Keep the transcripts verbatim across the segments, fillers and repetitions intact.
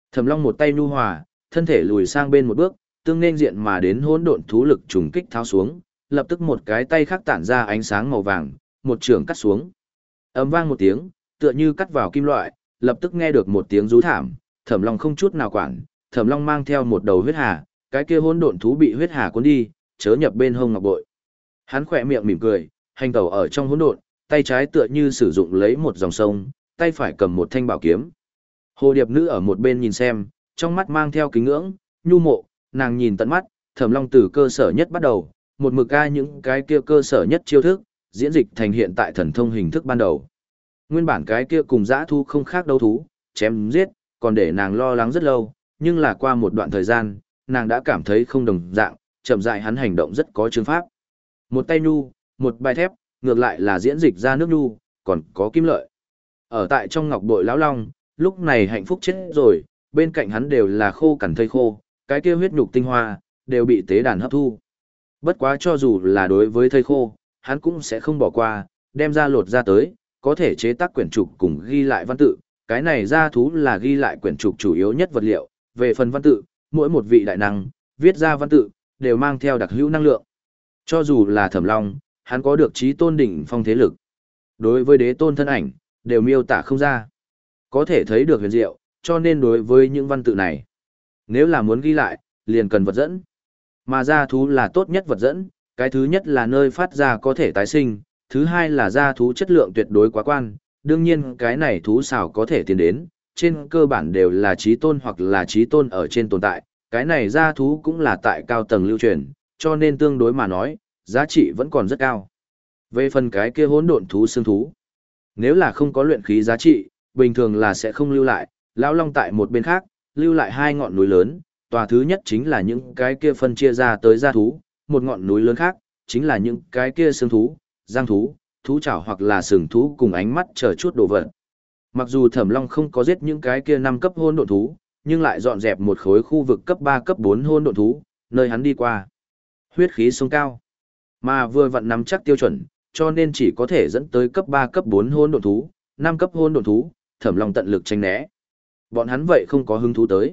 Thẩm Long một tay nhu hòa, thân thể lùi sang bên một bước, tương nên diện mà đến hỗn độn thú lực trùng kích tháo xuống, lập tức một cái tay khác tản ra ánh sáng màu vàng, một trường cắt xuống. Ầm vang một tiếng, tựa như cắt vào kim loại, lập tức nghe được một tiếng rú thảm, Thẩm Long không chút nào quản, Thẩm Long mang theo một đầu huyết hà, cái kia hỗn độn thú bị huyết hà cuốn đi, chớ nhập bên hông ngọc bội. Hắn khỏe miệng mỉm cười, hành tẩu ở trong hỗn độn, tay trái tựa như sử dụng lấy một dòng sông, tay phải cầm một thanh bảo kiếm. Hồ Điệp nữ ở một bên nhìn xem, trong mắt mang theo kính ngưỡng, nhu mộ, nàng nhìn tận mắt, Thẩm Long từ cơ sở nhất bắt đầu, một mực ca những cái kia cơ sở nhất chiêu thức, diễn dịch thành hiện tại thần thông hình thức ban đầu. Nguyên bản cái kia cùng dã thú không khác đấu thú, chém giết, còn để nàng lo lắng rất lâu, nhưng là qua một đoạn thời gian, nàng đã cảm thấy không đồng dạng, chậm rãi hắn hành động rất có chương pháp. Một tay nhu, một bài thép, ngược lại là diễn dịch ra nước nhu, còn có kim lợi. Ở tại trong ngọc bội lão long, lúc này hạnh phúc chết rồi, bên cạnh hắn đều là khô cằn thây khô, cái kia huyết nhục tinh hoa, đều bị tế đàn hấp thu. Bất quá cho dù là đối với thây khô, hắn cũng sẽ không bỏ qua, đem ra lột ra tới, có thể chế tác quyển trục cùng ghi lại văn tự, cái này ra thú là ghi lại quyển trục chủ yếu nhất vật liệu, về phần văn tự, mỗi một vị đại năng, viết ra văn tự, đều mang theo đặc hữu năng lượng. Cho dù là Thẩm Long, hắn có được trí tôn đỉnh phong thế lực. Đối với đế tôn thân ảnh, đều miêu tả không ra. Có thể thấy được huyền diệu, cho nên đối với những văn tự này, nếu là muốn ghi lại, liền cần vật dẫn. Mà gia thú là tốt nhất vật dẫn, cái thứ nhất là nơi phát ra có thể tái sinh, thứ hai là gia thú chất lượng tuyệt đối quá quan, đương nhiên cái này thú xảo có thể tiến đến, trên cơ bản đều là trí tôn hoặc là trí tôn ở trên tồn tại, cái này gia thú cũng là tại cao tầng lưu truyền, cho nên tương đối mà nói, giá trị vẫn còn rất cao. Về phần cái kia hỗn độn thú xương thú, nếu là không có luyện khí giá trị, bình thường là sẽ không lưu lại, lão long tại một bên khác, lưu lại hai ngọn núi lớn, tòa thứ nhất chính là những cái kia phân chia ra tới gia thú, một ngọn núi lớn khác, chính là những cái kia xương thú, giang thú, thú chảo hoặc là sừng thú cùng ánh mắt chờ chút đồ vật. Mặc dù Thẩm Long không có giết những cái kia năm cấp hôn độn thú, nhưng lại dọn dẹp một khối khu vực cấp ba cấp bốn hôn độn thú, nơi hắn đi qua. Huyết khí sông cao, mà vừa vặn nắm chắc tiêu chuẩn, cho nên chỉ có thể dẫn tới cấp ba cấp bốn hôn độn thú, năm cấp hôn độn thú, Thẩm Long tận lực tránh né. Bọn hắn vậy không có hứng thú tới.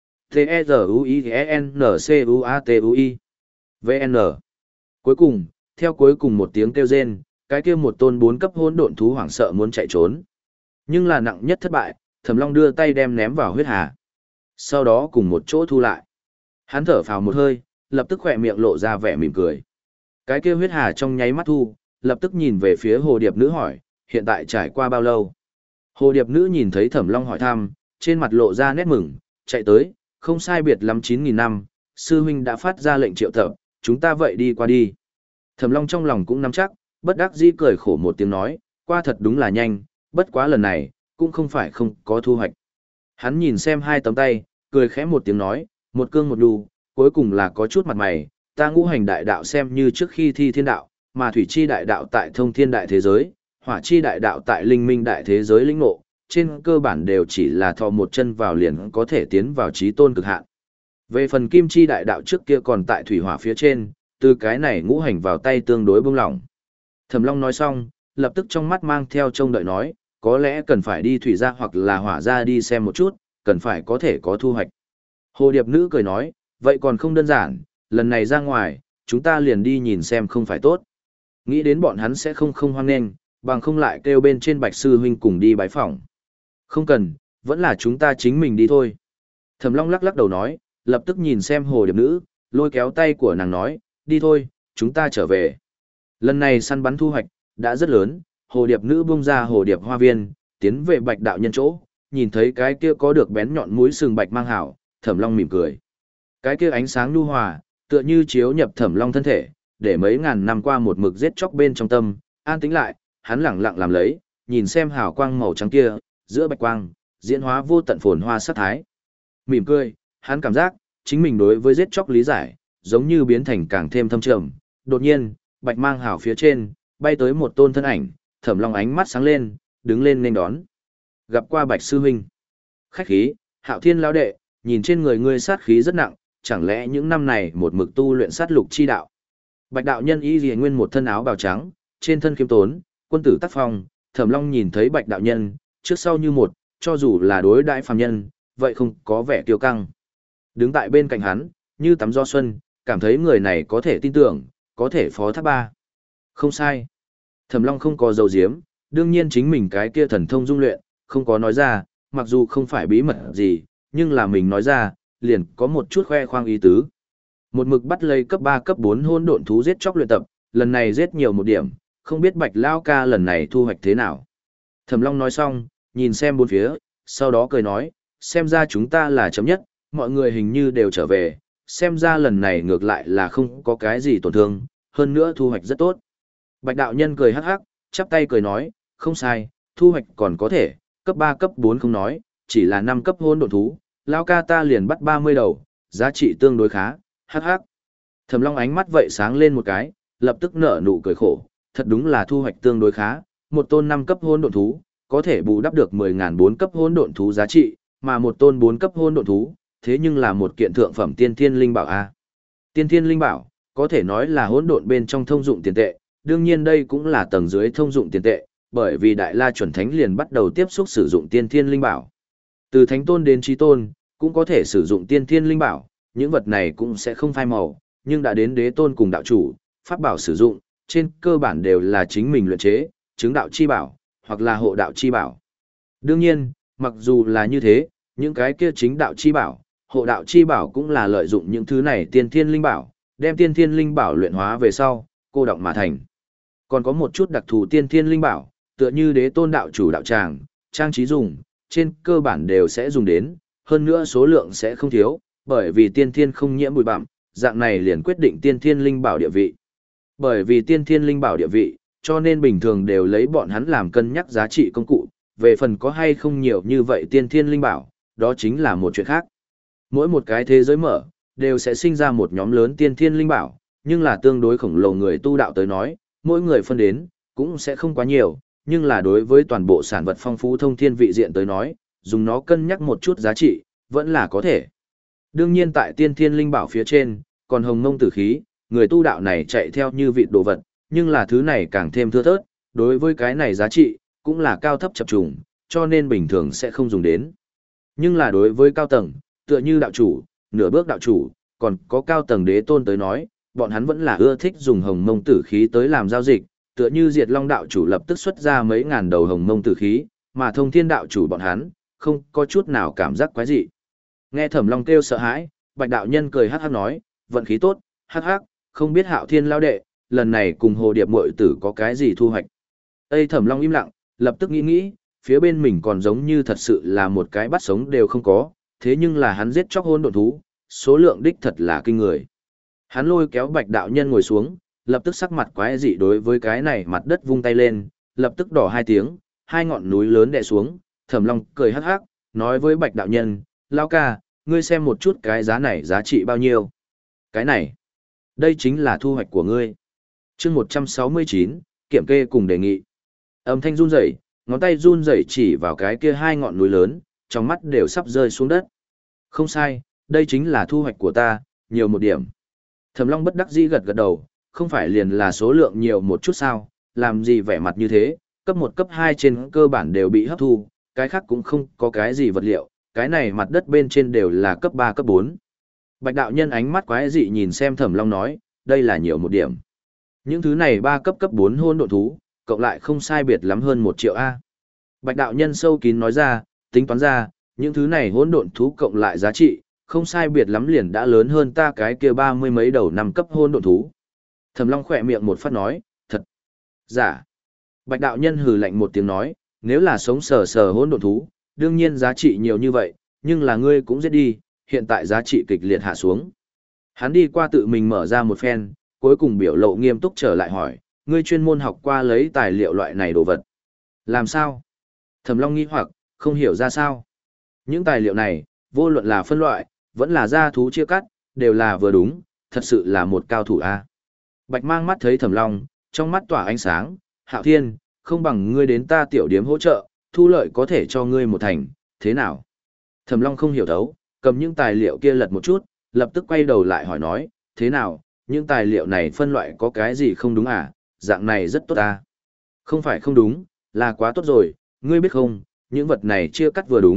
T-E-Z-U-I-N-C-U-A-T-U-I vê en Cuối cùng, theo cuối cùng một tiếng kêu rên, cái kia một tôn bốn cấp hỗn độn thú hoảng sợ muốn chạy trốn. Nhưng là nặng nhất thất bại, Thẩm Long đưa tay đem ném vào huyết hà. Sau đó cùng một chỗ thu lại. Hắn thở phào một hơi, lập tức khỏe miệng lộ ra vẻ mỉm cười. Cái kia huyết hà trong nháy mắt thu, lập tức nhìn về phía Hồ Điệp nữ hỏi, hiện tại trải qua bao lâu? Hồ Điệp nữ nhìn thấy Thẩm Long hỏi thăm, trên mặt lộ ra nét mừng, chạy tới, không sai biệt lắm chín nghìn năm, sư huynh đã phát ra lệnh triệu tập, chúng ta vậy đi qua đi. Thẩm Long trong lòng cũng nắm chắc, bất đắc dĩ cười khổ một tiếng nói, qua thật đúng là nhanh, bất quá lần này, cũng không phải không có thu hoạch. Hắn nhìn xem hai tấm tay, cười khẽ một tiếng nói, một cương một đu, cuối cùng là có chút mặt mày, ta ngũ hành đại đạo xem như trước khi thi thiên đạo, mà thủy chi đại đạo tại thông thiên đại thế giới, hỏa chi đại đạo tại linh minh đại thế giới lĩnh ngộ, trên cơ bản đều chỉ là thò một chân vào liền có thể tiến vào trí tôn cực hạn. Về phần kim chi đại đạo trước kia còn tại thủy hỏa phía trên, từ cái này ngũ hành vào tay tương đối bông lỏng. Thẩm Long nói xong, lập tức trong mắt mang theo trông đợi nói, có lẽ cần phải đi thủy ra hoặc là hỏa ra đi xem một chút, cần phải có thể có thu hoạch. Hồ Điệp nữ cười nói, vậy còn không đơn giản, lần này ra ngoài, chúng ta liền đi nhìn xem không phải tốt. Nghĩ đến bọn hắn sẽ không không hoan nghênh, bằng không lại kêu bên trên Bạch sư huynh cùng đi bái phỏng. Không cần, vẫn là chúng ta chính mình đi thôi. Thẩm Long lắc lắc đầu nói, lập tức nhìn xem Hồ Điệp nữ, lôi kéo tay của nàng nói, đi thôi, chúng ta trở về. Lần này săn bắn thu hoạch, đã rất lớn, Hồ Điệp nữ buông ra Hồ Điệp hoa viên, tiến về Bạch đạo nhân chỗ, nhìn thấy cái kia có được bén nhọn mũi sừng bạch mang hảo, Thẩm Long mỉm cười. Cái kia ánh sáng nhu hòa, tựa như chiếu nhập Thẩm Long thân thể, để mấy ngàn năm qua một mực giết chóc bên trong tâm, an tĩnh lại, hắn lẳng lặng làm lấy, nhìn xem hào quang màu trắng kia, giữa bạch quang, diễn hóa vô tận phồn hoa sát thái. Mỉm cười, hắn cảm giác, chính mình đối với giết chóc lý giải, giống như biến thành càng thêm thâm trầm. Đột nhiên, bạch mang hào phía trên, bay tới một tôn thân ảnh, Thẩm Long ánh mắt sáng lên, đứng lên nên đón. Gặp qua Bạch sư huynh. Khách khí, Hạo Thiên lão đệ, nhìn trên người ngươi sát khí rất nặng, chẳng lẽ những năm này một mực tu luyện sát lục chi đạo? Bạch đạo nhân y liễu nguyên một thân áo bào trắng, trên thân khiêm tốn, quân tử tác phong, Thẩm Long nhìn thấy Bạch đạo nhân, trước sau như một, cho dù là đối đãi phàm nhân, vậy không có vẻ kiêu căng. Đứng tại bên cạnh hắn, như tắm gió xuân, cảm thấy người này có thể tin tưởng, có thể phó thác ba. Không sai. Thẩm Long không có dấu diếm, đương nhiên chính mình cái kia thần thông dung luyện, không có nói ra, mặc dù không phải bí mật gì, nhưng là mình nói ra, liền có một chút khoe khoang ý tứ. Một mực bắt lấy cấp ba cấp bốn hỗn độn thú giết chóc luyện tập, lần này giết nhiều một điểm, không biết Bạch Lao ca lần này thu hoạch thế nào. Thẩm Long nói xong, nhìn xem bốn phía, sau đó cười nói, xem ra chúng ta là chấm nhất, mọi người hình như đều trở về, xem ra lần này ngược lại là không có cái gì tổn thương, hơn nữa thu hoạch rất tốt. Bạch đạo nhân cười hắc hắc, chắp tay cười nói, không sai, thu hoạch còn có thể, cấp ba cấp bốn không nói, chỉ là năm cấp hỗn độn thú, Lao ca ta liền bắt ba mươi đầu, giá trị tương đối khá, hắc hắc. Thẩm Long ánh mắt vậy sáng lên một cái, lập tức nở nụ cười khổ, thật đúng là thu hoạch tương đối khá, một tôn năm cấp hỗn độn thú, có thể bù đắp được mười nghìn bốn cấp hỗn độn thú giá trị, mà một tôn bốn cấp hỗn độn thú, thế nhưng là một kiện thượng phẩm tiên thiên linh bảo a. Tiên thiên linh bảo, có thể nói là hỗn độn bên trong thông dụng tiền tệ, đương nhiên đây cũng là tầng dưới thông dụng tiền tệ, bởi vì Đại La chuẩn thánh liền bắt đầu tiếp xúc sử dụng tiên thiên linh bảo. Từ thánh tôn đến chí tôn, cũng có thể sử dụng tiên thiên linh bảo, những vật này cũng sẽ không phai màu, nhưng đã đến đế tôn cùng đạo chủ, pháp bảo sử dụng, trên cơ bản đều là chính mình luyện chế, chứng đạo chi bảo, hoặc là hộ đạo chi bảo. Đương nhiên, mặc dù là như thế, những cái kia chính đạo chi bảo, hộ đạo chi bảo cũng là lợi dụng những thứ này tiên thiên linh bảo, đem tiên thiên linh bảo luyện hóa về sau, cô động mà thành. Còn có một chút đặc thù tiên thiên linh bảo, tựa như đế tôn đạo chủ đạo tràng, trang trí dùng, trên cơ bản đều sẽ dùng đến, hơn nữa số lượng sẽ không thiếu, bởi vì tiên thiên không nhiễm bụi bặm, dạng này liền quyết định tiên thiên linh bảo địa vị. Bởi vì tiên thiên linh bảo địa vị, cho nên bình thường đều lấy bọn hắn làm cân nhắc giá trị công cụ, về phần có hay không nhiều như vậy tiên thiên linh bảo, đó chính là một chuyện khác. Mỗi một cái thế giới mở, đều sẽ sinh ra một nhóm lớn tiên thiên linh bảo, nhưng là tương đối khổng lồ người tu đạo tới nói, mỗi người phân đến, cũng sẽ không quá nhiều, nhưng là đối với toàn bộ sản vật phong phú thông thiên vị diện tới nói, dùng nó cân nhắc một chút giá trị, vẫn là có thể. Đương nhiên tại tiên thiên linh bảo phía trên, còn hồng mông tử khí, người tu đạo này chạy theo như vị đồ vật, nhưng là thứ này càng thêm thưa thớt, đối với cái này giá trị, cũng là cao thấp chập trùng, cho nên bình thường sẽ không dùng đến. Nhưng là đối với cao tầng, tựa như đạo chủ, nửa bước đạo chủ, còn có cao tầng đế tôn tới nói, bọn hắn vẫn là ưa thích dùng hồng mông tử khí tới làm giao dịch, tựa như Diệt Long đạo chủ lập tức xuất ra mấy ngàn đầu hồng mông tử khí, mà Thông Thiên đạo chủ bọn hắn, không có chút nào cảm giác quái dị. Nghe Thẩm Long kêu sợ hãi, Bạch đạo nhân cười hắc hắc nói, vận khí tốt, hắc hắc, không biết Hạo Thiên lao đệ, lần này cùng Hồ Điệp muội tử có cái gì thu hoạch. Tây Thẩm Long im lặng, lập tức nghĩ nghĩ, phía bên mình còn giống như thật sự là một cái bắt sống đều không có, thế nhưng là hắn giết chóc hôn độn thú, số lượng đích thật là kinh người. Hắn lôi kéo Bạch đạo nhân ngồi xuống, lập tức sắc mặt quái dị đối với cái này mặt đất vung tay lên, lập tức đỏ hai tiếng, hai ngọn núi lớn đè xuống, Thẩm Long cười hắc hắc, nói với Bạch đạo nhân, lão ca, ngươi xem một chút cái giá này giá trị bao nhiêu. Cái này, đây chính là thu hoạch của ngươi. Chương một trăm sáu mươi chín, kiểm kê cùng đề nghị. Âm thanh run rẩy, ngón tay run rẩy chỉ vào cái kia hai ngọn núi lớn, trong mắt đều sắp rơi xuống đất. Không sai, đây chính là thu hoạch của ta, nhiều một điểm. Thẩm Long bất đắc dĩ gật gật đầu, không phải liền là số lượng nhiều một chút sao, làm gì vẻ mặt như thế, cấp một cấp hai trên cơ bản đều bị hấp thu, cái khác cũng không có cái gì vật liệu, cái này mặt đất bên trên đều là cấp ba cấp bốn. Bạch đạo nhân ánh mắt quái dị nhìn xem Thẩm Long nói, đây là nhiều một điểm. Những thứ này ba cấp cấp bốn hôn độn thú, cộng lại không sai biệt lắm hơn một triệu A. Bạch đạo nhân sâu kín nói ra, tính toán ra, những thứ này hỗn độn thú cộng lại giá trị, không sai biệt lắm liền đã lớn hơn ta cái kia ba mươi mấy đầu năm cấp hỗn độn thú. Thẩm Long khỏe miệng một phát nói, thật, giả. Bạch đạo nhân hừ lạnh một tiếng nói, nếu là sống sờ sờ hỗn độn thú, đương nhiên giá trị nhiều như vậy, nhưng là ngươi cũng giết đi, hiện tại giá trị kịch liệt hạ xuống. Hắn đi qua tự mình mở ra một phen, cuối cùng biểu lộ nghiêm túc trở lại hỏi, ngươi chuyên môn học qua lấy tài liệu loại này đồ vật. Làm sao? Thẩm Long nghi hoặc, không hiểu ra sao. Những tài liệu này, vô luận là phân loại, vẫn là gia thú chia cắt, đều là vừa đúng, thật sự là một cao thủ a. Bạch Mang mắt thấy Thẩm Long, trong mắt tỏa ánh sáng, Hạo Thiên, không bằng ngươi đến ta tiểu điếm hỗ trợ, thu lợi có thể cho ngươi một thành, thế nào? Thẩm Long không hiểu thấu, cầm những tài liệu kia lật một chút, lập tức quay đầu lại hỏi nói, thế nào, những tài liệu này phân loại có cái gì không đúng à, dạng này rất tốt à? Không phải không đúng, là quá tốt rồi, ngươi biết không, những vật này chia cắt vừa đúng,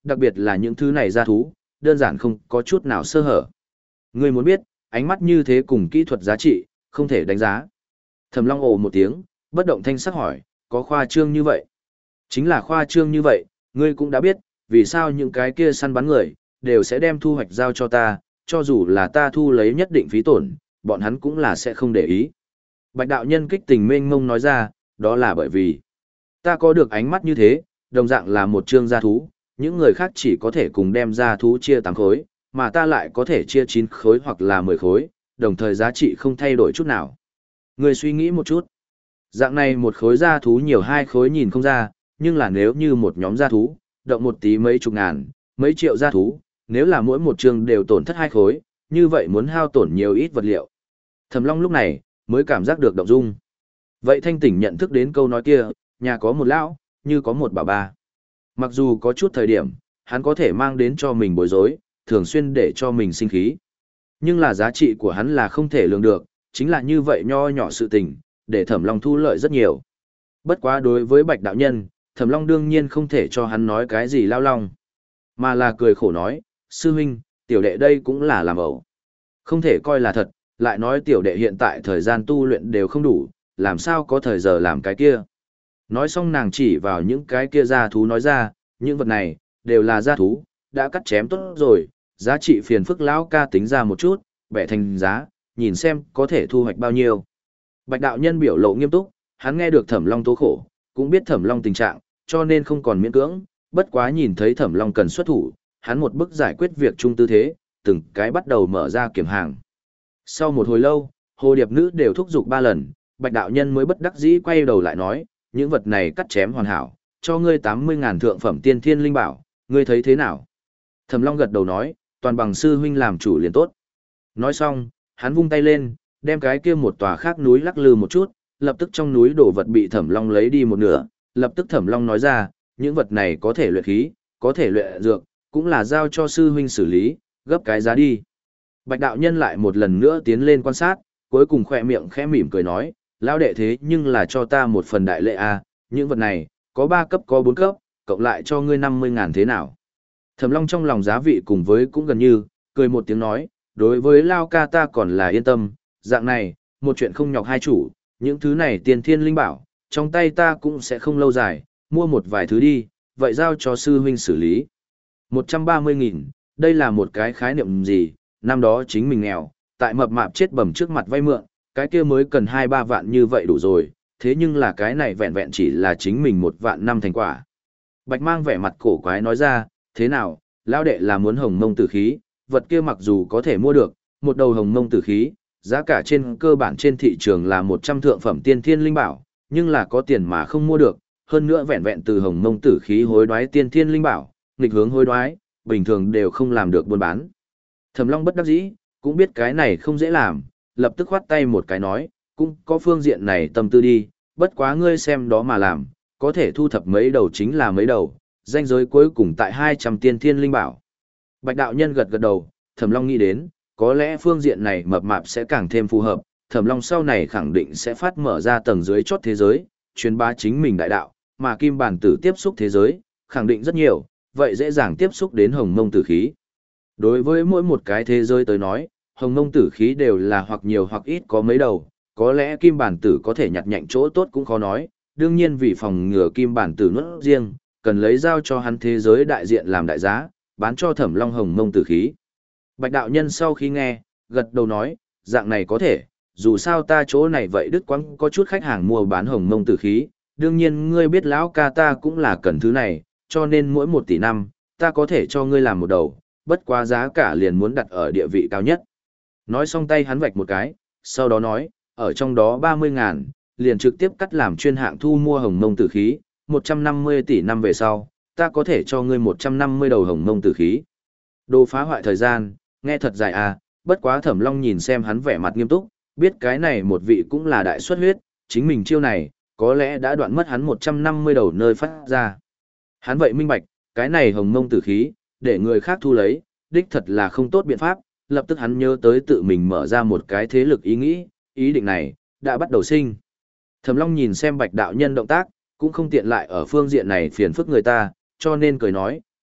đặc biệt là những thứ này gia thú, đơn giản không có chút nào sơ hở. Ngươi muốn biết, ánh mắt như thế cùng kỹ thuật giá trị, không thể đánh giá. Thẩm Long ồ một tiếng, bất động thanh sắc hỏi, có khoa trương như vậy? Chính là khoa trương như vậy, ngươi cũng đã biết, vì sao những cái kia săn bắn người, đều sẽ đem thu hoạch giao cho ta, cho dù là ta thu lấy nhất định phí tổn, bọn hắn cũng là sẽ không để ý. Bạch đạo nhân kích tình mênh mông nói ra, đó là bởi vì ta có được ánh mắt như thế, đồng dạng là một trương gia thú, những người khác chỉ có thể cùng đem gia thú chia tám khối, mà ta lại có thể chia chín khối hoặc là mười khối, đồng thời giá trị không thay đổi chút nào. Người suy nghĩ một chút. Dạng này một khối gia thú nhiều hai khối nhìn không ra, nhưng là nếu như một nhóm gia thú, động một tí mấy chục ngàn, mấy triệu gia thú, nếu là mỗi một chương đều tổn thất hai khối, như vậy muốn hao tổn nhiều ít vật liệu. Thẩm Long lúc này mới cảm giác được động dung. Vậy thanh tỉnh nhận thức đến câu nói kia, nhà có một lão, như có một bà ba. Mặc dù có chút thời điểm, hắn có thể mang đến cho mình bối rối, thường xuyên để cho mình sinh khí. Nhưng là giá trị của hắn là không thể lường được, chính là như vậy nho nhỏ sự tình, để Thẩm Long thu lợi rất nhiều. Bất quá đối với Bạch đạo nhân, Thẩm Long đương nhiên không thể cho hắn nói cái gì lao long, mà là cười khổ nói, sư huynh, tiểu đệ đây cũng là làm ẩu. Không thể coi là thật, lại nói tiểu đệ hiện tại thời gian tu luyện đều không đủ, làm sao có thời giờ làm cái kia. Nói xong nàng chỉ vào những cái kia gia thú nói ra, những vật này, đều là gia thú, đã cắt chém tốt rồi, giá trị phiền phức lão ca tính ra một chút, bẻ thành giá, nhìn xem có thể thu hoạch bao nhiêu. Bạch đạo nhân biểu lộ nghiêm túc, hắn nghe được Thẩm Long tố khổ, cũng biết Thẩm Long tình trạng, cho nên không còn miễn cưỡng, bất quá nhìn thấy Thẩm Long cần xuất thủ, hắn một bức giải quyết việc chung tư thế, từng cái bắt đầu mở ra kiểm hàng. Sau một hồi lâu, hồ điệp nữ đều thúc giục ba lần, Bạch đạo nhân mới bất đắc dĩ quay đầu lại nói, những vật này cắt chém hoàn hảo, cho ngươi tám mươi ngàn thượng phẩm tiên thiên linh bảo, ngươi thấy thế nào? Thẩm Long gật đầu nói, toàn bằng sư huynh làm chủ liền tốt. Nói xong, hắn vung tay lên, đem cái kia một tòa khác núi lắc lư một chút, lập tức trong núi đổ vật bị Thẩm Long lấy đi một nửa, lập tức Thẩm Long nói ra, những vật này có thể luyện khí, có thể luyện dược, cũng là giao cho sư huynh xử lý, gấp cái giá đi. Bạch đạo nhân lại một lần nữa tiến lên quan sát, cuối cùng khỏe miệng khẽ mỉm cười nói, lão đệ thế nhưng là cho ta một phần đại lệ a, những vật này, có ba cấp có bốn cấp, cộng lại cho ngươi năm mươi ngàn thế nào. Thẩm Long trong lòng giá vị cùng với cũng gần như, cười một tiếng nói, đối với Lao ca ta còn là yên tâm, dạng này, một chuyện không nhọc hai chủ, những thứ này tiền thiên linh bảo, trong tay ta cũng sẽ không lâu dài, mua một vài thứ đi, vậy giao cho sư huynh xử lý. một trăm ba mươi nghìn, đây là một cái khái niệm gì, năm đó chính mình nghèo, tại mập mạp chết bầm trước mặt vay mượn, cái kia mới cần hai ba vạn như vậy đủ rồi, thế nhưng là cái này vẹn vẹn chỉ là chính mình một vạn năm thành quả. Bạch mang vẻ mặt cổ quái nói ra, thế nào, lão đệ là muốn hồng mông tử khí, vật kia mặc dù có thể mua được, một đầu hồng mông tử khí, giá cả trên cơ bản trên thị trường là một trăm thượng phẩm tiên thiên linh bảo, nhưng là có tiền mà không mua được, hơn nữa vẹn vẹn từ hồng mông tử khí hối đoái tiên thiên linh bảo, nghịch hướng hối đoái, bình thường đều không làm được buôn bán. Thẩm Long bất đắc dĩ, cũng biết cái này không dễ làm, lập tức khoát tay một cái nói, cũng có phương diện này tâm tư đi, bất quá ngươi xem đó mà làm, có thể thu thập mấy đầu chính là mấy đầu, danh giới cuối cùng tại hai trăm tiên thiên linh bảo. Bạch đạo nhân gật gật đầu, Thẩm Long nghĩ đến, có lẽ phương diện này mập mạp sẽ càng thêm phù hợp, Thẩm Long sau này khẳng định sẽ phát mở ra tầng dưới chót thế giới, truyền bá chính mình đại đạo, mà kim bản tử tiếp xúc thế giới, khẳng định rất nhiều, vậy dễ dàng tiếp xúc đến hồng mông tử khí. Đối với mỗi một cái thế giới tới nói, hồng mông tử khí đều là hoặc nhiều hoặc ít có mấy đầu, có lẽ kim bản tử có thể nhặt nhạnh chỗ tốt cũng khó nói, đương nhiên vì phòng ngừa kim bản tử nuốt riêng, cần lấy giao cho hắn thế giới đại diện làm đại giá, bán cho Thẩm Long hồng mông tử khí. Bạch đạo nhân sau khi nghe, gật đầu nói, dạng này có thể, dù sao ta chỗ này vậy đứt quãng có chút khách hàng mua bán hồng mông tử khí, đương nhiên ngươi biết lão ca ta cũng là cần thứ này, cho nên mỗi một tỷ năm, ta có thể cho ngươi làm một đầu, bất quá giá cả liền muốn đặt ở địa vị cao nhất. Nói xong tay hắn vạch một cái, sau đó nói, ở trong đó ba mươi ngàn, liền trực tiếp cắt làm chuyên hạng thu mua hồng mông tử khí, một trăm năm mươi tỷ năm về sau, ta có thể cho ngươi một trăm năm mươi đầu hồng mông tử khí. Đồ phá hoại thời gian, nghe thật dài à, bất quá Thẩm Long nhìn xem hắn vẻ mặt nghiêm túc, biết cái này một vị cũng là đại xuất huyết, chính mình chiêu này, có lẽ đã đoạn mất hắn một trăm năm mươi đầu nơi phát ra. Hắn vậy minh bạch, cái này hồng mông tử khí, để người khác thu lấy, đích thật là không tốt biện pháp, lập tức hắn nhớ tới tự mình mở ra một cái thế lực ý nghĩ, ý định này, đã bắt đầu sinh. Thẩm Long nhìn xem Bạch đạo nhân động tác, cũng không tiện lại ở phương diện này phiền phức người ta, cho nên cười nói,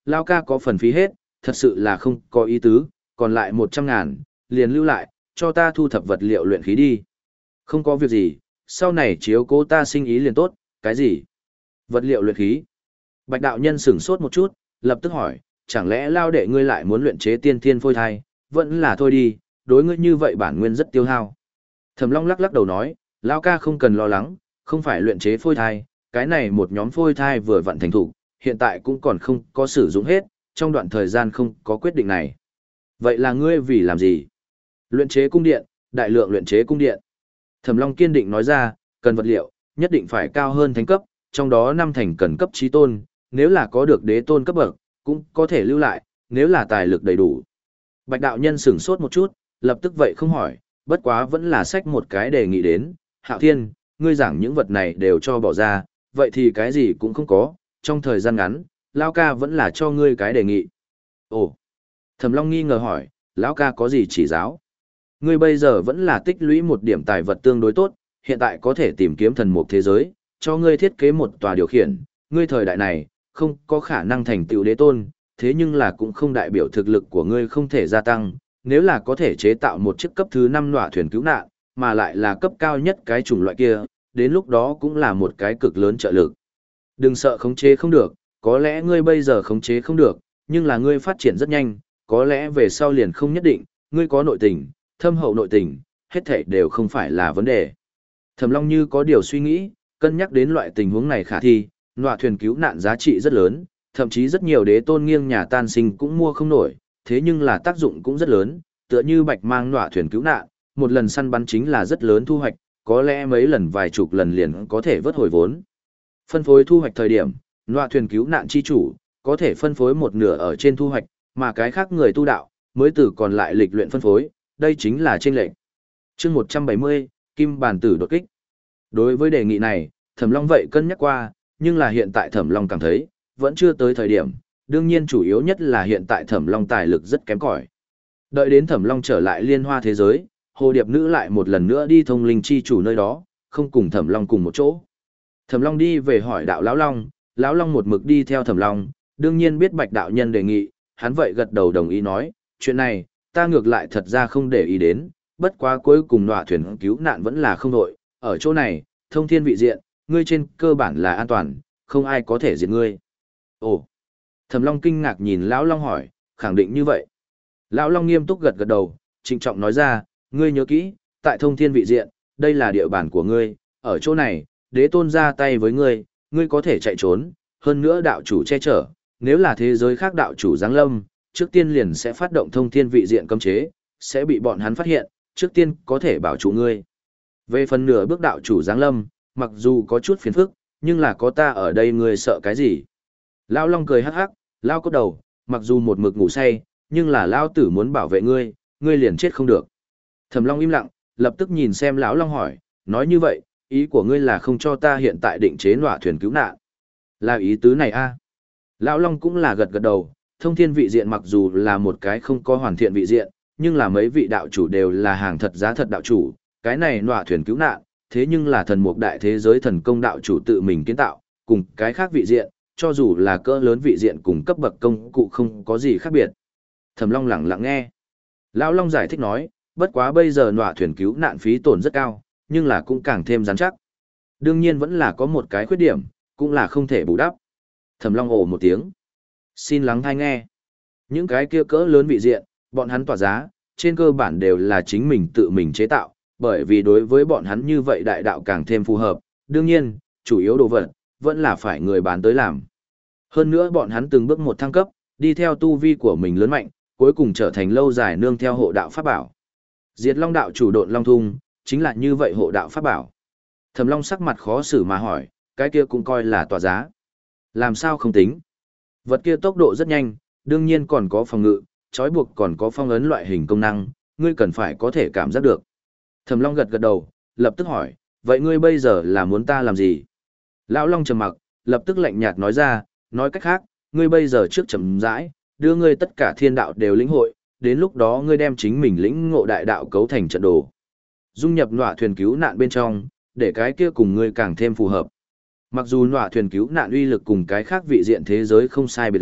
lao ca có phần phí hết, thật sự là không có ý tứ, còn lại một trăm ngàn, liền lưu lại, cho ta thu thập vật liệu luyện khí đi. Không có việc gì, sau này chiếu cố ta sinh ý liền tốt, cái gì? Vật liệu luyện khí. Bạch đạo nhân sửng sốt một chút, lập tức hỏi, chẳng lẽ lao đệ ngươi lại muốn luyện chế tiên thiên phôi thai, vẫn là thôi đi, đối ngươi như vậy bản nguyên rất tiêu hao. Thẩm Long lắc lắc đầu nói, lao ca không cần lo lắng, không phải luyện chế phôi thai, cái này một nhóm phôi thai vừa vận thành thủ, hiện tại cũng còn không có sử dụng hết, trong đoạn thời gian không có quyết định này. Vậy là ngươi vì làm gì? Luyện chế cung điện, đại lượng luyện chế cung điện. Thẩm Long kiên định nói ra, cần vật liệu, nhất định phải cao hơn thánh cấp, trong đó năm thành cần cấp chí tôn, nếu là có được đế tôn cấp bậc, cũng có thể lưu lại, nếu là tài lực đầy đủ. Bạch đạo nhân sửng sốt một chút, lập tức vậy không hỏi, bất quá vẫn là xách một cái đề nghị đến, Hạo Thiên, ngươi giảng những vật này đều cho bỏ ra, vậy thì cái gì cũng không có, trong thời gian ngắn, Lão ca vẫn là cho ngươi cái đề nghị. Ồ, Thẩm Long nghi ngờ hỏi, Lão ca có gì chỉ giáo? Ngươi bây giờ vẫn là tích lũy một điểm tài vật tương đối tốt, hiện tại có thể tìm kiếm thần mục thế giới, cho ngươi thiết kế một tòa điều khiển, ngươi thời đại này, không có khả năng thành tựu đế tôn, thế nhưng là cũng không đại biểu thực lực của ngươi không thể gia tăng, nếu là có thể chế tạo một chiếc cấp thứ năm nọa thuyền cứu nạn, mà lại là cấp cao nhất cái chủng loại kia, đến lúc đó cũng là một cái cực lớn trợ lực. Đừng sợ khống chế không được, có lẽ ngươi bây giờ khống chế không được, nhưng là ngươi phát triển rất nhanh, có lẽ về sau liền không nhất định, ngươi có nội tình, thâm hậu nội tình, hết thảy đều không phải là vấn đề. Thẩm Long như có điều suy nghĩ, cân nhắc đến loại tình huống này khả thi, nọa thuyền cứu nạn giá trị rất lớn, thậm chí rất nhiều đế tôn nghiêng nhà tan sinh cũng mua không nổi, thế nhưng là tác dụng cũng rất lớn, tựa như bạch mang nọa thuyền cứu nạn, một lần săn bắn chính là rất lớn thu hoạch, có lẽ mấy lần vài chục lần liền có thể vớt hồi vốn. Phân phối thu hoạch thời điểm, nọa thuyền cứu nạn chi chủ, có thể phân phối một nửa ở trên thu hoạch, mà cái khác người tu đạo, mới từ còn lại lịch luyện phân phối, đây chính là chênh lệch. Chương một trăm bảy mươi, Kim Bàn Tử đột kích. Đối với đề nghị này, Thẩm Long vậy cân nhắc qua, nhưng là hiện tại Thẩm Long cảm thấy, vẫn chưa tới thời điểm, đương nhiên chủ yếu nhất là hiện tại Thẩm Long tài lực rất kém cỏi. Đợi đến Thẩm Long trở lại liên hoa thế giới, Hồ Điệp Nữ lại một lần nữa đi thông linh chi chủ nơi đó, không cùng Thẩm Long cùng một chỗ. Thẩm Long đi về hỏi đạo Lão Long, Lão Long một mực đi theo Thẩm Long, đương nhiên biết Bạch đạo nhân đề nghị, hắn vậy gật đầu đồng ý nói, chuyện này, ta ngược lại thật ra không để ý đến, bất quá cuối cùng nọa thuyền cứu nạn vẫn là không đội, ở chỗ này, thông thiên vị diện, ngươi trên cơ bản là an toàn, không ai có thể diệt ngươi. Ồ! Thẩm Long kinh ngạc nhìn Lão Long hỏi, khẳng định như vậy. Lão Long nghiêm túc gật gật đầu, trịnh trọng nói ra, ngươi nhớ kỹ, tại thông thiên vị diện, đây là địa bàn của ngươi, ở chỗ này, đế tôn ra tay với ngươi, ngươi có thể chạy trốn, hơn nữa đạo chủ che chở, nếu là thế giới khác đạo chủ giáng lâm, trước tiên liền sẽ phát động thông thiên vị diện cấm chế, sẽ bị bọn hắn phát hiện, trước tiên có thể bảo chủ ngươi. Về phần nửa bước đạo chủ giáng lâm, mặc dù có chút phiền phức, nhưng là có ta ở đây ngươi sợ cái gì? Lão Long cười hắc hắc, lao cốt đầu, mặc dù một mực ngủ say, nhưng là lao tử muốn bảo vệ ngươi, ngươi liền chết không được. Thẩm Long im lặng, lập tức nhìn xem lão Long hỏi, nói như vậy, ý của ngươi là không cho ta hiện tại định chế nọa thuyền cứu nạn. Là ý tứ này a? À? Lão Long cũng là gật gật đầu, thông thiên vị diện mặc dù là một cái không có hoàn thiện vị diện, nhưng là mấy vị đạo chủ đều là hàng thật giá thật đạo chủ, cái này nọa thuyền cứu nạn, thế nhưng là thần mục đại thế giới thần công đạo chủ tự mình kiến tạo, cùng cái khác vị diện, cho dù là cỡ lớn vị diện cùng cấp bậc công cụ không có gì khác biệt. Thẩm Long lặng lặng nghe. Lão Long giải thích nói, bất quá bây giờ nọa thuyền cứu nạn phí tổn rất cao, nhưng là cũng càng thêm rắn chắc. Đương nhiên vẫn là có một cái khuyết điểm, cũng là không thể bù đắp. Thẩm Long ồ một tiếng. Xin lắng tai nghe. Những cái kia cỡ lớn vị diện, bọn hắn tỏa giá, trên cơ bản đều là chính mình tự mình chế tạo, bởi vì đối với bọn hắn như vậy đại đạo càng thêm phù hợp. Đương nhiên, chủ yếu đồ vật, vẫn là phải người bán tới làm. Hơn nữa bọn hắn từng bước một thăng cấp, đi theo tu vi của mình lớn mạnh, cuối cùng trở thành lâu dài nương theo hộ đạo pháp bảo. Diệt Long đạo chủ độn Long Thung, chính là như vậy hộ đạo pháp bảo. Thẩm Long sắc mặt khó xử mà hỏi, cái kia cũng coi là tỏa giá. Làm sao không tính? Vật kia tốc độ rất nhanh, đương nhiên còn có phòng ngự, trói buộc còn có phong ấn loại hình công năng, ngươi cần phải có thể cảm giác được. Thẩm Long gật gật đầu, lập tức hỏi, vậy ngươi bây giờ là muốn ta làm gì? Lão Long trầm mặc, lập tức lạnh nhạt nói ra, nói cách khác, ngươi bây giờ trước chậm rãi, đưa ngươi tất cả thiên đạo đều lĩnh hội, đến lúc đó ngươi đem chính mình lĩnh ngộ đại đạo cấu thành trận đồ. Dung nhập nọa thuyền cứu nạn bên trong, để cái kia cùng ngươi càng thêm phù hợp. Mặc dù nọa thuyền cứu nạn uy lực cùng cái khác vị diện thế giới không sai biệt lắm,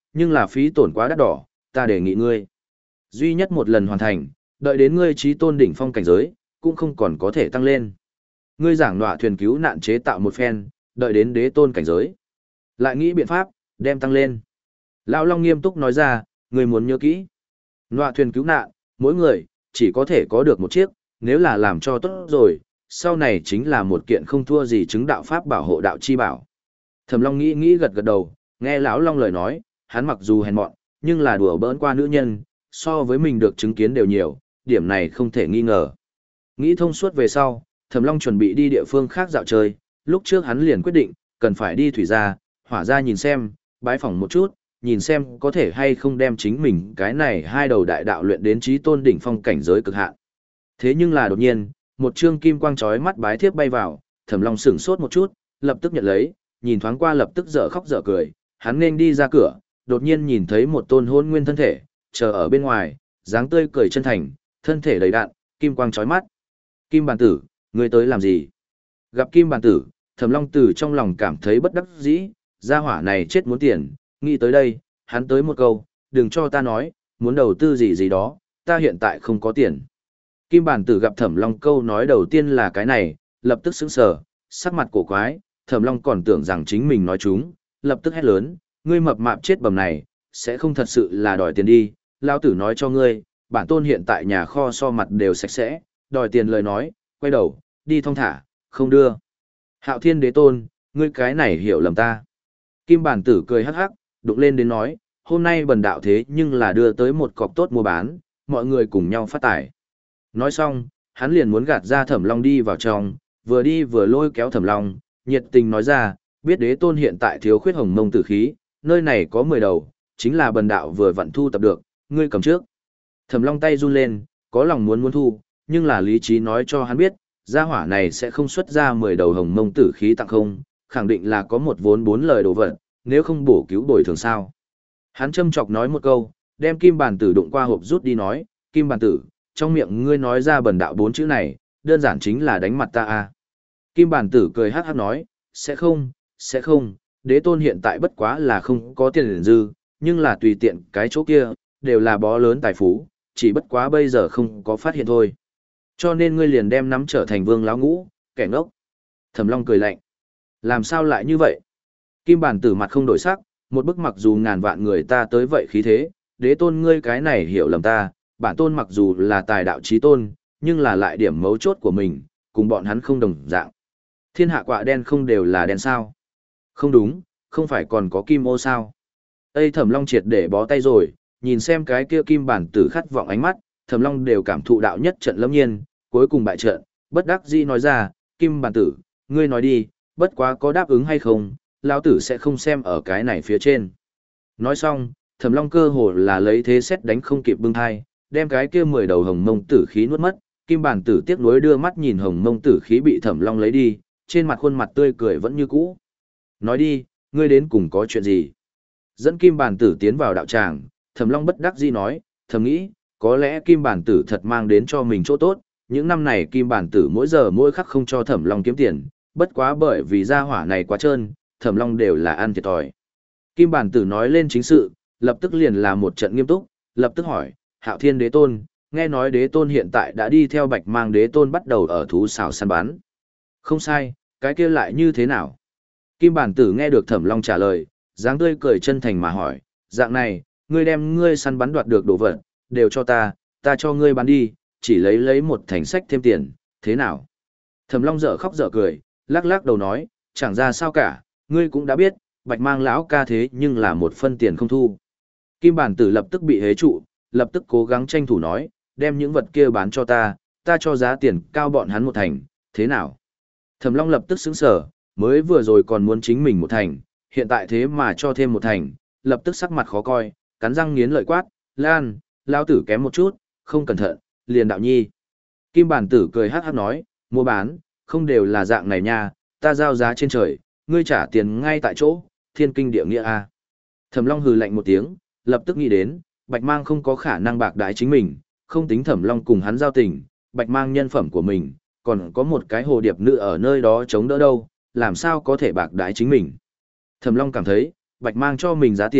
nhưng là phí tổn quá đắt đỏ, ta đề nghị ngươi. Duy nhất một lần hoàn thành, đợi đến ngươi trí tôn đỉnh phong cảnh giới, cũng không còn có thể tăng lên. Ngươi giảng nọa thuyền cứu nạn chế tạo một phen, đợi đến đế tôn cảnh giới. Lại nghĩ biện pháp, đem tăng lên. Lão Long nghiêm túc nói ra, ngươi muốn nhớ kỹ. Nọa thuyền cứu nạn, mỗi người, chỉ có thể có được một chiếc, nếu là làm cho tốt rồi, sau này chính là một kiện không thua gì chứng đạo pháp bảo hộ đạo chi bảo. Thẩm Long nghĩ nghĩ gật gật đầu, nghe lão Long lời nói, hắn mặc dù hèn mọn, nhưng là đùa bỡn qua nữ nhân, so với mình được chứng kiến đều nhiều, điểm này không thể nghi ngờ. Nghĩ thông suốt về sau, Thẩm Long chuẩn bị đi địa phương khác dạo chơi, lúc trước hắn liền quyết định, cần phải đi thủy gia, hỏa gia nhìn xem, bái phỏng một chút, nhìn xem có thể hay không đem chính mình cái này hai đầu đại đạo luyện đến chí tôn đỉnh phong cảnh giới cực hạn. Thế nhưng là đột nhiên, một trương kim quang chói mắt bái thiếp bay vào, Thẩm Long sửng sốt một chút, lập tức nhận lấy, nhìn thoáng qua lập tức dở khóc dở cười, hắn nên đi ra cửa, đột nhiên nhìn thấy một tôn hôn nguyên thân thể, chờ ở bên ngoài, dáng tươi cười chân thành, thân thể đầy đặn, kim quang chói mắt. Kim Bàn Tử, ngươi tới làm gì? Gặp Kim Bàn Tử, Thẩm Long Tử trong lòng cảm thấy bất đắc dĩ, gia hỏa này chết muốn tiền, nghĩ tới đây, hắn tới một câu, đừng cho ta nói, muốn đầu tư gì gì đó, ta hiện tại không có tiền. Kim Bàn Tử gặp Thẩm Long câu nói đầu tiên là cái này, lập tức sững sờ, sắc mặt cổ quái, Thẩm Long còn tưởng rằng chính mình nói chúng, lập tức hét lớn, ngươi mập mạp chết bầm này, sẽ không thật sự là đòi tiền đi, lão tử nói cho ngươi, bản tôn hiện tại nhà kho so mặt đều sạch sẽ, đòi tiền lời nói, quay đầu, đi thong thả, không đưa. Hạo Thiên Đế Tôn, ngươi cái này hiểu lầm ta. Kim Bản Tử cười hắc hắc, đụng lên đến nói, hôm nay bần đạo thế nhưng là đưa tới một cọc tốt mua bán, mọi người cùng nhau phát tài. Nói xong, hắn liền muốn gạt ra Thẩm Long đi vào trong, vừa đi vừa lôi kéo Thẩm Long, nhiệt tình nói ra, biết Đế Tôn hiện tại thiếu khuyết hồng mông tử khí, nơi này có mười đầu, chính là bần đạo vừa vặn thu tập được, ngươi cầm trước. Thẩm Long tay run lên, có lòng muốn muốn thu, nhưng là lý trí nói cho hắn biết, gia hỏa này sẽ không xuất ra mười đầu hồng mông tử khí tặng không, khẳng định là có một vốn bốn lời đồ vật, nếu không bổ cứu bồi thường sao. Hắn châm chọc nói một câu, đem Kim Bàn Tử đụng qua hộp rút đi nói, Kim Bàn Tử, trong miệng ngươi nói ra bần đạo bốn chữ này, đơn giản chính là đánh mặt ta à. Kim Bàn Tử cười hát hát nói, sẽ không, sẽ không, Đế Tôn hiện tại bất quá là không có tiền liền dư, nhưng là tùy tiện cái chỗ kia, đều là bó lớn tài phú, chỉ bất quá bây giờ không có phát hiện thôi. Cho nên ngươi liền đem nắm trở thành vương láo ngũ, kẻ ngốc. Thẩm Long cười lạnh. Làm sao lại như vậy? Kim Bàn Tử mặt không đổi sắc, một bức mặc dù ngàn vạn người ta tới vậy khí thế, Đế Tôn ngươi cái này hiểu lầm ta, bản tôn mặc dù là tài đạo chí tôn, nhưng là lại điểm mấu chốt của mình, cùng bọn hắn không đồng dạng. Thiên hạ quạ đen không đều là đen sao? Không đúng, không phải còn có kim ô sao? Ây Thẩm Long triệt để bó tay rồi, nhìn xem cái kia Kim Bản Tử khát vọng ánh mắt, Thẩm Long đều cảm thụ đạo nhất trận lâm nhiên, cuối cùng bại trận, bất đắc dĩ nói ra, Kim Bản Tử, ngươi nói đi, bất quá có đáp ứng hay không, lão tử sẽ không xem ở cái này phía trên. Nói xong, Thẩm Long cơ hồ là lấy thế xét đánh không kịp bưng thai, đem cái kia mười đầu hồng mông tử khí nuốt mất, Kim Bản Tử tiếc nuối đưa mắt nhìn hồng mông tử khí bị Thẩm Long lấy đi, trên mặt khuôn mặt tươi cười vẫn như cũ. Nói đi, ngươi đến cùng có chuyện gì? Dẫn Kim Bản Tử tiến vào đạo tràng, Thẩm Long bất đắc dĩ nói, thầm nghĩ, có lẽ Kim Bản Tử thật mang đến cho mình chỗ tốt, những năm này Kim Bản Tử mỗi giờ mỗi khắc không cho Thẩm Long kiếm tiền, bất quá bởi vì gia hỏa này quá trơn, Thẩm Long đều là ăn thiệt thòi. Kim Bản Tử nói lên chính sự, lập tức liền là một trận nghiêm túc, lập tức hỏi, Hạo Thiên Đế Tôn, nghe nói Đế Tôn hiện tại đã đi theo Bạch Mang Đế Tôn bắt đầu ở thú xào săn bắn. Không sai, cái kia lại như thế nào? Kim Bản Tử nghe được Thẩm Long trả lời, dáng tươi cười chân thành mà hỏi, dạng này, ngươi đem ngươi săn bắn đoạt được đồ vật, đều cho ta, ta cho ngươi bán đi, chỉ lấy lấy một thành sách thêm tiền, thế nào? Thẩm Long dở khóc dở cười, lắc lắc đầu nói, chẳng ra sao cả, ngươi cũng đã biết, Bạch Mang lão ca thế nhưng là một phân tiền không thu. Kim Bản Tử lập tức bị hế trụ, lập tức cố gắng tranh thủ nói, đem những vật kia bán cho ta, ta cho giá tiền cao bọn hắn một thành, thế nào? Thẩm Long lập tức sững sờ, mới vừa rồi còn muốn chính mình một thành, hiện tại thế mà cho thêm một thành, lập tức sắc mặt khó coi, cắn răng nghiến lợi quát, Lan, lao tử kém một chút, không cẩn thận, liền đạo nhi. Kim Bản Tử cười hát hát nói, mua bán, không đều là dạng này nha, ta giao giá trên trời, ngươi trả tiền ngay tại chỗ, thiên kinh địa nghĩa a. Thẩm Long hừ lạnh một tiếng, lập tức nghĩ đến, Bạch Mang không có khả năng bạc đái chính mình, không tính Thẩm Long cùng hắn giao tình, Bạch Mang nhân phẩm của mình, còn có một cái hồ điệp nữ ở nơi đó chống đỡ đâu, làm sao có thể bạc đái chính mình. Thẩm Long cảm thấy, Bạch Mang cho mình giá tiền,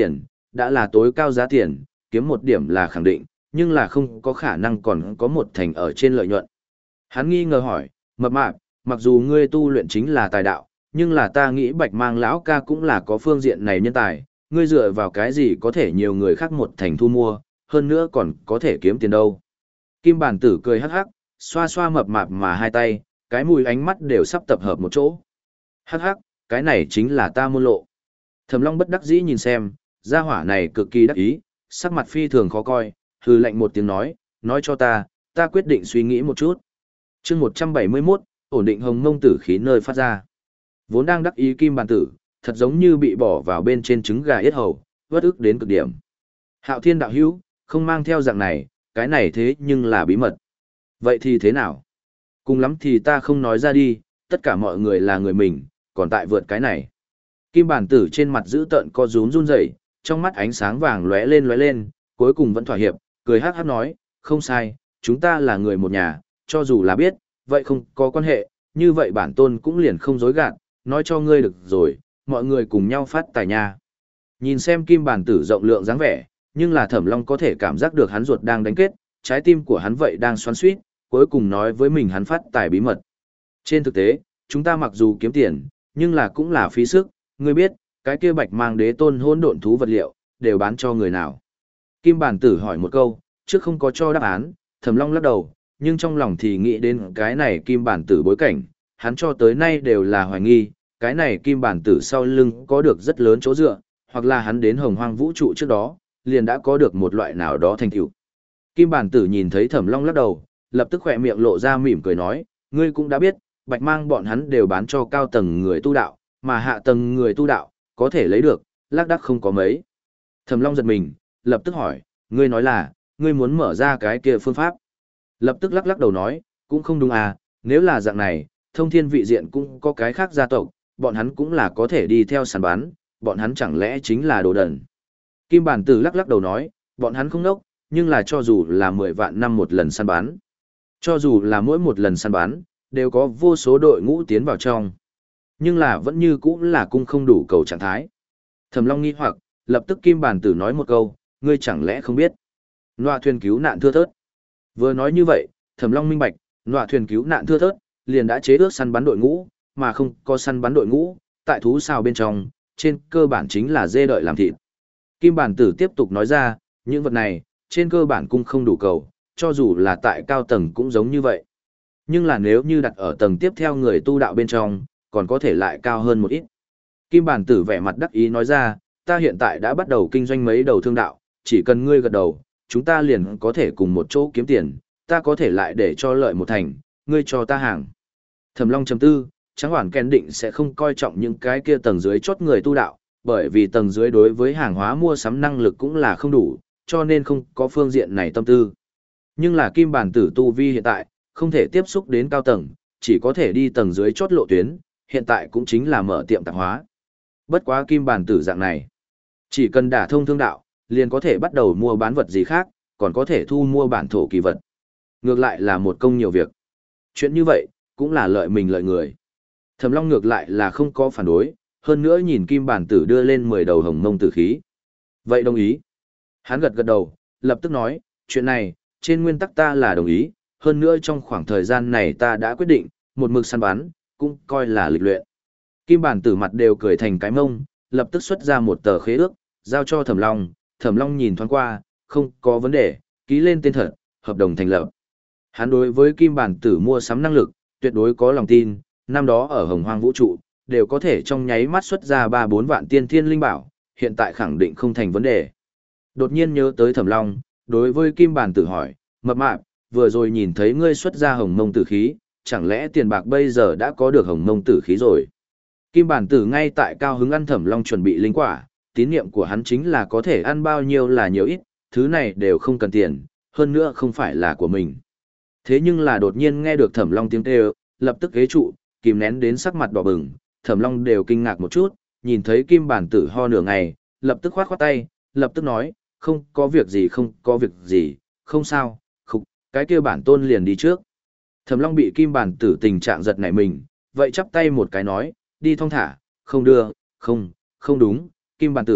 đã là tối cao giá tiền, kiếm một điểm là khẳng định, nhưng là không có khả năng còn có một thành ở trên lợi nhuận. Hắn nghi ngờ hỏi, mập mạp, mặc dù ngươi tu luyện chính là tài đạo, nhưng là ta nghĩ Bạch Mang lão ca cũng là có phương diện này nhân tài, ngươi dựa vào cái gì có thể nhiều người khác một thành thu mua, hơn nữa còn có thể kiếm tiền đâu. Kim Bản Tử cười hắc hắc, xoa xoa mập mạp mà hai tay, cái mùi ánh mắt đều sắp tập hợp một chỗ. Hắc hắc, cái này chính là ta môn lộ. Thẩm Long bất đắc dĩ nhìn xem, gia hỏa này cực kỳ đắc ý, sắc mặt phi thường khó coi, hừ lạnh một tiếng nói, nói cho ta, ta quyết định suy nghĩ một chút. Chương một trăm bảy mươi mốt, ổn định hồng mông tử khí nơi phát ra. Vốn đang đắc ý Kim Bản Tử, thật giống như bị bỏ vào bên trên trứng gà yết hầu, vất ức đến cực điểm. Hạo Thiên đạo hữu, không mang theo dạng này, cái này thế nhưng là bí mật. Vậy thì thế nào? Cùng lắm thì ta không nói ra đi, tất cả mọi người là người mình, còn tại vượt cái này. Kim Bản Tử trên mặt giữ tợn co rúm run rẩy, trong mắt ánh sáng vàng lóe lên lóe lên, cuối cùng vẫn thỏa hiệp, cười hắc hắc nói, không sai, chúng ta là người một nhà, cho dù là biết, vậy không có quan hệ, như vậy bản tôn cũng liền không dối gạt, nói cho ngươi được rồi, mọi người cùng nhau phát tài nha. Nhìn xem Kim Bản Tử rộng lượng dáng vẻ, nhưng là Thẩm Long có thể cảm giác được hắn ruột đang đánh kết, trái tim của hắn vậy đang xoắn xuýt, cuối cùng nói với mình hắn phát tài bí mật. Trên thực tế, chúng ta mặc dù kiếm tiền, nhưng là cũng là phí sức, ngươi biết, cái kia Bạch Mang đế tôn hỗn độn thú vật liệu, đều bán cho người nào? Kim Bản Tử hỏi một câu, trước không có cho đáp án, Thẩm Long lắc đầu, nhưng trong lòng thì nghĩ đến cái này Kim Bản Tử bối cảnh, hắn cho tới nay đều là hoài nghi, cái này Kim Bản Tử sau lưng có được rất lớn chỗ dựa, hoặc là hắn đến Hồng Hoang vũ trụ trước đó, liền đã có được một loại nào đó thành tựu. Kim Bản Tử nhìn thấy Thẩm Long lắc đầu, lập tức khỏe miệng lộ ra mỉm cười nói, ngươi cũng đã biết, Bạch Mang bọn hắn đều bán cho cao tầng người tu đạo, mà hạ tầng người tu đạo, có thể lấy được, lác đác không có mấy. Thẩm Long giật mình, lập tức hỏi, ngươi nói là, ngươi muốn mở ra cái kia phương pháp. Lập tức lắc lắc đầu nói, cũng không đúng à, nếu là dạng này, thông thiên vị diện cũng có cái khác gia tộc, bọn hắn cũng là có thể đi theo săn bán, bọn hắn chẳng lẽ chính là đồ đần. Kim Bản Tử lắc lắc đầu nói, bọn hắn không đốc, nhưng là cho dù là mười vạn năm một lần săn bán, cho dù là mỗi một lần săn bán, đều có vô số đội ngũ tiến vào trong. Nhưng là vẫn như cũ là cung không đủ cầu trạng thái. Thẩm Long nghi hoặc, lập tức Kim Bản Tử nói một câu, ngươi chẳng lẽ không biết. Nọa thuyền cứu nạn thưa thớt. Vừa nói như vậy, Thẩm Long minh bạch, nọa thuyền cứu nạn thưa thớt, liền đã chế ước săn bắn đội ngũ, mà không có săn bắn đội ngũ, tại thú xào bên trong, trên cơ bản chính là dê đợi làm thịt. Kim Bản Tử tiếp tục nói ra, những vật này, trên cơ bản cung không đủ cầu, cho dù là tại cao tầng cũng giống như vậy. Nhưng là nếu như đặt ở tầng tiếp theo người tu đạo bên trong, còn có thể lại cao hơn một ít. Kim Bản Tử vẻ mặt đắc ý nói ra, ta hiện tại đã bắt đầu kinh doanh mấy đầu thương đạo, chỉ cần ngươi gật đầu, chúng ta liền có thể cùng một chỗ kiếm tiền, ta có thể lại để cho lợi một thành, ngươi cho ta hàng. Thẩm Long chấm tư, Tráng Hoản kèn định sẽ không coi trọng những cái kia tầng dưới chốt người tu đạo, bởi vì tầng dưới đối với hàng hóa mua sắm năng lực cũng là không đủ, cho nên không có phương diện này tâm tư. Nhưng là Kim Bản Tử tu vi hiện tại, không thể tiếp xúc đến cao tầng, chỉ có thể đi tầng dưới chốt lộ tuyến, hiện tại cũng chính là mở tiệm tạp hóa. Bất quá Kim Bản Tử dạng này, chỉ cần đả thông thương đạo, liền có thể bắt đầu mua bán vật gì khác, còn có thể thu mua bản thổ kỳ vật. Ngược lại là một công nhiều việc. Chuyện như vậy, cũng là lợi mình lợi người. Thẩm Long ngược lại là không có phản đối, hơn nữa nhìn Kim Bản Tử đưa lên mười đầu hồng mông tử khí. Vậy đồng ý. Hắn gật gật đầu, lập tức nói, chuyện này, trên nguyên tắc ta là đồng ý, hơn nữa trong khoảng thời gian này ta đã quyết định, một mực săn bắn, cũng coi là lịch luyện. Kim Bản Tử mặt đều cười thành cái mông, lập tức xuất ra một tờ khế ước, giao cho Thẩm Long. Thẩm Long nhìn thoáng qua, không có vấn đề, ký lên tên thật, hợp đồng thành lập. Hắn đối với Kim Bản Tử mua sắm năng lực, tuyệt đối có lòng tin, năm đó ở Hồng Hoang vũ trụ, đều có thể trong nháy mắt xuất ra ba bốn vạn tiên thiên linh bảo, hiện tại khẳng định không thành vấn đề. Đột nhiên nhớ tới Thẩm Long, đối với Kim Bản Tử hỏi, mập mạp, vừa rồi nhìn thấy ngươi xuất ra hồng mông tử khí, chẳng lẽ tiền bạc bây giờ đã có được hồng mông tử khí rồi? Kim Bản Tử ngay tại cao hứng ăn Thẩm Long chuẩn bị linh quả, tín niệm của hắn chính là có thể ăn bao nhiêu là nhiều ít, thứ này đều không cần tiền, hơn nữa không phải là của mình. Thế nhưng là đột nhiên nghe được Thẩm Long tiếng kêu, lập tức ghế trụ, kìm nén đến sắc mặt đỏ bừng, Thẩm Long đều kinh ngạc một chút, nhìn thấy Kim Bản Tử ho nửa ngày, lập tức khoát khoát tay, lập tức nói, không có việc gì không có việc gì, không sao, khục, cái kia bản tôn liền đi trước. Thẩm Long bị Kim Bản Tử tình trạng giật nảy mình, vậy chắp tay một cái nói, đi thong thả, không đưa, không, không đúng, Kim Bản Tử,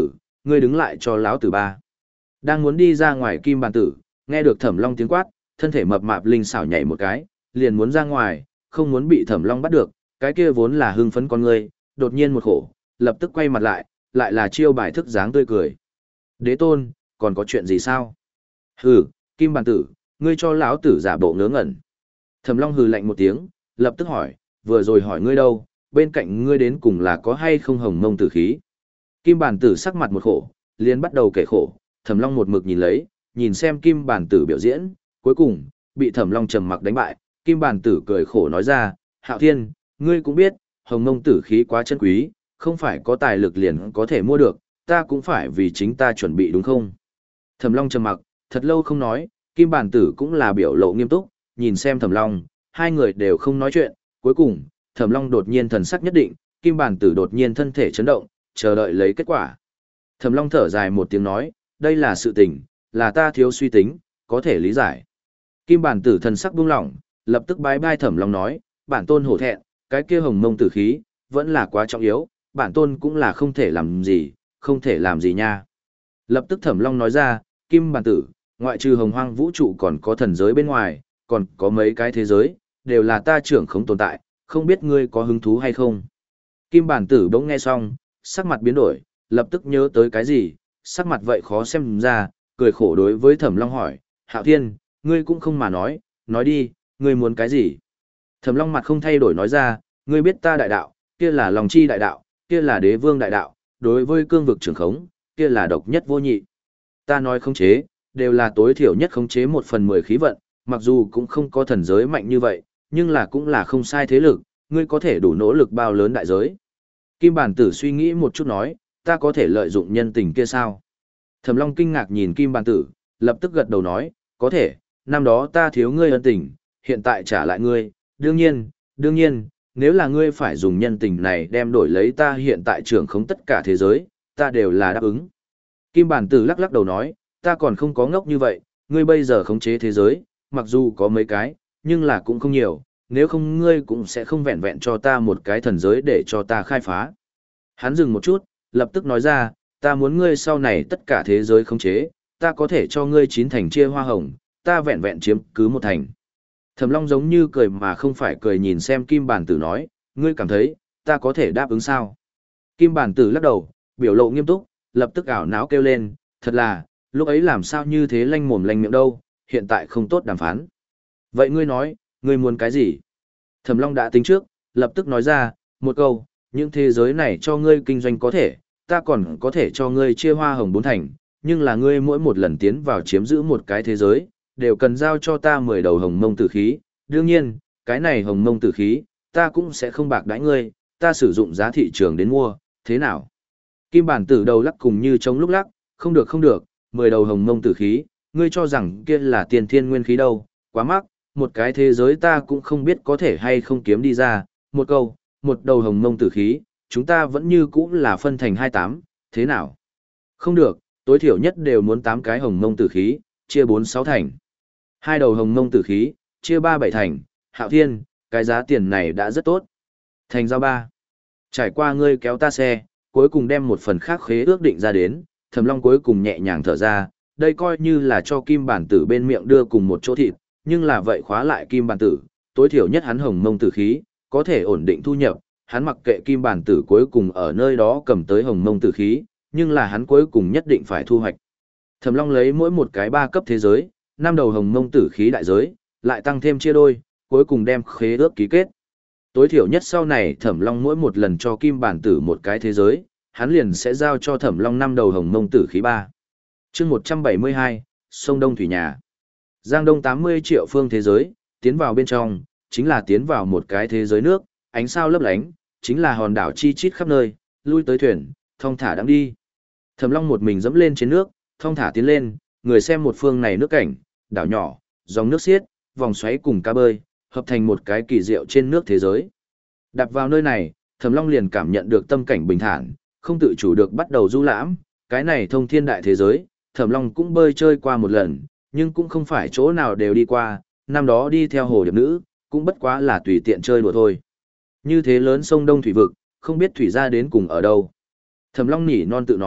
ngươi đứng lại cho lão tử ba. Đang muốn đi ra ngoài Kim Bàn Tử, nghe được Thẩm Long tiếng quát, thân thể mập mạp linh xảo nhảy một cái, liền muốn ra ngoài, không muốn bị Thẩm Long bắt được, cái kia vốn là hưng phấn con ngươi, đột nhiên một khổ, lập tức quay mặt lại, lại là chiêu bài thức dáng tươi cười. Đế tôn, còn có chuyện gì sao? Hừ, Kim Bàn Tử, ngươi cho lão tử giả bộ ngớ ngẩn. Thẩm Long hừ lạnh một tiếng, lập tức hỏi, vừa rồi hỏi ngươi đâu, bên cạnh ngươi đến cùng là có hay không hồng mông tử khí. Kim Bàn Tử sắc mặt một khổ, liền bắt đầu kể khổ, Thẩm Long một mực nhìn lấy, nhìn xem Kim Bàn Tử biểu diễn, cuối cùng, bị Thẩm Long trầm mặc đánh bại, Kim Bàn Tử cười khổ nói ra, Hạo Thiên, ngươi cũng biết, hồng mông tử khí quá chân quý, không phải có tài lực liền có thể mua được, ta cũng phải vì chính ta chuẩn bị đúng không? Thẩm Long trầm mặc, thật lâu không nói, Kim Bàn Tử cũng là biểu lộ nghiêm túc, nhìn xem Thẩm Long, hai người đều không nói chuyện, cuối cùng, Thẩm Long đột nhiên thần sắc nhất định, Kim Bàn Tử đột nhiên thân thể chấn động, chờ đợi lấy kết quả. Thẩm Long thở dài một tiếng nói, đây là sự tình, là ta thiếu suy tính, có thể lý giải. Kim Bàn Tử thần sắc buông lỏng, lập tức bái bai Thẩm Long nói, bản tôn hổ thẹn, cái kia hồng mông tử khí, vẫn là quá trọng yếu, bản tôn cũng là không thể làm gì, không thể làm gì nha. Lập tức Thẩm Long nói ra, Kim Bàn Tử, ngoại trừ hồng hoang vũ trụ còn có thần giới bên ngoài, còn có mấy cái thế giới, đều là ta trưởng không tồn tại, không biết ngươi có hứng thú hay không. Kim Bàn Tử bỗng nghe xong, sắc mặt biến đổi, lập tức nhớ tới cái gì, sắc mặt vậy khó xem ra, cười khổ đối với Thẩm Long hỏi, Hạo Thiên, ngươi cũng không mà nói, nói đi, ngươi muốn cái gì? Thẩm Long mặt không thay đổi nói ra, ngươi biết ta đại đạo, kia là lòng chi đại đạo, kia là đế vương đại đạo, đối với cương vực trưởng khống, kia là độc nhất vô nhị. Ta nói khống chế, đều là tối thiểu nhất khống chế một phần mười khí vận, mặc dù cũng không có thần giới mạnh như vậy, nhưng là cũng là không sai thế lực, ngươi có thể đủ nỗ lực bao lớn đại giới. Kim Bàn Tử suy nghĩ một chút nói, ta có thể lợi dụng nhân tình kia sao? Thẩm Long kinh ngạc nhìn Kim Bàn Tử, lập tức gật đầu nói, có thể, năm đó ta thiếu ngươi ân tình, hiện tại trả lại ngươi, đương nhiên, đương nhiên, nếu là ngươi phải dùng nhân tình này đem đổi lấy ta hiện tại trưởng khống tất cả thế giới, ta đều là đáp ứng. Kim Bàn Tử lắc lắc đầu nói, ta còn không có ngốc như vậy, ngươi bây giờ khống chế thế giới, mặc dù có mấy cái, nhưng là cũng không nhiều, nếu không ngươi cũng sẽ không vẹn vẹn cho ta một cái thần giới để cho ta khai phá. Hắn dừng một chút, lập tức nói ra, ta muốn ngươi sau này tất cả thế giới khống chế, ta có thể cho ngươi chín thành chia hoa hồng, ta vẹn vẹn chiếm cứ một thành. Thẩm Long giống như cười mà không phải cười nhìn xem Kim Bàn Tử nói, ngươi cảm thấy, ta có thể đáp ứng sao? Kim Bàn Tử lắc đầu, biểu lộ nghiêm túc, lập tức ảo não kêu lên, thật là, lúc ấy làm sao như thế lanh mồm lanh miệng đâu, hiện tại không tốt đàm phán. Vậy ngươi nói, ngươi muốn cái gì? Thẩm Long đã tính trước, lập tức nói ra, một câu, những thế giới này cho ngươi kinh doanh có thể, ta còn có thể cho ngươi chia hoa hồng bốn thành, nhưng là ngươi mỗi một lần tiến vào chiếm giữ một cái thế giới, đều cần giao cho ta mười đầu hồng mông tử khí, đương nhiên, cái này hồng mông tử khí, ta cũng sẽ không bạc đãi ngươi, ta sử dụng giá thị trường đến mua, thế nào? Kim Bàn Tử đầu lắc cùng như chống lúc lắc, không được không được, mười đầu hồng mông tử khí, ngươi cho rằng kia là tiền thiên nguyên khí đâu, quá mắc, một cái thế giới ta cũng không biết có thể hay không kiếm đi ra, một câu, một đầu hồng mông tử khí, chúng ta vẫn như cũ là phân thành hai tám, thế nào? Không được, tối thiểu nhất đều muốn tám cái hồng mông tử khí, chia bốn sáu thành. Hai đầu hồng mông tử khí, chia ba bảy thành, Hạo Thiên, cái giá tiền này đã rất tốt. Thành giao ba. Trải qua ngươi kéo ta xe, cuối cùng đem một phần khác khế ước định ra đến, Thẩm Long cuối cùng nhẹ nhàng thở ra, đây coi như là cho Kim Bàn Tử bên miệng đưa cùng một chỗ thịt, nhưng là vậy khóa lại Kim Bàn Tử, tối thiểu nhất hắn hồng mông tử khí, có thể ổn định thu nhập, hắn mặc kệ Kim Bàn Tử cuối cùng ở nơi đó cầm tới hồng mông tử khí, nhưng là hắn cuối cùng nhất định phải thu hoạch. Thẩm Long lấy mỗi một cái ba cấp thế giới, năm đầu hồng mông tử khí đại giới, lại tăng thêm chia đôi, cuối cùng đem khế ước ký kết. Tối thiểu nhất sau này Thẩm Long mỗi một lần cho Kim Bàn Tử một cái thế giới, hắn liền sẽ giao cho Thẩm Long năm đầu hồng mông tử khí ba. Chương một trăm bảy mươi hai, sông Đông Thủy Nhà. Giang Đông tám mươi triệu phương thế giới, tiến vào bên trong, chính là tiến vào một cái thế giới nước, ánh sao lấp lánh, chính là hòn đảo chi chít khắp nơi, lui tới thuyền, thong thả đang đi. Thẩm Long một mình dẫm lên trên nước, thong thả tiến lên, người xem một phương này nước cảnh, đảo nhỏ, dòng nước xiết, vòng xoáy cùng cá bơi, hợp thành một cái kỳ diệu trên nước thế giới. Đạp vào nơi này, Thẩm Long liền cảm nhận được tâm cảnh bình thản, không tự chủ được bắt đầu du lãm, cái này thông thiên đại thế giới, Thẩm Long cũng bơi chơi qua một lần, nhưng cũng không phải chỗ nào đều đi qua, năm đó đi theo hồ điệp nữ, cũng bất quá là tùy tiện chơi đùa thôi. Như thế lớn sông Đông thủy vực, không biết thủy ra đến cùng ở đâu. Thẩm Long nhỉ non tự nói,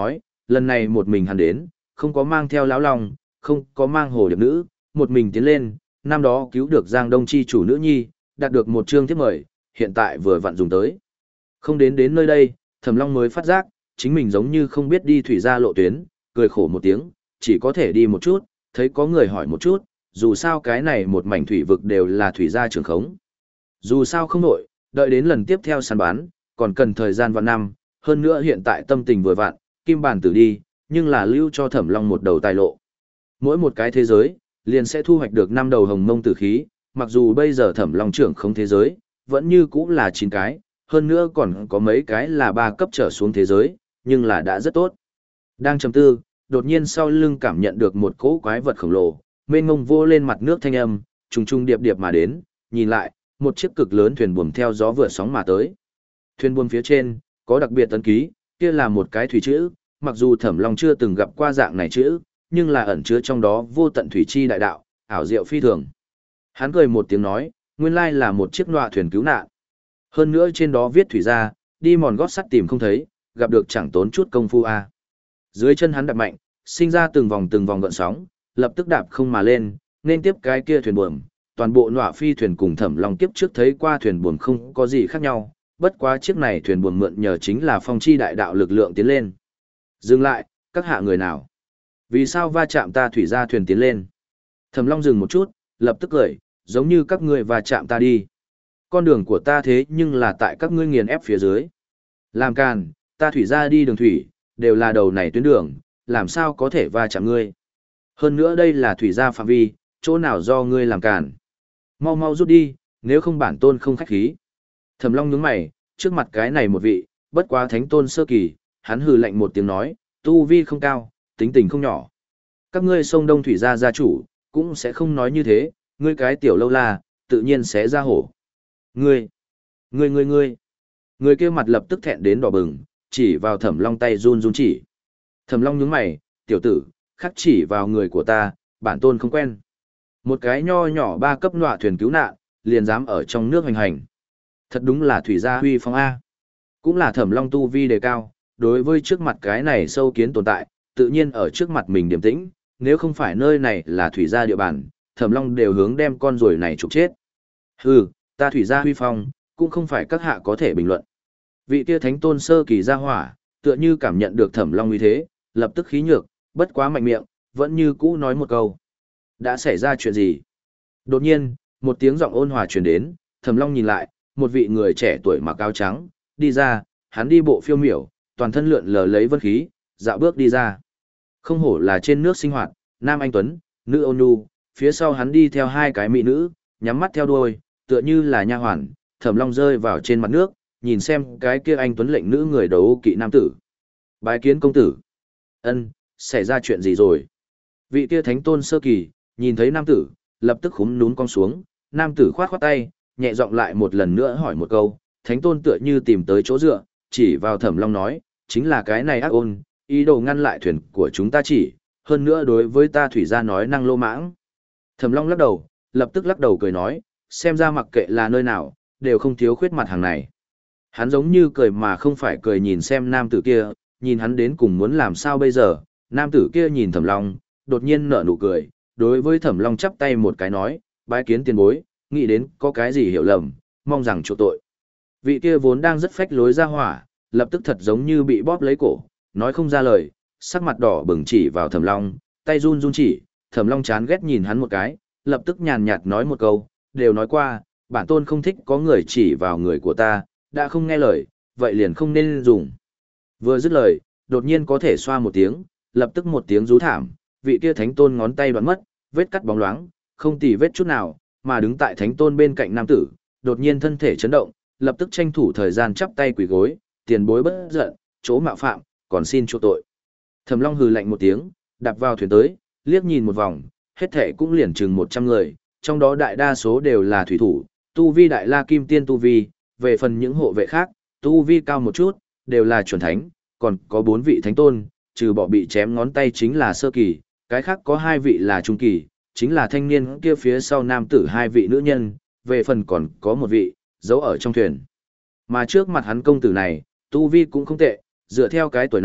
lần này một mình hắn đến, không có mang theo lão long, không có mang hồ điệp nữ, một mình tiến lên, năm đó cứu được Giang Đông chi chủ nữ nhi, đạt được một chương thiếp mời, hiện tại vừa vặn dùng tới. Không đến đến nơi đây, Thẩm Long mới phát giác, chính mình giống như không biết đi thủy gia lộ tuyến, cười khổ một tiếng, chỉ có thể đi một chút, thấy có người hỏi một chút, dù sao cái này một mảnh thủy vực đều là thủy gia trường khống. Dù sao không nổi, đợi đến lần tiếp theo săn bán, còn cần thời gian vạn năm, hơn nữa hiện tại tâm tình vừa vặn, kim bản tử đi, nhưng là lưu cho Thẩm Long một đầu tài lộ. Mỗi một cái thế giới, liền sẽ thu hoạch được năm đầu hồng mông tử khí, mặc dù bây giờ Thẩm Long trưởng không thế giới, vẫn như cũ là chín cái, hơn nữa còn có mấy cái là ba cấp trở xuống thế giới, nhưng là đã rất tốt. Đang trầm tư, đột nhiên sau lưng cảm nhận được một cỗ quái vật khổng lồ, mênh mông vô lên mặt nước thanh âm, trùng trùng điệp điệp mà đến, nhìn lại, một chiếc cực lớn thuyền buồm theo gió vượt sóng mà tới. Thuyền buồm phía trên, có đặc biệt tấn ký, kia là một cái thủy chữ, mặc dù Thẩm Long chưa từng gặp qua dạng này chữ, nhưng là ẩn chứa trong đó vô tận thủy chi đại đạo, ảo diệu phi thường. Hắn cười một tiếng nói, nguyên lai là một chiếc nọa thuyền cứu nạn. Hơn nữa trên đó viết thủy ra, đi mòn gót sắt tìm không thấy, gặp được chẳng tốn chút công phu a. Dưới chân hắn đạp mạnh, sinh ra từng vòng từng vòng gợn sóng, lập tức đạp không mà lên, nên tiếp cái kia thuyền buồm. Toàn bộ nọa phi thuyền cùng Thẩm Long tiếp trước thấy qua thuyền buồm không có gì khác nhau, bất quá chiếc này thuyền buồm mượn nhờ chính là phong chi đại đạo lực lượng tiến lên. Dừng lại, các hạ người nào? Vì sao va chạm ta thủy ra thuyền tiến lên? Thẩm Long dừng một chút, lập tức cười, giống như các ngươi va chạm ta đi. Con đường của ta thế nhưng là tại các ngươi nghiền ép phía dưới. Làm càn, ta thủy ra đi đường thủy, đều là đầu này tuyến đường, làm sao có thể va chạm ngươi? Hơn nữa đây là thủy gia phạm vi, chỗ nào do ngươi làm càn? Mau mau rút đi, nếu không bản tôn không khách khí. Thẩm Long nhướng mày, trước mặt cái này một vị, bất quá thánh tôn sơ kỳ, hắn hừ lạnh một tiếng nói, tu vi không cao, tính tình không nhỏ. Các ngươi sông Đông thủy gia gia chủ, cũng sẽ không nói như thế, ngươi cái tiểu lâu la, tự nhiên sẽ ra hổ. Ngươi, ngươi ngươi ngươi. Người kia mặt lập tức thẹn đến đỏ bừng, chỉ vào Thẩm Long tay run run chỉ. Thẩm Long nhướng mày, tiểu tử, khắc chỉ vào người của ta, bản tôn không quen. Một cái nho nhỏ ba cấp nọa thuyền cứu nạn, liền dám ở trong nước hành hành. Thật đúng là thủy gia huy phong A. Cũng là Thẩm Long tu vi đề cao, đối với trước mặt cái này sâu kiến tồn tại, tự nhiên ở trước mặt mình điềm tĩnh, nếu không phải nơi này là thủy gia địa bàn, Thẩm Long đều hướng đem con ruồi này trục chết. Hừ, ta thủy gia huy phong, cũng không phải các hạ có thể bình luận. Vị kia thánh tôn sơ kỳ gia hỏa, tựa như cảm nhận được Thẩm Long uy thế, lập tức khí nhược, bất quá mạnh miệng, vẫn như cũ nói một câu. Đã xảy ra chuyện gì? Đột nhiên, một tiếng giọng ôn hòa truyền đến, Thẩm Long nhìn lại, một vị người trẻ tuổi mặc áo trắng, đi ra, hắn đi bộ phiêu miểu, toàn thân lượn lờ lấy vân khí, dạo bước đi ra. Không hổ là trên nước sinh hoạt, nam anh tuấn, nữ ôn nhu, phía sau hắn đi theo hai cái mỹ nữ, nhắm mắt theo đuôi, tựa như là nha hoàn. Thẩm Long rơi vào trên mặt nước, nhìn xem cái kia anh tuấn lệnh nữ người đấu kỵ nam tử. Bái kiến công tử. Ân, xảy ra chuyện gì rồi? Vị kia thánh tôn sơ kỳ, nhìn thấy nam tử, lập tức khúm núm cong xuống, nam tử khoát khoát tay, nhẹ giọng lại một lần nữa hỏi một câu, thánh tôn tựa như tìm tới chỗ dựa, chỉ vào Thẩm Long nói, chính là cái này ác ôn, ý đồ ngăn lại thuyền của chúng ta chỉ, hơn nữa đối với ta thủy gia nói năng lô mãng. Thẩm Long lắc đầu, lập tức lắc đầu cười nói, xem ra mặc kệ là nơi nào, đều không thiếu khuyết mặt hàng này. Hắn giống như cười mà không phải cười nhìn xem nam tử kia, nhìn hắn đến cùng muốn làm sao bây giờ, nam tử kia nhìn Thẩm Long, đột nhiên nở nụ cười, đối với Thẩm Long chắp tay một cái nói, bái kiến tiền bối, nghĩ đến có cái gì hiểu lầm, mong rằng chỗ tội. Vị kia vốn đang rất phách lối ra hỏa, lập tức thật giống như bị bóp lấy cổ, nói không ra lời, sắc mặt đỏ bừng chỉ vào Thẩm Long, tay run run chỉ, Thẩm Long chán ghét nhìn hắn một cái, lập tức nhàn nhạt nói một câu, đều nói qua, bản tôn không thích có người chỉ vào người của ta, đã không nghe lời, vậy liền không nên dùng. Vừa dứt lời, đột nhiên có thể xoa một tiếng, lập tức một tiếng rú thảm, vị kia thánh tôn ngón tay đoạn mất, vết cắt bóng loáng, không tì vết chút nào, mà đứng tại thánh tôn bên cạnh nam tử, đột nhiên thân thể chấn động, lập tức tranh thủ thời gian chắp tay quỳ gối, tiền bối bất giận, chỗ mạo phạm, còn xin chỗ tội. Thẩm Long hừ lạnh một tiếng, đạp vào thuyền tới, liếc nhìn một vòng, hết thảy cũng liền chừng một trăm người, trong đó đại đa số đều là thủy thủ, tu vi đại la kim tiên tu vi, về phần những hộ vệ khác, tu vi cao một chút, đều là chuẩn thánh, còn có bốn vị thánh tôn, trừ bỏ bị chém ngón tay chính là sơ kỳ, cái khác có hai vị là trung kỳ, chính là thanh niên kia phía sau nam tử hai vị nữ nhân, về phần còn có một vị, giấu ở trong thuyền. Mà trước mặt hắn công tử này, tu vi cũng không tệ, dựa theo cái tuổi này,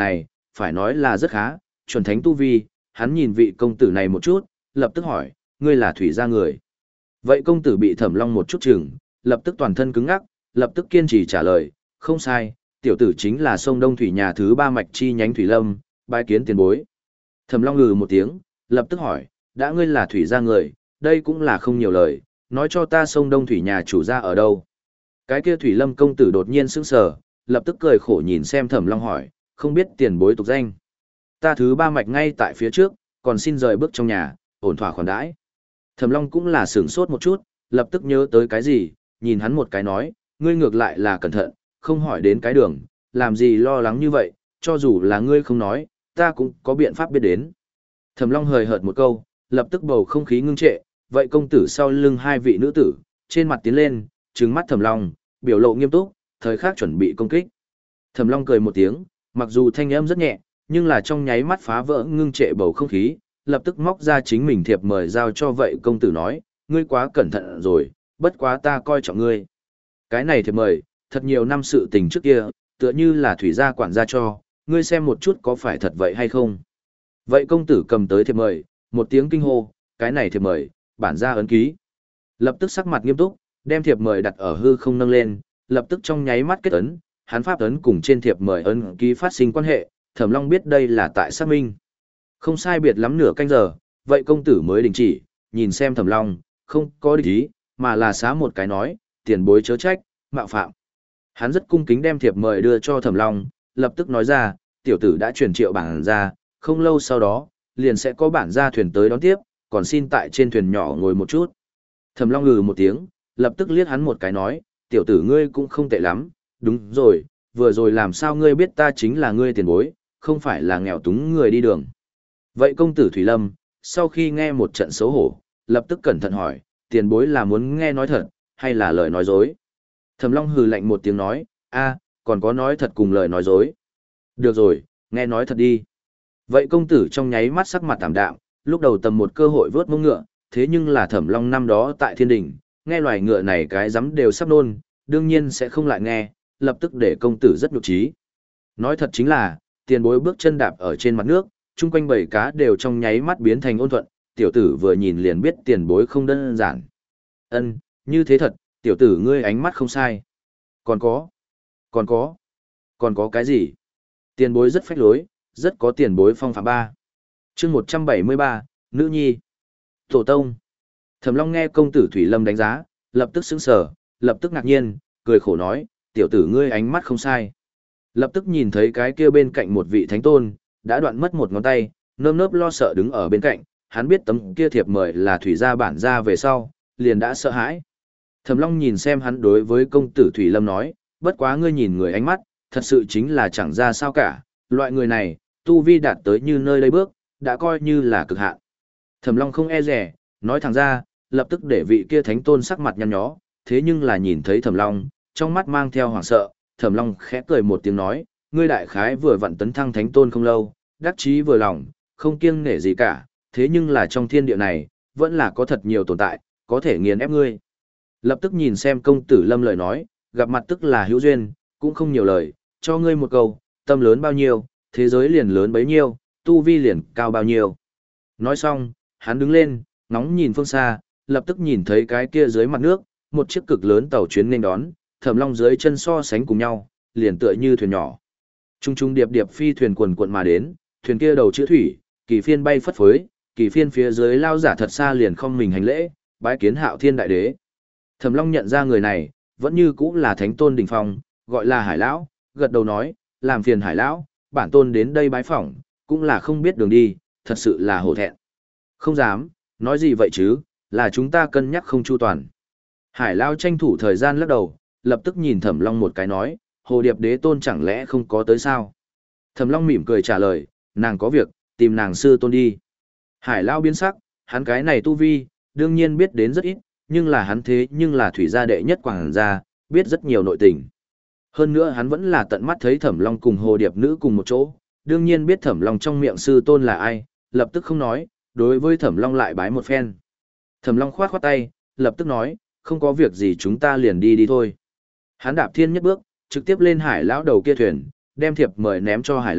phải nói là rất khá, chuẩn thánh tu vi, hắn nhìn vị công tử này một chút, lập tức hỏi, ngươi là thủy gia người. Vậy công tử bị Thẩm Long một chút chừng, lập tức toàn thân cứng ngắc, lập tức kiên trì trả lời, không sai, tiểu tử chính là sông Đông Thủy nhà thứ ba mạch chi nhánh Thủy Lâm, bái kiến tiền bối. Thẩm Long ngừ một tiếng, lập tức hỏi, đã ngươi là thủy gia người, đây cũng là không nhiều lời, nói cho ta sông Đông Thủy nhà chủ gia ở đâu. Cái kia Thủy Lâm công tử đột nhiên sững sờ, lập tức cười khổ nhìn xem Thẩm Long hỏi, không biết tiền bối tục danh. Ta thứ ba mạch ngay tại phía trước, còn xin rời bước trong nhà, ổn thỏa khoản đãi. Thẩm Long cũng là sửng sốt một chút, lập tức nhớ tới cái gì, nhìn hắn một cái nói, ngươi ngược lại là cẩn thận, không hỏi đến cái đường, làm gì lo lắng như vậy, cho dù là ngươi không nói, ta cũng có biện pháp biết đến. Thẩm Long hời hợt một câu, lập tức bầu không khí ngưng trệ, vậy công tử sau lưng hai vị nữ tử, trên mặt tiến lên, trừng mắt Thẩm Long, biểu lộ nghiêm túc, thời khắc chuẩn bị công kích. Thẩm Long cười một tiếng, mặc dù thanh âm rất nhẹ, nhưng là trong nháy mắt phá vỡ ngưng trệ bầu không khí, lập tức móc ra chính mình thiệp mời giao cho vậy công tử nói, ngươi quá cẩn thận rồi, bất quá ta coi trọng ngươi. Cái này thiệp mời, thật nhiều năm sự tình trước kia, tựa như là thủy gia quản gia cho, ngươi xem một chút có phải thật vậy hay không. Vậy công tử cầm tới thiệp mời, một tiếng kinh hô, cái này thiệp mời, bản gia ấn ký. Lập tức sắc mặt nghiêm túc, đem thiệp mời đặt ở hư không nâng lên, lập tức trong nháy mắt kết ấn, hắn pháp ấn cùng trên thiệp mời ấn ký phát sinh quan hệ, Thẩm Long biết đây là tại xác minh. Không sai biệt lắm nửa canh giờ, vậy công tử mới đình chỉ, nhìn xem Thẩm Long, không có địch ý, mà là xá một cái nói, tiền bối chớ trách, mạo phạm. Hắn rất cung kính đem thiệp mời đưa cho Thẩm Long, lập tức nói ra, tiểu tử đã truyền triệu bản ra, không lâu sau đó, liền sẽ có bản ra thuyền tới đón tiếp, còn xin tại trên thuyền nhỏ ngồi một chút. Thẩm Long ngừ một tiếng, lập tức liếc hắn một cái nói, tiểu tử ngươi cũng không tệ lắm, đúng rồi, vừa rồi làm sao ngươi biết ta chính là ngươi tiền bối, không phải là nghèo túng người đi đường. Vậy công tử Thủy Lâm, sau khi nghe một trận xấu hổ, lập tức cẩn thận hỏi, tiền bối là muốn nghe nói thật, hay là lời nói dối? Thẩm Long hừ lạnh một tiếng nói, a, còn có nói thật cùng lời nói dối. Được rồi, nghe nói thật đi. Vậy công tử trong nháy mắt sắc mặt tạm đạm, lúc đầu tầm một cơ hội vớt mông ngựa, thế nhưng là Thẩm Long năm đó tại thiên đình, nghe loài ngựa này cái rắm đều sắp nôn, đương nhiên sẽ không lại nghe, lập tức để công tử rất nhục trí. Nói thật chính là, tiền bối bước chân đạp ở trên mặt nước, chung quanh bầy cá đều trong nháy mắt biến thành ôn thuận, tiểu tử vừa nhìn liền biết tiền bối không đơn giản. Ân, như thế thật, tiểu tử ngươi ánh mắt không sai. Còn có, còn có, còn có cái gì? Tiền bối rất phách lối, rất có tiền bối phong phạm ba. Chương một trăm bảy mươi ba, Nữ Nhi. Tổ tông. Thẩm Long nghe công tử Thủy Lâm đánh giá, lập tức sững sờ, lập tức ngạc nhiên, cười khổ nói, tiểu tử ngươi ánh mắt không sai. Lập tức nhìn thấy cái kia bên cạnh một vị thánh tôn, đã đoạn mất một ngón tay, nơm nớp lo sợ đứng ở bên cạnh, hắn biết tấm kia thiệp mời là thủy gia bản gia về sau, liền đã sợ hãi. Thẩm Long nhìn xem hắn đối với công tử Thủy Lâm nói, bất quá ngươi nhìn người ánh mắt, thật sự chính là chẳng ra sao cả, loại người này, tu vi đạt tới như nơi đây bước, đã coi như là cực hạn. Thẩm Long không e dè, nói thẳng ra, lập tức để vị kia thánh tôn sắc mặt nhăn nhó, thế nhưng là nhìn thấy Thẩm Long, trong mắt mang theo hoảng sợ, Thẩm Long khẽ cười một tiếng nói, ngươi đại khái vừa vặn tấn thăng thánh tôn không lâu, đắc chí vừa lòng, không kiêng nể gì cả, thế nhưng là trong thiên địa này, vẫn là có thật nhiều tồn tại, có thể nghiền ép ngươi. Lập tức nhìn xem công tử Lâm lời nói, gặp mặt tức là hữu duyên, cũng không nhiều lời, cho ngươi một câu, tâm lớn bao nhiêu, thế giới liền lớn bấy nhiêu, tu vi liền cao bao nhiêu. Nói xong, hắn đứng lên, ngóng nhìn phương xa, lập tức nhìn thấy cái kia dưới mặt nước, một chiếc cực lớn tàu chuyến nên đón, Thẩm Long dưới chân so sánh cùng nhau, liền tựa như thuyền nhỏ. Trung trung điệp điệp phi thuyền quần quận mà đến, thuyền kia đầu chữ thủy, kỳ phiên bay phất phới, kỳ phiên phía dưới lao giả thật xa liền không mình hành lễ, bái kiến Hạo Thiên đại đế. Thẩm Long nhận ra người này, vẫn như cũ là thánh tôn đỉnh phong, gọi là Hải lão, gật đầu nói, làm phiền Hải lão, bản tôn đến đây bái phỏng, cũng là không biết đường đi, thật sự là hổ thẹn. Không dám, nói gì vậy chứ, là chúng ta cân nhắc không chu toàn. Hải lão tranh thủ thời gian lắc đầu, lập tức nhìn Thẩm Long một cái nói, Hồ Điệp đế tôn chẳng lẽ không có tới sao? Thẩm Long mỉm cười trả lời, nàng có việc, tìm nàng sư tôn đi. Hải lão biến sắc, hắn cái này tu vi, đương nhiên biết đến rất ít, nhưng là hắn thế nhưng là thủy gia đệ nhất quảng gia, biết rất nhiều nội tình. Hơn nữa hắn vẫn là tận mắt thấy Thẩm Long cùng Hồ Điệp nữ cùng một chỗ, đương nhiên biết Thẩm Long trong miệng sư tôn là ai, lập tức không nói, đối với Thẩm Long lại bái một phen. Thẩm Long khoát khoát tay, lập tức nói, không có việc gì chúng ta liền đi đi thôi. Hắn đạp thiên nhất bước, trực tiếp lên Hải lão đầu kia thuyền, đem thiệp mời ném cho Hải lão,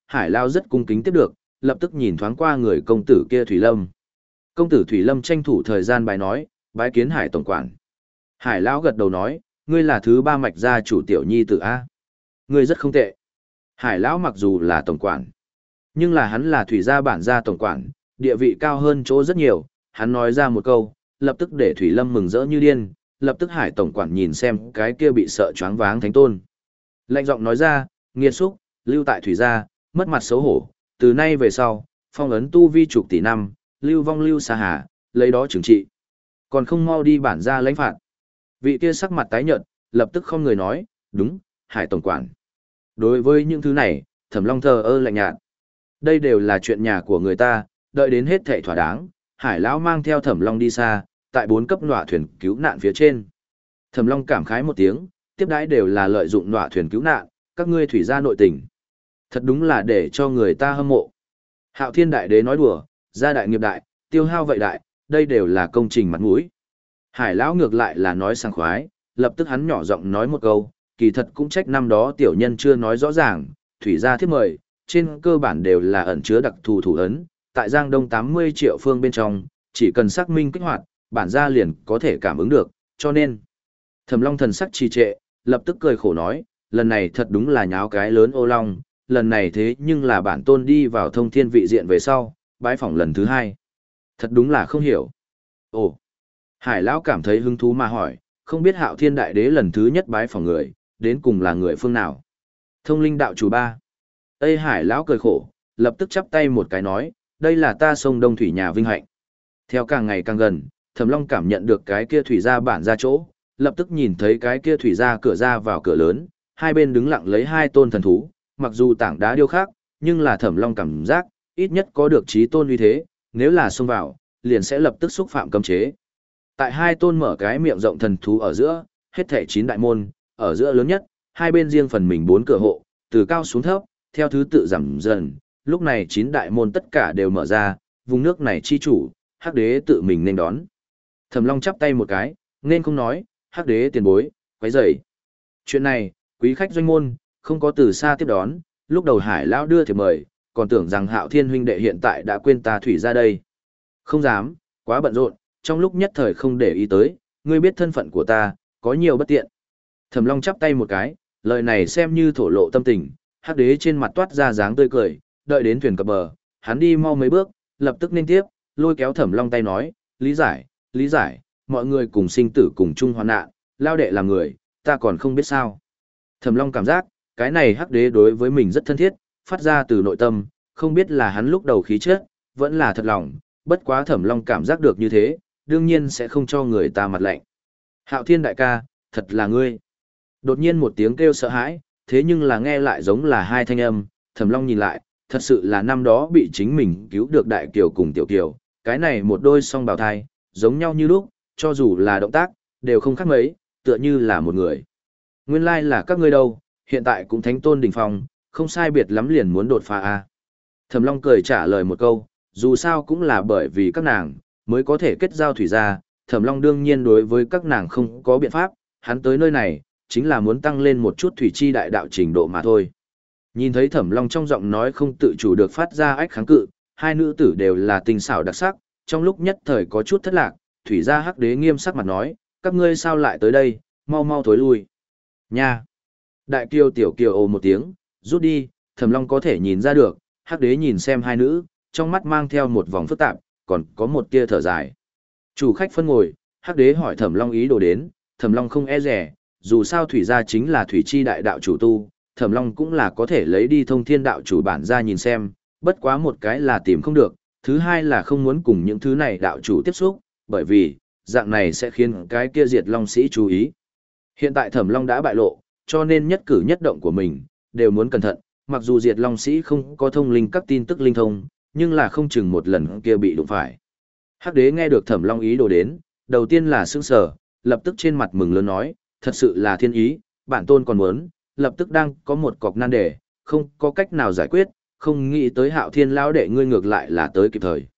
Hải Lao rất cung kính tiếp được, lập tức nhìn thoáng qua người công tử kia Thủy Lâm. Công tử Thủy Lâm tranh thủ thời gian bài nói, bái kiến Hải tổng quản. Hải Lão gật đầu nói, ngươi là thứ ba mạch gia chủ tiểu nhi tử A. Ngươi rất không tệ. Hải Lão mặc dù là tổng quản, nhưng là hắn là thủy gia bản gia tổng quản, địa vị cao hơn chỗ rất nhiều. Hắn nói ra một câu, lập tức để Thủy Lâm mừng rỡ như điên, lập tức Hải tổng quản nhìn xem cái kia bị sợ choáng váng thánh tôn. Lạnh giọng nói ra, nghiệt xúc, lưu tại thủy gia, mất mặt xấu hổ, từ nay về sau, phong ấn tu vi chục tỷ năm, lưu vong lưu xa hà, lấy đó trừng trị. Còn không mau đi bản gia lãnh phạt. Vị kia sắc mặt tái nhợt, lập tức không người nói, đúng, Hải tổng quản. Đối với những thứ này, Thẩm Long thờ ơ lạnh nhạt. Đây đều là chuyện nhà của người ta, đợi đến hết thảy thỏa đáng, Hải lão mang theo Thẩm Long đi xa, tại bốn cấp nọa thuyền cứu nạn phía trên. Thẩm Long cảm khái một tiếng, tiếp đãi đều là lợi dụng nọa thuyền cứu nạn, các ngươi thủy gia nội tình. Thật đúng là để cho người ta hâm mộ. Hạo Thiên Đại Đế nói đùa, gia đại nghiệp đại, tiêu hao vậy đại, đây đều là công trình mặt mũi. Hải lão ngược lại là nói sang khoái, lập tức hắn nhỏ giọng nói một câu, kỳ thật cũng trách năm đó tiểu nhân chưa nói rõ ràng, thủy gia thiếp mời, trên cơ bản đều là ẩn chứa đặc thù thủ ấn, tại Giang Đông tám mươi triệu phương bên trong, chỉ cần xác minh kích hoạt, bản gia liền có thể cảm ứng được, cho nên. Thẩm Long thần sắc trì trệ, lập tức cười khổ nói, lần này thật đúng là nháo cái lớn ô long, lần này thế nhưng là bản tôn đi vào thông thiên vị diện về sau, bái phỏng lần thứ hai. Thật đúng là không hiểu. Ồ, Hải lão cảm thấy hứng thú mà hỏi, không biết Hạo Thiên Đại Đế lần thứ nhất bái phỏng người, đến cùng là người phương nào? Thông linh đạo chủ ba. Ây Hải lão cười khổ, lập tức chắp tay một cái nói, đây là ta sông Đông Thủy nhà vinh hạnh. Theo càng ngày càng gần, Thẩm Long cảm nhận được cái kia thủy gia bản ra chỗ, lập tức nhìn thấy cái kia thủy gia cửa ra vào cửa lớn, hai bên đứng lặng lấy hai tôn thần thú, mặc dù tảng đá điêu khắc, nhưng là Thẩm Long cảm giác, ít nhất có được chí tôn uy thế, nếu là xông vào, liền sẽ lập tức xúc phạm cấm chế. Tại hai tôn mở cái miệng rộng thần thú ở giữa, hết thảy chín đại môn, ở giữa lớn nhất, hai bên riêng phần mình bốn cửa hộ, từ cao xuống thấp, theo thứ tự giảm dần, lúc này chín đại môn tất cả đều mở ra, vùng nước này chi chủ, Hắc Đế tự mình nên đón. Thẩm Long chắp tay một cái, nên không nói, Hắc Đế tiền bối, quấy rầy. Chuyện này, quý khách doanh môn, không có từ xa tiếp đón, lúc đầu Hải lão đưa thiệp mời, còn tưởng rằng Hạo Thiên huynh đệ hiện tại đã quên ta thủy ra đây. Không dám, quá bận rộn, trong lúc nhất thời không để ý tới, ngươi biết thân phận của ta, có nhiều bất tiện. Thẩm Long chắp tay một cái, lời này xem như thổ lộ tâm tình, Hắc Đế trên mặt toát ra dáng tươi cười, đợi đến thuyền cập bờ, hắn đi mau mấy bước, lập tức nên tiếp, lôi kéo Thẩm Long tay nói, lý giải, lý giải, mọi người cùng sinh tử cùng chung hoạn nạn, lao đệ là người, ta còn không biết sao. Thẩm Long cảm giác, cái này Hắc Đế đối với mình rất thân thiết, phát ra từ nội tâm, không biết là hắn lúc đầu khí chất, vẫn là thật lòng, bất quá Thẩm Long cảm giác được như thế, đương nhiên sẽ không cho người ta mặt lạnh. Hạo Thiên đại ca, thật là ngươi. Đột nhiên một tiếng kêu sợ hãi, thế nhưng là nghe lại giống là hai thanh âm, Thẩm Long nhìn lại, thật sự là năm đó bị chính mình cứu được Đại Kiều cùng Tiểu Kiều, cái này một đôi song bào thai, giống nhau như lúc, cho dù là động tác, đều không khác mấy, tựa như là một người. Nguyên lai là các ngươi đâu, hiện tại cũng thánh tôn đỉnh phong, không sai biệt lắm liền muốn đột phá a. Thẩm Long cười trả lời một câu, dù sao cũng là bởi vì các nàng, mới có thể kết giao thủy gia, Thẩm Long đương nhiên đối với các nàng không có biện pháp, hắn tới nơi này, chính là muốn tăng lên một chút thủy chi đại đạo trình độ mà thôi. Nhìn thấy Thẩm Long trong giọng nói không tự chủ được phát ra ách kháng cự, hai nữ tử đều là tình xảo đặc sắc, trong lúc nhất thời có chút thất lạc, thủy gia Hắc Đế nghiêm sắc mặt nói, các ngươi sao lại tới đây, mau mau thối lui. Nha! Đại Kiều Tiểu Kiều ồ một tiếng, rút đi, Thẩm Long có thể nhìn ra được, Hắc Đế nhìn xem hai nữ, trong mắt mang theo một vòng phức tạp, còn có một tia thở dài. Chủ khách phân ngồi, Hắc Đế hỏi Thẩm Long ý đồ đến, Thẩm Long không e rẻ, dù sao thủy gia chính là thủy chi đại đạo chủ tu, Thẩm Long cũng là có thể lấy đi thông thiên đạo chủ bản ra nhìn xem, bất quá một cái là tìm không được, thứ hai là không muốn cùng những thứ này đạo chủ tiếp xúc, bởi vì, dạng này sẽ khiến cái kia diệt long sĩ chú ý. Hiện tại Thẩm Long đã bại lộ, cho nên nhất cử nhất động của mình, đều muốn cẩn thận, mặc dù diệt long sĩ không có thông linh các tin tức linh thông, nhưng là không chừng một lần kia bị đụng phải. Hắc Đế nghe được Thẩm Long ý đồ đến, đầu tiên là sững sờ, lập tức trên mặt mừng lớn nói, thật sự là thiên ý, bản tôn còn muốn, lập tức đang có một cọc nan đề, không có cách nào giải quyết, không nghĩ tới Hạo Thiên lão đệ ngươi ngược lại là tới kịp thời.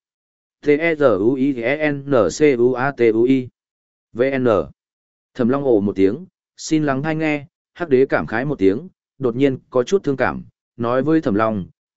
T-E-Z-U-I-N-C-U-A-T-U-I V N Thẩm Long ồ một tiếng, xin lắng hay nghe, Hắc Đế cảm khái một tiếng, đột nhiên có chút thương cảm, nói với Thẩm Long,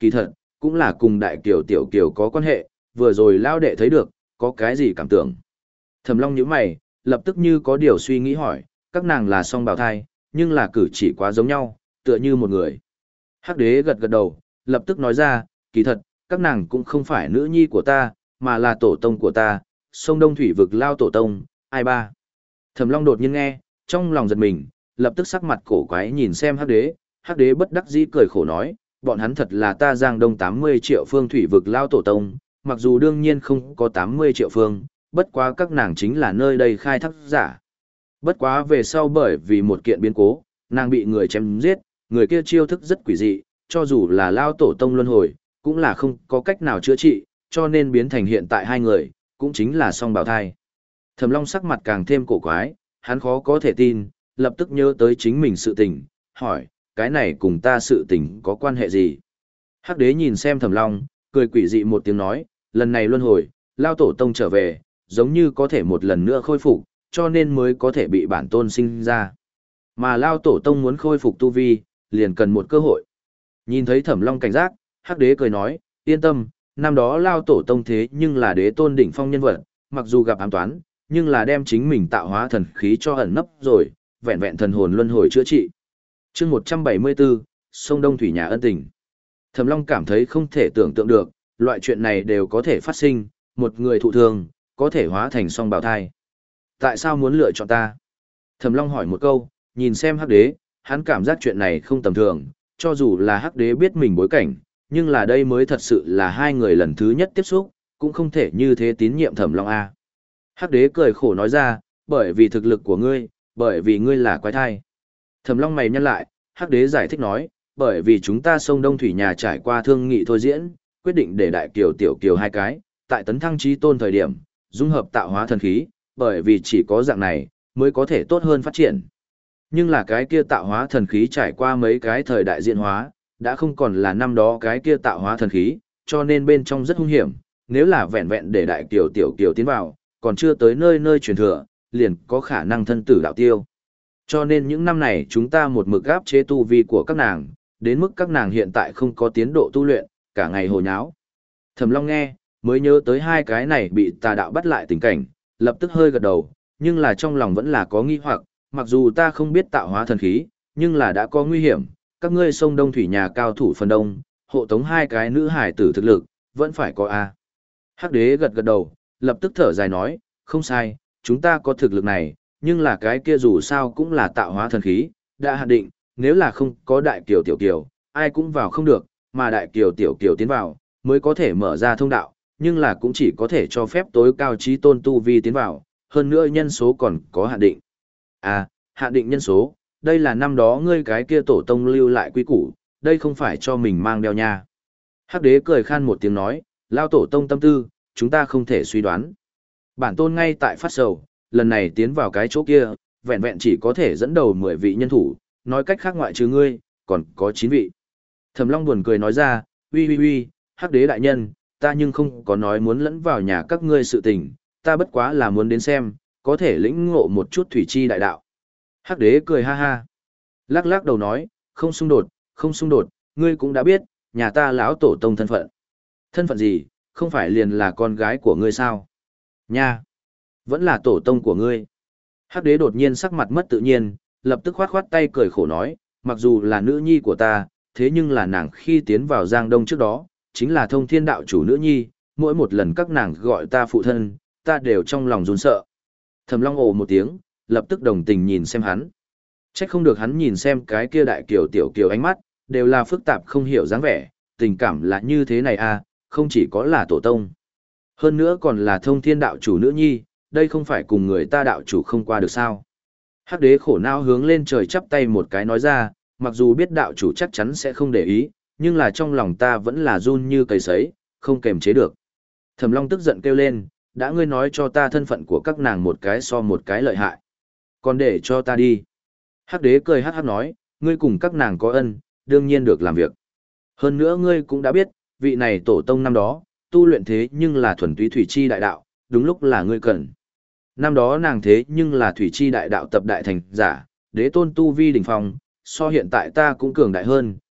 kỳ thật, cũng là cùng đại kiều tiểu kiều có quan hệ, vừa rồi lao đệ thấy được, có cái gì cảm tưởng. Thẩm Long nhíu mày, lập tức như có điều suy nghĩ hỏi, các nàng là song bào thai, nhưng là cử chỉ quá giống nhau, tựa như một người. Hắc đế gật gật đầu, lập tức nói ra, kỳ thật, các nàng cũng không phải nữ nhi của ta, mà là tổ tông của ta, sông Đông Thủy vực lao tổ tông, ai ba. Thẩm Long đột nhiên nghe, trong lòng giật mình, lập tức sắc mặt cổ quái nhìn xem Hắc đế, Hắc đế bất đắc dĩ cười khổ nói, bọn hắn thật là ta Giang Đông tám mươi triệu phương thủy vực lao tổ tông, mặc dù đương nhiên không có tám mươi triệu phương, bất quá các nàng chính là nơi đây khai thác giả. Bất quá về sau bởi vì một kiện biến cố, nàng bị người chém giết, người kia chiêu thức rất quỷ dị, cho dù là lao tổ tông luân hồi, cũng là không có cách nào chữa trị, cho nên biến thành hiện tại hai người, cũng chính là song bào thai. Thẩm Long sắc mặt càng thêm cổ quái, hắn khó có thể tin, lập tức nhớ tới chính mình sự tình, hỏi, cái này cùng ta sự tình có quan hệ gì? Hắc đế nhìn xem Thẩm Long, cười quỷ dị một tiếng nói, lần này luân hồi, lao tổ tông trở về, giống như có thể một lần nữa khôi phục, cho nên mới có thể bị bản tôn sinh ra. Mà lao tổ tông muốn khôi phục tu vi, liền cần một cơ hội. Nhìn thấy Thẩm Long cảnh giác, Hắc đế cười nói, yên tâm, năm đó lao tổ tông thế nhưng là đế tôn đỉnh phong nhân vật, mặc dù gặp ám toán, nhưng là đem chính mình tạo hóa thần khí cho ẩn nấp rồi, vẹn vẹn thần hồn luân hồi chữa trị. Chương một trăm bảy mươi bốn, sông Đông Thủy nhà ân tình. Thẩm Long cảm thấy không thể tưởng tượng được, loại chuyện này đều có thể phát sinh, một người thụ thương, có thể hóa thành song bào thai. Tại sao muốn lựa chọn ta? Thẩm Long hỏi một câu, nhìn xem Hắc đế, hắn cảm giác chuyện này không tầm thường, cho dù là Hắc đế biết mình bối cảnh, nhưng là đây mới thật sự là hai người lần thứ nhất tiếp xúc, cũng không thể như thế tín nhiệm Thẩm Long a. Hắc đế cười khổ nói ra, bởi vì thực lực của ngươi, bởi vì ngươi là quái thai. Thẩm Long mày nhăn lại, Hắc đế giải thích nói, bởi vì chúng ta sông Đông Thủy nhà trải qua thương nghị thôi diễn, quyết định để đại kiều tiểu kiều hai cái, tại tấn thăng chí tôn thời điểm, dung hợp tạo hóa thần khí, bởi vì chỉ có dạng này, mới có thể tốt hơn phát triển. Nhưng là cái kia tạo hóa thần khí trải qua mấy cái thời đại diễn hóa, đã không còn là năm đó cái kia tạo hóa thần khí, cho nên bên trong rất hung hiểm, nếu là vẹn vẹn để đại kiều tiểu kiều tiến vào, còn chưa tới nơi nơi truyền thừa, liền có khả năng thân tử đạo tiêu. Cho nên những năm này chúng ta một mực áp chế tu vi của các nàng, đến mức các nàng hiện tại không có tiến độ tu luyện, cả ngày hồ nháo. Thẩm Long nghe, mới nhớ tới hai cái này bị tà đạo bắt lại tình cảnh, lập tức hơi gật đầu, nhưng là trong lòng vẫn là có nghi hoặc, mặc dù ta không biết tạo hóa thần khí, nhưng là đã có nguy hiểm, các ngươi sông Đông Thủy nhà cao thủ phần đông, hộ tống hai cái nữ hải tử thực lực, vẫn phải có a. Hắc đế gật gật đầu, lập tức thở dài nói, không sai, chúng ta có thực lực này, nhưng là cái kia dù sao cũng là tạo hóa thần khí, đã hạn định, nếu là không có đại kiều tiểu kiều, ai cũng vào không được, mà đại kiều tiểu kiều tiến vào, mới có thể mở ra thông đạo, nhưng là cũng chỉ có thể cho phép tối cao trí tôn tu vi tiến vào, hơn nữa nhân số còn có hạn định. À, hạn định nhân số, đây là năm đó ngươi cái kia tổ tông lưu lại quy củ, đây không phải cho mình mang đeo nha. Hắc đế cười khan một tiếng nói, lao tổ tông tâm tư, chúng ta không thể suy đoán. Bản tôn ngay tại phát sầu, lần này tiến vào cái chỗ kia, vẹn vẹn chỉ có thể dẫn đầu mười vị nhân thủ, nói cách khác ngoại trừ ngươi, còn có chín vị. Thẩm Long buồn cười nói ra, uy uy uy, Hắc đế đại nhân, ta nhưng không có nói muốn lẫn vào nhà các ngươi sự tình, ta bất quá là muốn đến xem, có thể lĩnh ngộ một chút thủy chi đại đạo. Hắc đế cười ha ha, lắc lắc đầu nói, không xung đột, không xung đột, ngươi cũng đã biết, nhà ta lão tổ tông thân phận. Thân phận gì, không phải liền là con gái của ngươi sao? Nha, vẫn là tổ tông của ngươi. Hắc đế đột nhiên sắc mặt mất tự nhiên, lập tức khoát khoát tay cười khổ nói, mặc dù là nữ nhi của ta, thế nhưng là nàng khi tiến vào Giang Đông trước đó, chính là thông thiên đạo chủ nữ nhi, mỗi một lần các nàng gọi ta phụ thân, ta đều trong lòng run sợ. Thẩm Long ồ một tiếng, lập tức đồng tình nhìn xem hắn. Trách không được hắn nhìn xem cái kia đại kiều tiểu kiều ánh mắt, đều là phức tạp không hiểu dáng vẻ, tình cảm là như thế này à, không chỉ có là tổ tông. Hơn nữa còn là thông thiên đạo chủ nữ nhi, đây không phải cùng người ta đạo chủ không qua được sao. Hắc đế khổ não hướng lên trời chắp tay một cái nói ra, mặc dù biết đạo chủ chắc chắn sẽ không để ý, nhưng là trong lòng ta vẫn là run như cầy sấy, không kềm chế được. Thẩm Long tức giận kêu lên, đã ngươi nói cho ta thân phận của các nàng một cái so một cái lợi hại. Còn để cho ta đi. Hắc đế cười hắc hắc nói, ngươi cùng các nàng có ân, đương nhiên được làm việc. Hơn nữa ngươi cũng đã biết, vị này tổ tông năm đó, tu luyện thế nhưng là thuần túy thủy chi đại đạo, đúng lúc là ngươi cần. Năm đó nàng thế nhưng là thủy chi đại đạo tập đại thành giả, đế tôn tu vi đỉnh phong, so hiện tại ta cũng cường đại hơn,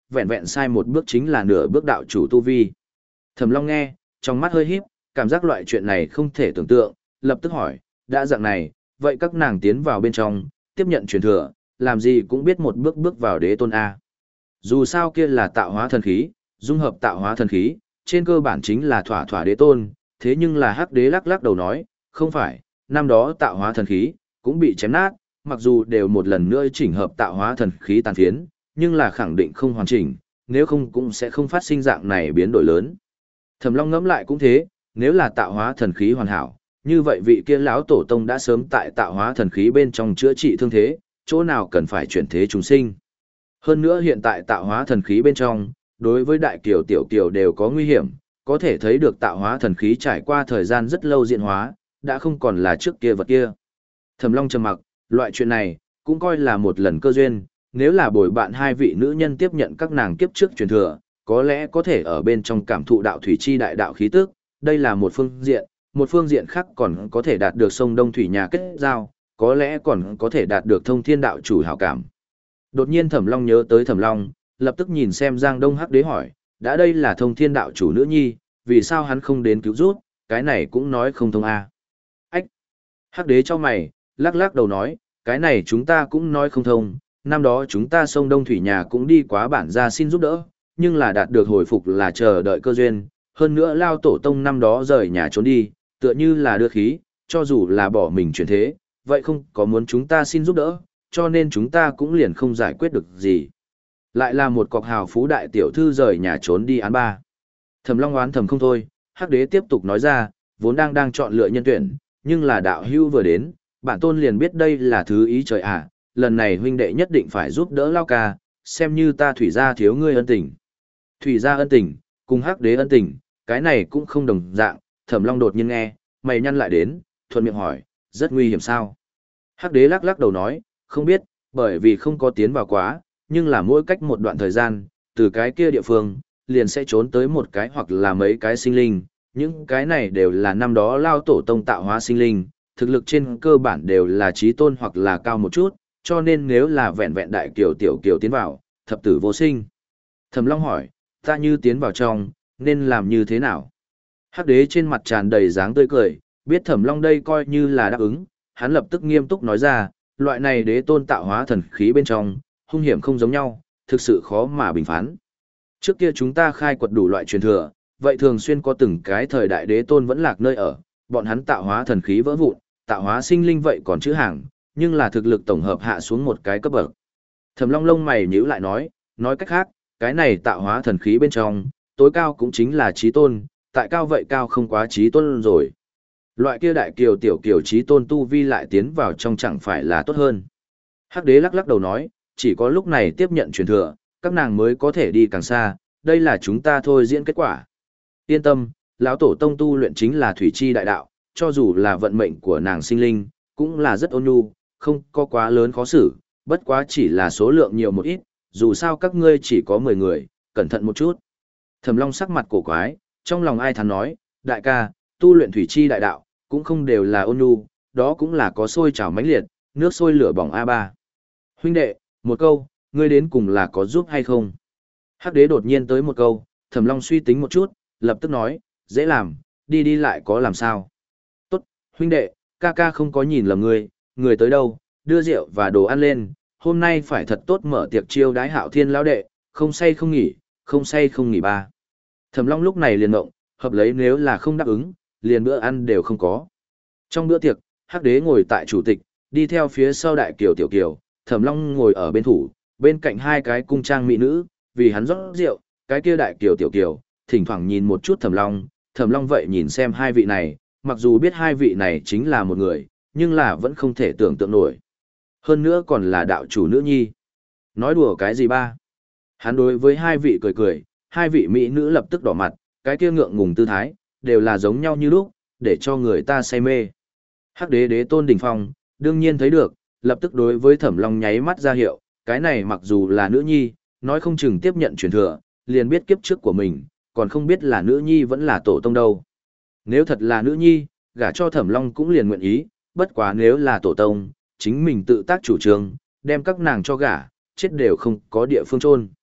vẹn vẹn sai một bước chính là nửa bước đạo chủ tu vi. Thẩm Long nghe, trong mắt hơi híp, cảm giác loại chuyện này không thể tưởng tượng, lập tức hỏi, đã dạng này, vậy các nàng tiến vào bên trong, tiếp nhận truyền thừa, làm gì cũng biết một bước bước vào đế tôn A. Dù sao kia là tạo hóa thần khí, dung hợp tạo hóa thần khí, trên cơ bản chính là thỏa thỏa đế tôn, thế nhưng là hắc đế lắc lắc đầu nói, không phải, năm đó tạo hóa thần khí, cũng bị chém nát, mặc dù đều một lần nữa chỉnh hợp tạo hóa thần khí tàn phiến, nhưng là khẳng định không hoàn chỉnh, nếu không cũng sẽ không phát sinh dạng này biến đổi lớn. Thẩm Long ngẫm lại cũng thế, nếu là tạo hóa thần khí hoàn hảo, như vậy vị kia lão tổ tông đã sớm tại tạo hóa thần khí bên trong chữa trị thương thế, chỗ nào cần phải chuyển thế chúng sinh. Hơn nữa hiện tại tạo hóa thần khí bên trong, đối với đại kiều tiểu kiều đều có nguy hiểm, có thể thấy được tạo hóa thần khí trải qua thời gian rất lâu diễn hóa, đã không còn là trước kia vật kia. Thẩm Long trầm mặc, loại chuyện này, cũng coi là một lần cơ duyên, nếu là bồi bạn hai vị nữ nhân tiếp nhận các nàng kiếp trước truyền thừa, có lẽ có thể ở bên trong cảm thụ đạo thủy chi đại đạo khí tức, đây là một phương diện, một phương diện khác còn có thể đạt được sông Đông Thủy nhà kết giao, có lẽ còn có thể đạt được thông thiên đạo chủ hảo cảm. Đột nhiên Thẩm Long nhớ tới Thẩm Long, lập tức nhìn xem Giang Đông Hắc Đế hỏi, đã đây là thông thiên đạo chủ nữ nhi, vì sao hắn không đến cứu rút, cái này cũng nói không thông a. Ách! Hắc Đế cho mày, lắc lắc đầu nói, cái này chúng ta cũng nói không thông, năm đó chúng ta sông Đông Thủy nhà cũng đi quá bản ra xin giúp đỡ, nhưng là đạt được hồi phục là chờ đợi cơ duyên, hơn nữa lao tổ tông năm đó rời nhà trốn đi, tựa như là đưa khí, cho dù là bỏ mình chuyển thế, vậy không có muốn chúng ta xin giúp đỡ, cho nên chúng ta cũng liền không giải quyết được gì. Lại là một cọc hào phú đại tiểu thư rời nhà trốn đi án ba. Thẩm Long oán thầm không thôi, Hắc Đế tiếp tục nói ra, vốn đang đang chọn lựa nhân tuyển, nhưng là đạo hưu vừa đến, bản tôn liền biết đây là thứ ý trời ạ, lần này huynh đệ nhất định phải giúp đỡ lao ca, xem như ta thủy gia thiếu ngươi ân tình. Thủy gia ân tình, cùng Hắc Đế ân tình, cái này cũng không đồng dạng, Thẩm Long đột nhiên nghe, mày nhăn lại đến, thuận miệng hỏi, rất nguy hiểm sao? Hắc Đế lắc lắc đầu nói, không biết, bởi vì không có tiến vào quá, nhưng là mỗi cách một đoạn thời gian, từ cái kia địa phương, liền sẽ trốn tới một cái hoặc là mấy cái sinh linh, những cái này đều là năm đó lao tổ tông tạo hóa sinh linh, thực lực trên cơ bản đều là trí tôn hoặc là cao một chút, cho nên nếu là vẹn vẹn đại kiều tiểu kiều tiến vào, thập tử vô sinh. Thẩm Long hỏi, ta như tiến vào trong, nên làm như thế nào? Hắc Đế trên mặt tràn đầy dáng tươi cười, biết Thẩm Long đây coi như là đáp ứng, hắn lập tức nghiêm túc nói ra, loại này đế tôn tạo hóa thần khí bên trong, hung hiểm không giống nhau, thực sự khó mà bình phán. Trước kia chúng ta khai quật đủ loại truyền thừa, vậy thường xuyên có từng cái thời đại đế tôn vẫn lạc nơi ở, bọn hắn tạo hóa thần khí vỡ vụn, tạo hóa sinh linh vậy còn chữ hàng, nhưng là thực lực tổng hợp hạ xuống một cái cấp bậc. Thẩm Long lông mày nhíu lại nói, nói cách khác, cái này tạo hóa thần khí bên trong, tối cao cũng chính là chí tôn, tại cao vậy cao không quá chí tôn rồi. Loại kia đại kiều tiểu kiều chí tôn tu vi lại tiến vào trong chẳng phải là tốt hơn. Hắc Đế lắc lắc đầu nói, chỉ có lúc này tiếp nhận truyền thừa, các nàng mới có thể đi càng xa, đây là chúng ta thôi diễn kết quả. Yên tâm, lão tổ tông tu luyện chính là thủy chi đại đạo, cho dù là vận mệnh của nàng sinh linh, cũng là rất ôn nhu, không có quá lớn khó xử, bất quá chỉ là số lượng nhiều một ít, dù sao các ngươi chỉ có mười người, cẩn thận một chút. Thẩm Long sắc mặt cổ quái, trong lòng ai thán nói, đại ca, tu luyện thủy chi đại đạo, cũng không đều là ôn nhu, đó cũng là có sôi trào mãnh liệt, nước sôi lửa bỏng a ba. Huynh đệ, một câu, ngươi đến cùng là có giúp hay không? Hắc Đế đột nhiên tới một câu, Thẩm Long suy tính một chút, lập tức nói, dễ làm, đi đi lại có làm sao? Tốt, huynh đệ, ca ca không có nhìn lầm ngươi, người tới đâu, đưa rượu và đồ ăn lên, hôm nay phải thật tốt mở tiệc chiêu đái Hạo Thiên lão đệ, không say không nghỉ, không say không nghỉ ba. Thẩm Long lúc này liền ngộng, hợp lấy nếu là không đáp ứng, liền bữa ăn đều không có. Trong bữa tiệc, Hắc Đế ngồi tại chủ tịch, đi theo phía sau đại kiều tiểu kiều, Thẩm Long ngồi ở bên thủ, bên cạnh hai cái cung trang mỹ nữ, vì hắn rót rượu, cái kia đại kiều tiểu kiều, thỉnh thoảng nhìn một chút Thẩm Long, Thẩm Long vậy nhìn xem hai vị này, mặc dù biết hai vị này chính là một người, nhưng là vẫn không thể tưởng tượng nổi. Hơn nữa còn là đạo chủ nữ nhi. Nói đùa cái gì ba? Hắn đối với hai vị cười cười, hai vị mỹ nữ lập tức đỏ mặt, cái kia ngượng ngùng tư thái, đều là giống nhau như lúc, để cho người ta say mê. Hắc Đế đế tôn đỉnh phong, đương nhiên thấy được, lập tức đối với Thẩm Long nháy mắt ra hiệu, cái này mặc dù là nữ nhi, nói không chừng tiếp nhận truyền thừa, liền biết kiếp trước của mình, còn không biết là nữ nhi vẫn là tổ tông đâu. Nếu thật là nữ nhi, gả cho Thẩm Long cũng liền nguyện ý, bất quá nếu là tổ tông, chính mình tự tác chủ trương, đem các nàng cho gả, chết đều không có địa phương chôn.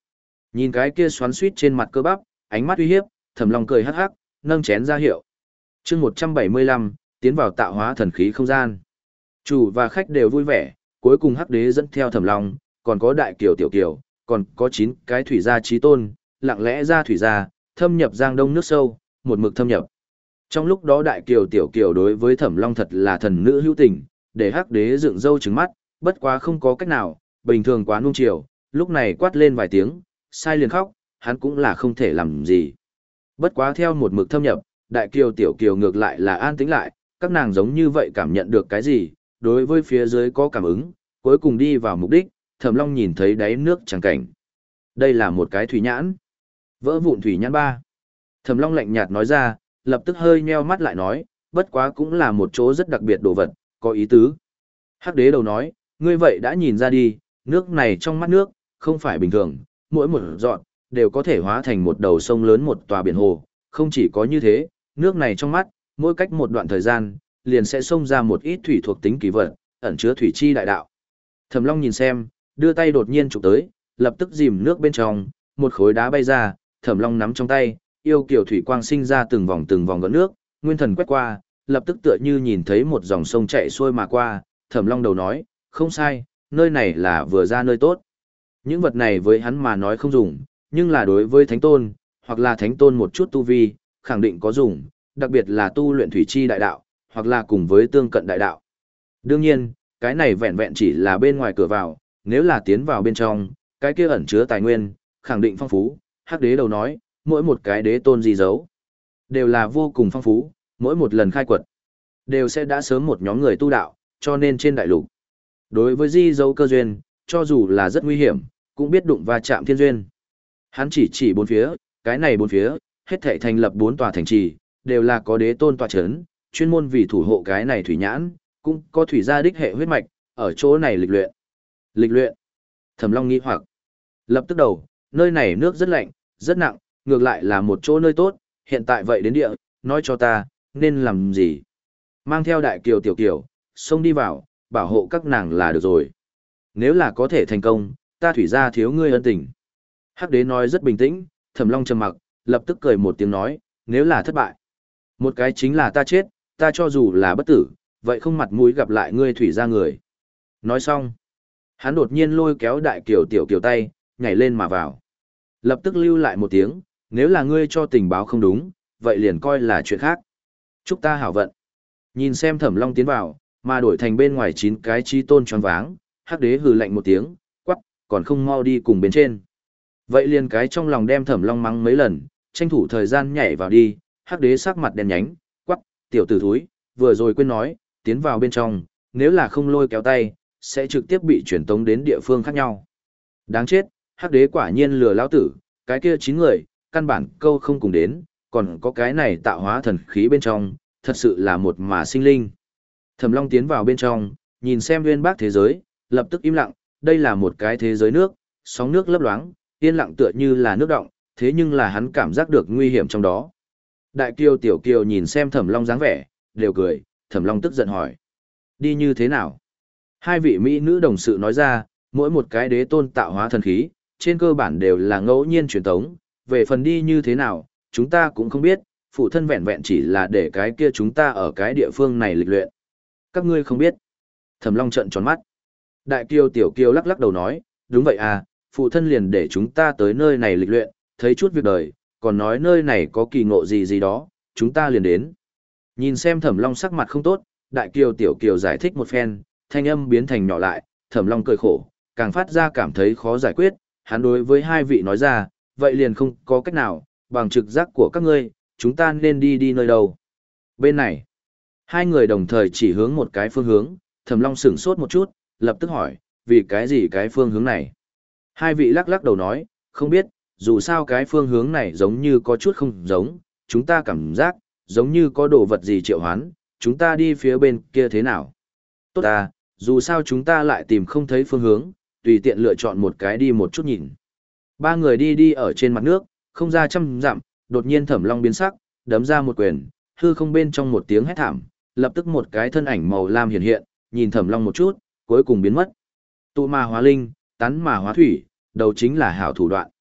Nhìn cái kia xoắn xuýt trên mặt cơ bắp, ánh mắt uy hiếp, Thẩm Long cười hắc hắc, nâng chén ra hiệu. Chương một trăm bảy mươi lăm, tiến vào tạo hóa thần khí không gian. Chủ và khách đều vui vẻ, cuối cùng Hắc Đế dẫn theo Thẩm Long, còn có Đại Kiều Tiểu Kiều, còn có chín cái thủy gia chí tôn, lặng lẽ ra thủy gia, thâm nhập Giang Đông nước sâu, một mực thâm nhập. Trong lúc đó Đại Kiều Tiểu Kiều đối với Thẩm Long thật là thần nữ hữu tình, để Hắc Đế dựng râu trừng mắt, bất quá không có cách nào, bình thường quá nuông chiều, lúc này quát lên vài tiếng, sai liền khóc, hắn cũng là không thể làm gì. Bất quá theo một mực thâm nhập, Đại Kiều Tiểu Kiều ngược lại là an tĩnh lại, các nàng giống như vậy cảm nhận được cái gì, đối với phía dưới có cảm ứng, cuối cùng đi vào mục đích, Thẩm Long nhìn thấy đáy nước chẳng cảnh. Đây là một cái thủy nhãn. Vỡ vụn thủy nhãn ba. Thẩm Long lạnh nhạt nói ra, lập tức hơi nheo mắt lại nói, bất quá cũng là một chỗ rất đặc biệt đồ vật, có ý tứ. Hắc Đế đầu nói, ngươi vậy đã nhìn ra đi, nước này trong mắt nước, không phải bình thường, mỗi một giọt đều có thể hóa thành một đầu sông lớn một tòa biển hồ, không chỉ có như thế, nước này trong mắt, mỗi cách một đoạn thời gian, liền sẽ xông ra một ít thủy thuộc tính kỳ vật, ẩn chứa thủy chi đại đạo. Thẩm Long nhìn xem, đưa tay đột nhiên chụp tới, lập tức dìm nước bên trong, một khối đá bay ra, Thẩm Long nắm trong tay, yêu kiều thủy quang sinh ra từng vòng từng vòng gợn nước, nguyên thần quét qua, lập tức tựa như nhìn thấy một dòng sông chảy xuôi mà qua, Thẩm Long đầu nói, không sai, nơi này là vừa ra nơi tốt. Những vật này với hắn mà nói không dùng, nhưng là đối với thánh tôn, hoặc là thánh tôn một chút tu vi, khẳng định có dùng, đặc biệt là tu luyện thủy chi đại đạo, hoặc là cùng với tương cận đại đạo. Đương nhiên, cái này vẹn vẹn chỉ là bên ngoài cửa vào, nếu là tiến vào bên trong, cái kia ẩn chứa tài nguyên, khẳng định phong phú. Hắc Đế đầu nói, mỗi một cái đế tôn di dấu, đều là vô cùng phong phú, mỗi một lần khai quật, đều sẽ đã sớm một nhóm người tu đạo, cho nên trên đại lục, đối với di dấu cơ duyên, cho dù là rất nguy hiểm, cũng biết đụng va chạm thiên duyên. Hắn chỉ chỉ bốn phía, cái này bốn phía, hết thảy thành lập bốn tòa thành trì, đều là có đế tôn tọa chấn, chuyên môn vì thủ hộ cái này thủy nhãn, cũng có thủy gia đích hệ huyết mạch, ở chỗ này lịch luyện. Lịch luyện. Thẩm Long nghĩ hoặc, lập tức đầu, nơi này nước rất lạnh, rất nặng, ngược lại là một chỗ nơi tốt, hiện tại vậy đến địa, nói cho ta, nên làm gì? Mang theo Đại Kiều Tiểu Kiều, xông đi vào, bảo hộ các nàng là được rồi. Nếu là có thể thành công, ta thủy gia thiếu ngươi ân tình. Hắc Đế nói rất bình tĩnh, Thẩm Long trầm mặc, lập tức cười một tiếng nói, nếu là thất bại, một cái chính là ta chết, ta cho dù là bất tử, vậy không mặt mũi gặp lại ngươi thủy gia người. Nói xong, hắn đột nhiên lôi kéo Đại Kiều Tiểu Kiều tay, nhảy lên mà vào. Lập tức lưu lại một tiếng, nếu là ngươi cho tình báo không đúng, vậy liền coi là chuyện khác. Chúc ta hảo vận. Nhìn xem Thẩm Long tiến vào, mà đổi thành bên ngoài chín cái chi tôn choáng váng, Hắc Đế hừ lạnh một tiếng, quắc, còn không mau đi cùng bên trên. Vậy liền cái trong lòng đem Thẩm Long mắng mấy lần, tranh thủ thời gian nhảy vào đi, Hắc Đế sắc mặt đen nhánh, quắc, tiểu tử thúi, vừa rồi quên nói, tiến vào bên trong, nếu là không lôi kéo tay, sẽ trực tiếp bị chuyển tống đến địa phương khác nhau. Đáng chết, Hắc Đế quả nhiên lừa lão tử, cái kia chín người, căn bản câu không cùng đến, còn có cái này tạo hóa thần khí bên trong, thật sự là một mà sinh linh. Thẩm Long tiến vào bên trong, nhìn xem nguyên bác thế giới, lập tức im lặng, đây là một cái thế giới nước, sóng nước lấp loáng, yên lặng tựa như là nước động, thế nhưng là hắn cảm giác được nguy hiểm trong đó. Đại Kiều Tiểu Kiều nhìn xem Thẩm Long dáng vẻ, đều cười, Thẩm Long tức giận hỏi. Đi như thế nào? Hai vị mỹ nữ đồng sự nói ra, mỗi một cái đế tôn tạo hóa thần khí, trên cơ bản đều là ngẫu nhiên truyền tống, về phần đi như thế nào, chúng ta cũng không biết, phụ thân vẹn vẹn chỉ là để cái kia chúng ta ở cái địa phương này lịch luyện. Các ngươi không biết. Thẩm Long trợn tròn mắt. Đại Kiều Tiểu Kiều lắc lắc đầu nói, đúng vậy à, phụ thân liền để chúng ta tới nơi này lịch luyện, thấy chút việc đời, còn nói nơi này có kỳ ngộ gì gì đó, chúng ta liền đến. Nhìn xem Thẩm Long sắc mặt không tốt, Đại Kiều Tiểu Kiều giải thích một phen, thanh âm biến thành nhỏ lại, Thẩm Long cười khổ, càng phát ra cảm thấy khó giải quyết, hắn đối với hai vị nói ra, vậy liền không có cách nào, bằng trực giác của các ngươi, chúng ta nên đi đi nơi đâu. Bên này, hai người đồng thời chỉ hướng một cái phương hướng, Thẩm Long sửng sốt một chút, lập tức hỏi, vì cái gì cái phương hướng này? Hai vị lắc lắc đầu nói, không biết, dù sao cái phương hướng này giống như có chút không giống, chúng ta cảm giác, giống như có đồ vật gì triệu hoán, chúng ta đi phía bên kia thế nào? Tốt à, dù sao chúng ta lại tìm không thấy phương hướng, tùy tiện lựa chọn một cái đi một chút nhìn. Ba người đi đi ở trên mặt nước, không ra trăm dặm, đột nhiên Thẩm Long biến sắc, đấm ra một quyền, hư không bên trong một tiếng hét thảm, lập tức một cái thân ảnh màu lam hiện hiện, nhìn Thẩm Long một chút, cuối cùng biến mất. Tụ mà hóa linh, tán mà hóa thủy, đầu chính là hảo thủ đoạn.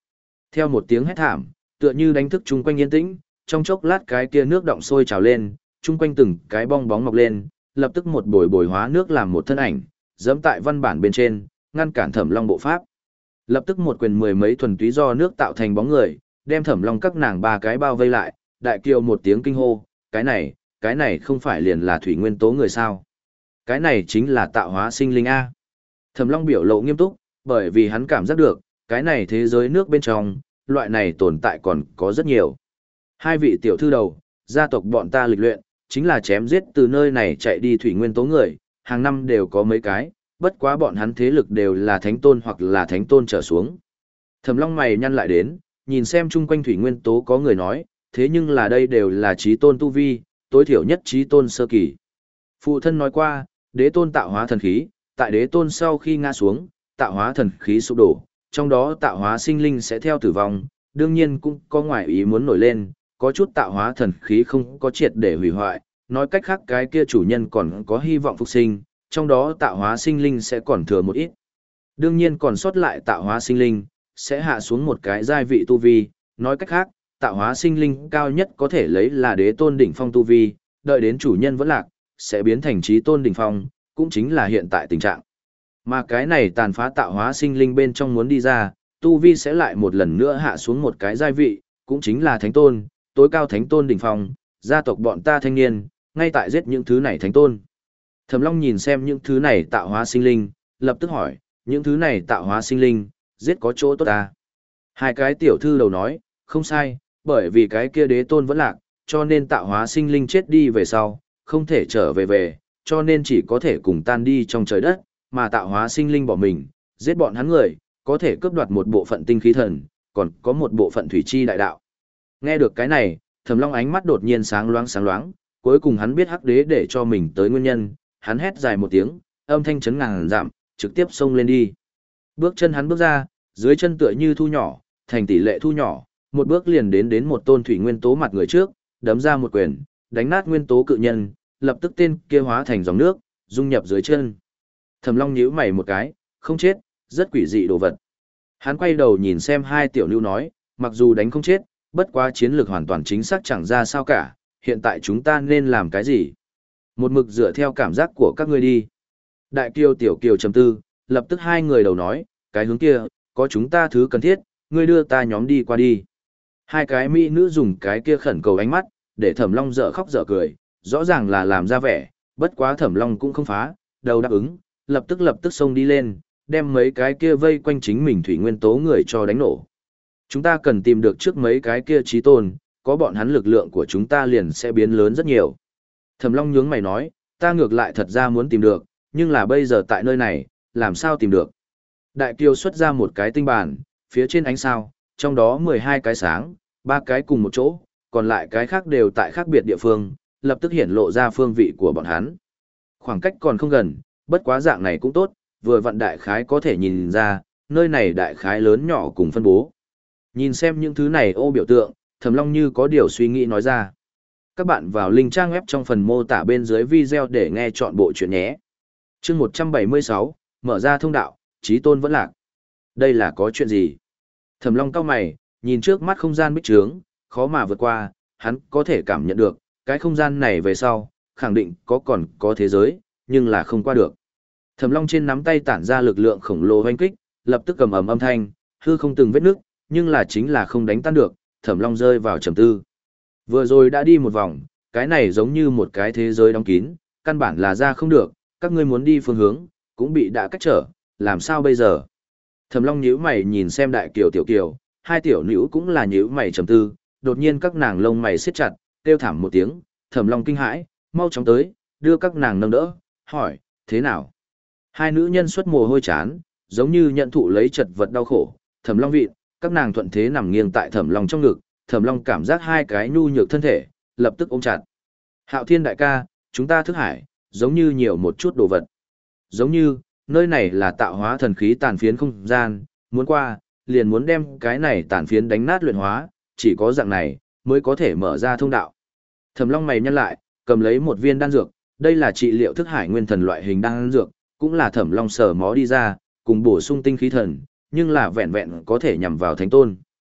Theo một tiếng hét thảm, tựa như đánh thức chung quanh yên tĩnh, trong chốc lát cái kia nước động sôi trào lên, chung quanh từng cái bong bóng mọc lên, lập tức một bồi bồi hóa nước làm một thân ảnh, dẫm tại văn bản bên trên, ngăn cản Thẩm Long bộ pháp. Lập tức một quyền mười mấy thuần túy do nước tạo thành bóng người, đem Thẩm Long các nàng ba cái bao vây lại, đại kiều một tiếng kinh hô, cái này, cái này không phải liền là thủy nguyên tố người sao? Cái này chính là tạo hóa sinh linh a. Thẩm Long biểu lộ nghiêm túc, bởi vì hắn cảm giác được, cái này thế giới nước bên trong, loại này tồn tại còn có rất nhiều. Hai vị tiểu thư đầu, gia tộc bọn ta lịch luyện, chính là chém giết từ nơi này chạy đi thủy nguyên tố người, hàng năm đều có mấy cái, bất quá bọn hắn thế lực đều là thánh tôn hoặc là thánh tôn trở xuống. Thẩm Long mày nhăn lại đến, nhìn xem chung quanh thủy nguyên tố có người nói, thế nhưng là đây đều là trí tôn tu vi, tối thiểu nhất trí tôn sơ kỳ. Phụ thân nói qua, đế tôn tạo hóa thần khí, tại đế tôn sau khi ngã xuống, tạo hóa thần khí sụp đổ, trong đó tạo hóa sinh linh sẽ theo tử vong, đương nhiên cũng có ngoại ý muốn nổi lên, có chút tạo hóa thần khí không có triệt để hủy hoại, nói cách khác cái kia chủ nhân còn có hy vọng phục sinh, trong đó tạo hóa sinh linh sẽ còn thừa một ít. Đương nhiên còn sót lại tạo hóa sinh linh, sẽ hạ xuống một cái giai vị tu vi, nói cách khác, tạo hóa sinh linh cao nhất có thể lấy là đế tôn đỉnh phong tu vi, đợi đến chủ nhân vẫn lạc, sẽ biến thành trí tôn đỉnh phong, cũng chính là hiện tại tình trạng. Mà cái này tàn phá tạo hóa sinh linh bên trong muốn đi ra, tu vi sẽ lại một lần nữa hạ xuống một cái giai vị, cũng chính là thánh tôn, tối cao thánh tôn đỉnh phong, gia tộc bọn ta thanh niên, ngay tại giết những thứ này thánh tôn. Thẩm Long nhìn xem những thứ này tạo hóa sinh linh, lập tức hỏi, những thứ này tạo hóa sinh linh, giết có chỗ tốt ta? Hai cái tiểu thư đầu nói, không sai, bởi vì cái kia đế tôn vẫn lạc, cho nên tạo hóa sinh linh chết đi về sau, không thể trở về về, cho nên chỉ có thể cùng tan đi trong trời đất, mà tạo hóa sinh linh bỏ mình, giết bọn hắn người, có thể cướp đoạt một bộ phận tinh khí thần, còn có một bộ phận thủy chi đại đạo. Nghe được cái này, Thẩm Long ánh mắt đột nhiên sáng loáng sáng loáng, cuối cùng hắn biết hắc đế để cho mình tới nguyên nhân, hắn hét dài một tiếng, âm thanh chấn ngàn dặm, trực tiếp xông lên đi. Bước chân hắn bước ra, dưới chân tựa như thu nhỏ, thành tỷ lệ thu nhỏ, một bước liền đến đến một tôn thủy nguyên tố mặt người trước, đấm ra một quyền, đánh nát nguyên tố cự nhân, lập tức tên kia hóa thành dòng nước, dung nhập dưới chân. Thẩm Long nhíu mày một cái, không chết, rất quỷ dị đồ vật. Hắn quay đầu nhìn xem hai tiểu lưu nói, mặc dù đánh không chết, bất quá chiến lược hoàn toàn chính xác chẳng ra sao cả, hiện tại chúng ta nên làm cái gì? Một mực dựa theo cảm giác của các ngươi đi. Đại kiều tiểu kiều trầm tư, lập tức hai người đầu nói, cái hướng kia, có chúng ta thứ cần thiết, ngươi đưa ta nhóm đi qua đi. Hai cái mỹ nữ dùng cái kia khẩn cầu ánh mắt, để Thẩm Long dở khóc dở cười, rõ ràng là làm ra vẻ, bất quá Thẩm Long cũng không phá, đầu đáp ứng, lập tức lập tức xông đi lên, đem mấy cái kia vây quanh chính mình thủy nguyên tố người cho đánh nổ. Chúng ta cần tìm được trước mấy cái kia chí tôn, có bọn hắn lực lượng của chúng ta liền sẽ biến lớn rất nhiều. Thẩm Long nhướng mày nói, ta ngược lại thật ra muốn tìm được, nhưng là bây giờ tại nơi này, làm sao tìm được? Đại Kiều xuất ra một cái tinh bản, phía trên ánh sao, trong đó mười hai cái sáng, ba cái cùng một chỗ, còn lại cái khác đều tại khác biệt địa phương, lập tức hiển lộ ra phương vị của bọn hắn. Khoảng cách còn không gần, bất quá dạng này cũng tốt, vừa vặn đại khái có thể nhìn ra, nơi này đại khái lớn nhỏ cùng phân bố. Nhìn xem những thứ này ô biểu tượng, Thẩm Long như có điều suy nghĩ nói ra. Các bạn vào link trang web trong phần mô tả bên dưới video để nghe chọn bộ chuyện nhé. Chương một trăm bảy mươi sáu, mở ra thông đạo, chí tôn vẫn lạc. Đây là có chuyện gì? Thẩm Long cau mày, nhìn trước mắt không gian bích trướng, khó mà vượt qua, hắn có thể cảm nhận được, cái không gian này về sau, khẳng định có còn có thế giới, nhưng là không qua được. Thẩm Long trên nắm tay tản ra lực lượng khổng lồ hoành kích, lập tức cầm ầm âm thanh, hư không từng vết nước, nhưng là chính là không đánh tan được, Thẩm Long rơi vào trầm tư. Vừa rồi đã đi một vòng, cái này giống như một cái thế giới đóng kín, căn bản là ra không được, các ngươi muốn đi phương hướng, cũng bị đã cách trở, làm sao bây giờ? Thẩm Long nhíu mày nhìn xem đại kiều tiểu kiều, hai tiểu nữ cũng là nhíu mày trầm tư, đột nhiên các nàng lông mày siết chặt, kêu thảm một tiếng, Thẩm Long kinh hãi, mau chóng tới, đưa các nàng nâng đỡ, hỏi, thế nào? Hai nữ nhân xuất mồ hôi chán, giống như nhận thụ lấy chật vật đau khổ, Thẩm Long vịn, các nàng thuận thế nằm nghiêng tại Thẩm Long trong ngực, Thẩm Long cảm giác hai cái nhu nhược thân thể, lập tức ôm chặt. Hạo Thiên đại ca, chúng ta thức hải, giống như nhiều một chút đồ vật. Giống như, nơi này là tạo hóa thần khí tàn phiến không gian, muốn qua, liền muốn đem cái này tàn phiến đánh nát luyện hóa, chỉ có dạng này, mới có thể mở ra thông đạo. Thẩm Long mày nhăn lại, cầm lấy một viên đan dược, đây là trị liệu thức hải nguyên thần loại hình đan dược, cũng là Thẩm Long sở mó đi ra, cùng bổ sung tinh khí thần, nhưng là vẹn vẹn có thể nhằm vào thánh tôn.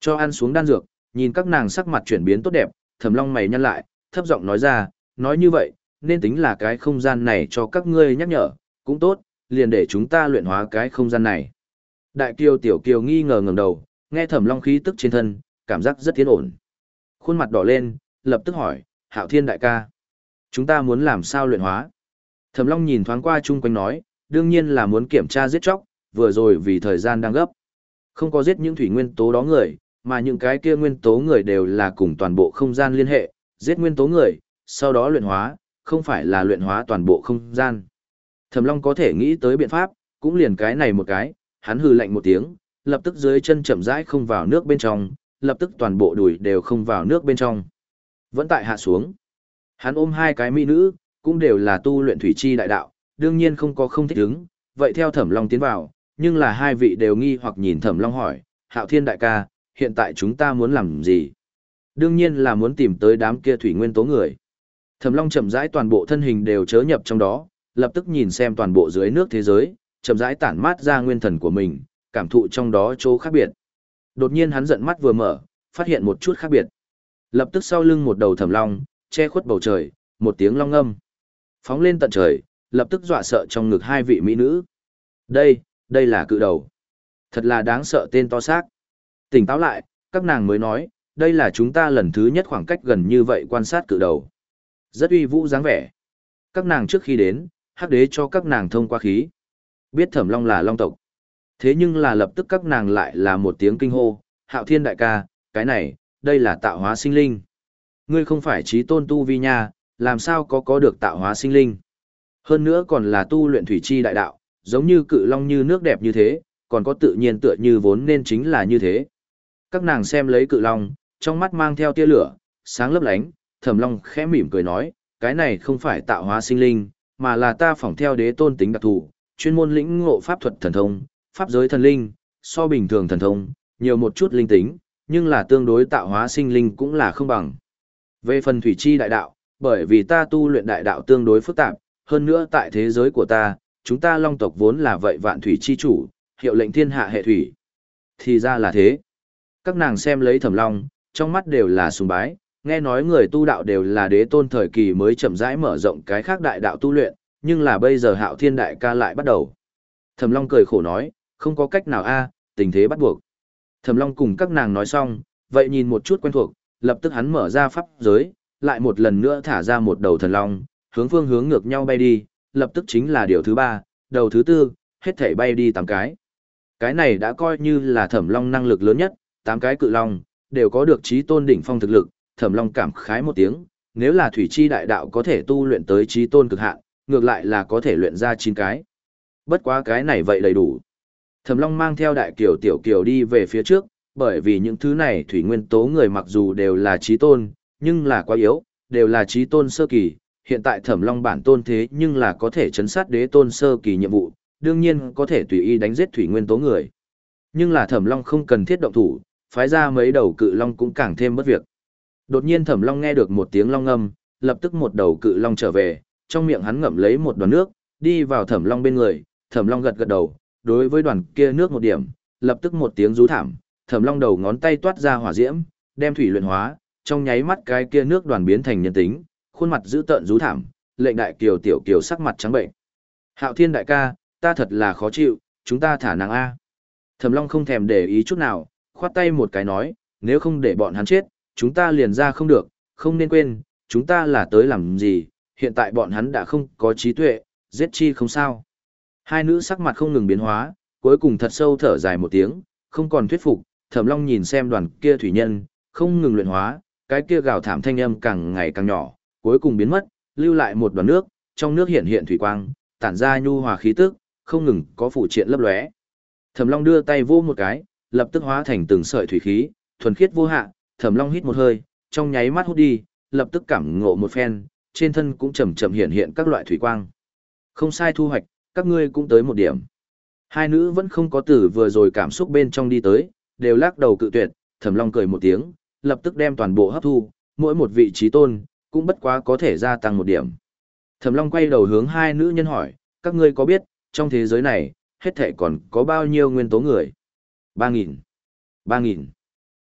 Cho ăn xuống đan dược, nhìn các nàng sắc mặt chuyển biến tốt đẹp, Thẩm Long mày nhăn lại, thấp giọng nói ra, nói như vậy, nên tính là cái không gian này cho các ngươi nhắc nhở, cũng tốt, liền để chúng ta luyện hóa cái không gian này. Đại Kiều Tiểu Kiều nghi ngờ ngẩng đầu, nghe Thẩm Long khí tức trên thân, cảm giác rất tiến ổn. Khuôn mặt đỏ lên, lập tức hỏi, Hạo Thiên đại ca, chúng ta muốn làm sao luyện hóa? Thẩm Long nhìn thoáng qua chung quanh nói, đương nhiên là muốn kiểm tra giết chóc, vừa rồi vì thời gian đang gấp. Không có giết những thủy nguyên tố đó người, mà những cái kia nguyên tố người đều là cùng toàn bộ không gian liên hệ, giết nguyên tố người, sau đó luyện hóa, không phải là luyện hóa toàn bộ không gian. Thẩm Long có thể nghĩ tới biện pháp, cũng liền cái này một cái, hắn hừ lạnh một tiếng, lập tức dưới chân chậm rãi không vào nước bên trong, lập tức toàn bộ đùi đều không vào nước bên trong. Vẫn tại hạ xuống. Hắn ôm hai cái mỹ nữ, cũng đều là tu luyện thủy chi đại đạo, đương nhiên không có không thích ứng, vậy theo Thẩm Long tiến vào, nhưng là hai vị đều nghi hoặc nhìn Thẩm Long hỏi, Hạo Thiên đại ca, hiện tại chúng ta muốn làm gì? Đương nhiên là muốn tìm tới đám kia thủy nguyên tố người. Thẩm Long chậm rãi toàn bộ thân hình đều chớ nhập trong đó, lập tức nhìn xem toàn bộ dưới nước thế giới, chậm rãi tản mát ra nguyên thần của mình, cảm thụ trong đó chỗ khác biệt. Đột nhiên hắn giận mắt vừa mở, phát hiện một chút khác biệt. Lập tức sau lưng một đầu Thẩm Long, che khuất bầu trời, một tiếng long ngâm. Phóng lên tận trời, lập tức dọa sợ trong ngực hai vị mỹ nữ. Đây, đây là cự đầu. Thật là đáng sợ tên to xác. Tỉnh táo lại, các nàng mới nói, đây là chúng ta lần thứ nhất khoảng cách gần như vậy quan sát cự đầu. Rất uy vũ dáng vẻ. Các nàng trước khi đến, hắc đế cho các nàng thông qua khí. Biết Thẩm Long là long tộc. Thế nhưng là lập tức các nàng lại là một tiếng kinh hô, Hạo Thiên đại ca, cái này, đây là tạo hóa sinh linh. Ngươi không phải trí tôn tu vi nha, làm sao có có được tạo hóa sinh linh. Hơn nữa còn là tu luyện thủy chi đại đạo, giống như cự long như nước đẹp như thế, còn có tự nhiên tựa như vốn nên chính là như thế. Các nàng xem lấy cự long, trong mắt mang theo tia lửa, sáng lấp lánh, Thẩm Long khẽ mỉm cười nói, cái này không phải tạo hóa sinh linh, mà là ta phỏng theo đế tôn tính đặc thù, chuyên môn lĩnh ngộ pháp thuật thần thông, pháp giới thần linh, so bình thường thần thông, nhiều một chút linh tính, nhưng là tương đối tạo hóa sinh linh cũng là không bằng. Về phần thủy chi đại đạo, bởi vì ta tu luyện đại đạo tương đối phức tạp, hơn nữa tại thế giới của ta, chúng ta long tộc vốn là vậy vạn thủy chi chủ, hiệu lệnh thiên hạ hệ thủy. Thì ra là thế. Các nàng xem lấy Thẩm Long, trong mắt đều là sùng bái, nghe nói người tu đạo đều là đế tôn thời kỳ mới chậm rãi mở rộng cái khác đại đạo tu luyện, nhưng là bây giờ Hạo Thiên đại ca lại bắt đầu. Thẩm Long cười khổ nói, không có cách nào a, tình thế bắt buộc. Thẩm Long cùng các nàng nói xong, vậy nhìn một chút quen thuộc, lập tức hắn mở ra pháp giới, lại một lần nữa thả ra một đầu thần long, hướng phương hướng ngược nhau bay đi, lập tức chính là điều thứ ba, đầu thứ tư, hết thảy bay đi tám cái. Cái này đã coi như là Thẩm Long năng lực lớn nhất, tám cái cự long, đều có được chí tôn đỉnh phong thực lực, Thẩm Long cảm khái một tiếng, nếu là thủy chi đại đạo có thể tu luyện tới chí tôn cực hạn, ngược lại là có thể luyện ra chín cái. Bất quá cái này vậy đầy đủ. Thẩm Long mang theo đại kiều tiểu kiều đi về phía trước, bởi vì những thứ này thủy nguyên tố người mặc dù đều là chí tôn, nhưng là quá yếu, đều là chí tôn sơ kỳ, hiện tại Thẩm Long bản tôn thế nhưng là có thể chấn sát đế tôn sơ kỳ nhiệm vụ, đương nhiên có thể tùy ý đánh giết thủy nguyên tố người. Nhưng là Thẩm Long không cần thiết động thủ, phái ra mấy đầu cự long cũng càng thêm bất việc. Đột nhiên Thẩm Long nghe được một tiếng long ngâm, lập tức một đầu cự long trở về, trong miệng hắn ngậm lấy một đoàn nước, đi vào Thẩm Long bên người, Thẩm Long gật gật đầu, đối với đoàn kia nước một điểm, lập tức một tiếng rú thảm, Thẩm Long đầu ngón tay toát ra hỏa diễm, đem thủy luyện hóa, trong nháy mắt cái kia nước đoàn biến thành nhân tính, khuôn mặt dữ tợn rú thảm, lệnh đại kiều tiểu kiều sắc mặt trắng bệnh. Hạo Thiên đại ca, ta thật là khó chịu, chúng ta thả nàng a. Thẩm Long không thèm để ý chút nào, khoát tay một cái nói, nếu không để bọn hắn chết, chúng ta liền ra không được, không nên quên, chúng ta là tới làm gì, hiện tại bọn hắn đã không có trí tuệ, giết chi không sao. Hai nữ sắc mặt không ngừng biến hóa, cuối cùng thật sâu thở dài một tiếng, không còn thuyết phục, Thẩm Long nhìn xem đoàn kia thủy nhân, không ngừng luyện hóa, cái kia gào thảm thanh âm càng ngày càng nhỏ, cuối cùng biến mất, lưu lại một đoàn nước, trong nước hiện hiện thủy quang, tản ra nhu hòa khí tức, không ngừng có phụ triện lấp lóe. Thẩm Long đưa tay vô một cái, lập tức hóa thành từng sợi thủy khí, thuần khiết vô hạn, Thẩm Long hít một hơi, trong nháy mắt hút đi, lập tức cảm ngộ một phen, trên thân cũng chậm chậm hiện hiện các loại thủy quang. Không sai thu hoạch, các ngươi cũng tới một điểm. Hai nữ vẫn không có từ vừa rồi cảm xúc bên trong đi tới, đều lắc đầu cự tuyệt, Thẩm Long cười một tiếng, lập tức đem toàn bộ hấp thu, mỗi một vị trí tôn, cũng bất quá có thể gia tăng một điểm. Thẩm Long quay đầu hướng hai nữ nhân hỏi, các ngươi có biết, trong thế giới này, hết thảy còn có bao nhiêu nguyên tố người? Ba nghìn. Ba nghìn.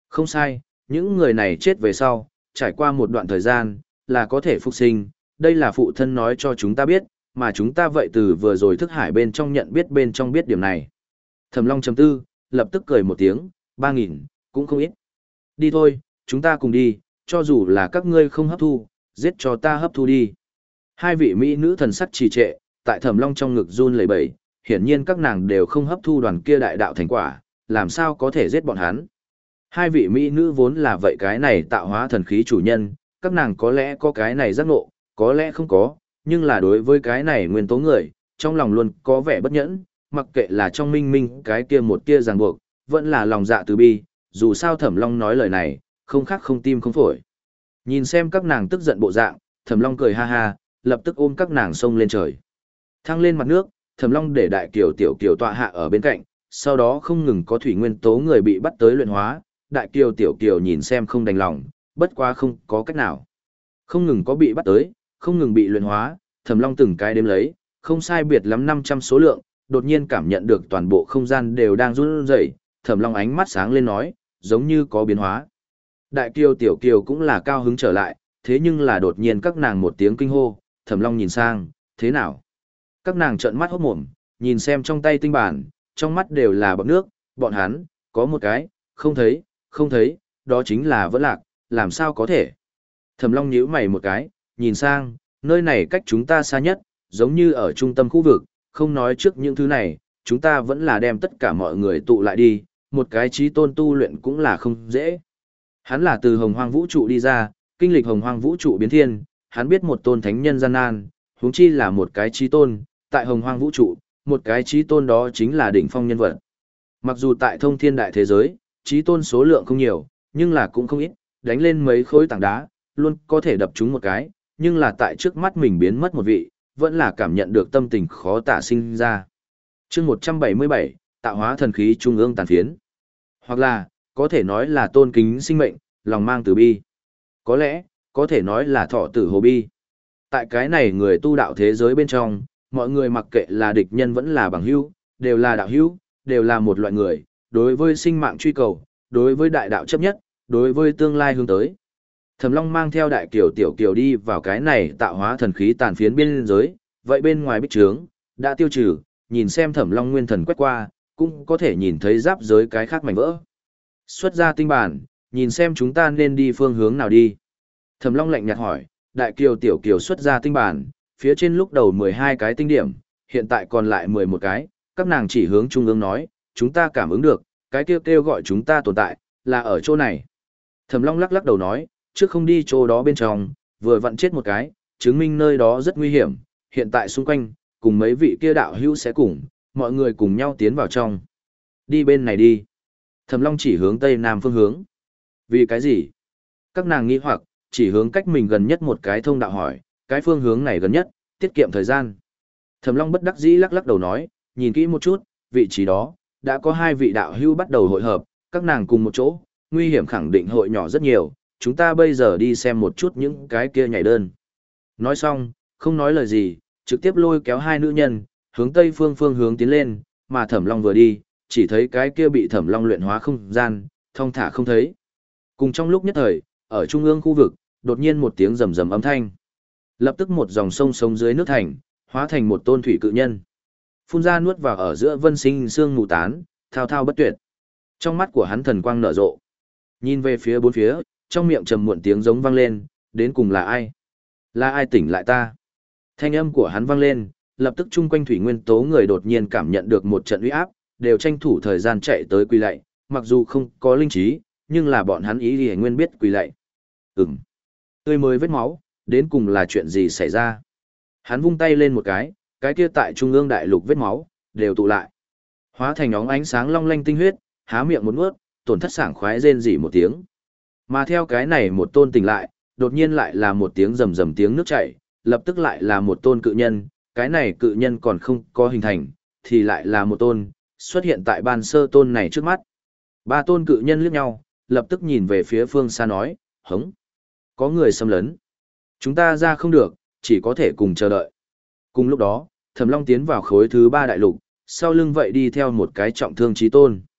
Không sai, những người này chết về sau, trải qua một đoạn thời gian, là có thể phục sinh, đây là phụ thân nói cho chúng ta biết, mà chúng ta vậy từ vừa rồi thức hải bên trong nhận biết bên trong biết điểm này. Thẩm Long chấm tư, lập tức cười một tiếng, ba nghìn, cũng không ít. Đi thôi, chúng ta cùng đi, cho dù là các ngươi không hấp thu, giết cho ta hấp thu đi. Hai vị mỹ nữ thần sắc trì trệ, tại Thẩm Long trong ngực run lẩy bẩy, hiển nhiên các nàng đều không hấp thu đoàn kia đại đạo thành quả, làm sao có thể giết bọn hắn. Hai vị mỹ nữ vốn là vậy cái này tạo hóa thần khí chủ nhân, các nàng có lẽ có cái này giác ngộ, có lẽ không có, nhưng là đối với cái này nguyên tố người, trong lòng luôn có vẻ bất nhẫn, mặc kệ là trong minh minh cái kia một kia ràng buộc, vẫn là lòng dạ từ bi, dù sao Thẩm Long nói lời này, không khác không tim không phổi. Nhìn xem các nàng tức giận bộ dạng, Thẩm Long cười ha ha, lập tức ôm các nàng xông lên trời. Thăng lên mặt nước, Thẩm Long để đại kiều tiểu kiều tọa hạ ở bên cạnh, sau đó không ngừng có thủy nguyên tố người bị bắt tới luyện hóa, đại kiều tiểu kiều nhìn xem không đành lòng, bất quá không có cách nào. Không ngừng có bị bắt tới, không ngừng bị luyện hóa, Thẩm Long từng cái đếm lấy, không sai biệt lắm năm trăm số lượng, đột nhiên cảm nhận được toàn bộ không gian đều đang run rẩy, Thẩm Long ánh mắt sáng lên nói, giống như có biến hóa. Đại kiều tiểu kiều cũng là cao hứng trở lại, thế nhưng là đột nhiên các nàng một tiếng kinh hô, Thẩm Long nhìn sang, thế nào? Các nàng trợn mắt hốt mồm, nhìn xem trong tay tinh bản, trong mắt đều là bọt nước, bọn hắn, có một cái, không thấy, không thấy, đó chính là vẫn lạc, làm sao có thể? Thẩm Long nhíu mày một cái, nhìn sang, nơi này cách chúng ta xa nhất, giống như ở trung tâm khu vực, không nói trước những thứ này, chúng ta vẫn là đem tất cả mọi người tụ lại đi, một cái trí tôn tu luyện cũng là không dễ. Hắn là từ hồng hoang vũ trụ đi ra, kinh lịch hồng hoang vũ trụ biến thiên, hắn biết một tôn thánh nhân gian nan, huống chi là một cái trí tôn, tại hồng hoang vũ trụ, một cái trí tôn đó chính là đỉnh phong nhân vật. Mặc dù tại thông thiên đại thế giới, trí tôn số lượng không nhiều, nhưng là cũng không ít, đánh lên mấy khối tảng đá, luôn có thể đập chúng một cái, nhưng là tại trước mắt mình biến mất một vị, vẫn là cảm nhận được tâm tình khó tả sinh ra. chương một trăm bảy mươi bảy, tạo hóa thần khí trung ương tàn phiến. Hoặc là, có thể nói là tôn kính sinh mệnh, lòng mang từ bi. Có lẽ, có thể nói là thọ tử hồ bi. Tại cái này người tu đạo thế giới bên trong, mọi người mặc kệ là địch nhân vẫn là bằng hữu, đều là đạo hữu, đều là một loại người, đối với sinh mạng truy cầu, đối với đại đạo chấp nhất, đối với tương lai hướng tới. Thẩm Long mang theo đại kiều tiểu kiều đi vào cái này tạo hóa thần khí tàn phiến biên giới, vậy bên ngoài bích trướng, đã tiêu trừ, nhìn xem Thẩm Long nguyên thần quét qua, cũng có thể nhìn thấy giáp giới cái khác mảnh vỡ. Xuất ra tinh bản, nhìn xem chúng ta nên đi phương hướng nào đi. Thẩm Long lạnh nhạt hỏi, đại kiều tiểu kiều xuất ra tinh bản, phía trên lúc đầu mười hai cái tinh điểm, hiện tại còn lại mười một cái, các nàng chỉ hướng trung ương nói, chúng ta cảm ứng được, cái kêu kêu gọi chúng ta tồn tại, là ở chỗ này. Thẩm Long lắc lắc đầu nói, trước không đi chỗ đó bên trong, vừa vặn chết một cái, chứng minh nơi đó rất nguy hiểm, hiện tại xung quanh, cùng mấy vị kia đạo hữu sẽ cùng, mọi người cùng nhau tiến vào trong. Đi bên này đi. Thẩm Long chỉ hướng tây nam phương hướng. Vì cái gì? Các nàng nghi hoặc, chỉ hướng cách mình gần nhất một cái thông đạo hỏi, cái phương hướng này gần nhất, tiết kiệm thời gian. Thẩm Long bất đắc dĩ lắc lắc đầu nói, nhìn kỹ một chút, vị trí đó, đã có hai vị đạo hữu bắt đầu hội hợp, các nàng cùng một chỗ, nguy hiểm khẳng định hội nhỏ rất nhiều, chúng ta bây giờ đi xem một chút những cái kia nhảy đơn. Nói xong, không nói lời gì, trực tiếp lôi kéo hai nữ nhân, hướng tây phương phương hướng tiến lên, mà Thẩm Long vừa đi, chỉ thấy cái kia bị Thẩm Long luyện hóa không gian, thong thả không thấy. Cùng trong lúc nhất thời, ở trung ương khu vực, đột nhiên một tiếng rầm rầm âm thanh. Lập tức một dòng sông sống dưới nước thành, hóa thành một tôn thủy cự nhân. Phun ra nuốt vào ở giữa vân sinh sương mù tán, thao thao bất tuyệt. Trong mắt của hắn thần quang nở rộ. Nhìn về phía bốn phía, trong miệng trầm muộn tiếng giống vang lên, đến cùng là ai? Là ai tỉnh lại ta? Thanh âm của hắn vang lên, lập tức chung quanh thủy nguyên tố người đột nhiên cảm nhận được một trận uy áp, đều tranh thủ thời gian chạy tới quỳ lạy, mặc dù không có linh trí, nhưng là bọn hắn ý thì nguyên biết quỳ lạy. Ừm. Tươi mới vết máu, đến cùng là chuyện gì xảy ra? Hắn vung tay lên một cái, cái kia tại trung ương đại lục vết máu, đều tụ lại. Hóa thành óng ánh sáng long lanh tinh huyết, há miệng một nuốt, tổn thất sảng khoái rên rỉ một tiếng. Mà theo cái này một tôn tỉnh lại, đột nhiên lại là một tiếng rầm rầm tiếng nước chảy, lập tức lại là một tôn cự nhân, cái này cự nhân còn không có hình thành, thì lại là một tôn, xuất hiện tại ban sơ tôn này trước mắt. Ba tôn cự nhân liếc nhau, lập tức nhìn về phía phương xa nói, hống, có người xâm lấn. Chúng ta ra không được, chỉ có thể cùng chờ đợi. Cùng lúc đó, Thẩm Long tiến vào khối thứ ba đại lục, sau lưng vậy đi theo một cái trọng thương chí tôn.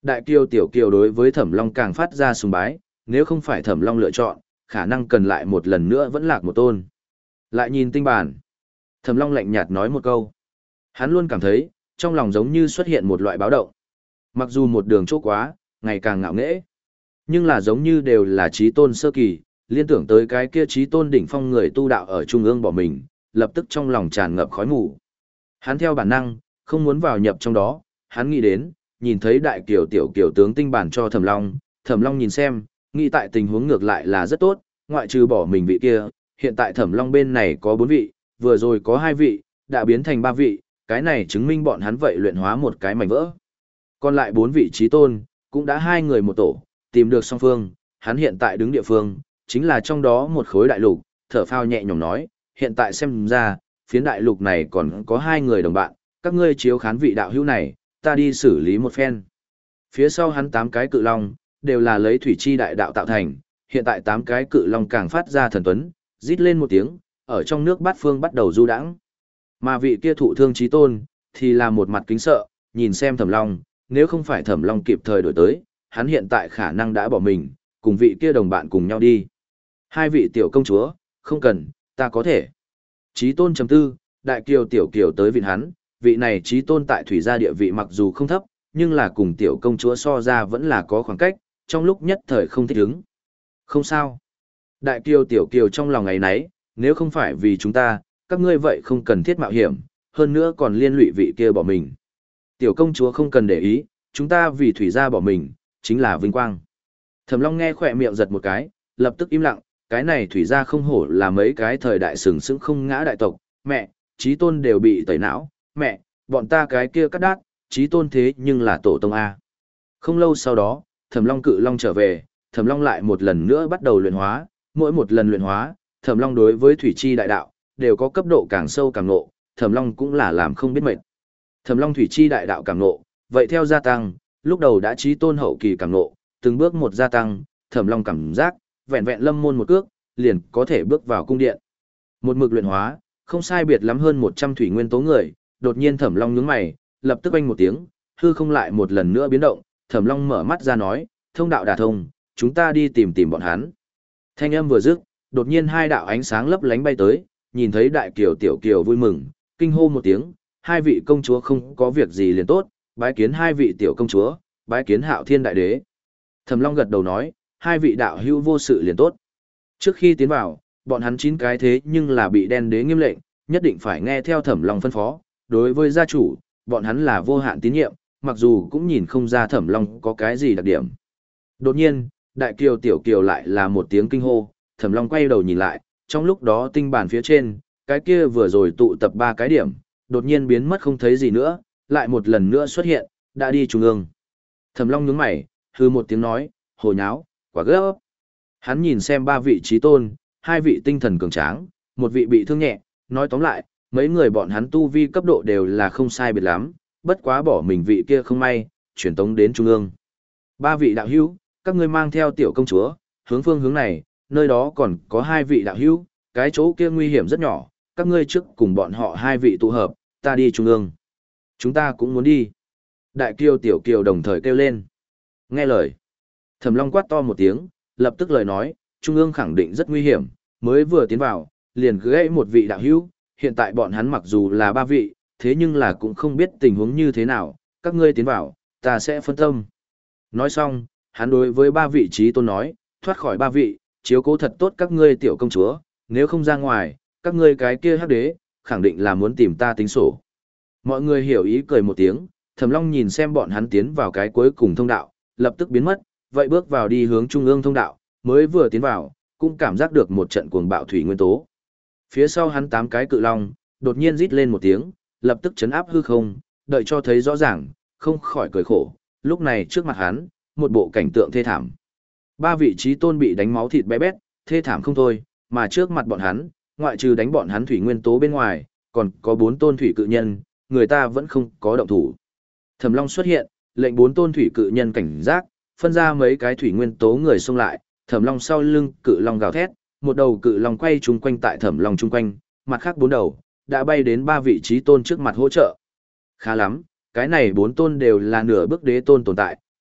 Đại kiều tiểu kiều đối với Thẩm Long càng phát ra sùng bái, nếu không phải Thẩm Long lựa chọn, khả năng cần lại một lần nữa vẫn lạc một tôn. Lại nhìn tinh bản. Thẩm Long lạnh nhạt nói một câu. Hắn luôn cảm thấy, trong lòng giống như xuất hiện một loại báo động. Mặc dù một đường chỗ quá, ngày càng ngạo nghễ, nhưng là giống như đều là trí tôn sơ kỳ, liên tưởng tới cái kia trí tôn đỉnh phong người tu đạo ở trung ương bỏ mình, lập tức trong lòng tràn ngập khói mù. Hắn theo bản năng, không muốn vào nhập trong đó, hắn nghĩ đến, nhìn thấy đại kiều tiểu kiều tướng tinh bản cho Thẩm Long, Thẩm Long nhìn xem, nghĩ tại tình huống ngược lại là rất tốt, ngoại trừ bỏ mình vị kia, hiện tại Thẩm Long bên này có bốn vị, vừa rồi có hai vị, đã biến thành ba vị, cái này chứng minh bọn hắn vậy luyện hóa một cái mảnh vỡ. Còn lại bốn vị trí tôn, cũng đã hai người một tổ, tìm được song phương, hắn hiện tại đứng địa phương, chính là trong đó một khối đại lục, thở phao nhẹ nhõm nói, hiện tại xem ra, phiến đại lục này còn có hai người đồng bạn, các ngươi chiếu khán vị đạo hữu này, ta đi xử lý một phen. Phía sau hắn tám cái cự long, đều là lấy thủy chi đại đạo tạo thành, hiện tại tám cái cự long càng phát ra thần tuấn, rít lên một tiếng, ở trong nước bát phương bắt đầu du đãng. Mà vị kia thụ thương chí tôn, thì là một mặt kính sợ, nhìn xem Thẩm Long, nếu không phải Thẩm Long kịp thời đổi tới, hắn hiện tại khả năng đã bỏ mình, cùng vị kia đồng bạn cùng nhau đi. Hai vị tiểu công chúa, không cần, ta có thể. Chí tôn chấm tư, đại kiều tiểu kiều tới viện hắn, vị này chí tôn tại thủy gia địa vị mặc dù không thấp, nhưng là cùng tiểu công chúa so ra vẫn là có khoảng cách, trong lúc nhất thời không thích ứng. Không sao. Đại kiều tiểu kiều trong lòng ngày nấy, nếu không phải vì chúng ta, các ngươi vậy không cần thiết mạo hiểm, hơn nữa còn liên lụy vị kia bỏ mình. Tiểu công chúa không cần để ý, chúng ta vì thủy gia bỏ mình, chính là vinh quang. Thẩm Long nghe khỏe miệng giật một cái, lập tức im lặng, cái này thủy gia không hổ là mấy cái thời đại sừng sững không ngã đại tộc, mẹ, chí tôn đều bị tẩy não, mẹ, bọn ta cái kia cắt đát, chí tôn thế nhưng là tổ tông A. Không lâu sau đó, Thẩm Long cự long trở về, Thẩm Long lại một lần nữa bắt đầu luyện hóa, mỗi một lần luyện hóa, Thẩm Long đối với thủy chi đại đạo, đều có cấp độ càng sâu càng ngộ, Thẩm Long cũng là làm không biết mệt. Thẩm Long thủy chi đại đạo càng ngộ, vậy theo gia tăng, lúc đầu đã chí tôn hậu kỳ càng ngộ, từng bước một gia tăng, Thẩm Long cảm giác, vẹn vẹn lâm môn một cước, liền có thể bước vào cung điện. Một mực luyện hóa, không sai biệt lắm hơn một trăm thủy nguyên tố người, đột nhiên Thẩm Long nhướng mày, lập tức oanh một tiếng, hư không lại một lần nữa biến động, Thẩm Long mở mắt ra nói, thông đạo đả thông, chúng ta đi tìm tìm bọn hắn. Thanh âm vừa dứt, đột nhiên hai đạo ánh sáng lấp lánh bay tới, nhìn thấy đại kiều tiểu kiều vui mừng, kinh hô một tiếng, hai vị công chúa không có việc gì liền tốt, bái kiến hai vị tiểu công chúa, bái kiến Hạo Thiên đại đế. Thẩm Long gật đầu nói, hai vị đạo hữu vô sự liền tốt. Trước khi tiến vào, bọn hắn chín cái thế nhưng là bị đen đế nghiêm lệnh, nhất định phải nghe theo Thẩm Long phân phó, đối với gia chủ, bọn hắn là vô hạn tín nhiệm, mặc dù cũng nhìn không ra Thẩm Long có cái gì đặc điểm. Đột nhiên, đại kiều tiểu kiều lại là một tiếng kinh hô, Thẩm Long quay đầu nhìn lại, trong lúc đó tinh bản phía trên, cái kia vừa rồi tụ tập ba cái điểm, đột nhiên biến mất không thấy gì nữa, lại một lần nữa xuất hiện, đã đi trung ương. Thẩm Long nhướng mày, hư một tiếng nói, hồ nháo, quả gấp. Hắn nhìn xem ba vị trí tôn, hai vị tinh thần cường tráng, một vị bị thương nhẹ, nói tóm lại, mấy người bọn hắn tu vi cấp độ đều là không sai biệt lắm, bất quá bỏ mình vị kia không may, chuyển tống đến trung ương. Ba vị đạo hữu, các ngươi mang theo tiểu công chúa, hướng phương hướng này, nơi đó còn có hai vị đạo hữu, cái chỗ kia nguy hiểm rất nhỏ, các ngươi trước cùng bọn họ hai vị tụ hợp, ta đi trung ương. Chúng ta cũng muốn đi. Đại kiều tiểu kiều đồng thời kêu lên. Nghe lời. Thẩm Long quát to một tiếng, lập tức lời nói, trung ương khẳng định rất nguy hiểm, mới vừa tiến vào, liền gãy một vị đạo hữu, hiện tại bọn hắn mặc dù là ba vị, thế nhưng là cũng không biết tình huống như thế nào, các ngươi tiến vào, ta sẽ phân tâm. Nói xong, hắn đối với ba vị trí tôn nói, thoát khỏi ba vị, chiếu cố thật tốt các ngươi tiểu công chúa, nếu không ra ngoài, các ngươi cái kia hắc đế, khẳng định là muốn tìm ta tính sổ. Mọi người hiểu ý cười một tiếng, Thẩm Long nhìn xem bọn hắn tiến vào cái cuối cùng thông đạo, lập tức biến mất, vậy bước vào đi hướng trung ương thông đạo, mới vừa tiến vào, cũng cảm giác được một trận cuồng bạo thủy nguyên tố. Phía sau hắn tám cái cự long, đột nhiên rít lên một tiếng, lập tức chấn áp hư không, đợi cho thấy rõ ràng, không khỏi cười khổ, lúc này trước mặt hắn, một bộ cảnh tượng thê thảm. Ba vị trí tôn bị đánh máu thịt bé bét, thê thảm không thôi, mà trước mặt bọn hắn, ngoại trừ đánh bọn hắn thủy nguyên tố bên ngoài, còn có bốn tôn thủy cự nhân, người ta vẫn không có động thủ. Thẩm Long xuất hiện, lệnh bốn tôn thủy cự nhân cảnh giác, phân ra mấy cái thủy nguyên tố người xông lại, Thẩm Long sau lưng cự long gào thét, một đầu cự long quay chung quanh tại Thẩm Long chung quanh, mặt khác bốn đầu đã bay đến ba vị trí tôn trước mặt hỗ trợ. Khá lắm, cái này bốn tôn đều là nửa bước đế tôn tồn tại,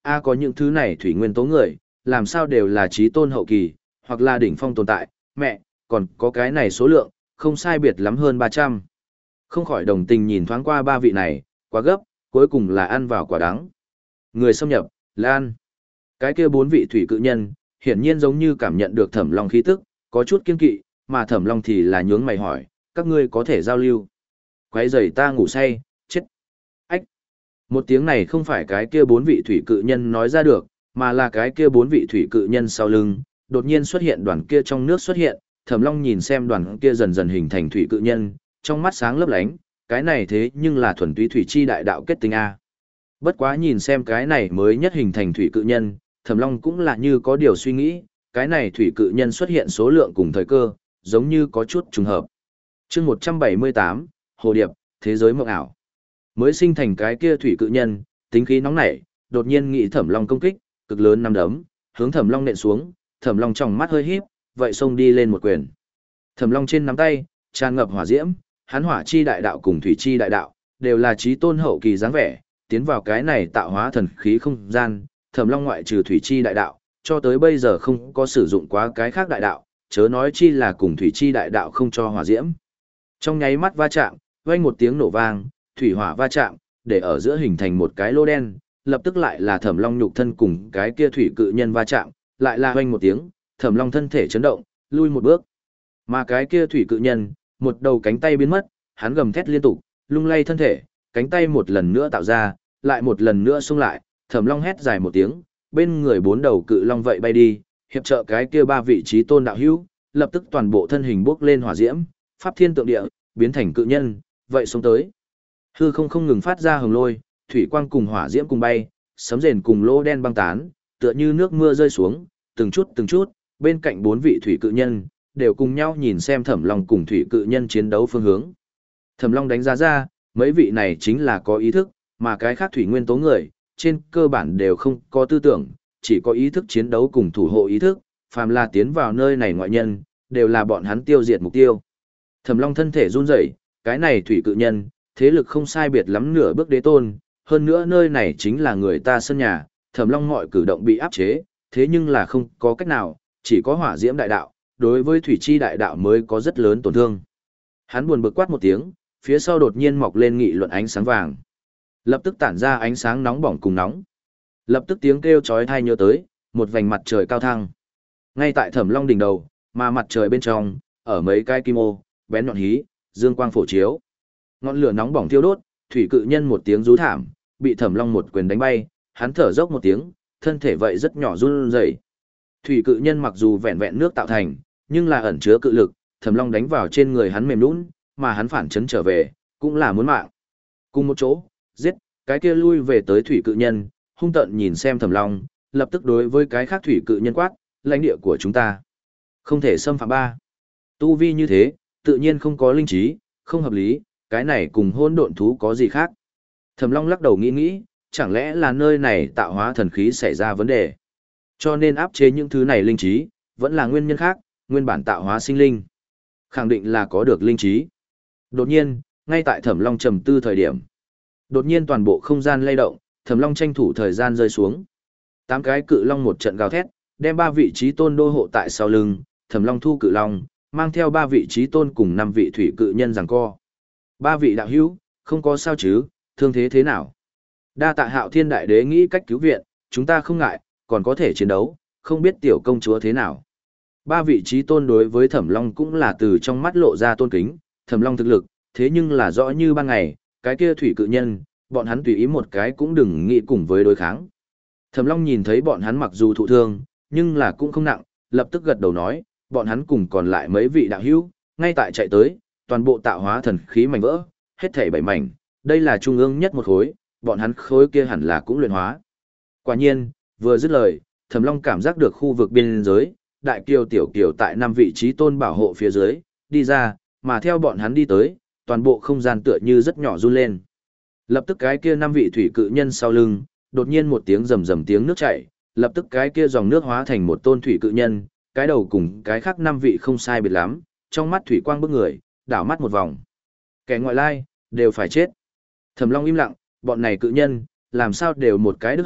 a có những thứ này thủy nguyên tố người, làm sao đều là trí tôn hậu kỳ, hoặc là đỉnh phong tồn tại, mẹ, còn có cái này số lượng, không sai biệt lắm hơn ba trăm. Không khỏi đồng tình nhìn thoáng qua ba vị này, quá gấp, cuối cùng là ăn vào quả đắng. Người xâm nhập, Lan. Cái kia bốn vị thủy cự nhân, hiển nhiên giống như cảm nhận được Thẩm Long khí tức, có chút kiên kỵ, mà Thẩm Long thì là nhướng mày hỏi, các ngươi có thể giao lưu. Quấy rầy ta ngủ say, chết. Ách. Một tiếng này không phải cái kia bốn vị thủy cự nhân nói ra được, mà là cái kia bốn vị thủy cự nhân sau lưng, đột nhiên xuất hiện đoàn kia trong nước xuất hiện, Thẩm Long nhìn xem đoàn kia dần dần hình thành thủy cự nhân, trong mắt sáng lấp lánh, cái này thế nhưng là thuần túy thủy chi đại đạo kết tinh a. Bất quá nhìn xem cái này mới nhất hình thành thủy cự nhân, Thẩm Long cũng là như có điều suy nghĩ, cái này thủy cự nhân xuất hiện số lượng cùng thời cơ, giống như có chút trùng hợp. Chương một trăm bảy mươi tám, Hồ Điệp, thế giới mộng ảo. Mới sinh thành cái kia thủy cự nhân, tính khí nóng nảy, đột nhiên nghĩ Thẩm Long công kích, cực lớn nắm đấm, hướng Thẩm Long nện xuống, Thẩm Long trong mắt hơi híp, vậy xông đi lên một quyền. Thẩm Long trên nắm tay tràn ngập hỏa diễm, hắn hỏa chi đại đạo cùng thủy chi đại đạo đều là chí tôn hậu kỳ dáng vẻ, tiến vào cái này tạo hóa thần khí không gian, Thẩm Long ngoại trừ thủy chi đại đạo, cho tới bây giờ không có sử dụng quá cái khác đại đạo, chớ nói chi là cùng thủy chi đại đạo không cho hỏa diễm. Trong nháy mắt va chạm, vang một tiếng nổ vang, thủy hỏa va chạm, để ở giữa hình thành một cái lô đen, lập tức lại là Thẩm Long nhục thân cùng cái kia thủy cự nhân va chạm, lại là vang một tiếng, Thẩm Long thân thể chấn động, lui một bước. Mà cái kia thủy cự nhân, một đầu cánh tay biến mất, hắn gầm thét liên tục, lung lay thân thể, cánh tay một lần nữa tạo ra, lại một lần nữa xung lại, Thẩm Long hét dài một tiếng, bên người bốn đầu cự long vậy bay đi, hiệp trợ cái kia ba vị trí tôn đạo hữu, lập tức toàn bộ thân hình bốc lên hỏa diễm, pháp thiên tượng địa, biến thành cự nhân, vậy xuống tới. Hư không không ngừng phát ra hồng lôi, thủy quang cùng hỏa diễm cùng bay, sấm rền cùng lỗ đen băng tán, tựa như nước mưa rơi xuống, từng chút từng chút, bên cạnh bốn vị thủy cự nhân đều cùng nhau nhìn xem Thẩm Long cùng thủy cự nhân chiến đấu phương hướng. Thẩm Long đánh giá ra, mấy vị này chính là có ý thức, mà cái khác thủy nguyên tố người, trên cơ bản đều không có tư tưởng, chỉ có ý thức chiến đấu cùng thủ hộ ý thức, phàm là tiến vào nơi này ngoại nhân, đều là bọn hắn tiêu diệt mục tiêu. Thẩm Long thân thể run rẩy, cái này thủy cự nhân, thế lực không sai biệt lắm nửa bước đế tôn, hơn nữa nơi này chính là người ta sân nhà, Thẩm Long mọi cử động bị áp chế, thế nhưng là không có cách nào, chỉ có hỏa diễm đại đạo, đối với thủy chi đại đạo mới có rất lớn tổn thương. Hắn buồn bực quát một tiếng, phía sau đột nhiên mọc lên nghị luận ánh sáng vàng. Lập tức tản ra ánh sáng nóng bỏng cùng nóng. Lập tức tiếng kêu chói tai nhớ tới, một vành mặt trời cao thăng. Ngay tại Thẩm Long đỉnh đầu, mà mặt trời bên trong, ở mấy cái kim ô, bén nhọn hí, dương quang phổ chiếu. Ngọn lửa nóng bỏng thiêu đốt, thủy cự nhân một tiếng rú thảm, bị Thẩm Long một quyền đánh bay, hắn thở dốc một tiếng, thân thể vậy rất nhỏ run rẩy. Thủy cự nhân mặc dù vẹn vẹn nước tạo thành, nhưng là ẩn chứa cự lực, Thẩm Long đánh vào trên người hắn mềm nhũn, mà hắn phản chấn trở về, cũng là muốn mạng. Cùng một chỗ, giết, cái kia lui về tới thủy cự nhân, hung tợn nhìn xem Thẩm Long, lập tức đối với cái khác thủy cự nhân quát, lãnh địa của chúng ta không thể xâm phạm ba. Tu vi như thế, tự nhiên không có linh trí, không hợp lý, cái này cùng hỗn độn thú có gì khác. Thẩm Long lắc đầu nghĩ nghĩ, chẳng lẽ là nơi này tạo hóa thần khí xảy ra vấn đề, cho nên áp chế những thứ này linh trí, vẫn là nguyên nhân khác, nguyên bản tạo hóa sinh linh, khẳng định là có được linh trí. Đột nhiên, ngay tại Thẩm Long trầm tư thời điểm, đột nhiên toàn bộ không gian lay động, Thẩm Long tranh thủ thời gian rơi xuống. Tám cái cự long một trận gào thét, đem ba vị trí tôn đô hộ tại sau lưng, Thẩm Long thu cự long, mang theo ba vị trí tôn cùng năm vị thủy cự nhân giằng co. Ba vị đạo hữu, không có sao chứ, thương thế thế nào? Đa tạ Hạo Thiên đại đế nghĩ cách cứu viện, chúng ta không ngại, còn có thể chiến đấu, không biết tiểu công chúa thế nào. Ba vị trí tôn đối với Thẩm Long cũng là từ trong mắt lộ ra tôn kính, Thẩm Long thực lực, thế nhưng là rõ như ban ngày, cái kia thủy cự nhân, bọn hắn tùy ý một cái cũng đừng nghĩ cùng với đối kháng. Thẩm Long nhìn thấy bọn hắn mặc dù thụ thương, nhưng là cũng không nặng, lập tức gật đầu nói, bọn hắn cùng còn lại mấy vị đạo hữu, ngay tại chạy tới, toàn bộ tạo hóa thần khí mảnh vỡ, hết thảy bảy mảnh, đây là trung ương nhất một khối, bọn hắn khối kia hẳn là cũng luyện hóa. Quả nhiên, vừa dứt lời, Thẩm Long cảm giác được khu vực biên giới, đại kiều tiểu kiều tại năm vị trí tôn bảo hộ phía dưới, đi ra, mà theo bọn hắn đi tới, toàn bộ không gian tựa như rất nhỏ run lên. Lập tức cái kia năm vị thủy cự nhân sau lưng, đột nhiên một tiếng rầm rầm tiếng nước chảy, lập tức cái kia dòng nước hóa thành một tôn thủy cự nhân, cái đầu cùng cái khác năm vị không sai biệt lắm, trong mắt thủy quang bức người, đảo mắt một vòng. Kẻ ngoại lai, đều phải chết. Thẩm Long im lặng, bọn này cự nhân, làm sao đều một cái đức hạnh,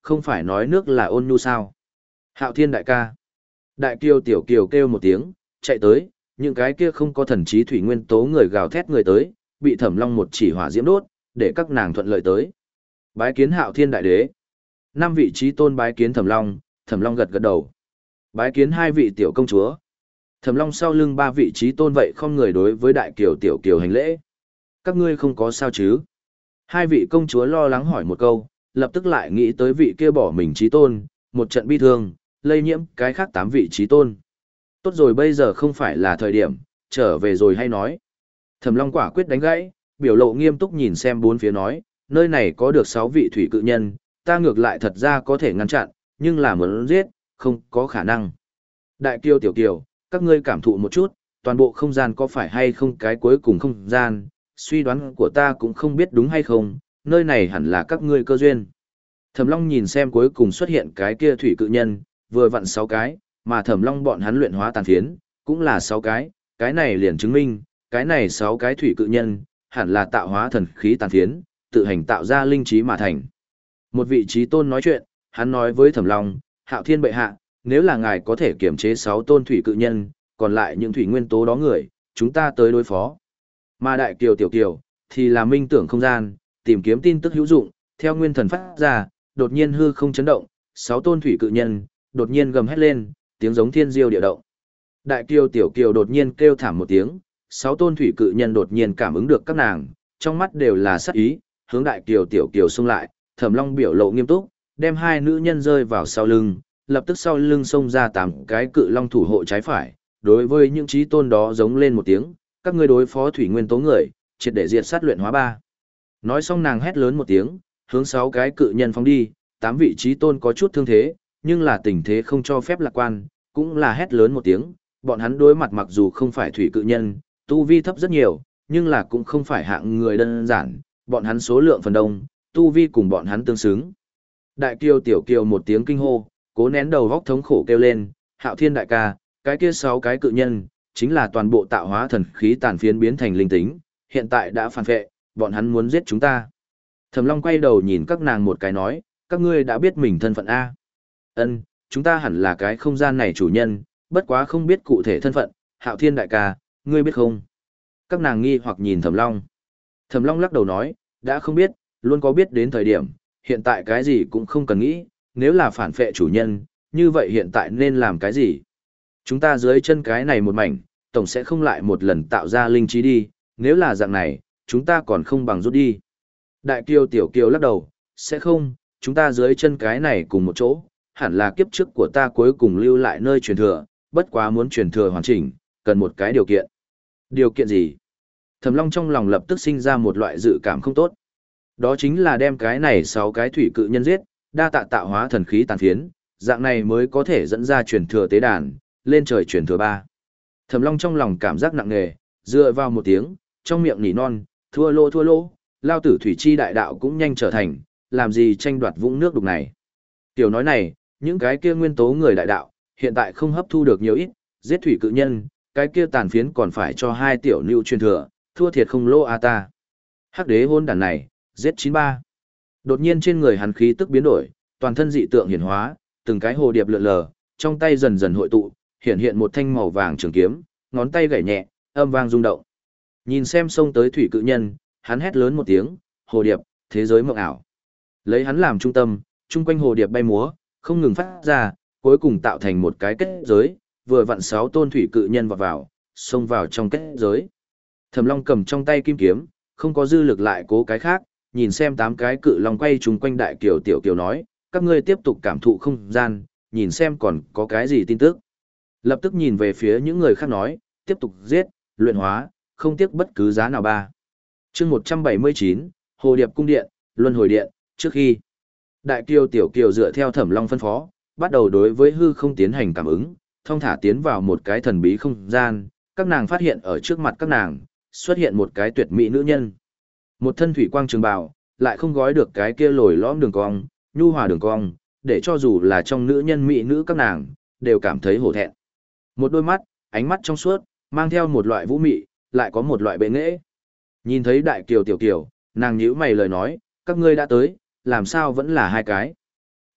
không phải nói nước là ôn nhu sao? Hạo Thiên đại ca. Đại kiều tiểu kiều kêu một tiếng, chạy tới, những cái kia không có thần trí thủy nguyên tố người gào thét người tới, bị Thẩm Long một chỉ hỏa diễm đốt, để các nàng thuận lợi tới. Bái kiến Hạo Thiên đại đế. Năm vị trí tôn bái kiến Thẩm Long, Thẩm Long gật gật đầu. Bái kiến hai vị tiểu công chúa. Thẩm Long sau lưng ba vị trí tôn vậy không người đối với đại kiều tiểu kiều hành lễ. Các ngươi không có sao chứ? Hai vị công chúa lo lắng hỏi một câu, lập tức lại nghĩ tới vị kia bỏ mình trí tôn, một trận bi thương, lây nhiễm cái khác tám vị trí tôn. Tốt rồi, bây giờ không phải là thời điểm, trở về rồi hay nói. Thẩm Long quả quyết đánh gãy, biểu lộ nghiêm túc nhìn xem bốn phía nói, nơi này có được sáu vị thủy cự nhân, ta ngược lại thật ra có thể ngăn chặn, nhưng là muốn giết, không có khả năng. Đại kiều tiểu kiều, các ngươi cảm thụ một chút, toàn bộ không gian có phải hay không cái cuối cùng không gian, suy đoán của ta cũng không biết đúng hay không, nơi này hẳn là các ngươi cơ duyên. Thẩm Long nhìn xem cuối cùng xuất hiện cái kia thủy cự nhân, vừa vặn sáu cái, mà Thẩm Long bọn hắn luyện hóa tàn phiến, cũng là sáu cái, cái này liền chứng minh, cái này sáu cái thủy cự nhân, hẳn là tạo hóa thần khí tàn phiến, tự hành tạo ra linh trí mà thành. Một vị trí tôn nói chuyện, hắn nói với Thẩm Long, Hạo Thiên bệ hạ, nếu là ngài có thể kiểm chế sáu tôn thủy cự nhân, còn lại những thủy nguyên tố đó người, chúng ta tới đối phó. Mà đại kiều tiểu kiều, thì là minh tưởng không gian, tìm kiếm tin tức hữu dụng, theo nguyên thần phát ra, đột nhiên hư không chấn động, sáu tôn thủy cự nhân, đột nhiên gầm hét lên, tiếng giống thiên diêu địa động. Đại kiều tiểu kiều đột nhiên kêu thảm một tiếng, sáu tôn thủy cự nhân đột nhiên cảm ứng được các nàng, trong mắt đều là sát ý, hướng đại kiều tiểu kiều xông lại, Thẩm Long biểu lộ nghiêm túc, đem hai nữ nhân rơi vào sau lưng, lập tức sau lưng xông ra tám cái cự long thủ hộ trái phải, đối với những trí tôn đó giống lên một tiếng, các ngươi đối phó thủy nguyên tố người, triệt để diệt sát luyện hóa ba. Nói xong nàng hét lớn một tiếng, hướng sáu cái cự nhân phóng đi, tám vị trí tôn có chút thương thế, nhưng là tình thế không cho phép lạc quan, cũng là hét lớn một tiếng, bọn hắn đối mặt mặc dù không phải thủy cự nhân, tu vi thấp rất nhiều, nhưng là cũng không phải hạng người đơn giản, bọn hắn số lượng phần đông, tu vi cùng bọn hắn tương xứng. Đại kiều tiểu kiều một tiếng kinh hô, cố nén đầu góc thống khổ kêu lên, Hạo Thiên đại ca, cái kia sáu cái cự nhân, chính là toàn bộ tạo hóa thần khí tàn phiến biến thành linh tính, hiện tại đã phản vệ, bọn hắn muốn giết chúng ta. Thẩm Long quay đầu nhìn các nàng một cái nói, các ngươi đã biết mình thân phận A. Ân, chúng ta hẳn là cái không gian này chủ nhân, bất quá không biết cụ thể thân phận, Hạo Thiên đại ca, ngươi biết không? Các nàng nghi hoặc nhìn Thẩm Long. Thẩm Long lắc đầu nói, đã không biết, luôn có biết đến thời điểm, hiện tại cái gì cũng không cần nghĩ, nếu là phản phệ chủ nhân, như vậy hiện tại nên làm cái gì? Chúng ta dưới chân cái này một mảnh, tổng sẽ không lại một lần tạo ra linh trí đi, nếu là dạng này, chúng ta còn không bằng rút đi. Đại kiều tiểu kiều lắc đầu, sẽ không, chúng ta dưới chân cái này cùng một chỗ, hẳn là kiếp trước của ta cuối cùng lưu lại nơi truyền thừa, bất quá muốn truyền thừa hoàn chỉnh, cần một cái điều kiện. Điều kiện gì? Thẩm Long trong lòng lập tức sinh ra một loại dự cảm không tốt. Đó chính là đem cái này sáu cái thủy cự nhân giết, đa tạ tạo hóa thần khí tàn phiến, dạng này mới có thể dẫn ra truyền thừa tế đàn, lên trời truyền thừa ba. Thẩm Long trong lòng cảm giác nặng nề, dựa vào một tiếng, trong miệng nỉ non, thua lô thua lô, lao tử thủy chi đại đạo cũng nhanh trở thành, làm gì tranh đoạt vũng nước đục này. Tiểu nói này, những cái kia nguyên tố người đại đạo, hiện tại không hấp thu được nhiều ít, giết thủy cự nhân, cái kia tàn phiến còn phải cho hai tiểu lưu truyền thừa, thua thiệt không lô a ta. Hắc đế hôn đàn này, giết chín ba. Đột nhiên trên người hắn khí tức biến đổi, toàn thân dị tượng hiển hóa, từng cái hồ điệp lượn lờ, trong tay dần dần hội tụ, hiện hiện một thanh màu vàng trường kiếm, ngón tay gảy nhẹ, âm vang rung động. Nhìn xem xông tới thủy cự nhân, hắn hét lớn một tiếng, hồ điệp, thế giới mộng ảo. Lấy hắn làm trung tâm, chung quanh hồ điệp bay múa, không ngừng phát ra, cuối cùng tạo thành một cái kết giới, vừa vặn sáu tôn thủy cự nhân vọt vào, xông vào trong kết giới. Thẩm Long cầm trong tay kim kiếm, không có dư lực lại cố cái khác, nhìn xem tám cái cự long quay chung quanh đại kiều tiểu kiều nói, các ngươi tiếp tục cảm thụ không gian, nhìn xem còn có cái gì tin tức. Lập tức nhìn về phía những người khác nói, tiếp tục giết, luyện hóa, không tiếc bất cứ giá nào ba. Chương một trăm bảy mươi chín, Hồ Điệp cung điện, Luân hồi điện, trước khi đại kiều tiểu kiều dựa theo Thẩm Long phân phó, bắt đầu đối với hư không tiến hành cảm ứng, thông thả tiến vào một cái thần bí không gian, các nàng phát hiện ở trước mặt các nàng, xuất hiện một cái tuyệt mỹ nữ nhân. Một thân thủy quang trường bào, lại không gói được cái kia lồi lõm đường cong, nhu hòa đường cong, để cho dù là trong nữ nhân mỹ nữ các nàng, đều cảm thấy hổ thẹn. Một đôi mắt, ánh mắt trong suốt, mang theo một loại vũ mị, lại có một loại bệ nghệ. Nhìn thấy đại kiều tiểu kiều, nàng nhíu mày lời nói, các ngươi đã tới, làm sao vẫn là hai cái.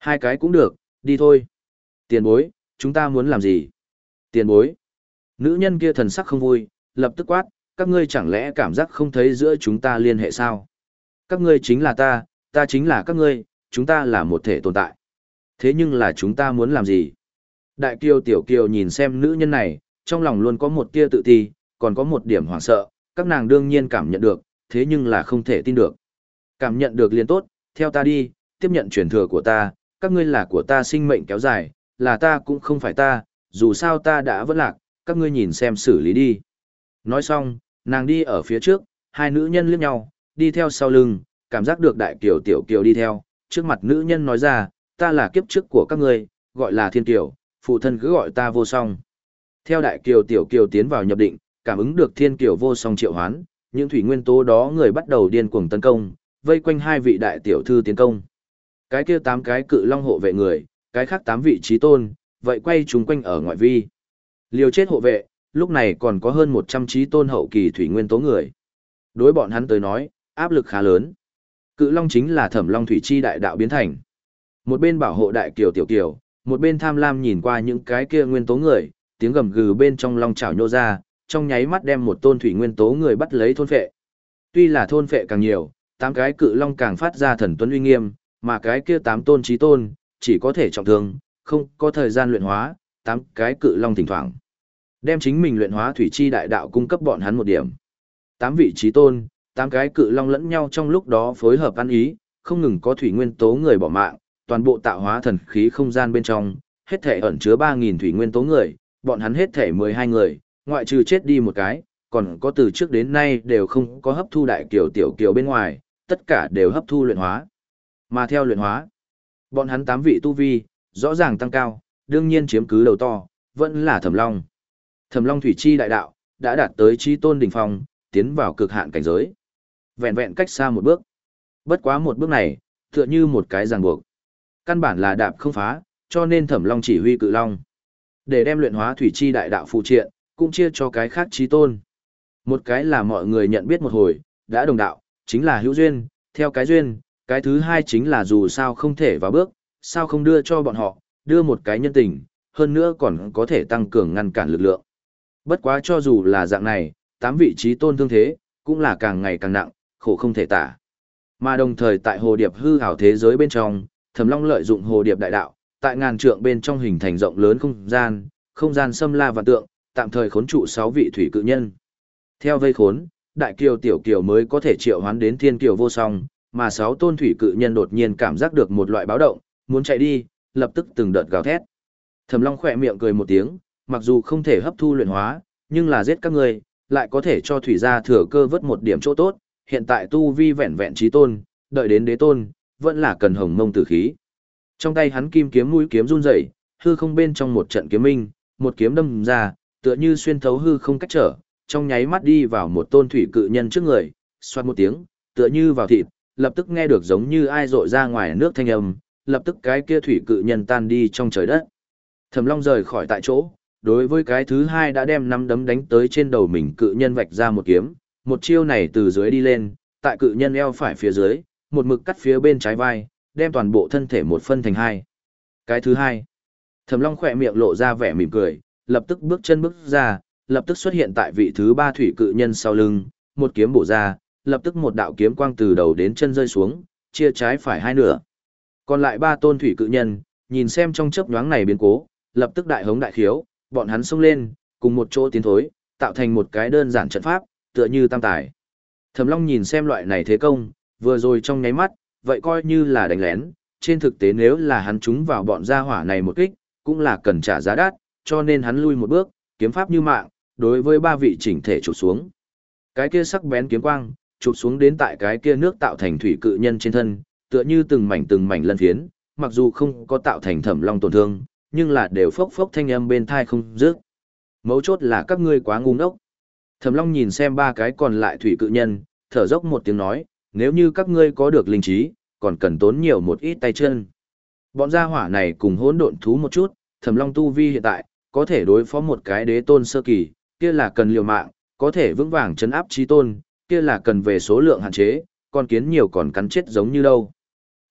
Hai cái cũng được, đi thôi. Tiền bối, chúng ta muốn làm gì? Tiền bối. Nữ nhân kia thần sắc không vui, lập tức quát, các ngươi chẳng lẽ cảm giác không thấy giữa chúng ta liên hệ sao? Các ngươi chính là ta, ta chính là các ngươi, chúng ta là một thể tồn tại. Thế nhưng là chúng ta muốn làm gì? Đại kiều tiểu kiều nhìn xem nữ nhân này, trong lòng luôn có một tia tự ti, còn có một điểm hoảng sợ, các nàng đương nhiên cảm nhận được, thế nhưng là không thể tin được. Cảm nhận được liền tốt, theo ta đi, tiếp nhận truyền thừa của ta, các ngươi là của ta sinh mệnh kéo dài, là ta cũng không phải ta, dù sao ta đã vẫn lạc, các ngươi nhìn xem xử lý đi. Nói xong, nàng đi ở phía trước, hai nữ nhân liếc nhau, đi theo sau lưng, cảm giác được đại kiều tiểu kiều đi theo, trước mặt nữ nhân nói ra, ta là kiếp trước của các ngươi, gọi là thiên kiều, phụ thân cứ gọi ta vô song. Theo đại kiều tiểu kiều tiến vào nhập định, cảm ứng được thiên kiều vô song triệu hoán, những thủy nguyên tố đó người bắt đầu điên cuồng tấn công, vây quanh hai vị đại tiểu thư tiến công. Cái kia tám cái cự long hộ vệ người, cái khác tám vị trí tôn, vậy quay chúng quanh ở ngoại vi. Liều chết hộ vệ, lúc này còn có hơn một trăm trí tôn hậu kỳ thủy nguyên tố người. Đối bọn hắn tới nói, áp lực khá lớn. Cự long chính là Thẩm Long thủy chi đại đạo biến thành. Một bên bảo hộ đại kiều tiểu kiều, một bên tham lam nhìn qua những cái kia nguyên tố người, tiếng gầm gừ bên trong long chảo nhô ra, trong nháy mắt đem một tôn thủy nguyên tố người bắt lấy thôn phệ. Tuy là thôn phệ càng nhiều, tám cái cự long càng phát ra thần tuấn uy nghiêm, mà cái kia tám tôn chí tôn, chỉ có thể trọng thương, không có thời gian luyện hóa, tám cái cự long thỉnh thoảng đem chính mình luyện hóa thủy chi đại đạo cung cấp bọn hắn một điểm. Tám vị chí tôn, tám cái cự long lẫn nhau trong lúc đó phối hợp ăn ý, không ngừng có thủy nguyên tố người bỏ mạng, toàn bộ tạo hóa thần khí không gian bên trong, hết thể ẩn chứa ba nghìn thủy nguyên tố người, bọn hắn hết thể mười hai người, ngoại trừ chết đi một cái, còn có từ trước đến nay đều không có hấp thu đại kiều tiểu kiều bên ngoài, tất cả đều hấp thu luyện hóa. Mà theo luyện hóa, bọn hắn tám vị tu vi, rõ ràng tăng cao, đương nhiên chiếm cứ đầu to, vẫn là Thẩm Long. Thẩm Long thủy chi đại đạo, đã đạt tới chí tôn đỉnh phong, tiến vào cực hạn cảnh giới. Vẹn vẹn cách xa một bước. Bất quá một bước này, tựa như một cái ràng buộc. Căn bản là đạp không phá, cho nên Thẩm Long chỉ huy cự long. Để đem luyện hóa thủy chi đại đạo phụ triện, cũng chia cho cái khác chí tôn. Một cái là mọi người nhận biết một hồi, đã đồng đạo, chính là hữu duyên, theo cái duyên, cái thứ hai chính là dù sao không thể vào bước, sao không đưa cho bọn họ, đưa một cái nhân tình, hơn nữa còn có thể tăng cường ngăn cản lực lượng. Bất quá cho dù là dạng này, tám vị trí tôn thương thế, cũng là càng ngày càng nặng, khổ không thể tả. Mà đồng thời tại hồ điệp hư ảo thế giới bên trong, Thẩm Long lợi dụng hồ điệp đại đạo, tại ngàn trượng bên trong hình thành rộng lớn không gian, không gian xâm la vạn tượng, tạm thời khốn trụ sáu vị thủy cự nhân. Theo vây khốn, đại kiều tiểu kiều mới có thể triệu hoán đến thiên kiều vô song, mà sáu tôn thủy cự nhân đột nhiên cảm giác được một loại báo động, muốn chạy đi, lập tức từng đợt gào thét. Thẩm Long khỏe miệng cười một tiếng, mặc dù không thể hấp thu luyện hóa, nhưng là giết các ngươi, lại có thể cho thủy gia thừa cơ vớt một điểm chỗ tốt, hiện tại tu vi vẹn vẹn chí tôn, đợi đến đế tôn, vẫn là cần hồng mông tử khí. Trong tay hắn kim kiếm mũi kiếm run rẩy, hư không bên trong một trận kiếm minh, một kiếm đâm ra, tựa như xuyên thấu hư không cách trở, trong nháy mắt đi vào một tôn thủy cự nhân trước người, xoát một tiếng, tựa như vào thịt, lập tức nghe được giống như ai rội ra ngoài nước thanh âm, lập tức cái kia thủy cự nhân tan đi trong trời đất. Thẩm Long rời khỏi tại chỗ, đối với cái thứ hai đã đem năm đấm đánh tới trên đầu mình cự nhân vạch ra một kiếm, một chiêu này từ dưới đi lên, tại cự nhân eo phải phía dưới, một mực cắt phía bên trái vai, đem toàn bộ thân thể một phân thành hai. Cái thứ hai, Thẩm Long khỏe miệng lộ ra vẻ mỉm cười, lập tức bước chân bước ra, lập tức xuất hiện tại vị thứ ba thủy cự nhân sau lưng, một kiếm bổ ra, lập tức một đạo kiếm quang từ đầu đến chân rơi xuống, chia trái phải hai nửa. Còn lại ba tôn thủy cự nhân, nhìn xem trong chớp nhoáng này biến cố, lập tức đại hống đại khiếu, bọn hắn xông lên, cùng một chỗ tiến thối, tạo thành một cái đơn giản trận pháp, tựa như tam tài. Thẩm Long nhìn xem loại này thế công, vừa rồi trong nháy mắt, vậy coi như là đánh lén, trên thực tế nếu là hắn trúng vào bọn gia hỏa này một kích, cũng là cần trả giá đắt, cho nên hắn lui một bước, kiếm pháp như mạng, đối với ba vị chỉnh thể chụp xuống. Cái kia sắc bén kiếm quang, chụp xuống đến tại cái kia nước tạo thành thủy cự nhân trên thân, tựa như từng mảnh từng mảnh lân phiến, mặc dù không có tạo thành Thẩm Long tổn thương, nhưng là đều phốc phốc thanh âm bên thai không dứt. Mấu chốt là các ngươi quá ngu ngốc. Thẩm Long nhìn xem ba cái còn lại thủy cự nhân, thở dốc một tiếng nói, nếu như các ngươi có được linh trí, còn cần tốn nhiều một ít tay chân. Bọn gia hỏa này cùng hỗn độn thú một chút, Thẩm Long tu vi hiện tại, có thể đối phó một cái đế tôn sơ kỳ, kia là cần liều mạng, có thể vững vàng chấn áp chí tôn, kia là cần về số lượng hạn chế, con kiến nhiều còn cắn chết giống như đâu.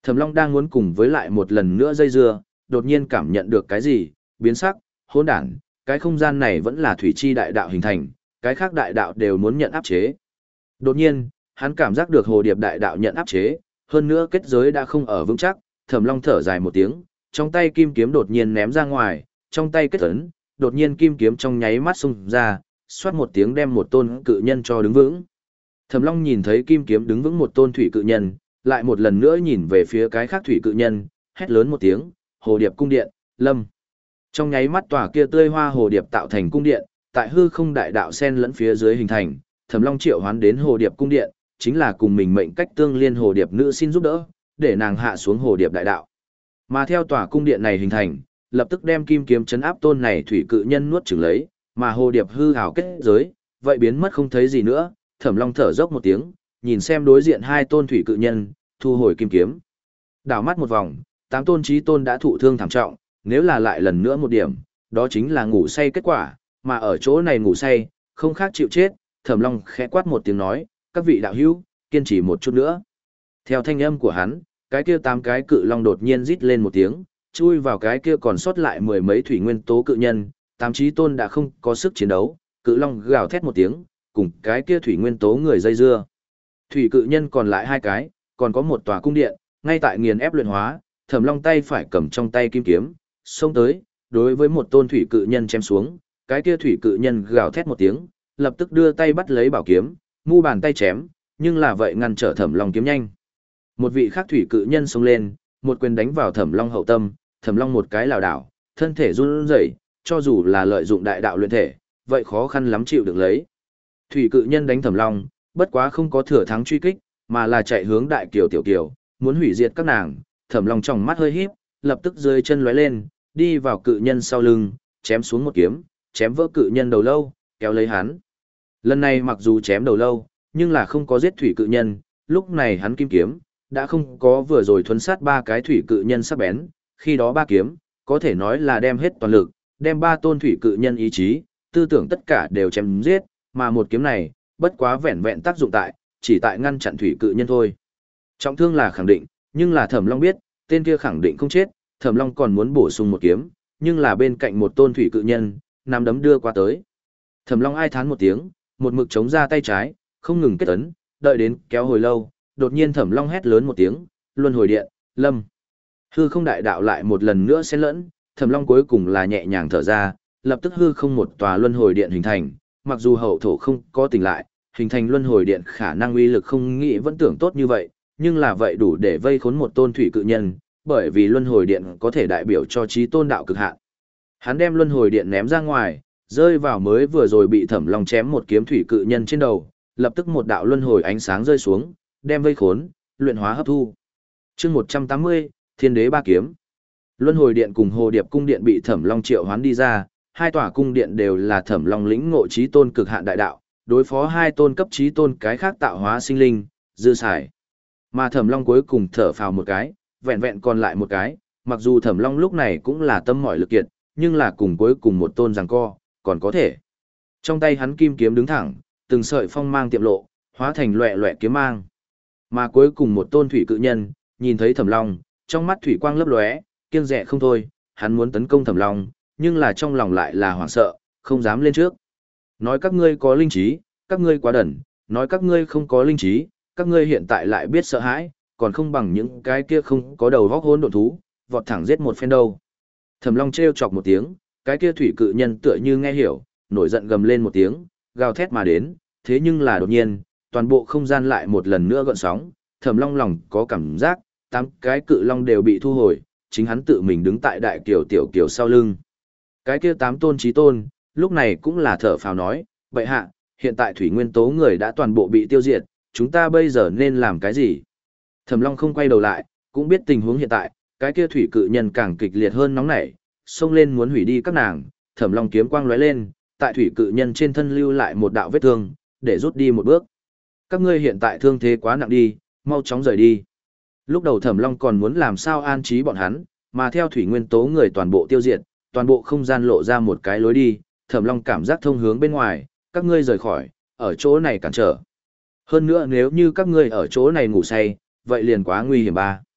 Thẩm Long đang muốn cùng với lại một lần nữa dây dưa, đột nhiên cảm nhận được cái gì, biến sắc, hỗn đản, cái không gian này vẫn là thủy chi đại đạo hình thành, cái khác đại đạo đều muốn nhận áp chế. Đột nhiên, hắn cảm giác được hồ điệp đại đạo nhận áp chế, hơn nữa kết giới đã không ở vững chắc, Thẩm Long thở dài một tiếng, trong tay kim kiếm đột nhiên ném ra ngoài, trong tay kết ấn, đột nhiên kim kiếm trong nháy mắt xung ra, xoát một tiếng đem một tôn cự nhân cho đứng vững. Thẩm Long nhìn thấy kim kiếm đứng vững một tôn thủy cự nhân, lại một lần nữa nhìn về phía cái khác thủy cự nhân, hét lớn một tiếng, hồ điệp cung điện, lâm. Trong nháy mắt tòa kia tươi hoa hồ điệp tạo thành cung điện, tại hư không đại đạo sen lẫn phía dưới hình thành, Thẩm Long triệu hoán đến hồ điệp cung điện, chính là cùng mình mệnh cách tương liên hồ điệp nữ xin giúp đỡ, để nàng hạ xuống hồ điệp đại đạo. Mà theo tòa cung điện này hình thành, lập tức đem kim kiếm chấn áp tôn này thủy cự nhân nuốt chửng lấy, mà hồ điệp hư ảo kết giới, vậy biến mất không thấy gì nữa. Thẩm Long thở dốc một tiếng, nhìn xem đối diện hai tôn thủy cự nhân, thu hồi kim kiếm. Đảo mắt một vòng, tám tôn chí tôn đã thụ thương thảm trọng, nếu là lại lần nữa một điểm, đó chính là ngủ say kết quả, mà ở chỗ này ngủ say, không khác chịu chết. Thẩm Long khẽ quát một tiếng nói, các vị đạo hữu, kiên trì một chút nữa. Theo thanh âm của hắn, cái kia tám cái cự long đột nhiên rít lên một tiếng, chui vào cái kia còn sót lại mười mấy thủy nguyên tố cự nhân, tám chí tôn đã không có sức chiến đấu, cự long gào thét một tiếng, cùng cái kia thủy nguyên tố người dây dưa. Thủy cự nhân còn lại hai cái, còn có một tòa cung điện, ngay tại nghiền ép luyện hóa, Thẩm Long tay phải cầm trong tay kim kiếm, xông tới, đối với một tôn thủy cự nhân chém xuống, cái kia thủy cự nhân gào thét một tiếng, lập tức đưa tay bắt lấy bảo kiếm, mu bàn tay chém, nhưng là vậy ngăn trở Thẩm Long kiếm nhanh. Một vị khác thủy cự nhân xông lên, một quyền đánh vào Thẩm Long hậu tâm, Thẩm Long một cái lảo đảo, thân thể run rẩy, cho dù là lợi dụng đại đạo luyện thể, vậy khó khăn lắm chịu được lấy. Thủy cự nhân đánh Thẩm Long, bất quá không có thừa thắng truy kích, mà là chạy hướng Đại Kiều Tiểu Kiều, muốn hủy diệt các nàng. Thẩm Long trong mắt hơi híp, lập tức dưới chân lóe lên, đi vào cự nhân sau lưng, chém xuống một kiếm, chém vỡ cự nhân đầu lâu, kéo lấy hắn. Lần này mặc dù chém đầu lâu, nhưng là không có giết thủy cự nhân, lúc này hắn kim kiếm đã không có vừa rồi thuấn sát ba cái thủy cự nhân sắc bén, khi đó ba kiếm có thể nói là đem hết toàn lực, đem ba tôn thủy cự nhân ý chí, tư tưởng tất cả đều chém giết, mà một kiếm này, bất quá vẹn vẹn tác dụng tại, chỉ tại ngăn chặn thủy cự nhân thôi. Trọng thương là khẳng định, nhưng là Thẩm Long biết, tên kia khẳng định không chết, Thẩm Long còn muốn bổ sung một kiếm, nhưng là bên cạnh một tôn thủy cự nhân, nắm đấm đưa qua tới. Thẩm Long ai thán một tiếng, một mực chống ra tay trái, không ngừng kết ấn, đợi đến kéo hồi lâu, đột nhiên Thẩm Long hét lớn một tiếng, luân hồi điện, lâm. Hư không đại đạo lại một lần nữa xen lẫn, Thẩm Long cuối cùng là nhẹ nhàng thở ra, lập tức hư không một tòa luân hồi điện hình thành, mặc dù hậu thổ không có tỉnh lại, hình thành luân hồi điện khả năng uy lực không nghĩ vẫn tưởng tốt như vậy, nhưng là vậy đủ để vây khốn một tôn thủy cự nhân, bởi vì luân hồi điện có thể đại biểu cho chí tôn đạo cực hạn. Hắn đem luân hồi điện ném ra ngoài, rơi vào mới vừa rồi bị Thẩm Long chém một kiếm thủy cự nhân trên đầu, lập tức một đạo luân hồi ánh sáng rơi xuống, đem vây khốn, luyện hóa hấp thu. Chương một trăm tám mươi, Thiên Đế ba kiếm. Luân hồi điện cùng Hồ Điệp cung điện bị Thẩm Long triệu hoán đi ra, hai tòa cung điện đều là Thẩm Long lĩnh ngộ chí tôn cực hạn đại đạo, đối phó hai tôn cấp chí tôn cái khác tạo hóa sinh linh, dư xài. Mà Thẩm Long cuối cùng thở phào một cái, vẹn vẹn còn lại một cái, mặc dù Thẩm Long lúc này cũng là tâm mỏi lực kiệt, nhưng là cùng cuối cùng một tôn giằng co, còn có thể. Trong tay hắn kim kiếm đứng thẳng, từng sợi phong mang tiệm lộ, hóa thành loẻ loẻ kiếm mang. Mà cuối cùng một tôn thủy cự nhân, nhìn thấy Thẩm Long, trong mắt thủy quang lấp lóe, kiêng dè không thôi, hắn muốn tấn công Thẩm Long, nhưng là trong lòng lại là hoảng sợ, không dám lên trước. Nói các ngươi có linh trí, các ngươi quá đần, nói các ngươi không có linh trí, các ngươi hiện tại lại biết sợ hãi, còn không bằng những cái kia không có đầu vóc hỗn độn thú, vọt thẳng giết một phen đâu. Thẩm Long trêu chọc một tiếng, cái kia thủy cự nhân tựa như nghe hiểu, nổi giận gầm lên một tiếng, gào thét mà đến, thế nhưng là đột nhiên, toàn bộ không gian lại một lần nữa gợn sóng, Thẩm Long lòng có cảm giác, tám cái cự long đều bị thu hồi, chính hắn tự mình đứng tại đại kiều tiểu kiều sau lưng. Cái kia tám tôn chí tôn, lúc này cũng là thở phào nói, bệ hạ, hiện tại thủy nguyên tố người đã toàn bộ bị tiêu diệt, chúng ta bây giờ nên làm cái gì? Thẩm Long không quay đầu lại, cũng biết tình huống hiện tại, cái kia thủy cự nhân càng kịch liệt hơn nóng nảy, xông lên muốn hủy đi các nàng, Thẩm Long kiếm quang lóe lên, tại thủy cự nhân trên thân lưu lại một đạo vết thương, để rút đi một bước. Các ngươi hiện tại thương thế quá nặng đi, mau chóng rời đi. Lúc đầu Thẩm Long còn muốn làm sao an trí bọn hắn, mà theo thủy nguyên tố người toàn bộ tiêu diệt, toàn bộ không gian lộ ra một cái lối đi, Thẩm Long cảm giác thông hướng bên ngoài, các ngươi rời khỏi, ở chỗ này cản trở. Hơn nữa nếu như các ngươi ở chỗ này ngủ say, vậy liền quá nguy hiểm ba.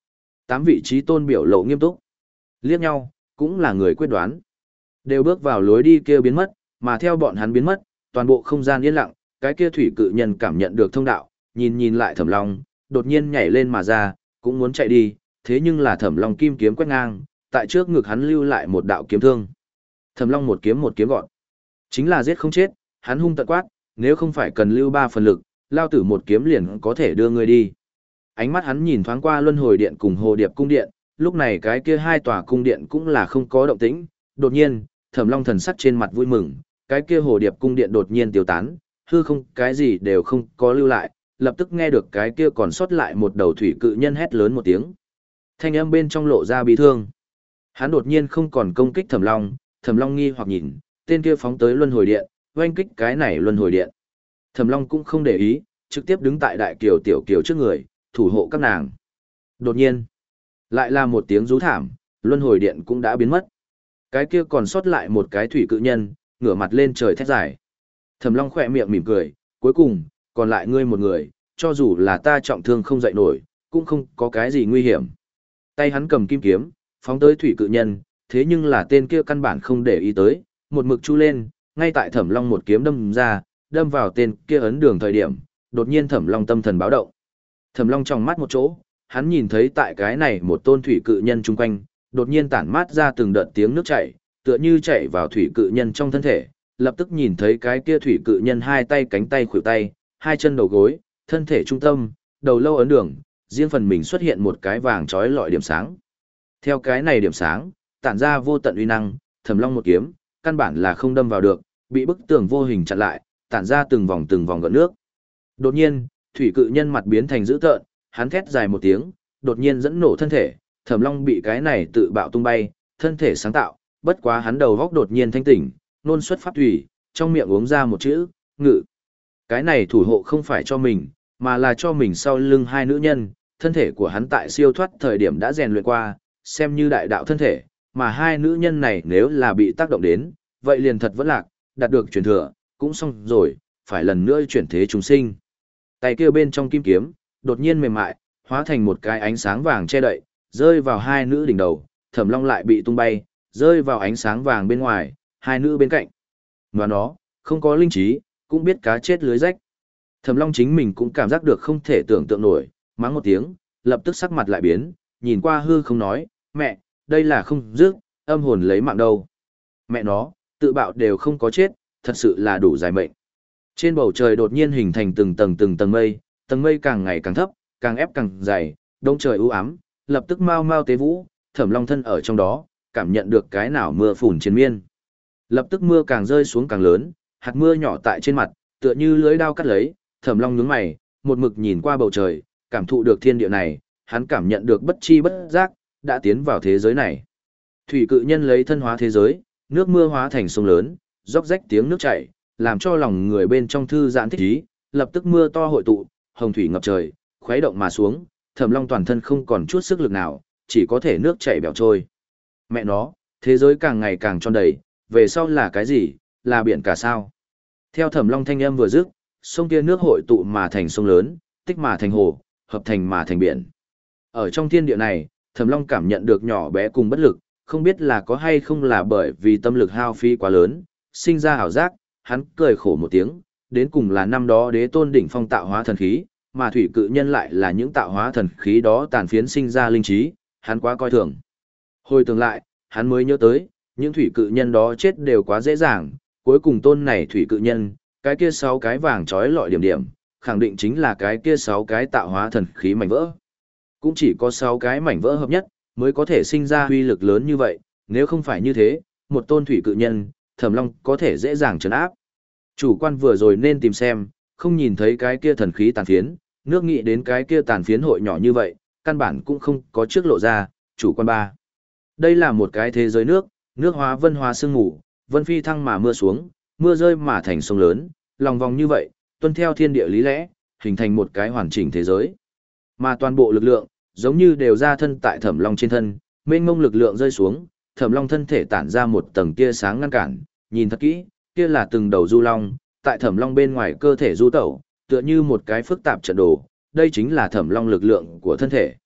Tám vị trí tôn biểu lộ nghiêm túc. Liếc nhau, cũng là người quyết đoán. Đều bước vào lối đi kia biến mất, mà theo bọn hắn biến mất, toàn bộ không gian yên lặng, cái kia thủy cự nhân cảm nhận được thông đạo, nhìn nhìn lại Thẩm Long, đột nhiên nhảy lên mà ra, cũng muốn chạy đi, thế nhưng là Thẩm Long kim kiếm quét ngang, tại trước ngực hắn lưu lại một đạo kiếm thương. Thẩm Long một kiếm một kiếm gọn. Chính là giết không chết, hắn hung tận quát, nếu không phải cần lưu ba phần lực, lao tử một kiếm liền có thể đưa ngươi đi. Ánh mắt hắn nhìn thoáng qua Luân Hồi Điện cùng Hồ Điệp cung điện, lúc này cái kia hai tòa cung điện cũng là không có động tĩnh, đột nhiên, Thẩm Long thần sắc trên mặt vui mừng, cái kia Hồ Điệp cung điện đột nhiên tiêu tán, hư không cái gì đều không có lưu lại, lập tức nghe được cái kia còn sót lại một đầu thủy cự nhân hét lớn một tiếng. Thanh âm bên trong lộ ra bi thương. Hắn đột nhiên không còn công kích Thẩm Long, Thẩm Long nghi hoặc nhìn, tên kia phóng tới Luân Hồi Điện, oanh kích cái này Luân Hồi Điện. Thẩm Long cũng không để ý, trực tiếp đứng tại Đại Kiều Tiểu Kiều trước người, thủ hộ các nàng. Đột nhiên, lại là một tiếng rú thảm, Luân Hồi Điện cũng đã biến mất. Cái kia còn sót lại một cái thủy cự nhân, ngửa mặt lên trời thét dài. Thẩm Long khỏe miệng mỉm cười, cuối cùng, còn lại ngươi một người, cho dù là ta trọng thương không dậy nổi, cũng không có cái gì nguy hiểm. Tay hắn cầm kim kiếm, phóng tới thủy cự nhân, thế nhưng là tên kia căn bản không để ý tới, một mực chu lên, ngay tại Thẩm Long một kiếm đâm ra, đâm vào tên kia ấn đường thời điểm, đột nhiên Thẩm Long tâm thần báo động. Thẩm Long trong mắt một chỗ, hắn nhìn thấy tại cái này một tôn thủy cự nhân chung quanh, đột nhiên tản mát ra từng đợt tiếng nước chảy, tựa như chảy vào thủy cự nhân trong thân thể, lập tức nhìn thấy cái kia thủy cự nhân hai tay cánh tay khuỷu tay, hai chân đầu gối, thân thể trung tâm, đầu lâu ấn đường, riêng phần mình xuất hiện một cái vàng chói lọi điểm sáng. Theo cái này điểm sáng, tản ra vô tận uy năng, Thẩm Long một kiếm, căn bản là không đâm vào được, bị bức tường vô hình chặn lại, tản ra từng vòng từng vòng gợn nước. Đột nhiên, thủy cự nhân mặt biến thành dữ tợn, hắn thét dài một tiếng, đột nhiên dẫn nổ thân thể, Thẩm Long bị cái này tự bạo tung bay, thân thể sáng tạo, bất quá hắn đầu góc đột nhiên thanh tỉnh, nôn xuất pháp thủy, trong miệng uống ra một chữ, ngự. Cái này thủ hộ không phải cho mình, mà là cho mình sau lưng hai nữ nhân, thân thể của hắn tại siêu thoát thời điểm đã rèn luyện qua, xem như đại đạo thân thể, mà hai nữ nhân này nếu là bị tác động đến, vậy liền thật vẫn lạc, đạt được truyền thừa, cũng xong rồi, phải lần nữa chuyển thế chúng sinh. Tay kia bên trong kim kiếm, đột nhiên mềm mại, hóa thành một cái ánh sáng vàng che đậy, rơi vào hai nữ đỉnh đầu, Thẩm Long lại bị tung bay, rơi vào ánh sáng vàng bên ngoài, hai nữ bên cạnh. Và nó, không có linh trí, cũng biết cá chết lưới rách. Thẩm Long chính mình cũng cảm giác được không thể tưởng tượng nổi, mắng một tiếng, lập tức sắc mặt lại biến, nhìn qua hư không nói, mẹ, đây là không dứt, âm hồn lấy mạng đâu. Mẹ nó, tự bạo đều không có chết, thật sự là đủ dài mệnh. Trên bầu trời đột nhiên hình thành từng tầng từng tầng mây, tầng mây càng ngày càng thấp, càng ép càng dày, đông trời u ám, lập tức mau mau tế vũ, Thẩm Long thân ở trong đó, cảm nhận được cái nào mưa phùn chiến miên. Lập tức mưa càng rơi xuống càng lớn, hạt mưa nhỏ tại trên mặt, tựa như lưới đao cắt lấy, Thẩm Long nhướng mày, một mực nhìn qua bầu trời, cảm thụ được thiên địa này, hắn cảm nhận được bất chi bất giác, đã tiến vào thế giới này. Thủy cự nhân lấy thân hóa thế giới, nước mưa hóa thành sông lớn, róc rách tiếng nước chảy, làm cho lòng người bên trong thư giãn thích ý, lập tức mưa to hội tụ, hồng thủy ngập trời, khuấy động mà xuống, Thẩm Long toàn thân không còn chút sức lực nào, chỉ có thể nước chảy bèo trôi. Mẹ nó, thế giới càng ngày càng tròn đầy, về sau là cái gì, là biển cả sao? Theo Thẩm Long thanh âm vừa dứt, sông kia nước hội tụ mà thành sông lớn, tích mà thành hồ, hợp thành mà thành biển. Ở trong thiên địa này, Thẩm Long cảm nhận được nhỏ bé cùng bất lực, không biết là có hay không là bởi vì tâm lực hao phí quá lớn, sinh ra ảo giác, hắn cười khổ một tiếng, đến cùng là năm đó đế tôn đỉnh phong tạo hóa thần khí, mà thủy cự nhân lại là những tạo hóa thần khí đó tàn phiến sinh ra linh trí, hắn quá coi thường. Hồi tưởng lại, hắn mới nhớ tới, những thủy cự nhân đó chết đều quá dễ dàng, cuối cùng tôn này thủy cự nhân, cái kia sáu cái vàng trói lọi điểm điểm, khẳng định chính là cái kia sáu cái tạo hóa thần khí mảnh vỡ. Cũng chỉ có sáu cái mảnh vỡ hợp nhất, mới có thể sinh ra huy lực lớn như vậy, nếu không phải như thế, một tôn thủy cự nhân, Thẩm Long có thể dễ dàng trấn áp. Chủ quan vừa rồi nên tìm xem, không nhìn thấy cái kia thần khí tàn phiến, nước nghĩ đến cái kia tàn phiến hội nhỏ như vậy, căn bản cũng không có trước lộ ra, chủ quan ba. Đây là một cái thế giới nước, nước hóa vân hóa sương ngủ, vân phi thăng mà mưa xuống, mưa rơi mà thành sông lớn, lòng vòng như vậy, tuân theo thiên địa lý lẽ, hình thành một cái hoàn chỉnh thế giới. Mà toàn bộ lực lượng, giống như đều ra thân tại Thẩm Long trên thân, mênh mông lực lượng rơi xuống, Thẩm Long thân thể tản ra một tầng tia sáng ngăn cản, nhìn thật kỹ, kia là từng đầu du long, tại Thẩm Long bên ngoài cơ thể du tẩu, tựa như một cái phức tạp trận đồ, đây chính là Thẩm Long lực lượng của thân thể.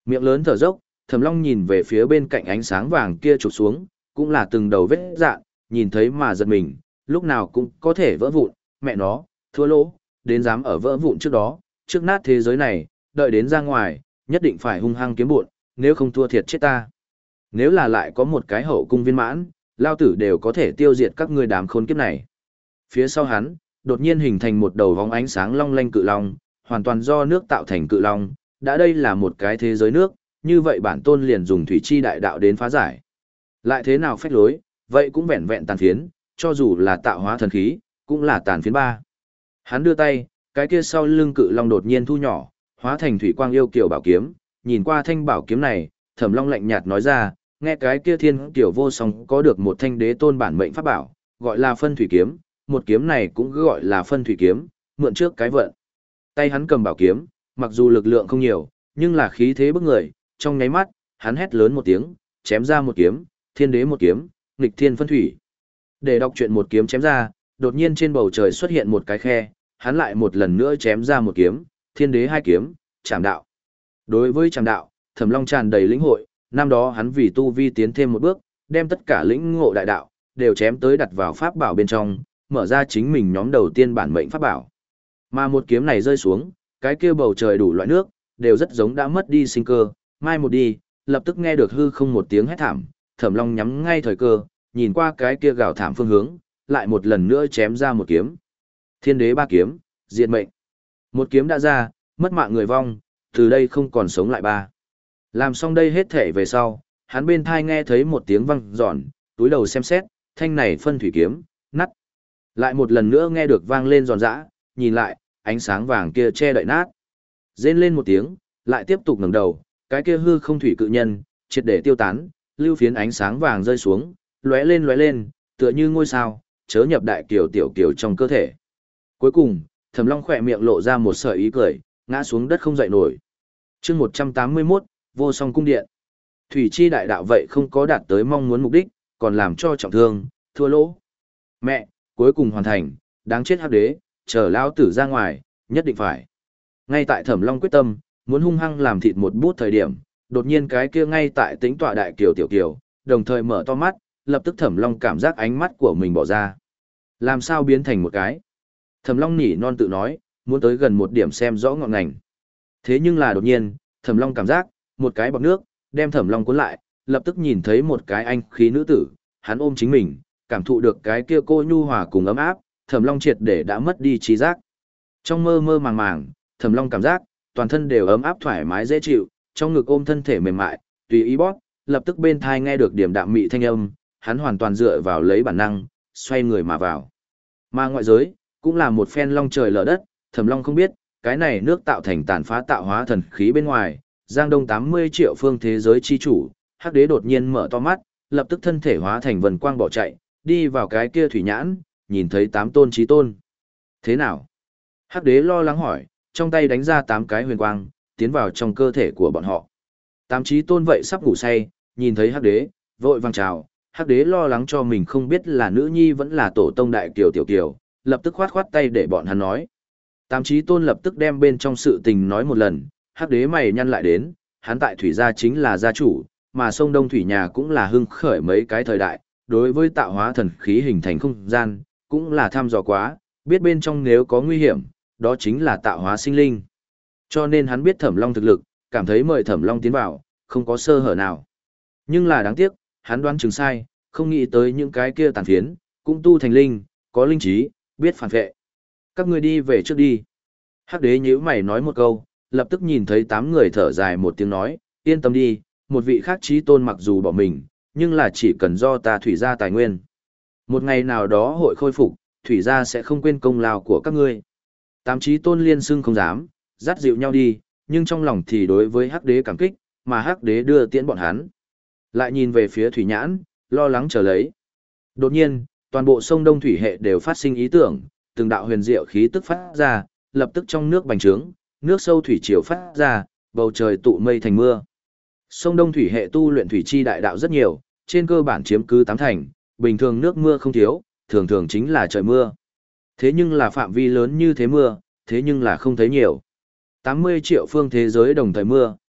Miệng lớn thở dốc, Thẩm Long nhìn về phía bên cạnh ánh sáng vàng kia chụp xuống, cũng là từng đầu vết dạn, nhìn thấy mà giật mình, lúc nào cũng có thể vỡ vụn, mẹ nó, thua lỗ, đến dám ở vỡ vụn trước đó, trước nát thế giới này, đợi đến ra ngoài, nhất định phải hung hăng kiếm bộn, nếu không thua thiệt chết ta. Nếu là lại có một cái hậu cung viên mãn, lao tử đều có thể tiêu diệt các ngươi đám khốn kiếp này. Phía sau hắn, đột nhiên hình thành một đầu vóng ánh sáng long lanh cự long, hoàn toàn do nước tạo thành cự long, đã đây là một cái thế giới nước, như vậy bản tôn liền dùng thủy chi đại đạo đến phá giải. Lại thế nào phách lối, vậy cũng vẹn vẹn tàn phiến, cho dù là tạo hóa thần khí, cũng là tàn phiến ba. Hắn đưa tay, cái kia sau lưng cự long đột nhiên thu nhỏ, hóa thành thủy quang yêu kiều bảo kiếm, nhìn qua thanh bảo kiếm này, Thẩm Long lạnh nhạt nói ra, nghe cái kia thiên tiểu vô song có được một thanh đế tôn bản mệnh pháp bảo, gọi là phân thủy kiếm, một kiếm này cũng gọi là phân thủy kiếm, mượn trước cái vận. Tay hắn cầm bảo kiếm, mặc dù lực lượng không nhiều, nhưng là khí thế bức người, trong nháy mắt, hắn hét lớn một tiếng, chém ra một kiếm, thiên đế một kiếm, nghịch thiên phân thủy. Để đọc chuyện một kiếm chém ra, đột nhiên trên bầu trời xuất hiện một cái khe, hắn lại một lần nữa chém ra một kiếm, thiên đế hai kiếm, chạm đạo. Đối với chạm đạo, Thẩm Long tràn đầy lĩnh hội, năm đó hắn vì tu vi tiến thêm một bước, đem tất cả lĩnh ngộ đại đạo, đều chém tới đặt vào pháp bảo bên trong, mở ra chính mình nhóm đầu tiên bản mệnh pháp bảo. Mà một kiếm này rơi xuống, cái kia bầu trời đủ loại nước, đều rất giống đã mất đi sinh cơ, mai một đi, lập tức nghe được hư không một tiếng hét thảm, Thẩm Long nhắm ngay thời cơ, nhìn qua cái kia gào thảm phương hướng, lại một lần nữa chém ra một kiếm. Thiên đế ba kiếm, diệt mệnh. Một kiếm đã ra, mất mạng người vong, từ đây không còn sống lại ba. Làm xong đây hết thể về sau, hắn bên thai nghe thấy một tiếng vang giòn, túi đầu xem xét, thanh này phân thủy kiếm, nát. Lại một lần nữa nghe được vang lên giòn giã, nhìn lại, ánh sáng vàng kia che đậy nát. Rên lên một tiếng, lại tiếp tục ngẩng đầu, cái kia hư không thủy cự nhân, triệt để tiêu tán, lưu phiến ánh sáng vàng rơi xuống, lóe lên lóe lên, tựa như ngôi sao, chớ nhập đại kiều tiểu kiều trong cơ thể. Cuối cùng, Thẩm Long khỏe miệng lộ ra một sợi ý cười, ngã xuống đất không dậy nổi. Chương một trăm tám mươi mốt, Vô Song cung điện. Thủy chi đại đạo vậy không có đạt tới mong muốn mục đích, còn làm cho trọng thương, thua lỗ. Mẹ, cuối cùng hoàn thành, đáng chết hắc đế, chờ lão tử ra ngoài, nhất định phải. Ngay tại Thẩm Long quyết tâm, muốn hung hăng làm thịt một bút thời điểm, đột nhiên cái kia ngay tại tính tọa đại kiều tiểu kiều, đồng thời mở to mắt, lập tức Thẩm Long cảm giác ánh mắt của mình bỏ ra. Làm sao biến thành một cái? Thẩm Long nỉ non tự nói, muốn tới gần một điểm xem rõ ngọn ngành. Thế nhưng là đột nhiên, Thẩm Long cảm giác, một cái bọt nước, đem Thẩm Long cuốn lại, lập tức nhìn thấy một cái anh khí nữ tử, hắn ôm chính mình, cảm thụ được cái kia cô nhu hòa cùng ấm áp, Thẩm Long triệt để đã mất đi trí giác. Trong mơ mơ màng màng, Thẩm Long cảm giác, toàn thân đều ấm áp thoải mái dễ chịu, trong ngực ôm thân thể mềm mại, tùy ý bóp, lập tức bên thai nghe được điểm đạm mị thanh âm, hắn hoàn toàn dựa vào lấy bản năng, xoay người mà vào. Mà ngoại giới, cũng là một phen long trời lở đất, Thẩm Long không biết, cái này nước tạo thành tàn phá tạo hóa thần khí bên ngoài, Giang Đông tám mươi triệu phương thế giới chi chủ, Hắc Đế đột nhiên mở to mắt, lập tức thân thể hóa thành vần quang bỏ chạy, đi vào cái kia thủy nhãn, nhìn thấy tám tôn chí tôn. Thế nào? Hắc Đế lo lắng hỏi, trong tay đánh ra tám cái huyền quang, tiến vào trong cơ thể của bọn họ. Tám chí tôn vậy sắp ngủ say, nhìn thấy Hắc Đế, vội vàng chào, Hắc Đế lo lắng cho mình không biết là nữ nhi vẫn là tổ tông đại kiều tiểu kiều, lập tức khoát khoát tay để bọn hắn nói. Tám chí tôn lập tức đem bên trong sự tình nói một lần, Hắc Đế mày nhăn lại đến, hắn tại thủy gia chính là gia chủ, mà sông Đông thủy nhà cũng là hưng khởi mấy cái thời đại, đối với tạo hóa thần khí hình thành không gian, cũng là thăm dò quá, biết bên trong nếu có nguy hiểm, đó chính là tạo hóa sinh linh. Cho nên hắn biết Thẩm Long thực lực, cảm thấy mời Thẩm Long tiến vào, không có sơ hở nào. Nhưng là đáng tiếc, hắn đoán chừng sai, không nghĩ tới những cái kia tàn phiến, cũng tu thành linh, có linh trí, biết phản vệ. Các ngươi đi về trước đi. Hắc Đế nhíu mày nói một câu, lập tức nhìn thấy tám người thở dài một tiếng nói, yên tâm đi, một vị khác chí tôn mặc dù bỏ mình, nhưng là chỉ cần do ta thủy gia tài nguyên. Một ngày nào đó hội khôi phục, thủy gia sẽ không quên công lao của các ngươi. Tám chí tôn liên xưng không dám, dắt dịu nhau đi, nhưng trong lòng thì đối với Hắc Đế cảm kích, mà Hắc Đế đưa tiễn bọn hắn. Lại nhìn về phía thủy nhãn, lo lắng chờ lấy. Đột nhiên, toàn bộ sông Đông thủy hệ đều phát sinh ý tưởng, từng đạo huyền diệu khí tức phát ra, lập tức trong nước bành trướng, nước sâu thủy triều phát ra, bầu trời tụ mây thành mưa. Sông Đông thủy hệ tu luyện thủy chi đại đạo rất nhiều, trên cơ bản chiếm cứ tám thành, bình thường nước mưa không thiếu, thường thường chính là trời mưa. Thế nhưng là phạm vi lớn như thế mưa, thế nhưng là không thấy nhiều. tám mươi triệu phương thế giới đồng thời mưa,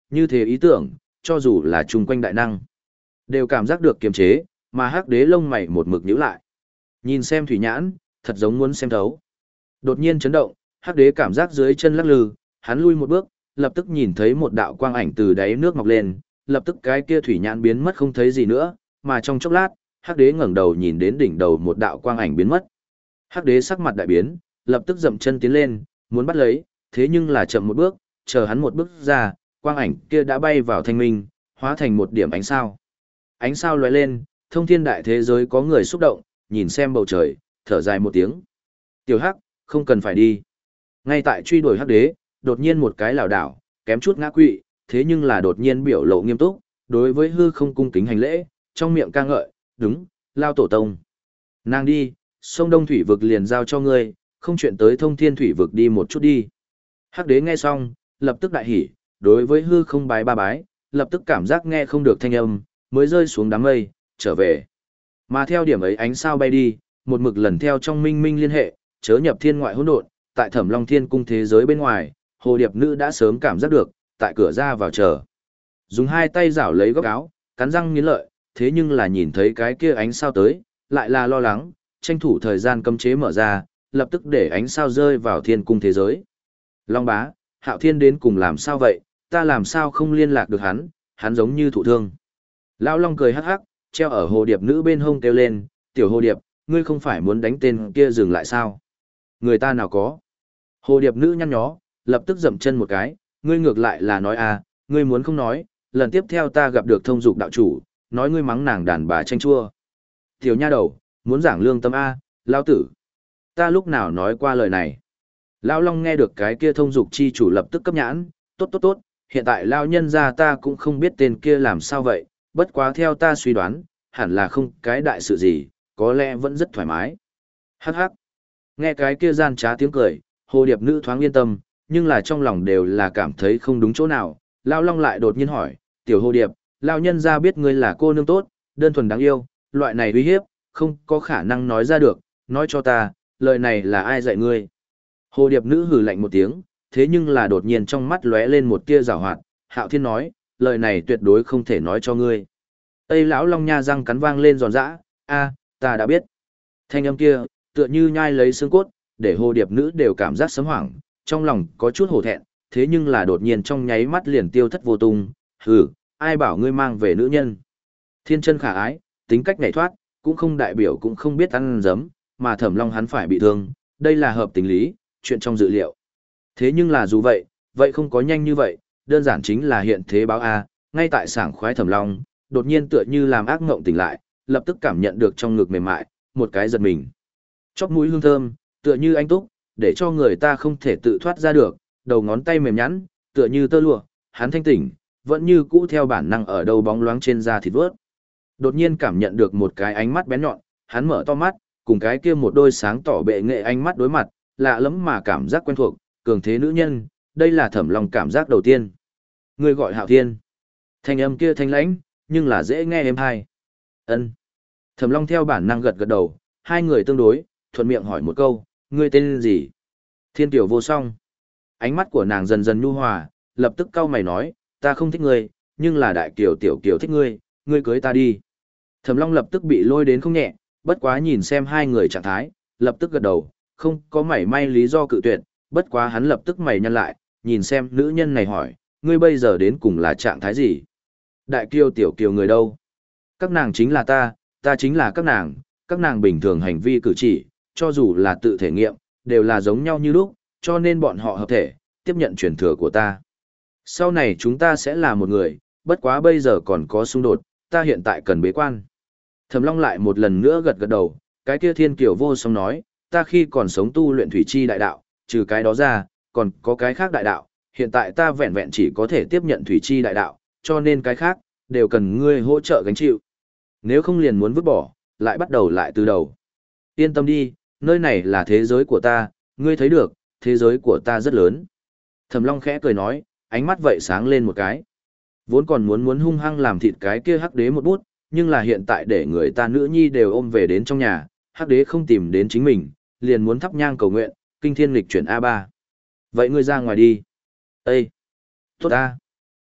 như thế ý tưởng, cho dù là chung quanh đại năng, đều cảm giác được kiềm chế, mà hắc đế lông mày một mực nhíu lại. Nhìn xem thủy nhãn, thật giống muốn xem thấu. Đột nhiên chấn động, hắc đế cảm giác dưới chân lắc lư, hắn lui một bước, lập tức nhìn thấy một đạo quang ảnh từ đáy nước mọc lên, lập tức cái kia thủy nhãn biến mất không thấy gì nữa, mà trong chốc lát, hắc đế ngẩng đầu nhìn đến đỉnh đầu một đạo quang ảnh biến mất. Hắc đế sắc mặt đại biến, lập tức dậm chân tiến lên, muốn bắt lấy, thế nhưng là chậm một bước, chờ hắn một bước ra, quang ảnh kia đã bay vào thanh minh, hóa thành một điểm ánh sao. Ánh sao lóe lên, thông thiên đại thế giới có người xúc động, nhìn xem bầu trời, thở dài một tiếng. Tiểu Hắc, không cần phải đi. Ngay tại truy đuổi Hắc đế, đột nhiên một cái lảo đảo, kém chút ngã quỵ, thế nhưng là đột nhiên biểu lộ nghiêm túc, đối với hư không cung kính hành lễ, trong miệng ca ngợi, đúng, lao tổ tông. Nàng đi, sông Đông Thủy vực liền giao cho ngươi, không chuyện tới thông thiên thủy vực đi một chút đi. Hắc đế nghe xong, lập tức đại hỉ, đối với hư không bái ba bái, lập tức cảm giác nghe không được thanh âm, mới rơi xuống đám mây, trở về. Mà theo điểm ấy ánh sao bay đi, một mực lần theo trong minh minh liên hệ, chớ nhập thiên ngoại hỗn độn, tại Thẩm Long Thiên cung thế giới bên ngoài, hồ điệp nữ đã sớm cảm giác được, tại cửa ra vào chờ. Dùng hai tay rảo lấy góc áo, cắn răng nghiến lợi, thế nhưng là nhìn thấy cái kia ánh sao tới, lại là lo lắng, tranh thủ thời gian cấm chế mở ra, lập tức để ánh sao rơi vào thiên cung thế giới. Long bá, Hạo Thiên đến cùng làm sao vậy, ta làm sao không liên lạc được hắn, hắn giống như thụ thương. Lão Long cười hắc hắc, treo ở hồ điệp nữ bên hông kêu lên, tiểu hồ điệp, ngươi không phải muốn đánh tên kia dừng lại sao? Người ta nào có. Hồ điệp nữ nhăn nhó, lập tức dậm chân một cái, ngươi ngược lại là nói à, ngươi muốn không nói, lần tiếp theo ta gặp được thông dục đạo chủ, nói ngươi mắng nàng đàn bà tranh chua. Tiểu nha đầu, muốn giảng lương tâm A, lao tử. Ta lúc nào nói qua lời này. Lão Long nghe được cái kia thông dục chi chủ lập tức cấp nhãn, tốt tốt tốt, hiện tại lao nhân ra ta cũng không biết tên kia làm sao vậy, bất quá theo ta suy đoán, hẳn là không cái đại sự gì, có lẽ vẫn rất thoải mái. Hắc hắc. Nghe cái kia gian trá tiếng cười, hồ điệp nữ thoáng yên tâm, nhưng là trong lòng đều là cảm thấy không đúng chỗ nào. Lão Long lại đột nhiên hỏi, tiểu hồ điệp, lao nhân ra biết ngươi là cô nương tốt, đơn thuần đáng yêu, loại này uy hiếp, không có khả năng nói ra được, nói cho ta, lời này là ai dạy ngươi. Hồ điệp nữ hừ lạnh một tiếng, thế nhưng là đột nhiên trong mắt lóe lên một tia giảo hoạt, Hạo Thiên nói, lời này tuyệt đối không thể nói cho ngươi. Tây lão Long nha răng cắn vang lên giòn giã, a, ta đã biết. Thanh âm kia, tựa như nhai lấy xương cốt, để hồ điệp nữ đều cảm giác sấm hoảng, trong lòng có chút hổ thẹn, thế nhưng là đột nhiên trong nháy mắt liền tiêu thất vô tung, hừ, ai bảo ngươi mang về nữ nhân. Thiên chân khả ái, tính cách nhảy thoát, cũng không đại biểu cũng không biết ăn dấm, mà Thẩm Long hắn phải bị thương, đây là hợp tình lý, chuyện trong dự liệu. Thế nhưng là dù vậy, vậy không có nhanh như vậy, đơn giản chính là hiện thế báo A, ngay tại sảng khoái Thẩm Long, đột nhiên tựa như làm ác ngộng tỉnh lại, lập tức cảm nhận được trong ngực mềm mại, một cái giật mình. Chóp mũi hương thơm, tựa như anh túc, để cho người ta không thể tự thoát ra được, đầu ngón tay mềm nhẵn, tựa như tơ lụa, hắn thanh tỉnh, vẫn như cũ theo bản năng ở đâu bóng loáng trên da thịt vớt. Đột nhiên cảm nhận được một cái ánh mắt bén nhọn, hắn mở to mắt, cùng cái kia một đôi sáng tỏ bệ nghệ ánh mắt đối mặt, lạ lẫm mà cảm giác quen thuộc, cường thế nữ nhân, đây là Thẩm Long cảm giác đầu tiên. Người gọi Hạo Thiên. Thanh âm kia thanh lãnh, nhưng là dễ nghe êm hay. Ân. Thẩm Long theo bản năng gật gật đầu, hai người tương đối, thuận miệng hỏi một câu, ngươi tên gì? Thiên Tiểu Vô Song. Ánh mắt của nàng dần dần nhu hòa, lập tức cau mày nói, ta không thích ngươi, nhưng là đại kiều tiểu kiều thích ngươi, ngươi cưới ta đi. Thẩm Long lập tức bị lôi đến không nhẹ, bất quá nhìn xem hai người trạng thái, lập tức gật đầu, không có mảy may lý do cự tuyệt, bất quá hắn lập tức mày nhăn lại, nhìn xem nữ nhân này hỏi, ngươi bây giờ đến cùng là trạng thái gì? Đại kiều tiểu kiều người đâu? Các nàng chính là ta, ta chính là các nàng, các nàng bình thường hành vi cử chỉ, cho dù là tự thể nghiệm, đều là giống nhau như lúc, cho nên bọn họ hợp thể, tiếp nhận truyền thừa của ta. Sau này chúng ta sẽ là một người, bất quá bây giờ còn có xung đột, ta hiện tại cần bế quan. Thẩm Long lại một lần nữa gật gật đầu, cái kia Thiên Kiều Vô Song nói, ta khi còn sống tu luyện thủy chi đại đạo, trừ cái đó ra, còn có cái khác đại đạo, hiện tại ta vẹn vẹn chỉ có thể tiếp nhận thủy chi đại đạo, cho nên cái khác, đều cần ngươi hỗ trợ gánh chịu. Nếu không liền muốn vứt bỏ, lại bắt đầu lại từ đầu. Yên tâm đi, nơi này là thế giới của ta, ngươi thấy được, thế giới của ta rất lớn. Thẩm Long khẽ cười nói, ánh mắt vậy sáng lên một cái. Vốn còn muốn muốn hung hăng làm thịt cái kia hắc đế một bút, nhưng là hiện tại để người ta nữ nhi đều ôm về đến trong nhà, hắc đế không tìm đến chính mình, liền muốn thắp nhang cầu nguyện, kinh thiên lịch chuyển a ba. Vậy ngươi ra ngoài đi. Ê! Tốt ta!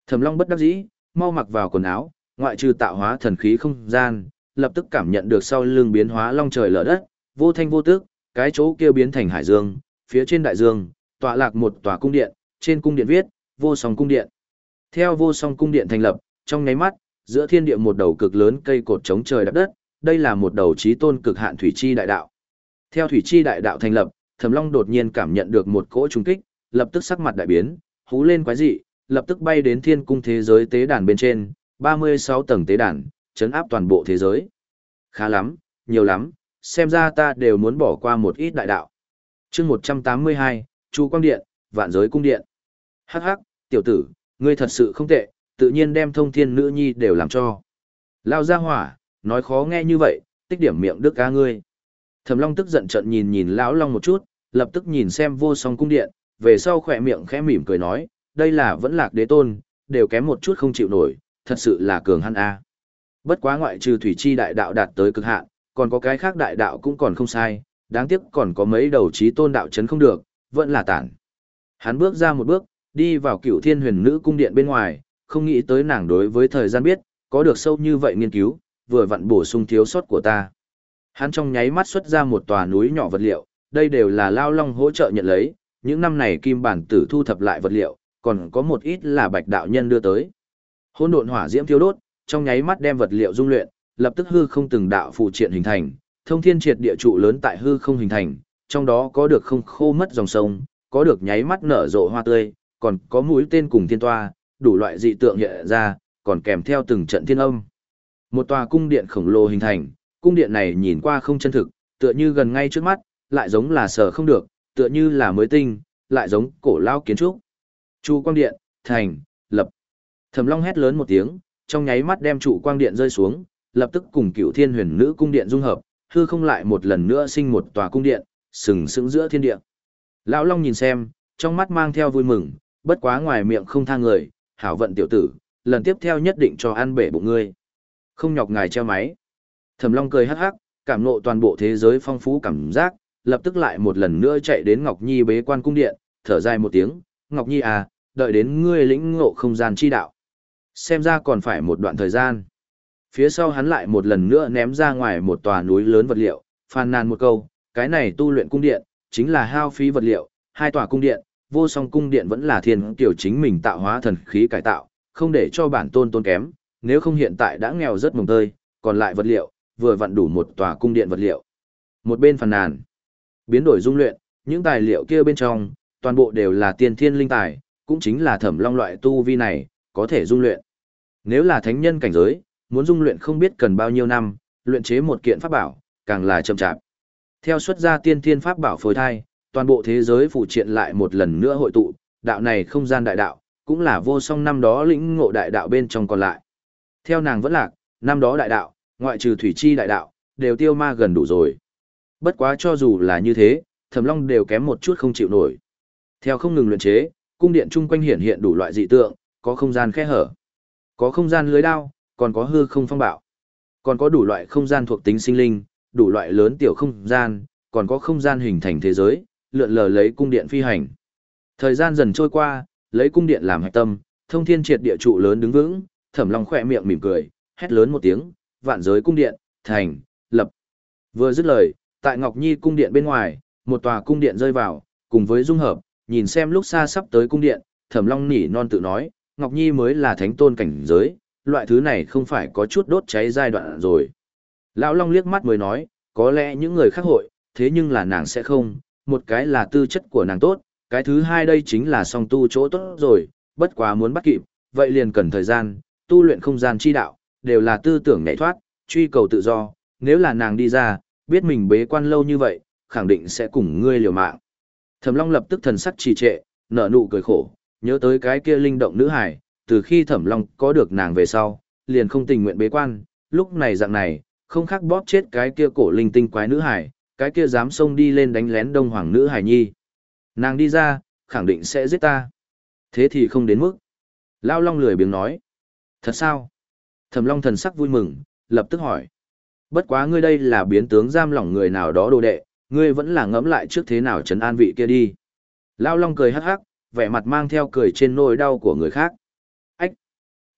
Thẩm Long bất đắc dĩ, mau mặc vào quần áo, ngoại trừ tạo hóa thần khí không gian, lập tức cảm nhận được sau lưng biến hóa long trời lở đất, vô thanh vô tức, cái chỗ kia biến thành hải dương, phía trên đại dương, tọa lạc một tòa cung điện, trên cung điện viết, vô song cung điện. Theo vô song cung điện thành lập, trong nháy mắt, giữa thiên địa một đầu cực lớn cây cột chống trời đắp đất, đây là một đầu chí tôn cực hạn thủy chi đại đạo. Theo thủy chi đại đạo thành lập, Thẩm Long đột nhiên cảm nhận được một cỗ trùng kích, lập tức sắc mặt đại biến, hú lên quái dị, lập tức bay đến thiên cung thế giới tế đàn bên trên, ba mươi sáu tầng tế đàn, chấn áp toàn bộ thế giới. Khá lắm, nhiều lắm, xem ra ta đều muốn bỏ qua một ít đại đạo. Chương một trăm tám mươi hai, Chu Quang Điện, Vạn Giới Cung Điện. Hắc hắc, tiểu tử, ngươi thật sự không tệ, tự nhiên đem thông thiên nữ nhi đều làm cho. Lao ra hỏa, nói khó nghe như vậy, tích điểm miệng đức ca ngươi. Thẩm Long tức giận trợn nhìn nhìn lão Long một chút, lập tức nhìn xem vô song cung điện, về sau khỏe miệng khẽ mỉm cười nói, đây là vẫn lạc đế tôn, đều kém một chút không chịu nổi, thật sự là cường hắn a. Bất quá ngoại trừ thủy chi đại đạo đạt tới cực hạn, còn có cái khác đại đạo cũng còn không sai, đáng tiếc còn có mấy đầu chí tôn đạo chấn không được, vẫn là tản. Hắn bước ra một bước, đi vào Cửu Thiên Huyền Nữ cung điện bên ngoài, không nghĩ tới nàng đối với thời gian biết, có được sâu như vậy nghiên cứu, vừa vặn bổ sung thiếu sót của ta. Hắn trong nháy mắt xuất ra một tòa núi nhỏ vật liệu, đây đều là Lao Long hỗ trợ nhận lấy, những năm này Kim Bản Tử thu thập lại vật liệu, còn có một ít là Bạch đạo nhân đưa tới. Hỗn độn hỏa diễm thiêu đốt, trong nháy mắt đem vật liệu dung luyện, lập tức hư không từng đạo phụ triện hình thành, thông thiên triệt địa trụ lớn tại hư không hình thành, trong đó có được không khô mất dòng sông, có được nháy mắt nở rộ hoa tươi, còn có mũi tên cùng thiên toa, đủ loại dị tượng hiện ra, còn kèm theo từng trận thiên âm. Một tòa cung điện khổng lồ hình thành, cung điện này nhìn qua không chân thực, tựa như gần ngay trước mắt, lại giống là sở không được, tựa như là mới tinh, lại giống cổ lao kiến trúc. Chu Quang Điện, thành, lập. Thẩm Long hét lớn một tiếng, trong nháy mắt đem trụ quang điện rơi xuống, lập tức cùng Cửu Thiên Huyền Nữ cung điện dung hợp, hư không lại một lần nữa sinh một tòa cung điện, sừng sững giữa thiên địa. Lão Long nhìn xem, trong mắt mang theo vui mừng, bất quá ngoài miệng không tha người, hảo vận tiểu tử, lần tiếp theo nhất định cho ăn bể bụng ngươi. Không nhọc ngài treo máy. Thẩm Long cười hắc hắc, cảm ngộ toàn bộ thế giới phong phú cảm giác, lập tức lại một lần nữa chạy đến Ngọc Nhi bế quan cung điện, thở dài một tiếng, Ngọc Nhi à, đợi đến ngươi lĩnh ngộ không gian chi đạo. Xem ra còn phải một đoạn thời gian. Phía sau hắn lại một lần nữa ném ra ngoài một tòa núi lớn vật liệu, phàn nàn một câu, cái này tu luyện cung điện, chính là hao phí vật liệu, hai tòa cung điện, vô song cung điện vẫn là thiên kiểu chính mình tạo hóa thần khí cải tạo, không để cho bản tôn tôn kém, nếu không hiện tại đã nghèo rất mồng tơi, còn lại vật liệu, vừa vặn đủ một tòa cung điện vật liệu. Một bên phàn nàn, biến đổi dung luyện, những tài liệu kia bên trong, toàn bộ đều là tiên thiên linh tài, cũng chính là Thẩm Long loại tu vi này, có thể dung luyện. Nếu là thánh nhân cảnh giới, muốn dung luyện không biết cần bao nhiêu năm, luyện chế một kiện pháp bảo, càng là chậm chạp. Theo xuất ra tiên thiên pháp bảo phối thai, toàn bộ thế giới phụ triện lại một lần nữa hội tụ, đạo này không gian đại đạo, cũng là vô song năm đó lĩnh ngộ đại đạo bên trong còn lại. Theo nàng vẫn lạc, năm đó đại đạo, ngoại trừ thủy chi đại đạo, đều tiêu ma gần đủ rồi. Bất quá cho dù là như thế, Thẩm Long đều kém một chút không chịu nổi. Theo không ngừng luyện chế, cung điện chung quanh hiện hiện đủ loại dị tượng, có không gian khe hở, có không gian lưới đao, còn có hư không phong bạo, còn có đủ loại không gian thuộc tính sinh linh, đủ loại lớn tiểu không gian, còn có không gian hình thành thế giới, lượn lờ lấy cung điện phi hành. Thời gian dần trôi qua, lấy cung điện làm hạch tâm, thông thiên triệt địa trụ lớn đứng vững, Thẩm Long khẽ miệng mỉm cười, hét lớn một tiếng, vạn giới cung điện, thành, lập. Vừa dứt lời, tại Ngọc Nhi cung điện bên ngoài, một tòa cung điện rơi vào, cùng với dung hợp, nhìn xem lúc xa sắp tới cung điện, Thẩm Long nỉ non tự nói, Ngọc Nhi mới là thánh tôn cảnh giới, loại thứ này không phải có chút đốt cháy giai đoạn rồi. Lão Long liếc mắt mới nói, có lẽ những người khác hội, thế nhưng là nàng sẽ không, một cái là tư chất của nàng tốt, cái thứ hai đây chính là song tu chỗ tốt rồi, bất quá muốn bắt kịp, vậy liền cần thời gian, tu luyện không gian chi đạo, đều là tư tưởng nhảy thoát, truy cầu tự do, nếu là nàng đi ra, biết mình bế quan lâu như vậy, khẳng định sẽ cùng ngươi liều mạng. Thẩm Long lập tức thần sắc trì trệ, nở nụ cười khổ, nhớ tới cái kia linh động nữ hải, từ khi Thẩm Long có được nàng về sau, liền không tình nguyện bế quan, lúc này dạng này, không khác bóp chết cái kia cổ linh tinh quái nữ hải, cái kia dám xông đi lên đánh lén Đông Hoàng nữ hải nhi. Nàng đi ra, khẳng định sẽ giết ta. Thế thì không đến mức. Lao Long lười biếng nói. Thật sao? Thẩm Long thần sắc vui mừng, lập tức hỏi. Bất quá ngươi đây là biến tướng giam lỏng người nào đó đồ đệ, ngươi vẫn là ngẫm lại trước thế nào trấn an vị kia đi. Lao Long cười hắc hắc, vẻ mặt mang theo cười trên nỗi đau của người khác. Ách!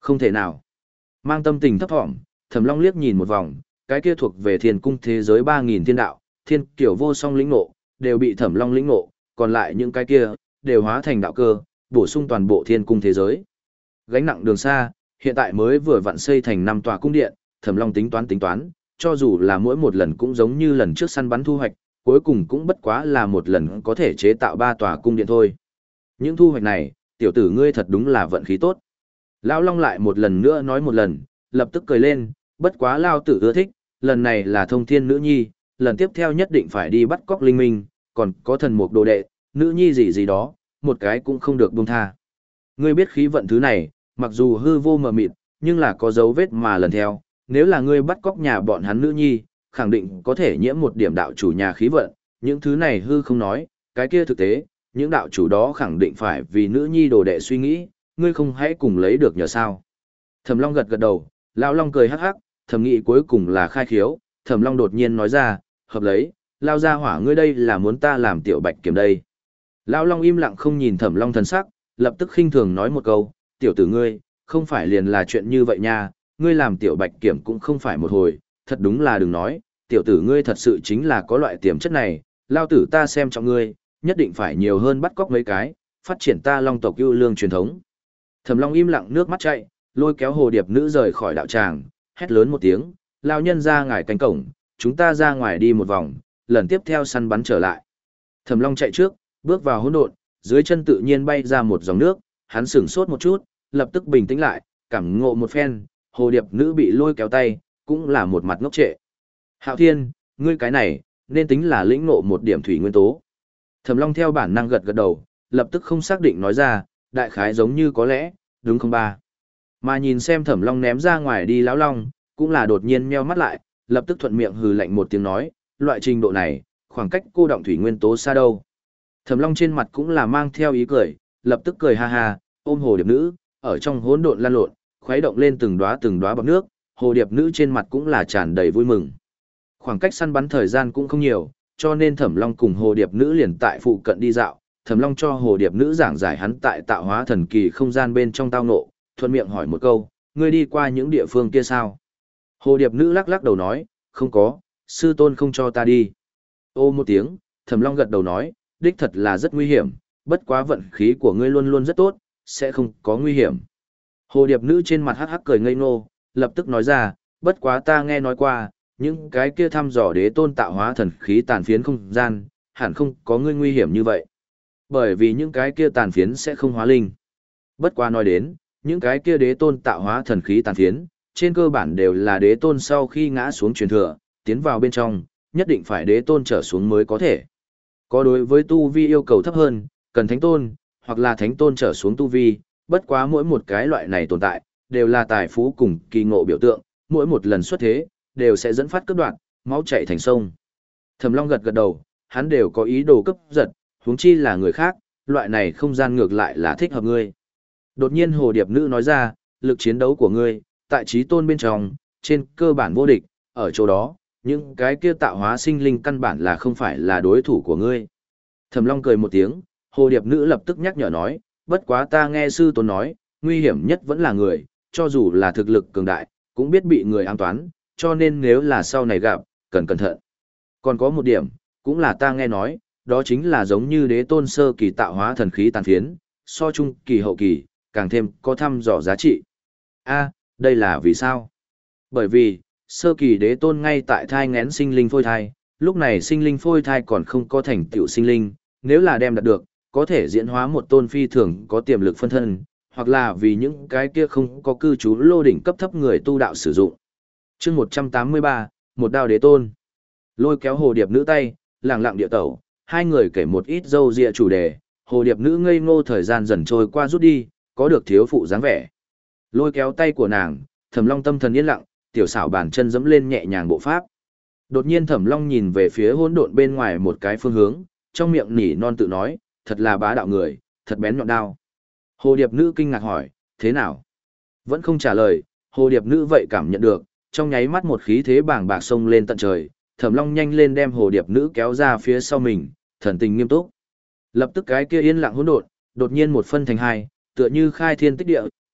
Không thể nào. Mang tâm tình thấp thỏm, Thẩm Long liếc nhìn một vòng, cái kia thuộc về thiên cung thế giới ba nghìn thiên đạo, thiên kiểu vô song lĩnh ngộ, đều bị Thẩm Long lĩnh ngộ, còn lại những cái kia, đều hóa thành đạo cơ, bổ sung toàn bộ thiên cung thế giới. Gánh nặng đường xa, hiện tại mới vừa vặn xây thành năm tòa cung điện, Thẩm Long tính toán tính toán, cho dù là mỗi một lần cũng giống như lần trước săn bắn thu hoạch, cuối cùng cũng bất quá là một lần có thể chế tạo ba tòa cung điện thôi. Những thu hoạch này, tiểu tử ngươi thật đúng là vận khí tốt. Lão Long lại một lần nữa nói một lần, lập tức cười lên, bất quá Lao tử ưa thích, lần này là thông thiên nữ nhi, lần tiếp theo nhất định phải đi bắt cóc linh minh, còn có thần mục đồ đệ, nữ nhi gì gì đó, một cái cũng không được buông tha. Ngươi biết khí vận thứ này, mặc dù hư vô mờ mịt, nhưng là có dấu vết mà lần theo, nếu là ngươi bắt cóc nhà bọn hắn nữ nhi, khẳng định có thể nhiễm một điểm đạo chủ nhà khí vận, những thứ này hư không nói, cái kia thực tế, những đạo chủ đó khẳng định phải vì nữ nhi đồ đệ suy nghĩ, ngươi không hãy cùng lấy được nhờ sao. Thẩm Long gật gật đầu, Lão Long cười hắc hắc, thầm nghĩ cuối cùng là khai khiếu, Thẩm Long đột nhiên nói ra, hợp lấy, lao ra hỏa ngươi đây là muốn ta làm tiểu bạch kiểm đây. Lão Long im lặng không nhìn Thẩm Long thần sắc, lập tức khinh thường nói một câu, tiểu tử ngươi, không phải liền là chuyện như vậy nha, ngươi làm tiểu bạch kiểm cũng không phải một hồi, thật đúng là đừng nói, tiểu tử ngươi thật sự chính là có loại tiềm chất này, lao tử ta xem trọng ngươi, nhất định phải nhiều hơn bắt cóc mấy cái, phát triển ta Long tộc ưu lương truyền thống. Thẩm Long im lặng nước mắt chạy, lôi kéo hồ điệp nữ rời khỏi đạo tràng, hét lớn một tiếng, lao nhân ra ngài cánh cổng, chúng ta ra ngoài đi một vòng, lần tiếp theo săn bắn trở lại. Thẩm Long chạy trước, bước vào hỗn độn, dưới chân tự nhiên bay ra một dòng nước, hắn sửng sốt một chút, lập tức bình tĩnh lại, cảm ngộ một phen, hồ điệp nữ bị lôi kéo tay, cũng là một mặt ngốc trệ. Hạo Thiên, ngươi cái này, nên tính là lĩnh ngộ một điểm thủy nguyên tố. Thẩm Long theo bản năng gật gật đầu, lập tức không xác định nói ra, đại khái giống như có lẽ, đúng không ba. Mà nhìn xem Thẩm Long ném ra ngoài đi lão long, cũng là đột nhiên nheo mắt lại, lập tức thuận miệng hừ lạnh một tiếng nói, loại trình độ này, khoảng cách cô động thủy nguyên tố xa đâu. Thẩm Long trên mặt cũng là mang theo ý cười, lập tức cười ha ha, ôm hồ điệp nữ, ở trong hỗn độn lan lộn, khuấy động lên từng đóa từng đóa bọt nước, hồ điệp nữ trên mặt cũng là tràn đầy vui mừng. Khoảng cách săn bắn thời gian cũng không nhiều, cho nên Thẩm Long cùng hồ điệp nữ liền tại phụ cận đi dạo, Thẩm Long cho hồ điệp nữ giảng giải hắn tại tạo hóa thần kỳ không gian bên trong tao ngộ, thuận miệng hỏi một câu, ngươi đi qua những địa phương kia sao? Hồ điệp nữ lắc lắc đầu nói, không có, sư tôn không cho ta đi. Ô một tiếng, Thẩm Long gật đầu nói, đích thật là rất nguy hiểm, bất quá vận khí của ngươi luôn luôn rất tốt, sẽ không có nguy hiểm. Hồ điệp nữ trên mặt hắc hắc cười ngây ngô, lập tức nói ra, bất quá ta nghe nói qua, những cái kia thăm dò đế tôn tạo hóa thần khí tàn phiến không gian, hẳn không có ngươi nguy hiểm như vậy. Bởi vì những cái kia tàn phiến sẽ không hóa linh. Bất quá nói đến, những cái kia đế tôn tạo hóa thần khí tàn phiến, trên cơ bản đều là đế tôn sau khi ngã xuống truyền thừa, tiến vào bên trong, nhất định phải đế tôn trở xuống mới có thể. Có đối với tu vi yêu cầu thấp hơn, cần thánh tôn, hoặc là thánh tôn trở xuống tu vi, bất quá mỗi một cái loại này tồn tại, đều là tài phú cùng kỳ ngộ biểu tượng, mỗi một lần xuất thế, đều sẽ dẫn phát cấp đoạn, máu chảy thành sông. Thẩm Long gật gật đầu, hắn đều có ý đồ cấp giật, huống chi là người khác, loại này không gian ngược lại là thích hợp ngươi. Đột nhiên hồ điệp nữ nói ra, lực chiến đấu của ngươi, tại trí tôn bên trong, trên cơ bản vô địch, ở chỗ đó, những cái kia tạo hóa sinh linh căn bản là không phải là đối thủ của ngươi. Thẩm Long cười một tiếng, hồ điệp nữ lập tức nhắc nhở nói, bất quá ta nghe sư tôn nói, nguy hiểm nhất vẫn là người, cho dù là thực lực cường đại, cũng biết bị người ám toán, cho nên nếu là sau này gặp, cần cẩn thận. Còn có một điểm, cũng là ta nghe nói, đó chính là giống như đế tôn sơ kỳ tạo hóa thần khí tàn phiến, so trung kỳ hậu kỳ, càng thêm có thăm dò giá trị. A, đây là vì sao? Bởi vì, sơ kỳ đế tôn ngay tại thai ngén sinh linh phôi thai, lúc này sinh linh phôi thai còn không có thành tựu sinh linh, nếu là đem đạt được, có thể diễn hóa một tôn phi thường có tiềm lực phân thân, hoặc là vì những cái kia không có cư trú lô đỉnh cấp thấp người tu đạo sử dụng. Chương một trăm tám mươi ba, một đao đế tôn. Lôi kéo hồ điệp nữ tay, lặng lặng địa tẩu, hai người kể một ít dâu dịa chủ đề, hồ điệp nữ ngây ngô thời gian dần trôi qua rút đi, có được thiếu phụ dáng vẻ. Lôi kéo tay của nàng, Thẩm Long tâm thần yên lặng, tiểu xảo bàn chân dẫm lên nhẹ nhàng bộ pháp. Đột nhiên Thẩm Long nhìn về phía hỗn độn bên ngoài một cái phương hướng, trong miệng nỉ non tự nói, thật là bá đạo người, thật bén nhọn đao. Hồ điệp nữ kinh ngạc hỏi, thế nào? Vẫn không trả lời, hồ điệp nữ vậy cảm nhận được, trong nháy mắt một khí thế bàng bạc sông lên tận trời, Thẩm Long nhanh lên đem hồ điệp nữ kéo ra phía sau mình, thần tình nghiêm túc. Lập tức cái kia yên lặng hỗn độn, đột nhiên một phân thành hai, tựa như khai thiên tích địa,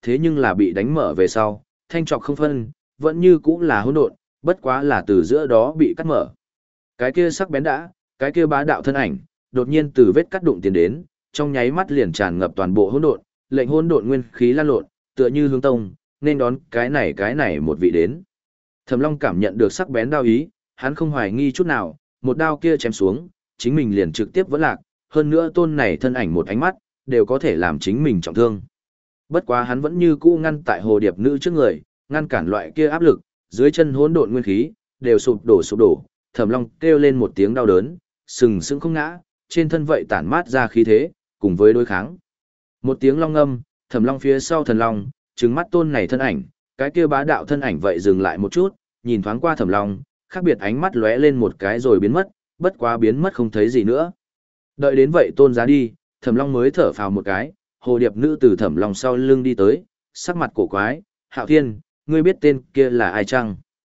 thế nhưng là bị đánh mở về sau, thanh trọc không phân, vẫn như cũng là hỗn độn, bất quá là từ giữa đó bị cắt mở. Cái kia sắc bén đã, cái kia bá đạo thân ảnh, đột nhiên từ vết cắt đụng tiến đến, trong nháy mắt liền tràn ngập toàn bộ hỗn độn, lệnh hỗn độn nguyên khí lan lộn, tựa như hướng tông, nên đón cái này cái này một vị đến. Thẩm Long cảm nhận được sắc bén đao ý, hắn không hoài nghi chút nào, một đao kia chém xuống, chính mình liền trực tiếp vỡ lạc, hơn nữa tôn này thân ảnh một ánh mắt, đều có thể làm chính mình trọng thương. Bất quá hắn vẫn như cũ ngăn tại hồ điệp nữ trước người, ngăn cản loại kia áp lực, dưới chân hỗn độn nguyên khí, đều sụp đổ sụp đổ, Thẩm Long kêu lên một tiếng đau đớn, sừng sững không ngã, trên thân vậy tản mát ra khí thế, cùng với đối kháng. Một tiếng long ngâm, Thẩm Long phía sau thần long, trừng mắt tôn này thân ảnh, cái kia bá đạo thân ảnh vậy dừng lại một chút, nhìn thoáng qua Thẩm Long, khác biệt ánh mắt lóe lên một cái rồi biến mất, bất quá biến mất không thấy gì nữa. Đợi đến vậy tôn giá đi, Thẩm Long mới thở phào một cái, hồ điệp nữ từ Thẩm Long sau lưng đi tới, sắc mặt cổ quái, Hạo Thiên, ngươi biết tên kia là ai chăng?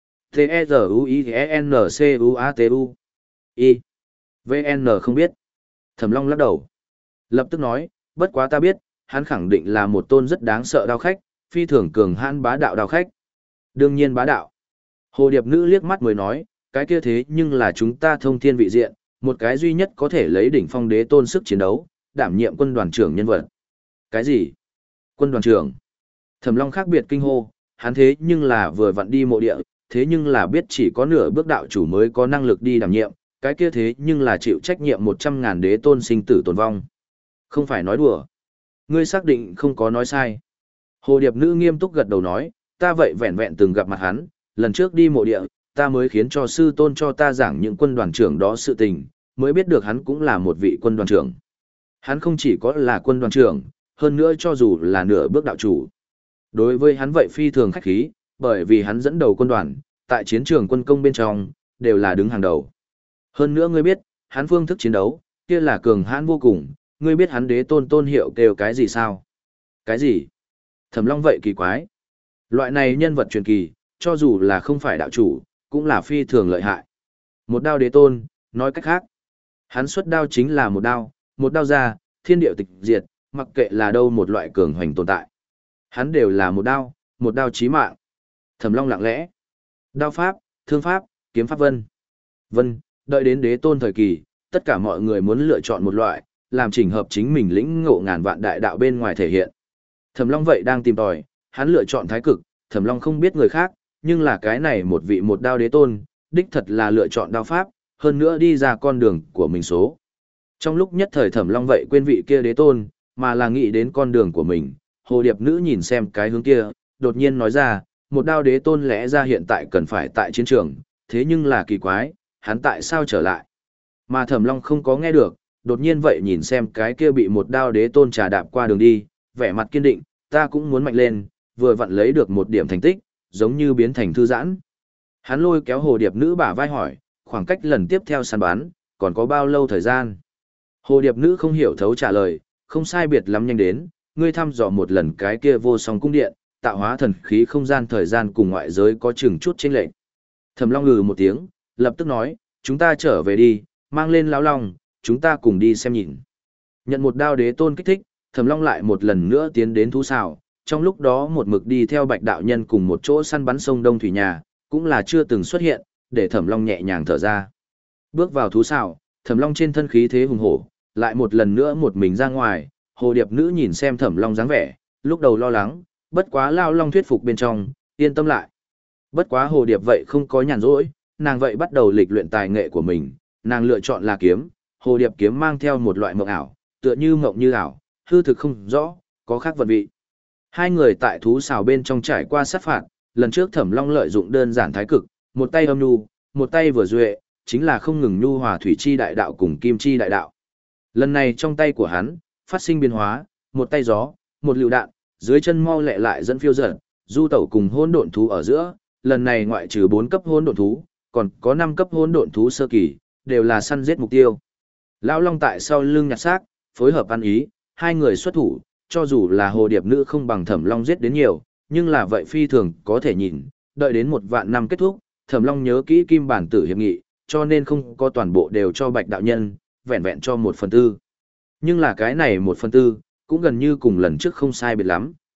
T-E-Z-U-I-E-N-C-U-A-T-U I V N không biết. Thẩm Long lắc đầu. Lập tức nói, bất quá ta biết, hắn khẳng định là một tôn rất đáng sợ đao khách, phi thường cường hãn bá đạo đao khách. Đương nhiên bá đạo. Hồ điệp nữ liếc mắt mới nói, cái kia thế nhưng là chúng ta thông thiên vị diện, một cái duy nhất có thể lấy đỉnh phong đế tôn sức chiến đấu, đảm nhiệm quân đoàn trưởng nhân vật. Cái gì? Quân đoàn trưởng? Thẩm Long khác biệt kinh hô, hắn thế nhưng là vừa vặn đi mộ địa, thế nhưng là biết chỉ có nửa bước đạo chủ mới có năng lực đi đảm nhiệm, cái kia thế nhưng là chịu trách nhiệm một trăm ngàn đế tôn sinh tử tồn vong. Không phải nói đùa. Ngươi xác định không có nói sai. Hồ điệp nữ nghiêm túc gật đầu nói, ta vậy vẹn vẹn từng gặp mặt hắn, lần trước đi mộ địa, ta mới khiến cho sư tôn cho ta giảng những quân đoàn trưởng đó sự tình, mới biết được hắn cũng là một vị quân đoàn trưởng. Hắn không chỉ có là quân đoàn trưởng, hơn nữa cho dù là nửa bước đạo chủ. Đối với hắn vậy phi thường khách khí, bởi vì hắn dẫn đầu quân đoàn, tại chiến trường quân công bên trong, đều là đứng hàng đầu. Hơn nữa ngươi biết, hắn phương thức chiến đấu, kia là cường hãn vô cùng, ngươi biết hắn đế tôn tôn hiệu kêu cái gì sao? Cái gì? Thẩm Long vậy kỳ quái. Loại này nhân vật truyền kỳ, cho dù là không phải đạo chủ, cũng là phi thường lợi hại. Một đao đế tôn, nói cách khác, hắn xuất đao chính là một đao, một đao ra, thiên điệu tịch diệt, mặc kệ là đâu một loại cường hoành tồn tại. Hắn đều là một đao, một đao chí mạng. Thẩm Long lặng lẽ. Đao pháp, thương pháp, kiếm pháp vân. Vân, đợi đến đế tôn thời kỳ, tất cả mọi người muốn lựa chọn một loại, làm chỉnh hợp chính mình lĩnh ngộ ngàn vạn đại đạo bên ngoài thể hiện. Thẩm Long vậy đang tìm tòi, hắn lựa chọn thái cực, Thẩm Long không biết người khác, nhưng là cái này một vị một đao đế tôn, đích thật là lựa chọn đao pháp, hơn nữa đi ra con đường của mình số. Trong lúc nhất thời Thẩm Long vậy quên vị kia đế tôn, mà là nghĩ đến con đường của mình, hồ điệp nữ nhìn xem cái hướng kia, đột nhiên nói ra, một đao đế tôn lẽ ra hiện tại cần phải tại chiến trường, thế nhưng là kỳ quái, hắn tại sao trở lại? Mà Thẩm Long không có nghe được, đột nhiên vậy nhìn xem cái kia bị một đao đế tôn trà đạp qua đường đi, vẻ mặt kiên định, ta cũng muốn mạnh lên, vừa vặn lấy được một điểm thành tích, giống như biến thành thư giãn. Hắn lôi kéo hồ điệp nữ bả vai hỏi, khoảng cách lần tiếp theo săn bắn, còn có bao lâu thời gian? Hồ điệp nữ không hiểu thấu trả lời, không sai biệt lắm nhanh đến, ngươi thăm dò một lần cái kia vô song cung điện, tạo hóa thần khí không gian thời gian cùng ngoại giới có chừng chút chênh lệch. Thẩm Long ngừ một tiếng, lập tức nói, chúng ta trở về đi, mang lên lão long, chúng ta cùng đi xem nhìn. Nhận một đao đế tôn kích thích, Thẩm Long lại một lần nữa tiến đến thú xào, trong lúc đó một mực đi theo Bạch đạo nhân cùng một chỗ săn bắn sông Đông Thủy Nhà, cũng là chưa từng xuất hiện, để Thẩm Long nhẹ nhàng thở ra. Bước vào thú xào, Thẩm Long trên thân khí thế hùng hổ, lại một lần nữa một mình ra ngoài, hồ điệp nữ nhìn xem Thẩm Long dáng vẻ, lúc đầu lo lắng, bất quá lao long thuyết phục bên trong, yên tâm lại. Bất quá hồ điệp vậy không có nhàn rỗi, nàng vậy bắt đầu lịch luyện tài nghệ của mình, nàng lựa chọn là kiếm, hồ điệp kiếm mang theo một loại mộng ảo, tựa như mộng như ảo, hư thực không rõ, có khác vật vị. Hai người tại thú xào bên trong trải qua sát phạt, lần trước Thẩm Long lợi dụng đơn giản thái cực, một tay âm nhu, một tay vừa duệ, chính là không ngừng nhu hòa thủy chi đại đạo cùng kim chi đại đạo. Lần này trong tay của hắn, phát sinh biến hóa, một tay gió, một lựu đạn, dưới chân mau lẹ lại dẫn phiêu dật, du tẩu cùng hỗn độn thú ở giữa, lần này ngoại trừ bốn cấp hỗn độn thú, còn có năm cấp hỗn độn thú sơ kỳ, đều là săn giết mục tiêu. Lão Long tại sau lưng nhặt xác, phối hợp ăn ý, hai người xuất thủ, cho dù là hồ điệp nữ không bằng Thẩm Long giết đến nhiều, nhưng là vậy phi thường có thể nhìn, đợi đến một vạn năm kết thúc, Thẩm Long nhớ kỹ kim bản tử hiệp nghị, cho nên không có toàn bộ đều cho Bạch đạo nhân, vẹn vẹn cho một phần tư. Nhưng là cái này một phần tư, cũng gần như cùng lần trước không sai biệt lắm,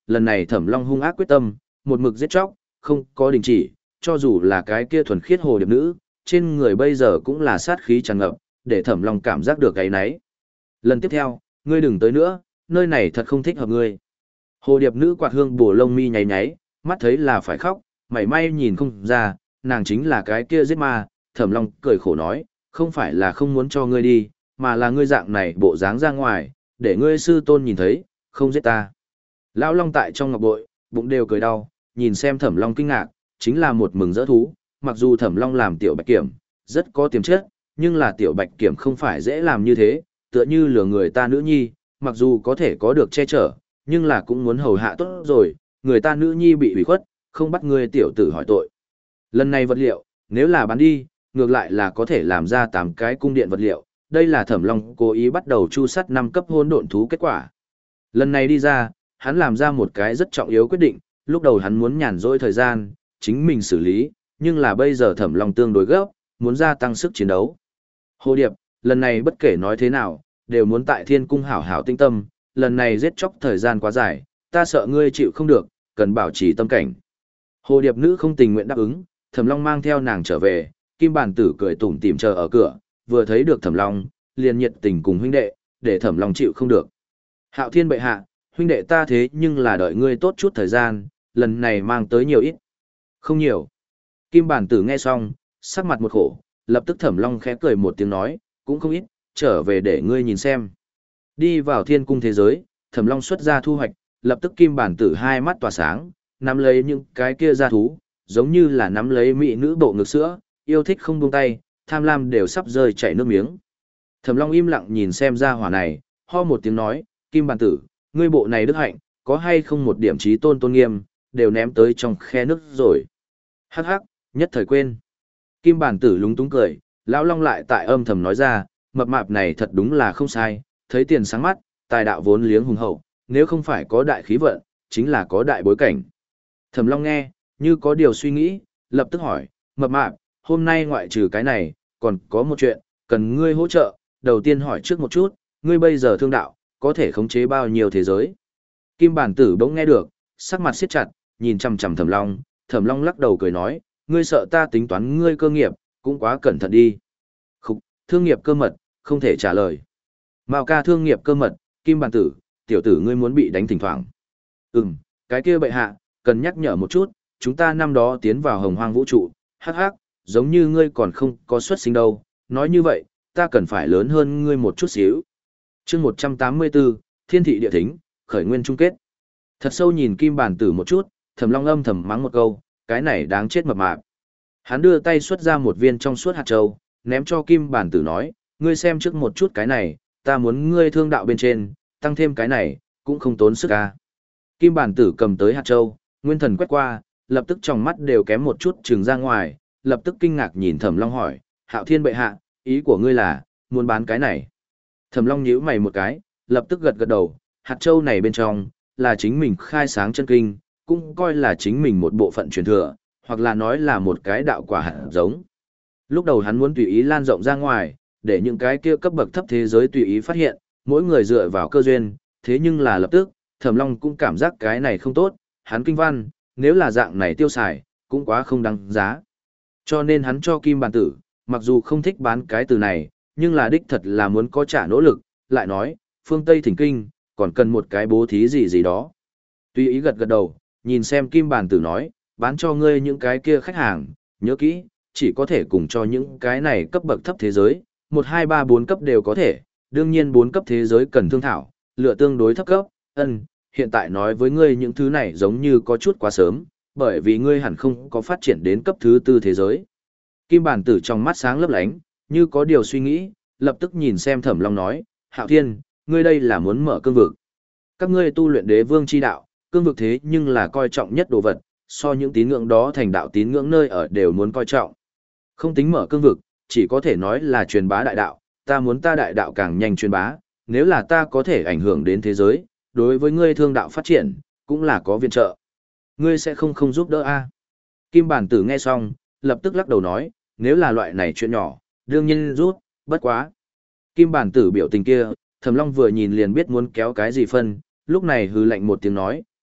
lần này Thẩm Long hung ác quyết tâm, một mực giết chóc, không có đình chỉ, cho dù là cái kia thuần khiết hồ điệp nữ, trên người bây giờ cũng là sát khí tràn ngập, để Thẩm Long cảm giác được cái nấy. Lần tiếp theo, ngươi đừng tới nữa, nơi này thật không thích hợp ngươi. Hồ điệp nữ quạt hương bổ lông mi nháy nháy, mắt thấy là phải khóc, mảy may nhìn không ra, nàng chính là cái kia giết ma. Thẩm Long cười khổ nói, không phải là không muốn cho ngươi đi, mà là ngươi dạng này bộ dáng ra ngoài, để ngươi sư tôn nhìn thấy, không giết ta. Lão Long tại trong ngọc bội, bụng đều cười đau, nhìn xem Thẩm Long kinh ngạc, chính là một mừng rỡ thú, mặc dù Thẩm Long làm tiểu bạch kiểm, rất có tiềm chất, nhưng là tiểu bạch kiểm không phải dễ làm như thế, tựa như lừa người ta nữ nhi, mặc dù có thể có được che chở, nhưng là cũng muốn hầu hạ tốt rồi, người ta nữ nhi bị hủy khuất, không bắt ngươi tiểu tử hỏi tội. Lần này vật liệu, nếu là bán đi, ngược lại là có thể làm ra tám cái cung điện vật liệu, đây là Thẩm Long cố ý bắt đầu chu sắt năm cấp hỗn độn thú kết quả. Lần này đi ra, hắn làm ra một cái rất trọng yếu quyết định, lúc đầu hắn muốn nhàn rỗi thời gian, chính mình xử lý, nhưng là bây giờ Thẩm Long tương đối gấp, muốn gia tăng sức chiến đấu. Hồ Điệp, lần này bất kể nói thế nào, đều muốn tại Thiên Cung hảo hảo tinh tâm, lần này giết chóc thời gian quá dài, ta sợ ngươi chịu không được, cần bảo trì tâm cảnh. Hồ Điệp nữ không tình nguyện đáp ứng, Thẩm Long mang theo nàng trở về, Kim Bản Tử cười tủm tỉm chờ ở cửa, vừa thấy được Thẩm Long, liền nhiệt tình cùng huynh đệ, để Thẩm Long chịu không được. Hạo Thiên bệ hạ, huynh đệ ta thế nhưng là đợi ngươi tốt chút thời gian, lần này mang tới nhiều ít. Không nhiều. Kim Bản Tử nghe xong, sắc mặt một khổ, lập tức Thẩm Long khẽ cười một tiếng nói, cũng không ít, trở về để ngươi nhìn xem. Đi vào Thiên Cung thế giới, Thẩm Long xuất ra thu hoạch, lập tức Kim Bản Tử hai mắt tỏa sáng, nắm lấy những cái kia gia thú, giống như là nắm lấy mỹ nữ bộ ngực sữa, yêu thích không buông tay, tham lam đều sắp rơi chảy nước miếng. Thẩm Long im lặng nhìn xem gia hỏa này, ho một tiếng nói, Kim Bản Tử, ngươi bộ này đức hạnh, có hay không một điểm trí tôn tôn nghiêm, đều ném tới trong khe nước rồi. Hắc hắc, nhất thời quên. Kim Bản Tử lúng túng cười, lão Long lại tại âm thầm nói ra, mập mạp này thật đúng là không sai, thấy tiền sáng mắt, tài đạo vốn liếng hùng hậu, nếu không phải có đại khí vận, chính là có đại bối cảnh. Thẩm Long nghe, như có điều suy nghĩ, lập tức hỏi, mập mạp, hôm nay ngoại trừ cái này, còn có một chuyện, cần ngươi hỗ trợ, đầu tiên hỏi trước một chút, ngươi bây giờ thương đạo, có thể khống chế bao nhiêu thế giới? Kim Bản Tử bỗng nghe được, sắc mặt siết chặt, nhìn chằm chằm Thẩm Long, Thẩm Long lắc đầu cười nói, ngươi sợ ta tính toán ngươi cơ nghiệp, cũng quá cẩn thận đi. Khục, thương nghiệp cơ mật, không thể trả lời. Mao ca thương nghiệp cơ mật, Kim Bản Tử, tiểu tử ngươi muốn bị đánh thỉnh thoảng. Ừm, cái kia bệ hạ, cần nhắc nhở một chút, chúng ta năm đó tiến vào hồng hoang vũ trụ, hắc hắc, giống như ngươi còn không có xuất sinh đâu, nói như vậy, ta cần phải lớn hơn ngươi một chút xíu. Chương một trăm tám mươi bốn, Thiên thị địa thính, khởi nguyên chung kết. Thật sâu nhìn Kim Bản Tử một chút, Thẩm Long âm thầm mắng một câu, cái này đáng chết mập mạp. Hắn đưa tay xuất ra một viên trong suốt hạt châu, ném cho Kim Bản Tử nói, ngươi xem trước một chút cái này, ta muốn ngươi thương đạo bên trên, tăng thêm cái này, cũng không tốn sức ca. Kim Bản Tử cầm tới hạt châu, nguyên thần quét qua, lập tức trong mắt đều kém một chút trừng ra ngoài, lập tức kinh ngạc nhìn Thẩm Long hỏi, Hạo Thiên bệ hạ, ý của ngươi là, muốn bán cái này. Thẩm Long nhíu mày một cái, lập tức gật gật đầu, hạt châu này bên trong, là chính mình khai sáng chân kinh, cũng coi là chính mình một bộ phận truyền thừa, hoặc là nói là một cái đạo quả hạt giống. Lúc đầu hắn muốn tùy ý lan rộng ra ngoài, để những cái kia cấp bậc thấp thế giới tùy ý phát hiện, mỗi người dựa vào cơ duyên, thế nhưng là lập tức, Thẩm Long cũng cảm giác cái này không tốt, hắn kinh văn, nếu là dạng này tiêu xài, cũng quá không đáng giá. Cho nên hắn cho Kim Bản Tử, mặc dù không thích bán cái từ này, nhưng là đích thật là muốn có trả nỗ lực, lại nói, phương Tây thỉnh kinh, còn cần một cái bố thí gì gì đó. Tuy ý gật gật đầu, nhìn xem Kim Bản Tử nói, bán cho ngươi những cái kia khách hàng, nhớ kỹ, chỉ có thể cùng cho những cái này cấp bậc thấp thế giới, một hai ba bốn cấp đều có thể, đương nhiên bốn cấp thế giới cần thương thảo, lựa tương đối thấp cấp, ân, hiện tại nói với ngươi những thứ này giống như có chút quá sớm, bởi vì ngươi hẳn không có phát triển đến cấp thứ tư thế giới. Kim Bản Tử trong mắt sáng lấp lánh, như có điều suy nghĩ, lập tức nhìn xem Thẩm Long nói, Hạo Thiên, ngươi đây là muốn mở cương vực. Các ngươi tu luyện đế vương chi đạo, cương vực thế nhưng là coi trọng nhất đồ vật, so những tín ngưỡng đó thành đạo tín ngưỡng nơi ở đều muốn coi trọng. Không tính mở cương vực, chỉ có thể nói là truyền bá đại đạo, ta muốn ta đại đạo càng nhanh truyền bá, nếu là ta có thể ảnh hưởng đến thế giới, đối với ngươi thương đạo phát triển, cũng là có viện trợ. Ngươi sẽ không không giúp đỡ a? Kim Bản Tử nghe xong, lập tức lắc đầu nói, nếu là loại này chuyện nhỏ, đương nhiên rút, bất quá. Kim Bản Tử biểu tình kia, Thẩm Long vừa nhìn liền biết muốn kéo cái gì phân, lúc này hừ lạnh một tiếng nói,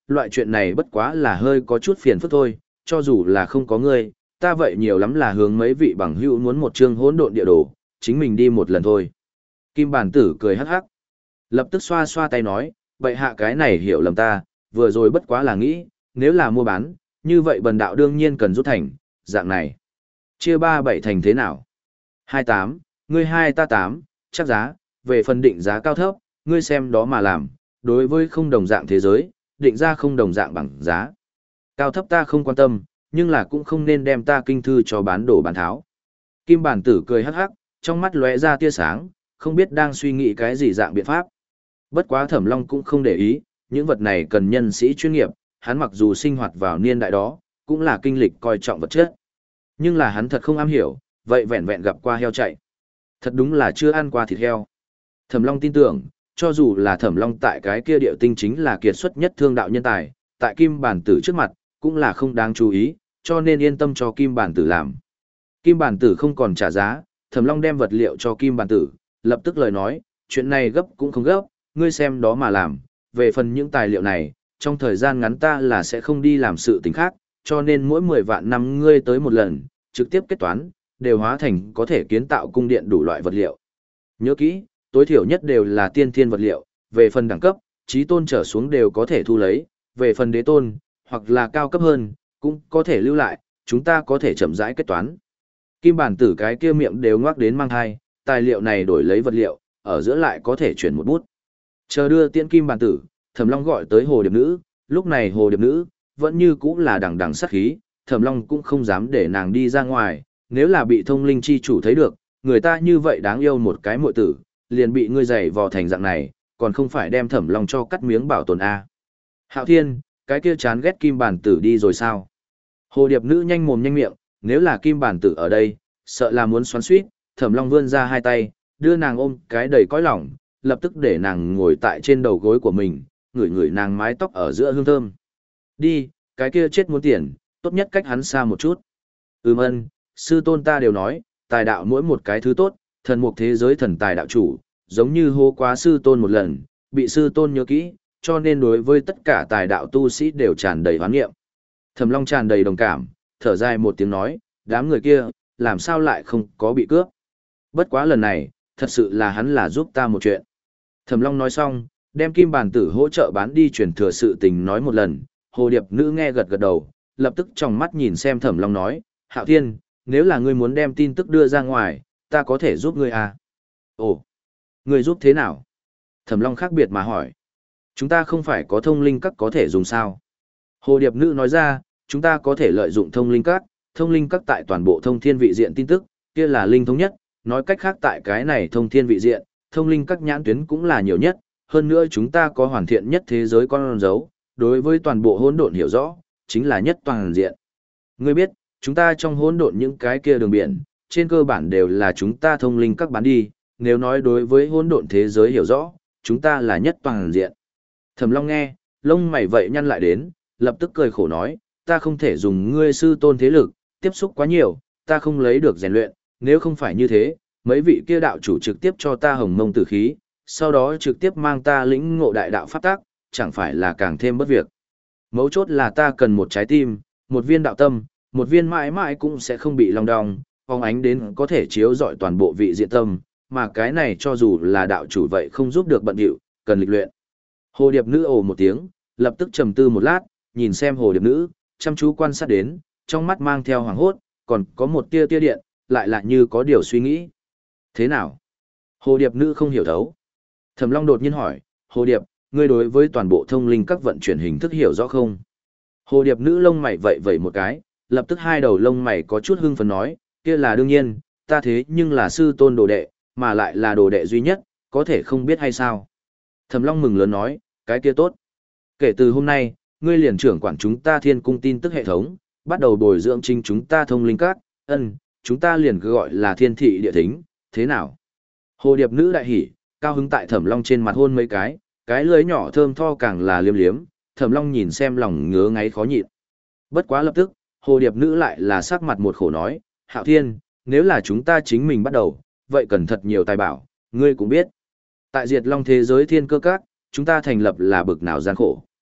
loại chuyện này bất quá là hơi có chút phiền phức thôi, cho dù là không có ngươi, ta vậy nhiều lắm là hướng mấy vị bằng hữu muốn một chương hỗn độn địa đồ, chính mình đi một lần thôi. Kim bản tử cười hắc hắc, lập tức xoa xoa tay nói, vậy hạ cái này hiểu lầm ta, vừa rồi bất quá là nghĩ, nếu là mua bán, như vậy bần đạo đương nhiên cần rút thành, dạng này. Chia ba bảy thành thế nào? Hai tám, ngươi hai ta tám, chắc giá, về phần định giá cao thấp, ngươi xem đó mà làm, đối với không đồng dạng thế giới, định ra không đồng dạng bằng giá. Cao thấp ta không quan tâm, nhưng là cũng không nên đem ta kinh thư cho bán đổ bán tháo. Kim bản tử cười hắc hắc, trong mắt lóe ra tia sáng, không biết đang suy nghĩ cái gì dạng biện pháp. Bất quá Thẩm Long cũng không để ý, những vật này cần nhân sĩ chuyên nghiệp, hắn mặc dù sinh hoạt vào niên đại đó, cũng là kinh lịch coi trọng vật chất. Nhưng là hắn thật không am hiểu, vậy vẹn vẹn gặp qua heo chạy. Thật đúng là chưa ăn qua thịt heo. Thẩm Long tin tưởng, cho dù là Thẩm Long tại cái kia điệu tinh chính là kiệt xuất nhất thương đạo nhân tài, tại Kim Bản Tử trước mặt, cũng là không đáng chú ý, cho nên yên tâm cho Kim Bản Tử làm. Kim Bản Tử không còn trả giá, Thẩm Long đem vật liệu cho Kim Bản Tử, lập tức lời nói, chuyện này gấp cũng không gấp, ngươi xem đó mà làm, về phần những tài liệu này, trong thời gian ngắn ta là sẽ không đi làm sự tình khác, cho nên mỗi mười vạn năm ngươi tới một lần, trực tiếp kết toán, đều hóa thành có thể kiến tạo cung điện đủ loại vật liệu. Nhớ kỹ, tối thiểu nhất đều là tiên thiên vật liệu, về phần đẳng cấp, chí tôn trở xuống đều có thể thu lấy, về phần đế tôn, hoặc là cao cấp hơn, cũng có thể lưu lại, chúng ta có thể chậm rãi kết toán. Kim Bản Tử cái kia miệng đều ngoác đến mang hai, tài liệu này đổi lấy vật liệu, ở giữa lại có thể chuyển một bút. Chờ đưa tiễn Kim Bản Tử, Thẩm Long gọi tới Hồ Điệp Nữ, lúc này Hồ Điệp Nữ vẫn như cũ là đằng đằng sát khí, Thẩm Long cũng không dám để nàng đi ra ngoài, nếu là bị thông linh chi chủ thấy được, người ta như vậy đáng yêu một cái muội tử, liền bị ngươi giày vò thành dạng này, còn không phải đem Thẩm Long cho cắt miếng bảo tồn a. Hạo Thiên, cái kia chán ghét Kim Bản Tử đi rồi sao? Hồ Điệp Nữ nhanh mồm nhanh miệng, nếu là Kim Bản Tử ở đây, sợ là muốn xoắn xuýt, Thẩm Long vươn ra hai tay, đưa nàng ôm cái đầy cõi lòng, lập tức để nàng ngồi tại trên đầu gối của mình, ngửi ngửi nàng mái tóc ở giữa hương thơm. Đi, cái kia chết muốn tiền, tốt nhất cách hắn xa một chút. Ừm ân, sư tôn ta đều nói, tài đạo mỗi một cái thứ tốt, thần mục thế giới thần tài đạo chủ, giống như hô quá sư tôn một lần, bị sư tôn nhớ kỹ, cho nên đối với tất cả tài đạo tu sĩ đều tràn đầy hoán nghiệm. Thẩm Long tràn đầy đồng cảm, thở dài một tiếng nói, đám người kia, làm sao lại không có bị cướp. Bất quá lần này, thật sự là hắn là giúp ta một chuyện. Thẩm Long nói xong, đem Kim Bản Tử hỗ trợ bán đi truyền thừa sự tình nói một lần, Hồ Điệp Nữ nghe gật gật đầu, lập tức trong mắt nhìn xem Thẩm Long nói, Hạo Thiên, nếu là ngươi muốn đem tin tức đưa ra ngoài, ta có thể giúp ngươi à? Ồ, ngươi giúp thế nào? Thẩm Long khác biệt mà hỏi. Chúng ta không phải có thông linh các có thể dùng sao? Hồ Điệp Nữ nói ra, chúng ta có thể lợi dụng thông linh các, thông linh các tại toàn bộ thông thiên vị diện tin tức, kia là linh thống nhất, nói cách khác tại cái này thông thiên vị diện, thông linh các nhãn tuyến cũng là nhiều nhất, hơn nữa chúng ta có hoàn thiện nhất thế giới con dấu, đối với toàn bộ hỗn độn hiểu rõ, chính là nhất toàn diện. Ngươi biết, chúng ta trong hỗn độn những cái kia đường biển, trên cơ bản đều là chúng ta thông linh các bán đi, nếu nói đối với hỗn độn thế giới hiểu rõ, chúng ta là nhất toàn diện. Thẩm Long nghe, lông mày vậy nhăn lại đến, lập tức cười khổ nói, ta không thể dùng ngươi sư tôn thế lực, tiếp xúc quá nhiều, ta không lấy được rèn luyện, nếu không phải như thế, mấy vị kia đạo chủ trực tiếp cho ta hồng mông tử khí, sau đó trực tiếp mang ta lĩnh ngộ đại đạo pháp tác, chẳng phải là càng thêm bất việc. Mấu chốt là ta cần một trái tim, một viên đạo tâm, một viên mãi mãi cũng sẽ không bị long đong, phóng ánh đến có thể chiếu rọi toàn bộ vị diện tâm, mà cái này cho dù là đạo chủ vậy không giúp được bận điệu, cần lịch luyện. Hồ Điệp Nữ ồ một tiếng, lập tức trầm tư một lát, nhìn xem Hồ Điệp Nữ, chăm chú quan sát đến, trong mắt mang theo hoàng hốt, còn có một tia tia điện, lại lại như có điều suy nghĩ. Thế nào? Hồ Điệp Nữ không hiểu thấu. Thẩm Long đột nhiên hỏi, Hồ Điệp, ngươi đối với toàn bộ thông linh các vận chuyển hình thức hiểu rõ không? Hồ Điệp Nữ lông mày vậy vậy một cái, lập tức hai đầu lông mày có chút hưng phấn nói, kia là đương nhiên, ta thế nhưng là sư tôn đồ đệ, mà lại là đồ đệ duy nhất, có thể không biết hay sao? Thẩm Long mừng lớn nói, cái kia tốt. Kể từ hôm nay, ngươi liền trưởng quản chúng ta thiên cung tin tức hệ thống, bắt đầu bồi dưỡng chính chúng ta thông linh các, ân, chúng ta liền cứ gọi là thiên thị địa thính, thế nào? Hồ Điệp Nữ đại hỉ, cao hứng tại Thẩm Long trên mặt hôn mấy cái, cái lưới nhỏ thơm tho càng là liếm liếm, Thẩm Long nhìn xem lòng ngứa ngáy khó nhịn. Bất quá lập tức, Hồ Điệp Nữ lại là sắc mặt một khổ nói, Hạo Thiên, nếu là chúng ta chính mình bắt đầu, vậy cần thật nhiều tài bảo, ngươi cũng biết. Tại Diệt Long thế giới thiên cơ các, chúng ta thành lập là bực nào gian khổ.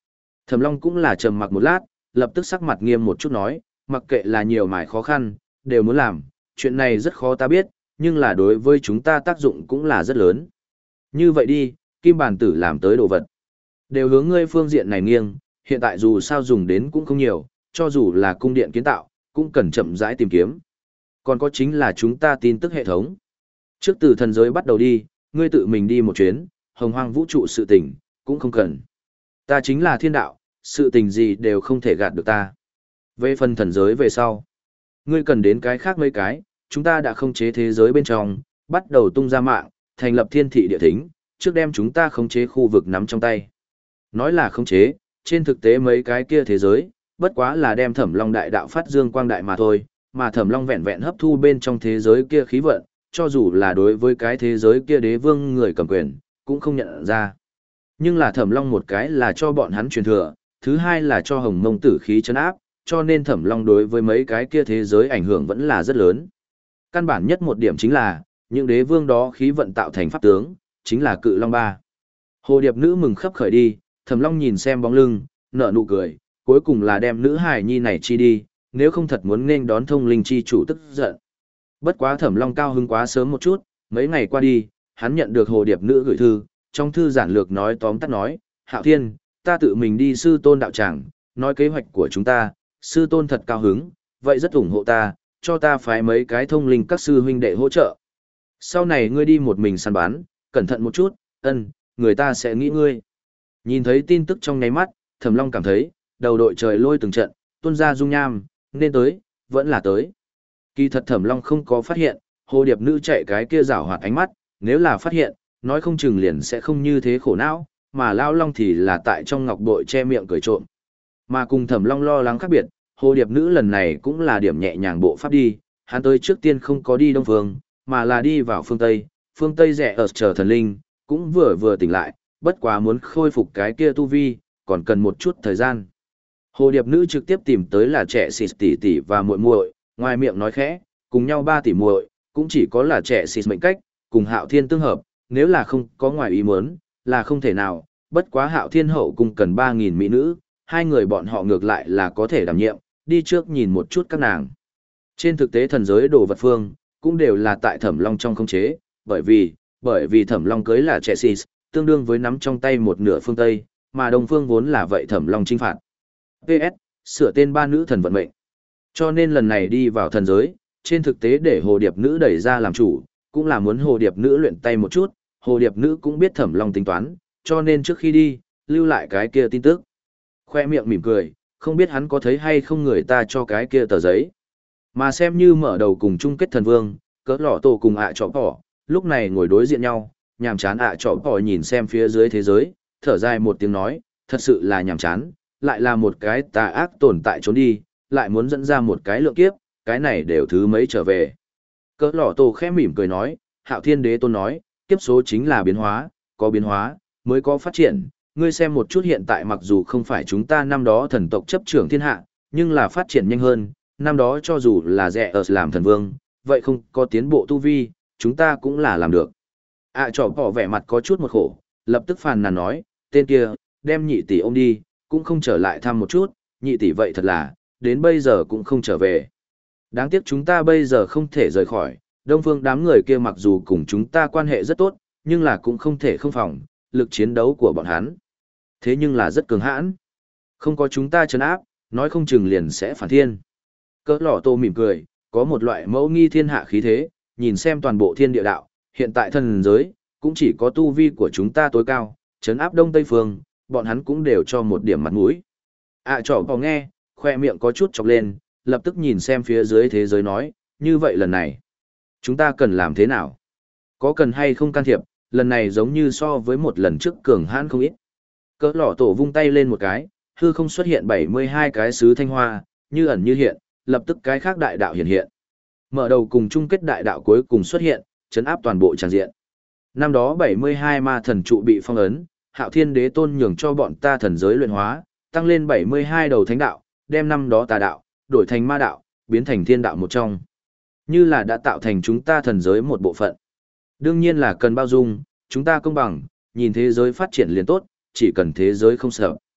Thẩm Long cũng là trầm mặc một lát, lập tức sắc mặt nghiêm một chút nói, mặc kệ là nhiều mải khó khăn, đều muốn làm, chuyện này rất khó ta biết, nhưng là đối với chúng ta tác dụng cũng là rất lớn. Như vậy đi, kim bản tử làm tới đồ vật. Đều hướng ngươi phương diện này nghiêng, hiện tại dù sao dùng đến cũng không nhiều, cho dù là cung điện kiến tạo, cũng cần chậm rãi tìm kiếm. Còn có chính là chúng ta tin tức hệ thống. Trước từ thần giới bắt đầu đi, ngươi tự mình đi một chuyến, hồng hoang vũ trụ sự tình, cũng không cần. Ta chính là thiên đạo, sự tình gì đều không thể gạt được ta. Về phần thần giới về sau, ngươi cần đến cái khác mấy cái, chúng ta đã khống chế thế giới bên trong, bắt đầu tung ra mạng, thành lập thiên thị địa thính, trước đem chúng ta khống chế khu vực nắm trong tay. Nói là khống chế, trên thực tế mấy cái kia thế giới, bất quá là đem Thẩm Long đại đạo phát dương quang đại mà thôi, mà Thẩm Long vẹn vẹn hấp thu bên trong thế giới kia khí vận, cho dù là đối với cái thế giới kia đế vương người cầm quyền, cũng không nhận ra. Nhưng là Thẩm Long một cái là cho bọn hắn truyền thừa, thứ hai là cho Hồng Mông tử khí trấn áp, cho nên Thẩm Long đối với mấy cái kia thế giới ảnh hưởng vẫn là rất lớn. Căn bản nhất một điểm chính là, những đế vương đó khí vận tạo thành pháp tướng, chính là Cự Long ba. Hồ Điệp nữ mừng khấp khởi đi, Thẩm Long nhìn xem bóng lưng, nở nụ cười, cuối cùng là đem nữ hài nhi này chi đi, nếu không thật muốn nên đón thông linh chi chủ tức giận. Bất quá Thẩm Long cao hứng quá sớm một chút, mấy ngày qua đi, hắn nhận được Hồ Điệp nữ gửi thư, trong thư giản lược nói tóm tắt nói, Hạo Thiên, ta tự mình đi sư tôn đạo tràng, nói kế hoạch của chúng ta, sư tôn thật cao hứng, vậy rất ủng hộ ta, cho ta phái mấy cái thông linh các sư huynh đệ hỗ trợ. Sau này ngươi đi một mình săn bắn, cẩn thận một chút, ân, người ta sẽ nghĩ ngươi. Nhìn thấy tin tức trong nháy mắt, Thẩm Long cảm thấy, đầu đội trời lôi từng trận, tuôn ra dung nham, nên tới, vẫn là tới. Kỳ thật Thẩm Long không có phát hiện, Hồ Điệp nữ chạy cái kia rảo hoạt ánh mắt, nếu là phát hiện, nói không chừng liền sẽ không như thế khổ não, mà Lao Long thì là tại trong ngọc bội che miệng cười trộm. Mà cùng Thẩm Long lo lắng khác biệt, Hồ Điệp nữ lần này cũng là điểm nhẹ nhàng bộ pháp đi, hắn tới trước tiên không có đi Đông Phương, mà là đi vào phương Tây, phương Tây rẻ ở chờ thần linh, cũng vừa vừa tỉnh lại, bất quá muốn khôi phục cái kia tu vi, còn cần một chút thời gian. Hồ Điệp nữ trực tiếp tìm tới là trẻ xịt tỷ tỷ và muội muội, ngoài miệng nói khẽ, cùng nhau ba tỷ muội, cũng chỉ có là trẻ xịt mệnh cách, cùng Hạo Thiên tương hợp, nếu là không có ngoài ý muốn, là không thể nào, bất quá Hạo Thiên hậu cùng cần ba nghìn mỹ nữ, hai người bọn họ ngược lại là có thể đảm nhiệm, đi trước nhìn một chút các nàng. Trên thực tế thần giới đồ vật phương, cũng đều là tại Thẩm Long trong khống chế, bởi vì, bởi vì Thẩm Long cưới là trẻ xịt, tương đương với nắm trong tay một nửa phương Tây, mà Đông Phương vốn là vậy Thẩm Long trinh phạt. pê ét, sửa tên ba nữ thần vận mệnh. Cho nên lần này đi vào thần giới, trên thực tế để Hồ Điệp nữ đẩy ra làm chủ, cũng là muốn Hồ Điệp nữ luyện tay một chút, Hồ Điệp nữ cũng biết Thẩm Long tính toán, cho nên trước khi đi, lưu lại cái kia tin tức. Khoe miệng mỉm cười, không biết hắn có thấy hay không người ta cho cái kia tờ giấy. Mà xem như mở đầu cùng chung kết thần vương, cỡ lọ tổ cùng ạ à trọ bỏ, lúc này ngồi đối diện nhau, nhàm chán ạ à trọ bỏ nhìn xem phía dưới thế giới, thở dài một tiếng nói, thật sự là nhàm chán, lại là một cái tà ác tồn tại trốn đi, lại muốn dẫn ra một cái lượng kiếp, cái này đều thứ mấy trở về. Cỡ lọ tổ khẽ mỉm cười nói, Hạo Thiên Đế Tôn nói, kiếp số chính là biến hóa, có biến hóa, mới có phát triển. Ngươi xem một chút hiện tại mặc dù không phải chúng ta năm đó thần tộc chấp trưởng thiên hạ, nhưng là phát triển nhanh hơn, năm đó cho dù là rẻ ở làm thần vương, vậy không có tiến bộ tu vi, chúng ta cũng là làm được. À trò bỏ vẻ mặt có chút một khổ, lập tức phàn nàn nói, tên kia, đem nhị tỷ ôm đi, cũng không trở lại thăm một chút, nhị tỷ vậy thật là, đến bây giờ cũng không trở về. Đáng tiếc chúng ta bây giờ không thể rời khỏi, Đông Phương đám người kia mặc dù cùng chúng ta quan hệ rất tốt, nhưng là cũng không thể không phòng, lực chiến đấu của bọn hắn. Thế nhưng là rất cường hãn. Không có chúng ta trấn áp, nói không chừng liền sẽ phản thiên. Cỡ lọ tô mỉm cười, có một loại mẫu nghi thiên hạ khí thế, nhìn xem toàn bộ thiên địa đạo, hiện tại thần giới, cũng chỉ có tu vi của chúng ta tối cao, trấn áp Đông Tây Phương, bọn hắn cũng đều cho một điểm mặt mũi. À trỏ bỏ nghe, khoe miệng có chút chọc lên, lập tức nhìn xem phía dưới thế giới nói, như vậy lần này, chúng ta cần làm thế nào? Có cần hay không can thiệp, lần này giống như so với một lần trước cường hãn không ít. Cỡ lọ tổ vung tay lên một cái, hư không xuất hiện bảy mươi hai cái sứ thanh hoa, như ẩn như hiện, lập tức cái khác đại đạo hiện hiện. Mở đầu cùng chung kết đại đạo cuối cùng xuất hiện, chấn áp toàn bộ tràng diện. Năm đó bảy mươi hai ma thần trụ bị phong ấn, Hạo Thiên Đế Tôn nhường cho bọn ta thần giới luyện hóa, tăng lên bảy mươi hai đầu thánh đạo, đem năm đó tà đạo, đổi thành ma đạo, biến thành thiên đạo một trong. Như là đã tạo thành chúng ta thần giới một bộ phận. Đương nhiên là cần bao dung, chúng ta công bằng, nhìn thế giới phát triển liền tốt, chỉ cần thế giới không sợ.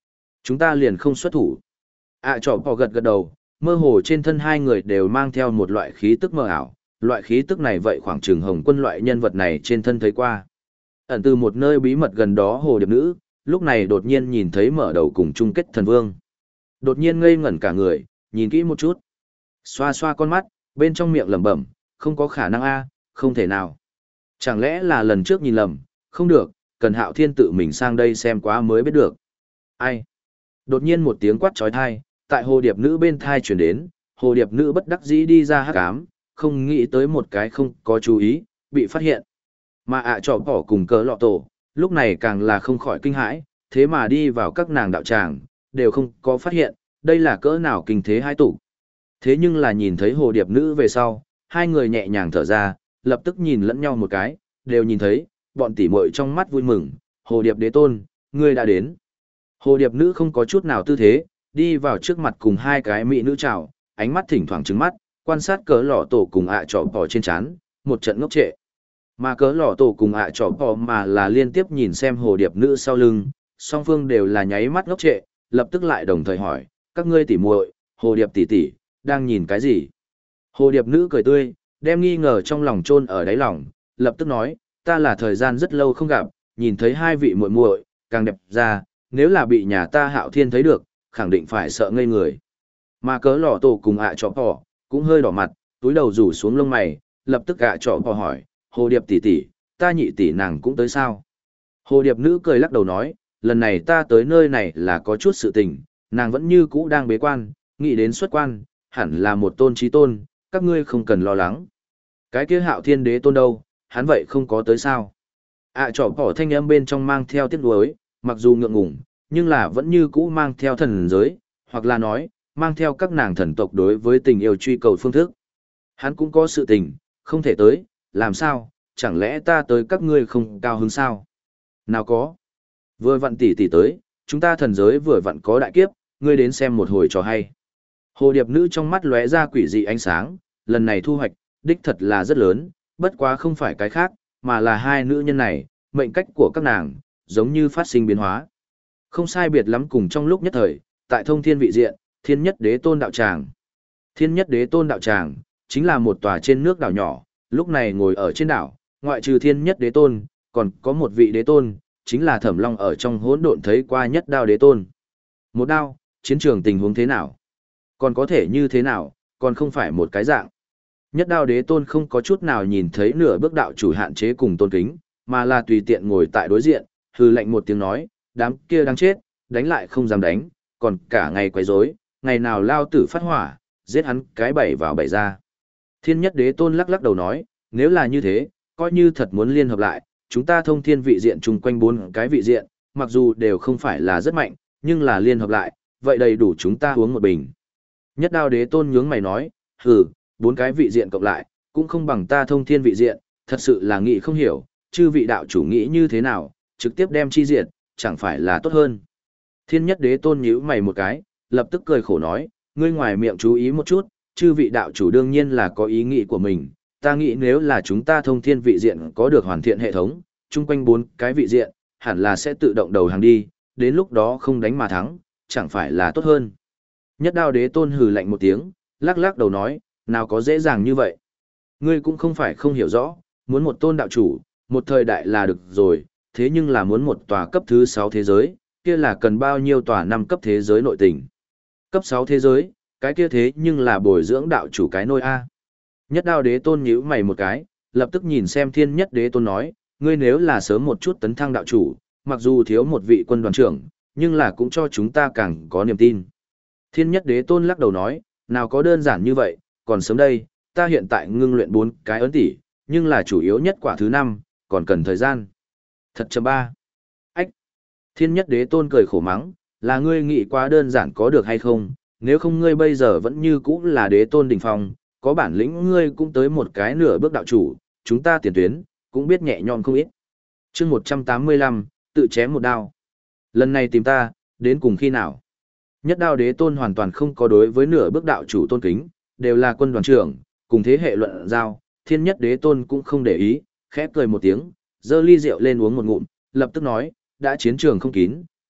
Chúng ta liền không xuất thủ. À trọ bò gật gật đầu, mơ hồ trên thân hai người đều mang theo một loại khí tức mơ ảo, loại khí tức này vậy khoảng trường Hồng Quân loại nhân vật này trên thân thấy qua. Ẩn từ một nơi bí mật gần đó hồ điệp nữ, lúc này đột nhiên nhìn thấy mở đầu cùng chung kết thần vương. Đột nhiên ngây ngẩn cả người, nhìn kỹ một chút. Xoa xoa con mắt, bên trong miệng lẩm bẩm, không có khả năng a, không thể nào. Chẳng lẽ là lần trước nhìn lầm, không được, cần Hạo Thiên tự mình sang đây xem quá mới biết được. Ai? Đột nhiên một tiếng quát trói thai, tại hồ điệp nữ bên thai chuyển đến, hồ điệp nữ bất đắc dĩ đi ra hắc ám, không nghĩ tới một cái không có chú ý, bị phát hiện. Mà ạ trọ bỏ cùng cớ lọ tổ, lúc này càng là không khỏi kinh hãi, thế mà đi vào các nàng đạo tràng, đều không có phát hiện, đây là cỡ nào kinh thế hai tụ. Thế nhưng là nhìn thấy hồ điệp nữ về sau, hai người nhẹ nhàng thở ra, lập tức nhìn lẫn nhau một cái, đều nhìn thấy, bọn tỉ muội trong mắt vui mừng, hồ điệp đế tôn, ngươi đã đến. Hồ điệp nữ không có chút nào tư thế, đi vào trước mặt cùng hai cái mỹ nữ chào, ánh mắt thỉnh thoảng trứng mắt, quan sát cớ lọ tổ cùng ạ trọ bò trên chán, một trận ngốc trệ. Mà cớ lọ tổ cùng ạ trọ bò mà là liên tiếp nhìn xem hồ điệp nữ sau lưng, song phương đều là nháy mắt ngốc trệ, lập tức lại đồng thời hỏi, các ngươi tỉ muội, hồ điệp tỷ tỷ, đang nhìn cái gì? Hồ điệp nữ cười tươi, đem nghi ngờ trong lòng chôn ở đáy lòng, lập tức nói, ta là thời gian rất lâu không gặp, nhìn thấy hai vị muội muội, càng đẹp ra, nếu là bị nhà ta Hạo Thiên thấy được, khẳng định phải sợ ngây người. Mà cớ lọ tổ cùng ạ trọ bò, cũng hơi đỏ mặt, túi đầu rủ xuống lông mày, lập tức ạ trọ bò hỏi, hồ điệp tỷ tỷ, ta nhị tỷ nàng cũng tới sao? Hồ điệp nữ cười lắc đầu nói, lần này ta tới nơi này là có chút sự tình, nàng vẫn như cũ đang bế quan, nghĩ đến xuất quan, hẳn là một tôn trí tôn, các ngươi không cần lo lắng. Cái kia Hạo Thiên đế tôn đâu, hắn vậy không có tới sao? ạ trọ bò thanh âm bên trong mang theo tiếc nuối, mặc dù ngượng ngùng, nhưng là vẫn như cũ mang theo thần giới, hoặc là nói, mang theo các nàng thần tộc đối với tình yêu truy cầu phương thức. Hắn cũng có sự tình, không thể tới, làm sao, chẳng lẽ ta tới các ngươi không cao hứng sao? Nào có. Vừa vặn tỷ tỷ tới, chúng ta thần giới vừa vặn có đại kiếp, ngươi đến xem một hồi trò hay. Hồ điệp nữ trong mắt lóe ra quỷ dị ánh sáng, lần này thu hoạch, đích thật là rất lớn, bất quá không phải cái khác, mà là hai nữ nhân này, mệnh cách của các nàng, giống như phát sinh biến hóa. Không sai biệt lắm cùng trong lúc nhất thời, tại thông thiên vị diện, thiên nhất đế tôn đạo tràng. Thiên nhất đế tôn đạo tràng, chính là một tòa trên nước đảo nhỏ, lúc này ngồi ở trên đảo, ngoại trừ thiên nhất đế tôn, còn có một vị đế tôn, chính là Thẩm Long ở trong hỗn độn thấy qua nhất đao đế tôn. Một đao, chiến trường tình huống thế nào? Còn có thể như thế nào, còn không phải một cái dạng. Nhất đao đế tôn không có chút nào nhìn thấy nửa bước đạo chủ hạn chế cùng tôn kính, mà là tùy tiện ngồi tại đối diện, hừ lạnh một tiếng nói, đám kia đang chết, đánh lại không dám đánh, còn cả ngày quấy rối, ngày nào lao tử phát hỏa, giết hắn cái bảy vào bảy ra. Thiên nhất đế tôn lắc lắc đầu nói, nếu là như thế, coi như thật muốn liên hợp lại, chúng ta thông thiên vị diện chung quanh bốn cái vị diện, mặc dù đều không phải là rất mạnh, nhưng là liên hợp lại, vậy đầy đủ chúng ta uống một bình. Nhất đao đế tôn nhướng mày nói, hừ, bốn cái vị diện cộng lại, cũng không bằng ta thông thiên vị diện, thật sự là nghĩ không hiểu, chư vị đạo chủ nghĩ như thế nào, trực tiếp đem chi diện, chẳng phải là tốt hơn. Thiên nhất đế tôn nhíu mày một cái, lập tức cười khổ nói, ngươi ngoài miệng chú ý một chút, chư vị đạo chủ đương nhiên là có ý nghĩ của mình, ta nghĩ nếu là chúng ta thông thiên vị diện có được hoàn thiện hệ thống, chung quanh bốn cái vị diện, hẳn là sẽ tự động đầu hàng đi, đến lúc đó không đánh mà thắng, chẳng phải là tốt hơn. Nhất đao đế tôn hừ lạnh một tiếng, lắc lắc đầu nói, nào có dễ dàng như vậy. Ngươi cũng không phải không hiểu rõ, muốn một tôn đạo chủ, một thời đại là được rồi, thế nhưng là muốn một tòa cấp thứ sáu thế giới, kia là cần bao nhiêu tòa năm cấp thế giới nội tình. Cấp sáu thế giới, cái kia thế nhưng là bồi dưỡng đạo chủ cái nôi A. Nhất đao đế tôn nhíu mày một cái, lập tức nhìn xem thiên nhất đế tôn nói, ngươi nếu là sớm một chút tấn thăng đạo chủ, mặc dù thiếu một vị quân đoàn trưởng, nhưng là cũng cho chúng ta càng có niềm tin. Thiên nhất đế tôn lắc đầu nói, nào có đơn giản như vậy, còn sớm đây, ta hiện tại ngưng luyện bốn cái ấn tỷ, nhưng là chủ yếu nhất quả thứ năm, còn cần thời gian. Thật chấm ba. Ách. Thiên nhất đế tôn cười khổ mắng, là ngươi nghĩ quá đơn giản có được hay không, nếu không ngươi bây giờ vẫn như cũ là đế tôn đỉnh phong, có bản lĩnh ngươi cũng tới một cái nửa bước đạo chủ, chúng ta tiền tuyến, cũng biết nhẹ nhõm không ít. chương một trăm tám mươi lăm, tự chém một đao. Lần này tìm ta, đến cùng khi nào? Nhất đao đế tôn hoàn toàn không có đối với nửa bước đạo chủ tôn kính, đều là quân đoàn trưởng, cùng thế hệ luận giao, thiên nhất đế tôn cũng không để ý, khẽ cười một tiếng, giơ ly rượu lên uống một ngụm, lập tức nói, đã chiến trường không kín,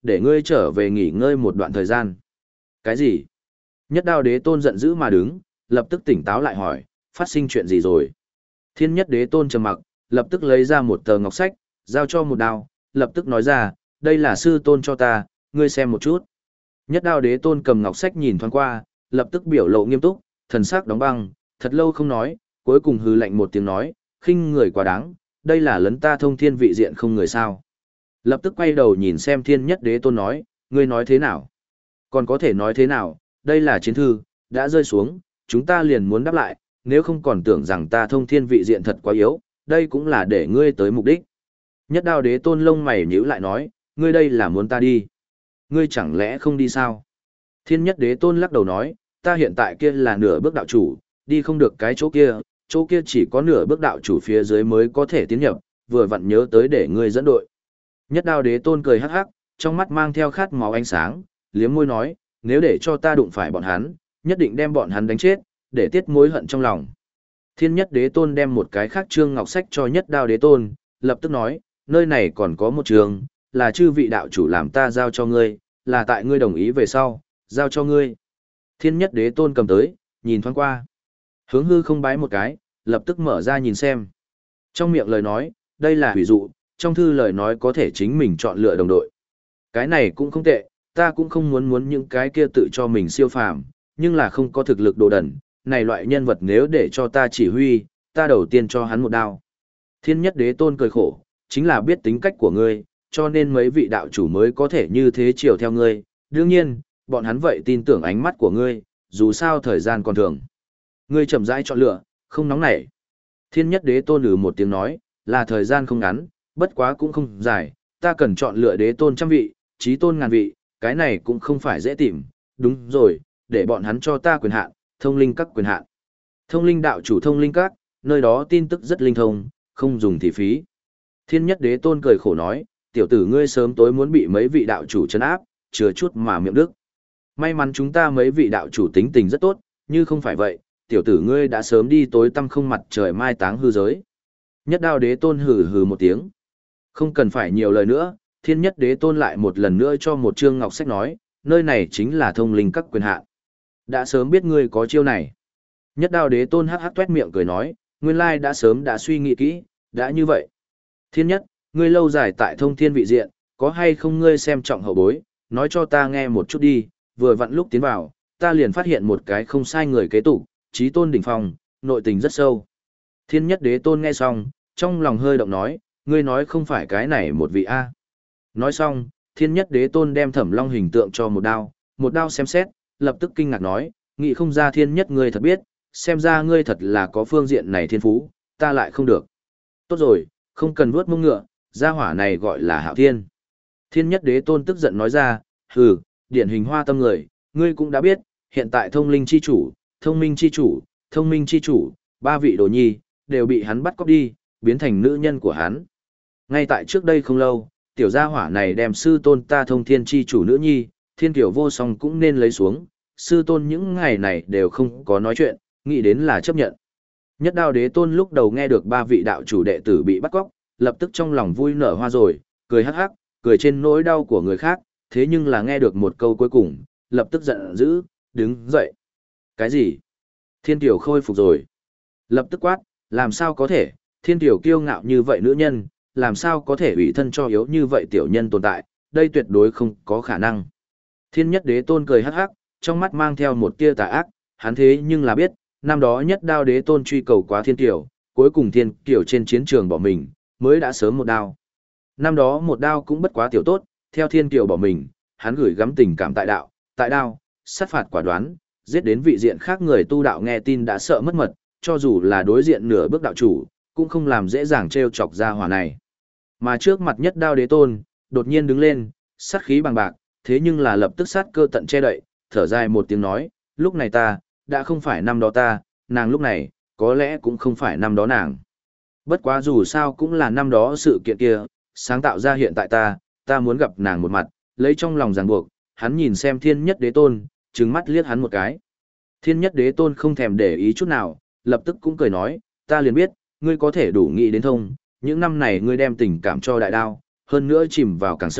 để ngươi trở về nghỉ ngơi một đoạn thời gian. Cái gì? Nhất đao đế tôn giận dữ mà đứng, lập tức tỉnh táo lại hỏi, phát sinh chuyện gì rồi? Thiên nhất đế tôn trầm mặc, lập tức lấy ra một tờ ngọc sách, giao cho một đao, lập tức nói ra, đây là sư tôn cho ta, ngươi xem một chút. Nhất đao đế tôn cầm ngọc sách nhìn thoáng qua, lập tức biểu lộ nghiêm túc, thần sắc đóng băng, thật lâu không nói, cuối cùng hừ lạnh một tiếng nói, khinh người quá đáng, đây là lấn ta thông thiên vị diện không người sao. Lập tức quay đầu nhìn xem thiên nhất đế tôn nói, ngươi nói thế nào? Còn có thể nói thế nào, đây là chiến thư, đã rơi xuống, chúng ta liền muốn đáp lại, nếu không còn tưởng rằng ta thông thiên vị diện thật quá yếu, đây cũng là để ngươi tới mục đích. Nhất đao đế tôn lông mày nhíu lại nói, ngươi đây là muốn ta đi. Ngươi chẳng lẽ không đi sao? Thiên nhất đế tôn lắc đầu nói, ta hiện tại kia là nửa bước đạo chủ, đi không được cái chỗ kia, chỗ kia chỉ có nửa bước đạo chủ phía dưới mới có thể tiến nhập, vừa vặn nhớ tới để ngươi dẫn đội. Nhất đao đế tôn cười hắc hắc, trong mắt mang theo khát máu ánh sáng, liếm môi nói, nếu để cho ta đụng phải bọn hắn, nhất định đem bọn hắn đánh chết, để tiết mối hận trong lòng. Thiên nhất đế tôn đem một cái khác trương ngọc sách cho nhất đao đế tôn, lập tức nói, nơi này còn có một trường, là chư vị đạo chủ làm ta giao cho ngươi, là tại ngươi đồng ý về sau, giao cho ngươi. Thiên nhất đế tôn cầm tới, nhìn thoáng qua. Hướng hư không bái một cái, lập tức mở ra nhìn xem. Trong miệng lời nói, đây là hủy dụ, trong thư lời nói có thể chính mình chọn lựa đồng đội. Cái này cũng không tệ, ta cũng không muốn muốn những cái kia tự cho mình siêu phàm, nhưng là không có thực lực đồ đần, này loại nhân vật nếu để cho ta chỉ huy, ta đầu tiên cho hắn một đao. Thiên nhất đế tôn cười khổ, chính là biết tính cách của ngươi, cho nên mấy vị đạo chủ mới có thể như thế chiều theo ngươi, đương nhiên, bọn hắn vậy tin tưởng ánh mắt của ngươi, dù sao thời gian còn thường. Ngươi chậm rãi chọn lựa, không nóng nảy. Thiên nhất đế tôn lử một tiếng nói, là thời gian không ngắn, bất quá cũng không dài, ta cần chọn lựa đế tôn trăm vị, chí tôn ngàn vị, cái này cũng không phải dễ tìm, đúng rồi, để bọn hắn cho ta quyền hạn, thông linh các quyền hạn. Thông linh đạo chủ thông linh các, nơi đó tin tức rất linh thông, không dùng thì phí. Thiên nhất đế tôn cười khổ nói, tiểu tử ngươi sớm tối muốn bị mấy vị đạo chủ trấn áp, chừa chút mà miệng đức. May mắn chúng ta mấy vị đạo chủ tính tình rất tốt, như không phải vậy, tiểu tử ngươi đã sớm đi tối tăm không mặt trời mai táng hư giới. Nhất đao đế tôn hừ hừ một tiếng. Không cần phải nhiều lời nữa, thiên nhất đế tôn lại một lần nữa cho một chương ngọc sách nói, nơi này chính là thông linh các quyền hạn. Đã sớm biết ngươi có chiêu này. Nhất đao đế tôn hắc hắc tuét miệng cười nói, nguyên lai đã sớm đã suy nghĩ kỹ, đã như vậy. Thiên nhất, ngươi lâu dài tại thông thiên vị diện, có hay không ngươi xem trọng hậu bối, nói cho ta nghe một chút đi, vừa vặn lúc tiến vào, ta liền phát hiện một cái không sai người kế tục, chí tôn đỉnh phong, nội tình rất sâu. Thiên nhất đế tôn nghe xong, trong lòng hơi động nói, ngươi nói không phải cái này một vị A. Nói xong, thiên nhất đế tôn đem thẩm long hình tượng cho một đao, một đao xem xét, lập tức kinh ngạc nói, nghĩ không ra thiên nhất ngươi thật biết, xem ra ngươi thật là có phương diện này thiên phú, ta lại không được. Tốt rồi, không cần vuốt mông ngựa, gia hỏa này gọi là hạo thiên. Thiên nhất đế tôn tức giận nói ra, hừ, điển hình hoa tâm người, ngươi cũng đã biết, hiện tại thông linh chi chủ, thông minh chi chủ, thông minh chi chủ, ba vị đồ nhi, đều bị hắn bắt cóc đi, biến thành nữ nhân của hắn. Ngay tại trước đây không lâu, tiểu gia hỏa này đem sư tôn ta thông thiên chi chủ nữ nhi, thiên tiểu vô song cũng nên lấy xuống, sư tôn những ngày này đều không có nói chuyện, nghĩ đến là chấp nhận. Nhất đao đế tôn lúc đầu nghe được ba vị đạo chủ đệ tử bị bắt cóc, lập tức trong lòng vui nở hoa rồi, cười hắc hắc, cười trên nỗi đau của người khác, thế nhưng là nghe được một câu cuối cùng, lập tức giận dữ, đứng dậy. Cái gì? Thiên tiểu khôi phục rồi. Lập tức quát, làm sao có thể, thiên tiểu kiêu ngạo như vậy nữ nhân, làm sao có thể ủy thân cho yếu như vậy tiểu nhân tồn tại, đây tuyệt đối không có khả năng. Thiên nhất đế tôn cười hắc hắc, trong mắt mang theo một tia tà ác, hắn thế nhưng là biết, năm đó nhất đao đế tôn truy cầu quá thiên tiểu, cuối cùng thiên tiểu trên chiến trường bỏ mình, mới đã sớm một đao. Năm đó một đao cũng bất quá tiểu tốt, theo thiên tiểu bỏ mình, hắn gửi gắm tình cảm tại đạo, tại đao, sát phạt quả đoán, giết đến vị diện khác người tu đạo nghe tin đã sợ mất mật, cho dù là đối diện nửa bước đạo chủ, cũng không làm dễ dàng trêu chọc ra hỏa này. Mà trước mặt nhất đao đế tôn, đột nhiên đứng lên, sát khí bằng bạc, thế nhưng là lập tức sát cơ tận che đậy, thở dài một tiếng nói, lúc này ta, đã không phải năm đó ta, nàng lúc này, có lẽ cũng không phải năm đó nàng. Bất quá dù sao cũng là năm đó sự kiện kia, sáng tạo ra hiện tại ta, ta muốn gặp nàng một mặt, lấy trong lòng ràng buộc, hắn nhìn xem thiên nhất đế tôn, trừng mắt liếc hắn một cái. Thiên nhất đế tôn không thèm để ý chút nào, lập tức cũng cười nói, ta liền biết, ngươi có thể đủ nghĩ đến thông, những năm này ngươi đem tình cảm cho đại đao, hơn nữa chìm vào càng sâu,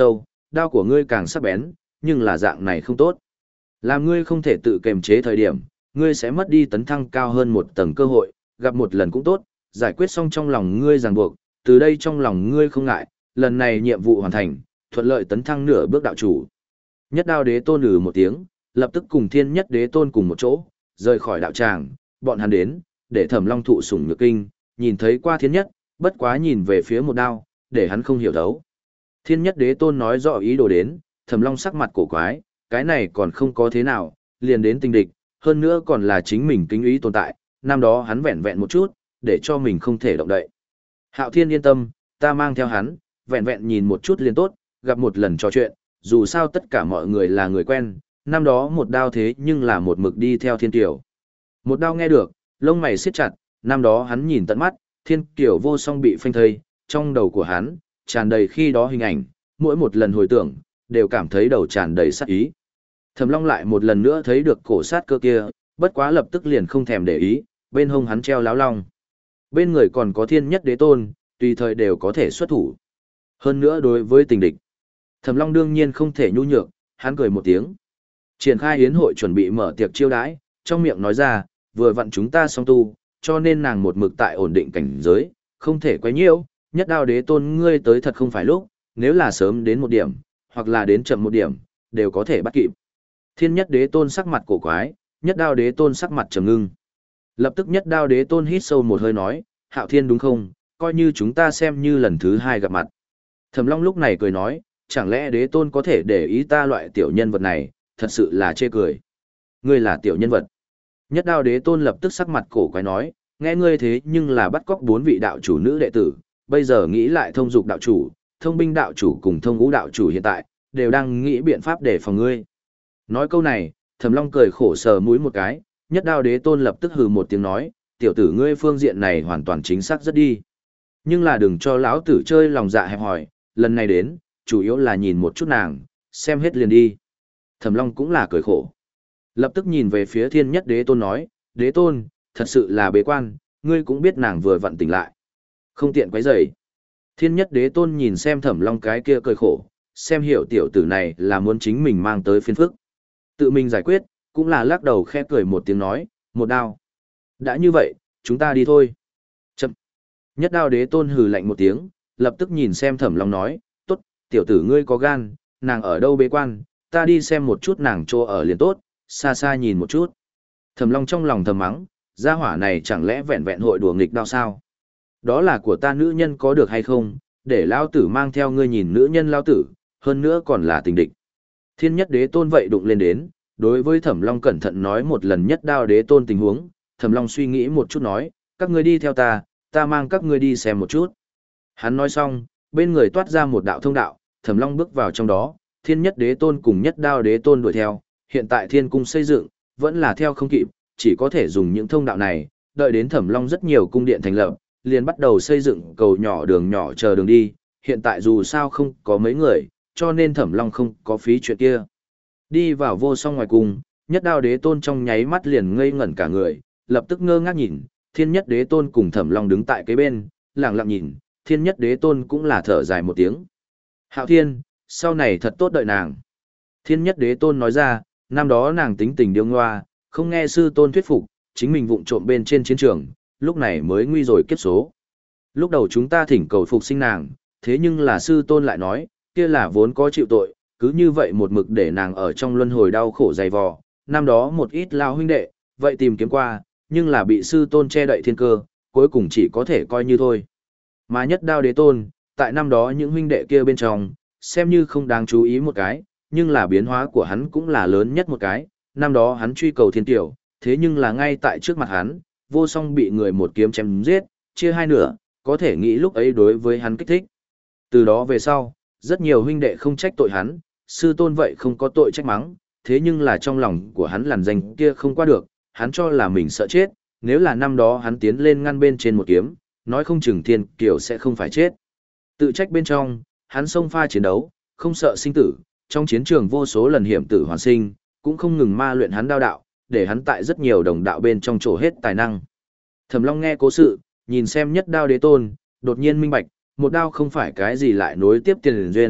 đao của ngươi càng sắc bén, nhưng là dạng này không tốt. Làm ngươi không thể tự kềm chế thời điểm, ngươi sẽ mất đi tấn thăng cao hơn một tầng cơ hội, gặp một lần cũng tốt, giải quyết xong trong lòng ngươi ràng buộc, từ đây trong lòng ngươi không ngại, lần này nhiệm vụ hoàn thành, thuận lợi tấn thăng nửa bước đạo chủ. Nhất Đao Đế Tôn lừ một tiếng, lập tức cùng Thiên Nhất Đế Tôn cùng một chỗ, rời khỏi đạo tràng, bọn hắn đến, để Thẩm Long thụ sủng nhược kinh, nhìn thấy qua Thiên Nhất, bất quá nhìn về phía một đao, để hắn không hiểu đấu. Thiên Nhất Đế Tôn nói rõ ý đồ đến, Thẩm Long sắc mặt cổ quái, cái này còn không có thế nào, liền đến tình địch, hơn nữa còn là chính mình kính ý tồn tại, năm đó hắn vẹn vẹn một chút, để cho mình không thể động đậy. Hạo Thiên yên tâm, ta mang theo hắn, vẹn vẹn nhìn một chút liền tốt, gặp một lần trò chuyện, dù sao tất cả mọi người là người quen, năm đó một đao thế nhưng là một mực đi theo Thiên Kiều. Một đao nghe được, lông mày siết chặt, năm đó hắn nhìn tận mắt, Thiên Kiều vô song bị phanh thây, trong đầu của hắn, tràn đầy khi đó hình ảnh, mỗi một lần hồi tưởng, đều cảm thấy đầu tràn đầy sát ý. Thẩm Long lại một lần nữa thấy được cổ sát cơ kia, bất quá lập tức liền không thèm để ý, bên hông hắn treo láo long. Bên người còn có Thiên Nhất Đế Tôn, tùy thời đều có thể xuất thủ. Hơn nữa đối với tình địch, Thẩm Long đương nhiên không thể nhu nhược, hắn cười một tiếng. Triển khai yến hội chuẩn bị mở tiệc chiêu đãi, trong miệng nói ra, vừa vặn chúng ta song tu, cho nên nàng một mực tại ổn định cảnh giới, không thể quấy nhiễu, Nhất Đao Đế Tôn ngươi tới thật không phải lúc, nếu là sớm đến một điểm, hoặc là đến chậm một điểm, đều có thể bắt kịp. Thiên Nhất Đế Tôn sắc mặt cổ quái, Nhất Đao Đế Tôn sắc mặt trầm ngưng. Lập tức Nhất Đao Đế Tôn hít sâu một hơi nói, Hạo Thiên đúng không, coi như chúng ta xem như lần thứ hai gặp mặt. Thẩm Long lúc này cười nói, chẳng lẽ Đế Tôn có thể để ý ta loại tiểu nhân vật này, thật sự là chê cười. Ngươi là tiểu nhân vật. Nhất Đao Đế Tôn lập tức sắc mặt cổ quái nói, nghe ngươi thế nhưng là bắt cóc bốn vị đạo chủ nữ đệ tử, bây giờ nghĩ lại thông dục đạo chủ, thông binh đạo chủ cùng thông ngũ đạo chủ hiện tại, đều đang nghĩ biện pháp để phòng ngươi. Nói câu này, Thẩm Long cười khổ sờ mũi một cái, Nhất Đao Đế Tôn lập tức hừ một tiếng nói, tiểu tử ngươi phương diện này hoàn toàn chính xác rất đi. Nhưng là đừng cho lão tử chơi lòng dạ hẹp hòi, lần này đến, chủ yếu là nhìn một chút nàng, xem hết liền đi. Thẩm Long cũng là cười khổ. Lập tức nhìn về phía Thiên Nhất Đế Tôn nói, Đế Tôn, thật sự là bế quan, ngươi cũng biết nàng vừa vặn tỉnh lại. Không tiện quấy rầy. Thiên Nhất Đế Tôn nhìn xem Thẩm Long cái kia cười khổ, xem hiểu tiểu tử này là muốn chính mình mang tới phiền phức. Tự mình giải quyết, cũng là lắc đầu khẽ cười một tiếng nói, một đao. Đã như vậy, chúng ta đi thôi. Chậm. Nhất Đao Đế Tôn hừ lạnh một tiếng, lập tức nhìn xem Thẩm Long nói, tốt, tiểu tử ngươi có gan, nàng ở đâu bế quan, ta đi xem một chút nàng chỗ ở liền tốt, xa xa nhìn một chút. Thẩm Long trong lòng thầm mắng, gia hỏa này chẳng lẽ vẹn vẹn hội đùa nghịch đao sao? Đó là của ta nữ nhân có được hay không, để lao tử mang theo ngươi nhìn nữ nhân lao tử, hơn nữa còn là tình địch. Thiên Nhất Đế Tôn vậy đụng lên đến, đối với Thẩm Long cẩn thận nói một lần Nhất Đao Đế Tôn tình huống, Thẩm Long suy nghĩ một chút nói, các ngươi đi theo ta, ta mang các ngươi đi xem một chút. Hắn nói xong, bên người toát ra một đạo thông đạo, Thẩm Long bước vào trong đó, Thiên Nhất Đế Tôn cùng Nhất Đao Đế Tôn đuổi theo, hiện tại thiên cung xây dựng, vẫn là theo không kịp, chỉ có thể dùng những thông đạo này, đợi đến Thẩm Long rất nhiều cung điện thành lập, liền bắt đầu xây dựng cầu nhỏ đường nhỏ chờ đường đi, hiện tại dù sao không có mấy người, cho nên Thẩm Long không có phí chuyện kia. Đi vào vô song ngoài cung, Nhất Đao Đế Tôn trong nháy mắt liền ngây ngẩn cả người, lập tức ngơ ngác nhìn, Thiên Nhất Đế Tôn cùng Thẩm Long đứng tại kế bên, lặng lặng nhìn, Thiên Nhất Đế Tôn cũng là thở dài một tiếng. Hạo Thiên, sau này thật tốt đợi nàng. Thiên Nhất Đế Tôn nói ra, năm đó nàng tính tình điêu ngoa, không nghe sư tôn thuyết phục, chính mình vụng trộm bên trên chiến trường, lúc này mới nguy rồi kiếp số. Lúc đầu chúng ta thỉnh cầu phục sinh nàng, thế nhưng là sư tôn lại nói, kia là vốn có chịu tội, cứ như vậy một mực để nàng ở trong luân hồi đau khổ dày vò. Năm đó một ít lao huynh đệ, vậy tìm kiếm qua, nhưng là bị sư tôn che đậy thiên cơ, cuối cùng chỉ có thể coi như thôi. Mà Nhất Đao Đế Tôn, tại năm đó những huynh đệ kia bên trong, xem như không đáng chú ý một cái, nhưng là biến hóa của hắn cũng là lớn nhất một cái. Năm đó hắn truy cầu thiên tiểu, thế nhưng là ngay tại trước mặt hắn, vô song bị người một kiếm chém giết, chia hai nửa, có thể nghĩ lúc ấy đối với hắn kích thích. Từ đó về sau, rất nhiều huynh đệ không trách tội hắn, sư tôn vậy không có tội trách mắng, thế nhưng là trong lòng của hắn làn danh kia không qua được, hắn cho là mình sợ chết, nếu là năm đó hắn tiến lên ngăn bên trên một kiếm, nói không chừng thiên kiều sẽ không phải chết. Tự trách bên trong, hắn xông pha chiến đấu, không sợ sinh tử, trong chiến trường vô số lần hiểm tử hoàn sinh, cũng không ngừng ma luyện hắn đao đạo, để hắn tại rất nhiều đồng đạo bên trong trổ hết tài năng. Thẩm Long nghe cố sự, nhìn xem Nhất Đao Đế Tôn, đột nhiên minh bạch, một đao không phải cái gì lại nối tiếp tiền duyên,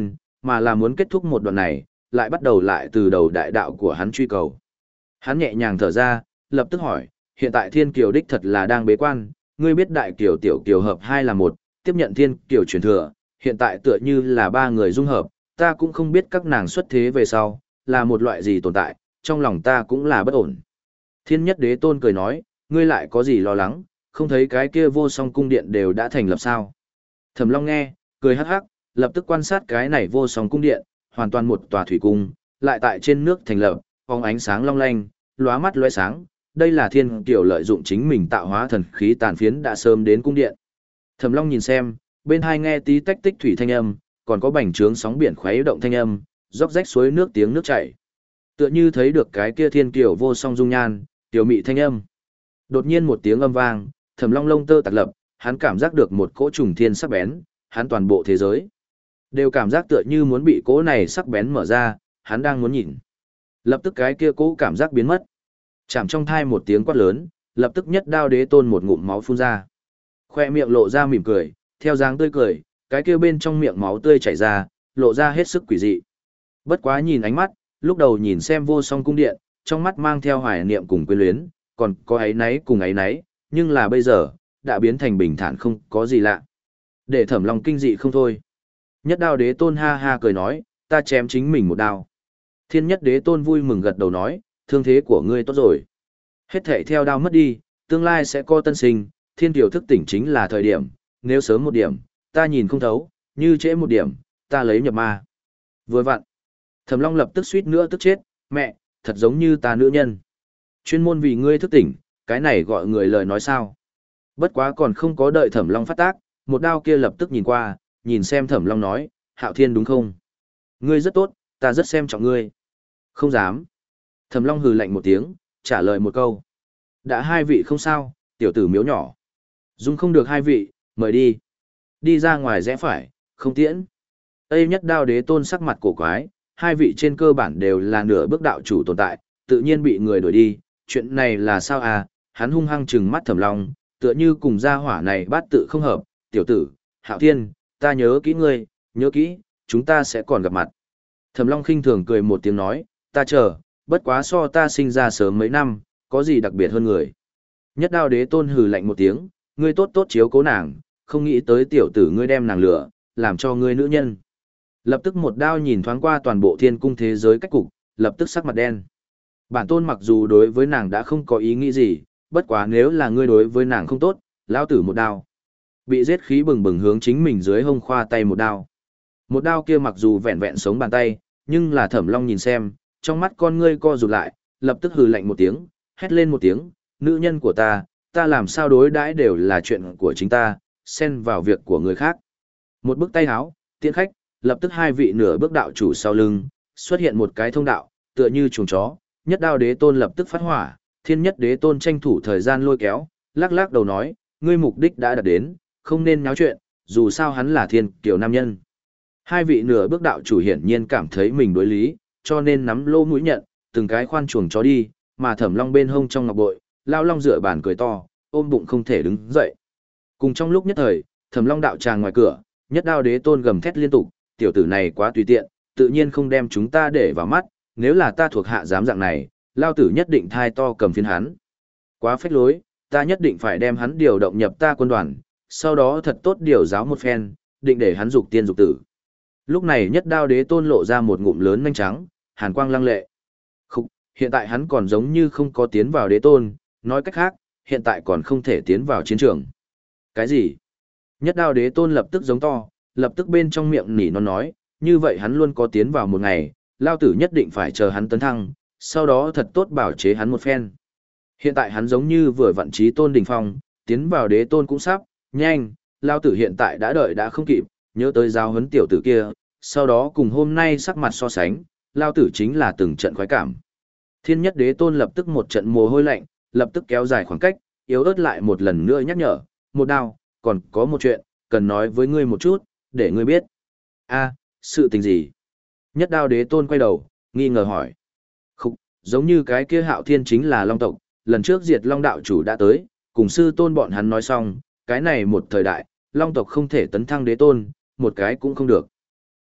mà là muốn kết thúc một đoạn này, lại bắt đầu lại từ đầu đại đạo của hắn truy cầu. Hắn nhẹ nhàng thở ra, lập tức hỏi, hiện tại thiên kiều đích thật là đang bế quan, ngươi biết đại kiều tiểu kiều hợp hai là một, tiếp nhận thiên kiều truyền thừa, hiện tại tựa như là ba người dung hợp, ta cũng không biết các nàng xuất thế về sau, là một loại gì tồn tại, trong lòng ta cũng là bất ổn. Thiên nhất đế tôn cười nói, ngươi lại có gì lo lắng, không thấy cái kia vô song cung điện đều đã thành lập sao. Thẩm Long nghe, cười hắc hắc, lập tức quan sát cái này vô song cung điện, hoàn toàn một tòa thủy cung, lại tại trên nước thành lập, phóng ánh sáng long lanh, lóa mắt lóe sáng, đây là thiên kiều lợi dụng chính mình tạo hóa thần khí tàn phiến đã sớm đến cung điện. Thẩm Long nhìn xem, bên hai nghe tí tách tích thủy thanh âm, còn có bành trướng sóng biển khuấy động thanh âm, róc rách suối nước tiếng nước chảy. Tựa như thấy được cái kia thiên kiều vô song dung nhan, tiểu mị thanh âm. Đột nhiên một tiếng âm vang, Thẩm Long lông tơ tạc lập, hắn cảm giác được một cỗ trùng thiên sắc bén, hắn toàn bộ thế giới đều cảm giác tựa như muốn bị cỗ này sắc bén mở ra, hắn đang muốn nhìn. Lập tức cái kia cỗ cảm giác biến mất. Chạm trong thai một tiếng quát lớn, lập tức nhất đao đế tôn một ngụm máu phun ra. Khoe miệng lộ ra mỉm cười, theo dáng tươi cười, cái kia bên trong miệng máu tươi chảy ra, lộ ra hết sức quỷ dị. Bất quá nhìn ánh mắt, lúc đầu nhìn xem vô song cung điện, trong mắt mang theo hoài niệm cùng quyến luyến, còn có ấy náy cùng ấy náy, nhưng là bây giờ, đã biến thành bình thản không có gì lạ. Để Thẩm Long kinh dị không thôi. Nhất đao đế tôn ha ha cười nói, ta chém chính mình một đao. Thiên nhất đế tôn vui mừng gật đầu nói, thương thế của ngươi tốt rồi. Hết thảy theo đao mất đi, tương lai sẽ có tân sinh, thiên kiều thức tỉnh chính là thời điểm, nếu sớm một điểm, ta nhìn không thấu, như trễ một điểm, ta lấy nhập ma. Vừa vặn, Thẩm Long lập tức suýt nữa tức chết, mẹ, thật giống như ta nữ nhân. Chuyên môn vì ngươi thức tỉnh, cái này gọi người lời nói sao. Bất quá còn không có đợi Thẩm Long phát tác, một đao kia lập tức nhìn qua, nhìn xem Thẩm Long nói, Hạo Thiên đúng không? Ngươi rất tốt, ta rất xem trọng ngươi. Không dám. Thẩm Long hừ lạnh một tiếng, trả lời một câu. Đã hai vị không sao, tiểu tử miếu nhỏ. Dung không được hai vị, mời đi. Đi ra ngoài rẽ phải, không tiễn. Tây nhất đao đế tôn sắc mặt cổ quái, hai vị trên cơ bản đều là nửa bước đạo chủ tồn tại, tự nhiên bị người đuổi đi. Chuyện này là sao à? Hắn hung hăng trừng mắt Thẩm Long, tựa như cùng gia hỏa này bát tự không hợp. Tiểu tử, Hạo Thiên, ta nhớ kỹ ngươi, nhớ kỹ, chúng ta sẽ còn gặp mặt. Thẩm Long khinh thường cười một tiếng nói, ta chờ, bất quá so ta sinh ra sớm mấy năm, có gì đặc biệt hơn người. Nhất đao đế tôn hừ lạnh một tiếng, ngươi tốt tốt chiếu cố nàng, không nghĩ tới tiểu tử ngươi đem nàng lửa, làm cho ngươi nữ nhân. Lập tức một đao nhìn thoáng qua toàn bộ thiên cung thế giới cách cục, lập tức sắc mặt đen. Bản tôn mặc dù đối với nàng đã không có ý nghĩ gì, bất quá nếu là ngươi đối với nàng không tốt, lão tử một đao. Bị giết khí bừng bừng hướng chính mình dưới hông khoa tay một đao. Một đao kia mặc dù vẹn vẹn sống bàn tay, nhưng là Thẩm Long nhìn xem, trong mắt con ngươi co rụt lại, lập tức hừ lạnh một tiếng, hét lên một tiếng, nữ nhân của ta, ta làm sao đối đãi đều là chuyện của chính ta, xen vào việc của người khác. Một bước tay háo, tiễn khách, lập tức hai vị nửa bước đạo chủ sau lưng, xuất hiện một cái thông đạo, tựa như chuồng chó, nhất đao đế tôn lập tức phát hỏa, thiên nhất đế tôn tranh thủ thời gian lôi kéo, lắc lắc đầu nói, ngươi mục đích đã đạt đến, không nên nháo chuyện, dù sao hắn là thiên kiều nam nhân. Hai vị nửa bước đạo chủ hiển nhiên cảm thấy mình đối lý, cho nên nắm lô mũi nhận, từng cái khoan chuồng chó đi, mà Thẩm Long bên hông trong ngọc bội, lao long dựa bàn cười to, ôm bụng không thể đứng dậy. Cùng trong lúc nhất thời, Thẩm Long đạo tràng ngoài cửa, nhất đao đế tôn gầm thét liên tục, tiểu tử này quá tùy tiện, tự nhiên không đem chúng ta để vào mắt, nếu là ta thuộc hạ dám dạng này, lao tử nhất định thai to cầm phiến hắn. Quá phách lối, ta nhất định phải đem hắn điều động nhập ta quân đoàn, sau đó thật tốt điều giáo một phen, định để hắn dục tiên dục tử. Lúc này nhất đao đế tôn lộ ra một ngụm lớn nhanh trắng, hàn quang lăng lệ. Khúc, hiện tại hắn còn giống như không có tiến vào đế tôn, nói cách khác, hiện tại còn không thể tiến vào chiến trường. Cái gì? Nhất đao đế tôn lập tức giống to, lập tức bên trong miệng nỉ non nói, như vậy hắn luôn có tiến vào một ngày, lao tử nhất định phải chờ hắn tấn thăng, sau đó thật tốt bảo chế hắn một phen. Hiện tại hắn giống như vừa vận trí tôn đỉnh phong, tiến vào đế tôn cũng sắp, nhanh, lao tử hiện tại đã đợi đã không kịp, nhớ tới giáo huấn tiểu tử kia, sau đó cùng hôm nay sắc mặt so sánh, lao tử chính là từng trận khoái cảm. Thiên nhất đế tôn lập tức một trận mồ hôi lạnh, lập tức kéo dài khoảng cách, yếu ớt lại một lần nữa nhắc nhở, một đao, còn có một chuyện, cần nói với ngươi một chút, để ngươi biết. A, sự tình gì? Nhất đao đế tôn quay đầu, nghi ngờ hỏi. Khúc, giống như cái kia Hạo Thiên chính là Long tộc, lần trước diệt Long đạo chủ đã tới, cùng sư tôn bọn hắn nói xong, cái này một thời đại, Long tộc không thể tấn thăng đế tôn, một cái cũng không được.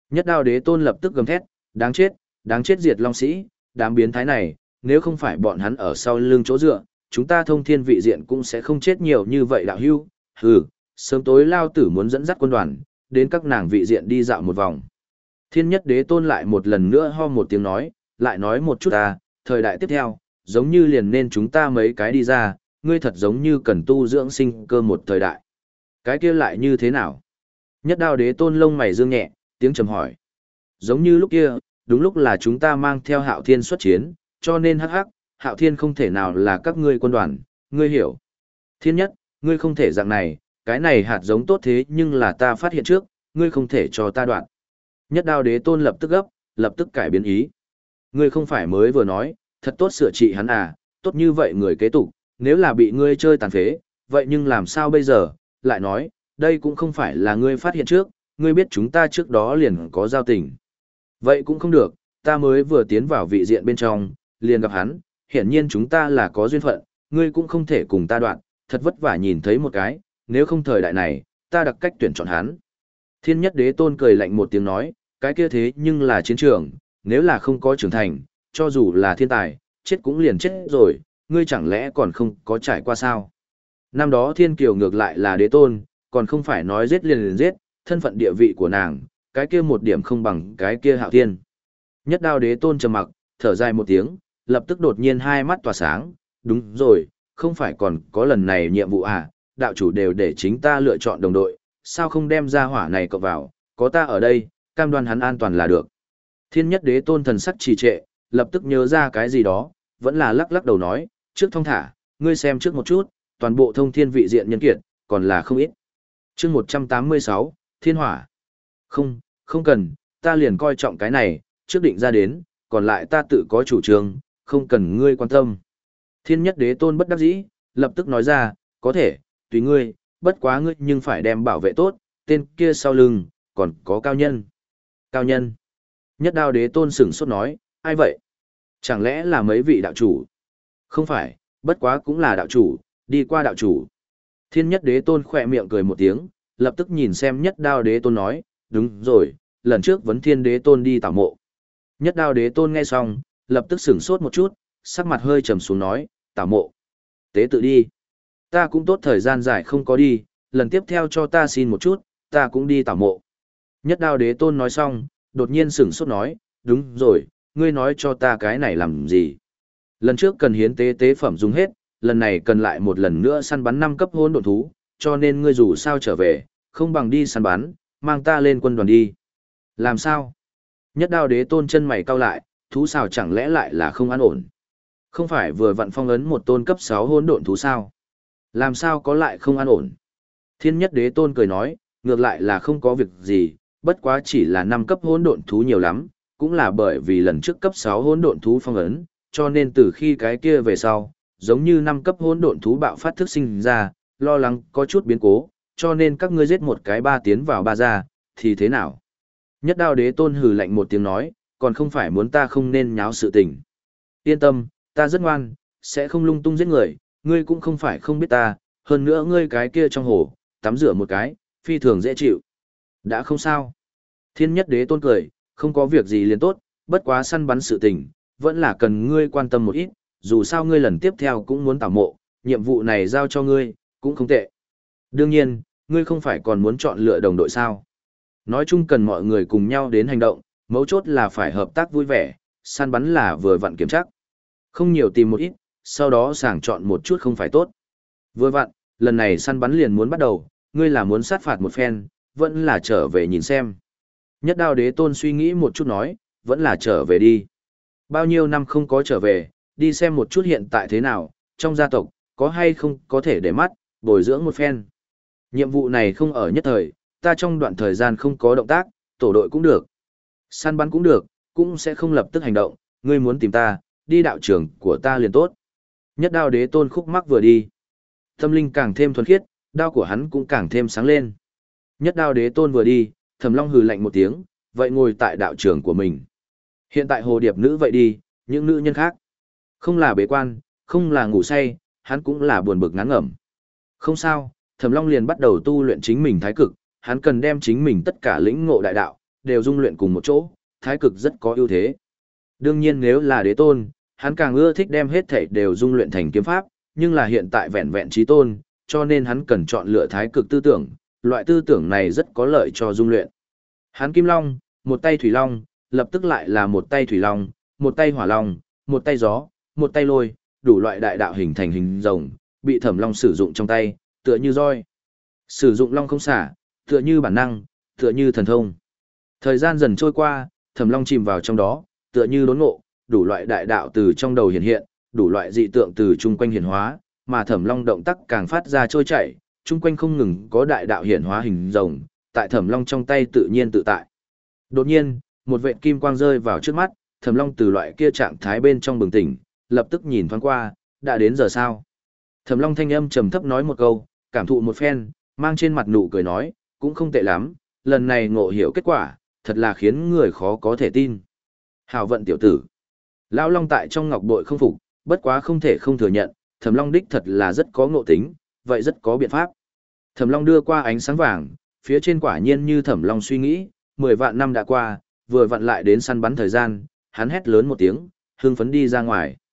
Nhất Đao Đế Tôn lập tức gầm thét, đáng chết, đáng chết diệt long sĩ, đám biến thái này, nếu không phải bọn hắn ở sau lưng chỗ dựa, chúng ta thông thiên vị diện cũng sẽ không chết nhiều như vậy đạo hưu. Hừ, sớm tối lao tử muốn dẫn dắt quân đoàn, đến các nàng vị diện đi dạo một vòng. Thiên Nhất Đế Tôn lại một lần nữa ho một tiếng nói, lại nói một chút ta, thời đại tiếp theo, giống như liền nên chúng ta mấy cái đi ra, ngươi thật giống như cần tu dưỡng sinh cơ một thời đại. Cái kia lại như thế nào? Nhất Đao Đế Tôn lông mày dương nhẹ, tiếng trầm hỏi. Giống như lúc kia, đúng lúc là chúng ta mang theo Hạo Thiên xuất chiến, cho nên hắc hắc, Hạo Thiên không thể nào là các ngươi quân đoàn, ngươi hiểu. Thiên Nhất, ngươi không thể dạng này, cái này hạt giống tốt thế nhưng là ta phát hiện trước, ngươi không thể cho ta đoạn. Nhất Đao Đế Tôn lập tức gấp, lập tức cải biến ý. Ngươi không phải mới vừa nói, thật tốt sửa trị hắn à, tốt như vậy người kế tục, nếu là bị ngươi chơi tàn phế, vậy nhưng làm sao bây giờ, lại nói, đây cũng không phải là ngươi phát hiện trước, ngươi biết chúng ta trước đó liền có giao tình. Vậy cũng không được, ta mới vừa tiến vào vị diện bên trong, liền gặp hắn, hiển nhiên chúng ta là có duyên phận, ngươi cũng không thể cùng ta đoạn, thật vất vả nhìn thấy một cái, nếu không thời đại này, ta đặc cách tuyển chọn hắn. Thiên Nhất Đế Tôn cười lạnh một tiếng nói, cái kia thế nhưng là chiến trường, nếu là không có trưởng thành, cho dù là thiên tài, chết cũng liền chết rồi, ngươi chẳng lẽ còn không có trải qua sao? Năm đó Thiên Kiều ngược lại là đế tôn, còn không phải nói giết liền liền giết, thân phận địa vị của nàng, cái kia một điểm không bằng cái kia Hạo Thiên. Nhất Đao Đế Tôn trầm mặc, thở dài một tiếng, lập tức đột nhiên hai mắt tỏa sáng, đúng rồi, không phải còn có lần này nhiệm vụ à, đạo chủ đều để chính ta lựa chọn đồng đội, sao không đem ra hỏa này cậu vào, có ta ở đây, cam đoan hắn an toàn là được. Thiên Nhất Đế Tôn thần sắc trì trệ, lập tức nhớ ra cái gì đó, vẫn là lắc lắc đầu nói, trước thông thả, ngươi xem trước một chút, toàn bộ thông thiên vị diện nhân kiệt, còn là không ít. chương một trăm tám mươi sáu, Thiên Hỏa. Không, không cần, ta liền coi trọng cái này, trước định ra đến, còn lại ta tự có chủ trương, không cần ngươi quan tâm. Thiên Nhất Đế Tôn bất đắc dĩ, lập tức nói ra, có thể, tùy ngươi, bất quá ngươi nhưng phải đem bảo vệ tốt, tên kia sau lưng, còn có cao nhân. Cao nhân. Nhất Đao Đế Tôn sửng sốt nói, ai vậy? Chẳng lẽ là mấy vị đạo chủ? Không phải, bất quá cũng là đạo chủ, đi qua đạo chủ. Thiên Nhất Đế Tôn khỏe miệng cười một tiếng, lập tức nhìn xem Nhất Đao Đế Tôn nói, đúng rồi, lần trước vấn Thiên Đế Tôn đi tảo mộ. Nhất Đao Đế Tôn nghe xong, lập tức sửng sốt một chút, sắc mặt hơi trầm xuống nói, tảo mộ. Tế tự đi. Ta cũng tốt thời gian dài không có đi, lần tiếp theo cho ta xin một chút, ta cũng đi tảo mộ. Nhất Đao Đế Tôn nói xong, đột nhiên sửng sốt nói, đúng rồi, ngươi nói cho ta cái này làm gì? Lần trước cần hiến tế tế phẩm dùng hết, lần này cần lại một lần nữa săn bắn năm cấp hỗn độn thú, cho nên ngươi dù sao trở về, không bằng đi săn bắn, mang ta lên quân đoàn đi. Làm sao? Nhất Đao Đế Tôn chân mày cau lại, thú sao chẳng lẽ lại là không an ổn? Không phải vừa vặn phong ấn một tôn cấp sáu hỗn độn thú sao? Làm sao có lại không an ổn? Thiên Nhất Đế Tôn cười nói, ngược lại là không có việc gì, bất quá chỉ là năm cấp hỗn độn thú nhiều lắm, cũng là bởi vì lần trước cấp sáu hỗn độn thú phong ấn, cho nên từ khi cái kia về sau, giống như năm cấp hỗn độn thú bạo phát thức sinh ra, lo lắng có chút biến cố, cho nên các ngươi giết một cái ba tiến vào ba ra, thì thế nào? Nhất Đao Đế Tôn hừ lạnh một tiếng nói, còn không phải muốn ta không nên nháo sự tình. Yên tâm, ta rất ngoan, sẽ không lung tung giết người, ngươi cũng không phải không biết ta, hơn nữa ngươi cái kia trong hồ, tắm rửa một cái, phi thường dễ chịu. Đã không sao. Thiên Nhất Đế Tôn cười, không có việc gì liền tốt, bất quá săn bắn sự tình, vẫn là cần ngươi quan tâm một ít, dù sao ngươi lần tiếp theo cũng muốn tảo mộ, nhiệm vụ này giao cho ngươi, cũng không tệ. Đương nhiên, ngươi không phải còn muốn chọn lựa đồng đội sao. Nói chung cần mọi người cùng nhau đến hành động, mấu chốt là phải hợp tác vui vẻ, săn bắn là vừa vặn kiểm chắc. Không nhiều tìm một ít, sau đó sàng chọn một chút không phải tốt. Vừa vặn, lần này săn bắn liền muốn bắt đầu, ngươi là muốn sát phạt một phen, vẫn là trở về nhìn xem. Nhất Đao Đế Tôn suy nghĩ một chút nói, vẫn là trở về đi. Bao nhiêu năm không có trở về, đi xem một chút hiện tại thế nào, trong gia tộc, có hay không có thể để mắt, bồi dưỡng một phen. Nhiệm vụ này không ở nhất thời, ta trong đoạn thời gian không có động tác, tổ đội cũng được. Săn bắn cũng được, cũng sẽ không lập tức hành động, ngươi muốn tìm ta, đi đạo trường của ta liền tốt. Nhất Đao Đế Tôn khúc mắc vừa đi. Tâm linh càng thêm thuần khiết, đao của hắn cũng càng thêm sáng lên. Nhất Đao Đế Tôn vừa đi, Thẩm Long hừ lạnh một tiếng, vậy ngồi tại đạo trường của mình. Hiện tại hồ điệp nữ vậy đi, những nữ nhân khác. Không là bế quan, không là ngủ say, hắn cũng là buồn bực ngán ngẩm. Không sao, Thẩm Long liền bắt đầu tu luyện chính mình thái cực, hắn cần đem chính mình tất cả lĩnh ngộ đại đạo, đều dung luyện cùng một chỗ, thái cực rất có ưu thế. Đương nhiên nếu là đế tôn, hắn càng ưa thích đem hết thảy đều dung luyện thành kiếm pháp, nhưng là hiện tại vẹn vẹn chí tôn, cho nên hắn cần chọn lựa thái cực tư tưởng, loại tư tưởng này rất có lợi cho dung luyện. Hắn Kim Long, một tay thủy long, lập tức lại là một tay thủy long, một tay hỏa long, một tay gió, một tay lôi, đủ loại đại đạo hình thành hình rồng, bị Thẩm Long sử dụng trong tay, tựa như roi. Sử dụng long không xả, tựa như bản năng, tựa như thần thông. Thời gian dần trôi qua, Thẩm Long chìm vào trong đó, tựa như đốn ngộ, đủ loại đại đạo từ trong đầu hiện hiện, đủ loại dị tượng từ chung quanh hiện hóa, mà Thẩm Long động tác càng phát ra trôi chảy, chung quanh không ngừng có đại đạo hiện hóa hình rồng, tại Thẩm Long trong tay tự nhiên tự tại. Đột nhiên, một vệt kim quang rơi vào trước mắt, Thẩm Long từ loại kia trạng thái bên trong bừng tỉnh, lập tức nhìn thoáng qua, đã đến giờ sao? Thẩm Long thanh âm trầm thấp nói một câu, cảm thụ một phen, mang trên mặt nụ cười nói, cũng không tệ lắm, lần này ngộ hiểu kết quả, thật là khiến người khó có thể tin. Hảo vận tiểu tử. Lão Long tại trong ngọc bội không phục, bất quá không thể không thừa nhận, Thẩm Long đích thật là rất có ngộ tính, vậy rất có biện pháp. Thẩm Long đưa qua ánh sáng vàng, phía trên quả nhiên như Thẩm Long suy nghĩ, mười vạn năm đã qua, vừa vặn lại đến săn bắn thời gian, hắn hét lớn một tiếng, hưng phấn đi ra ngoài.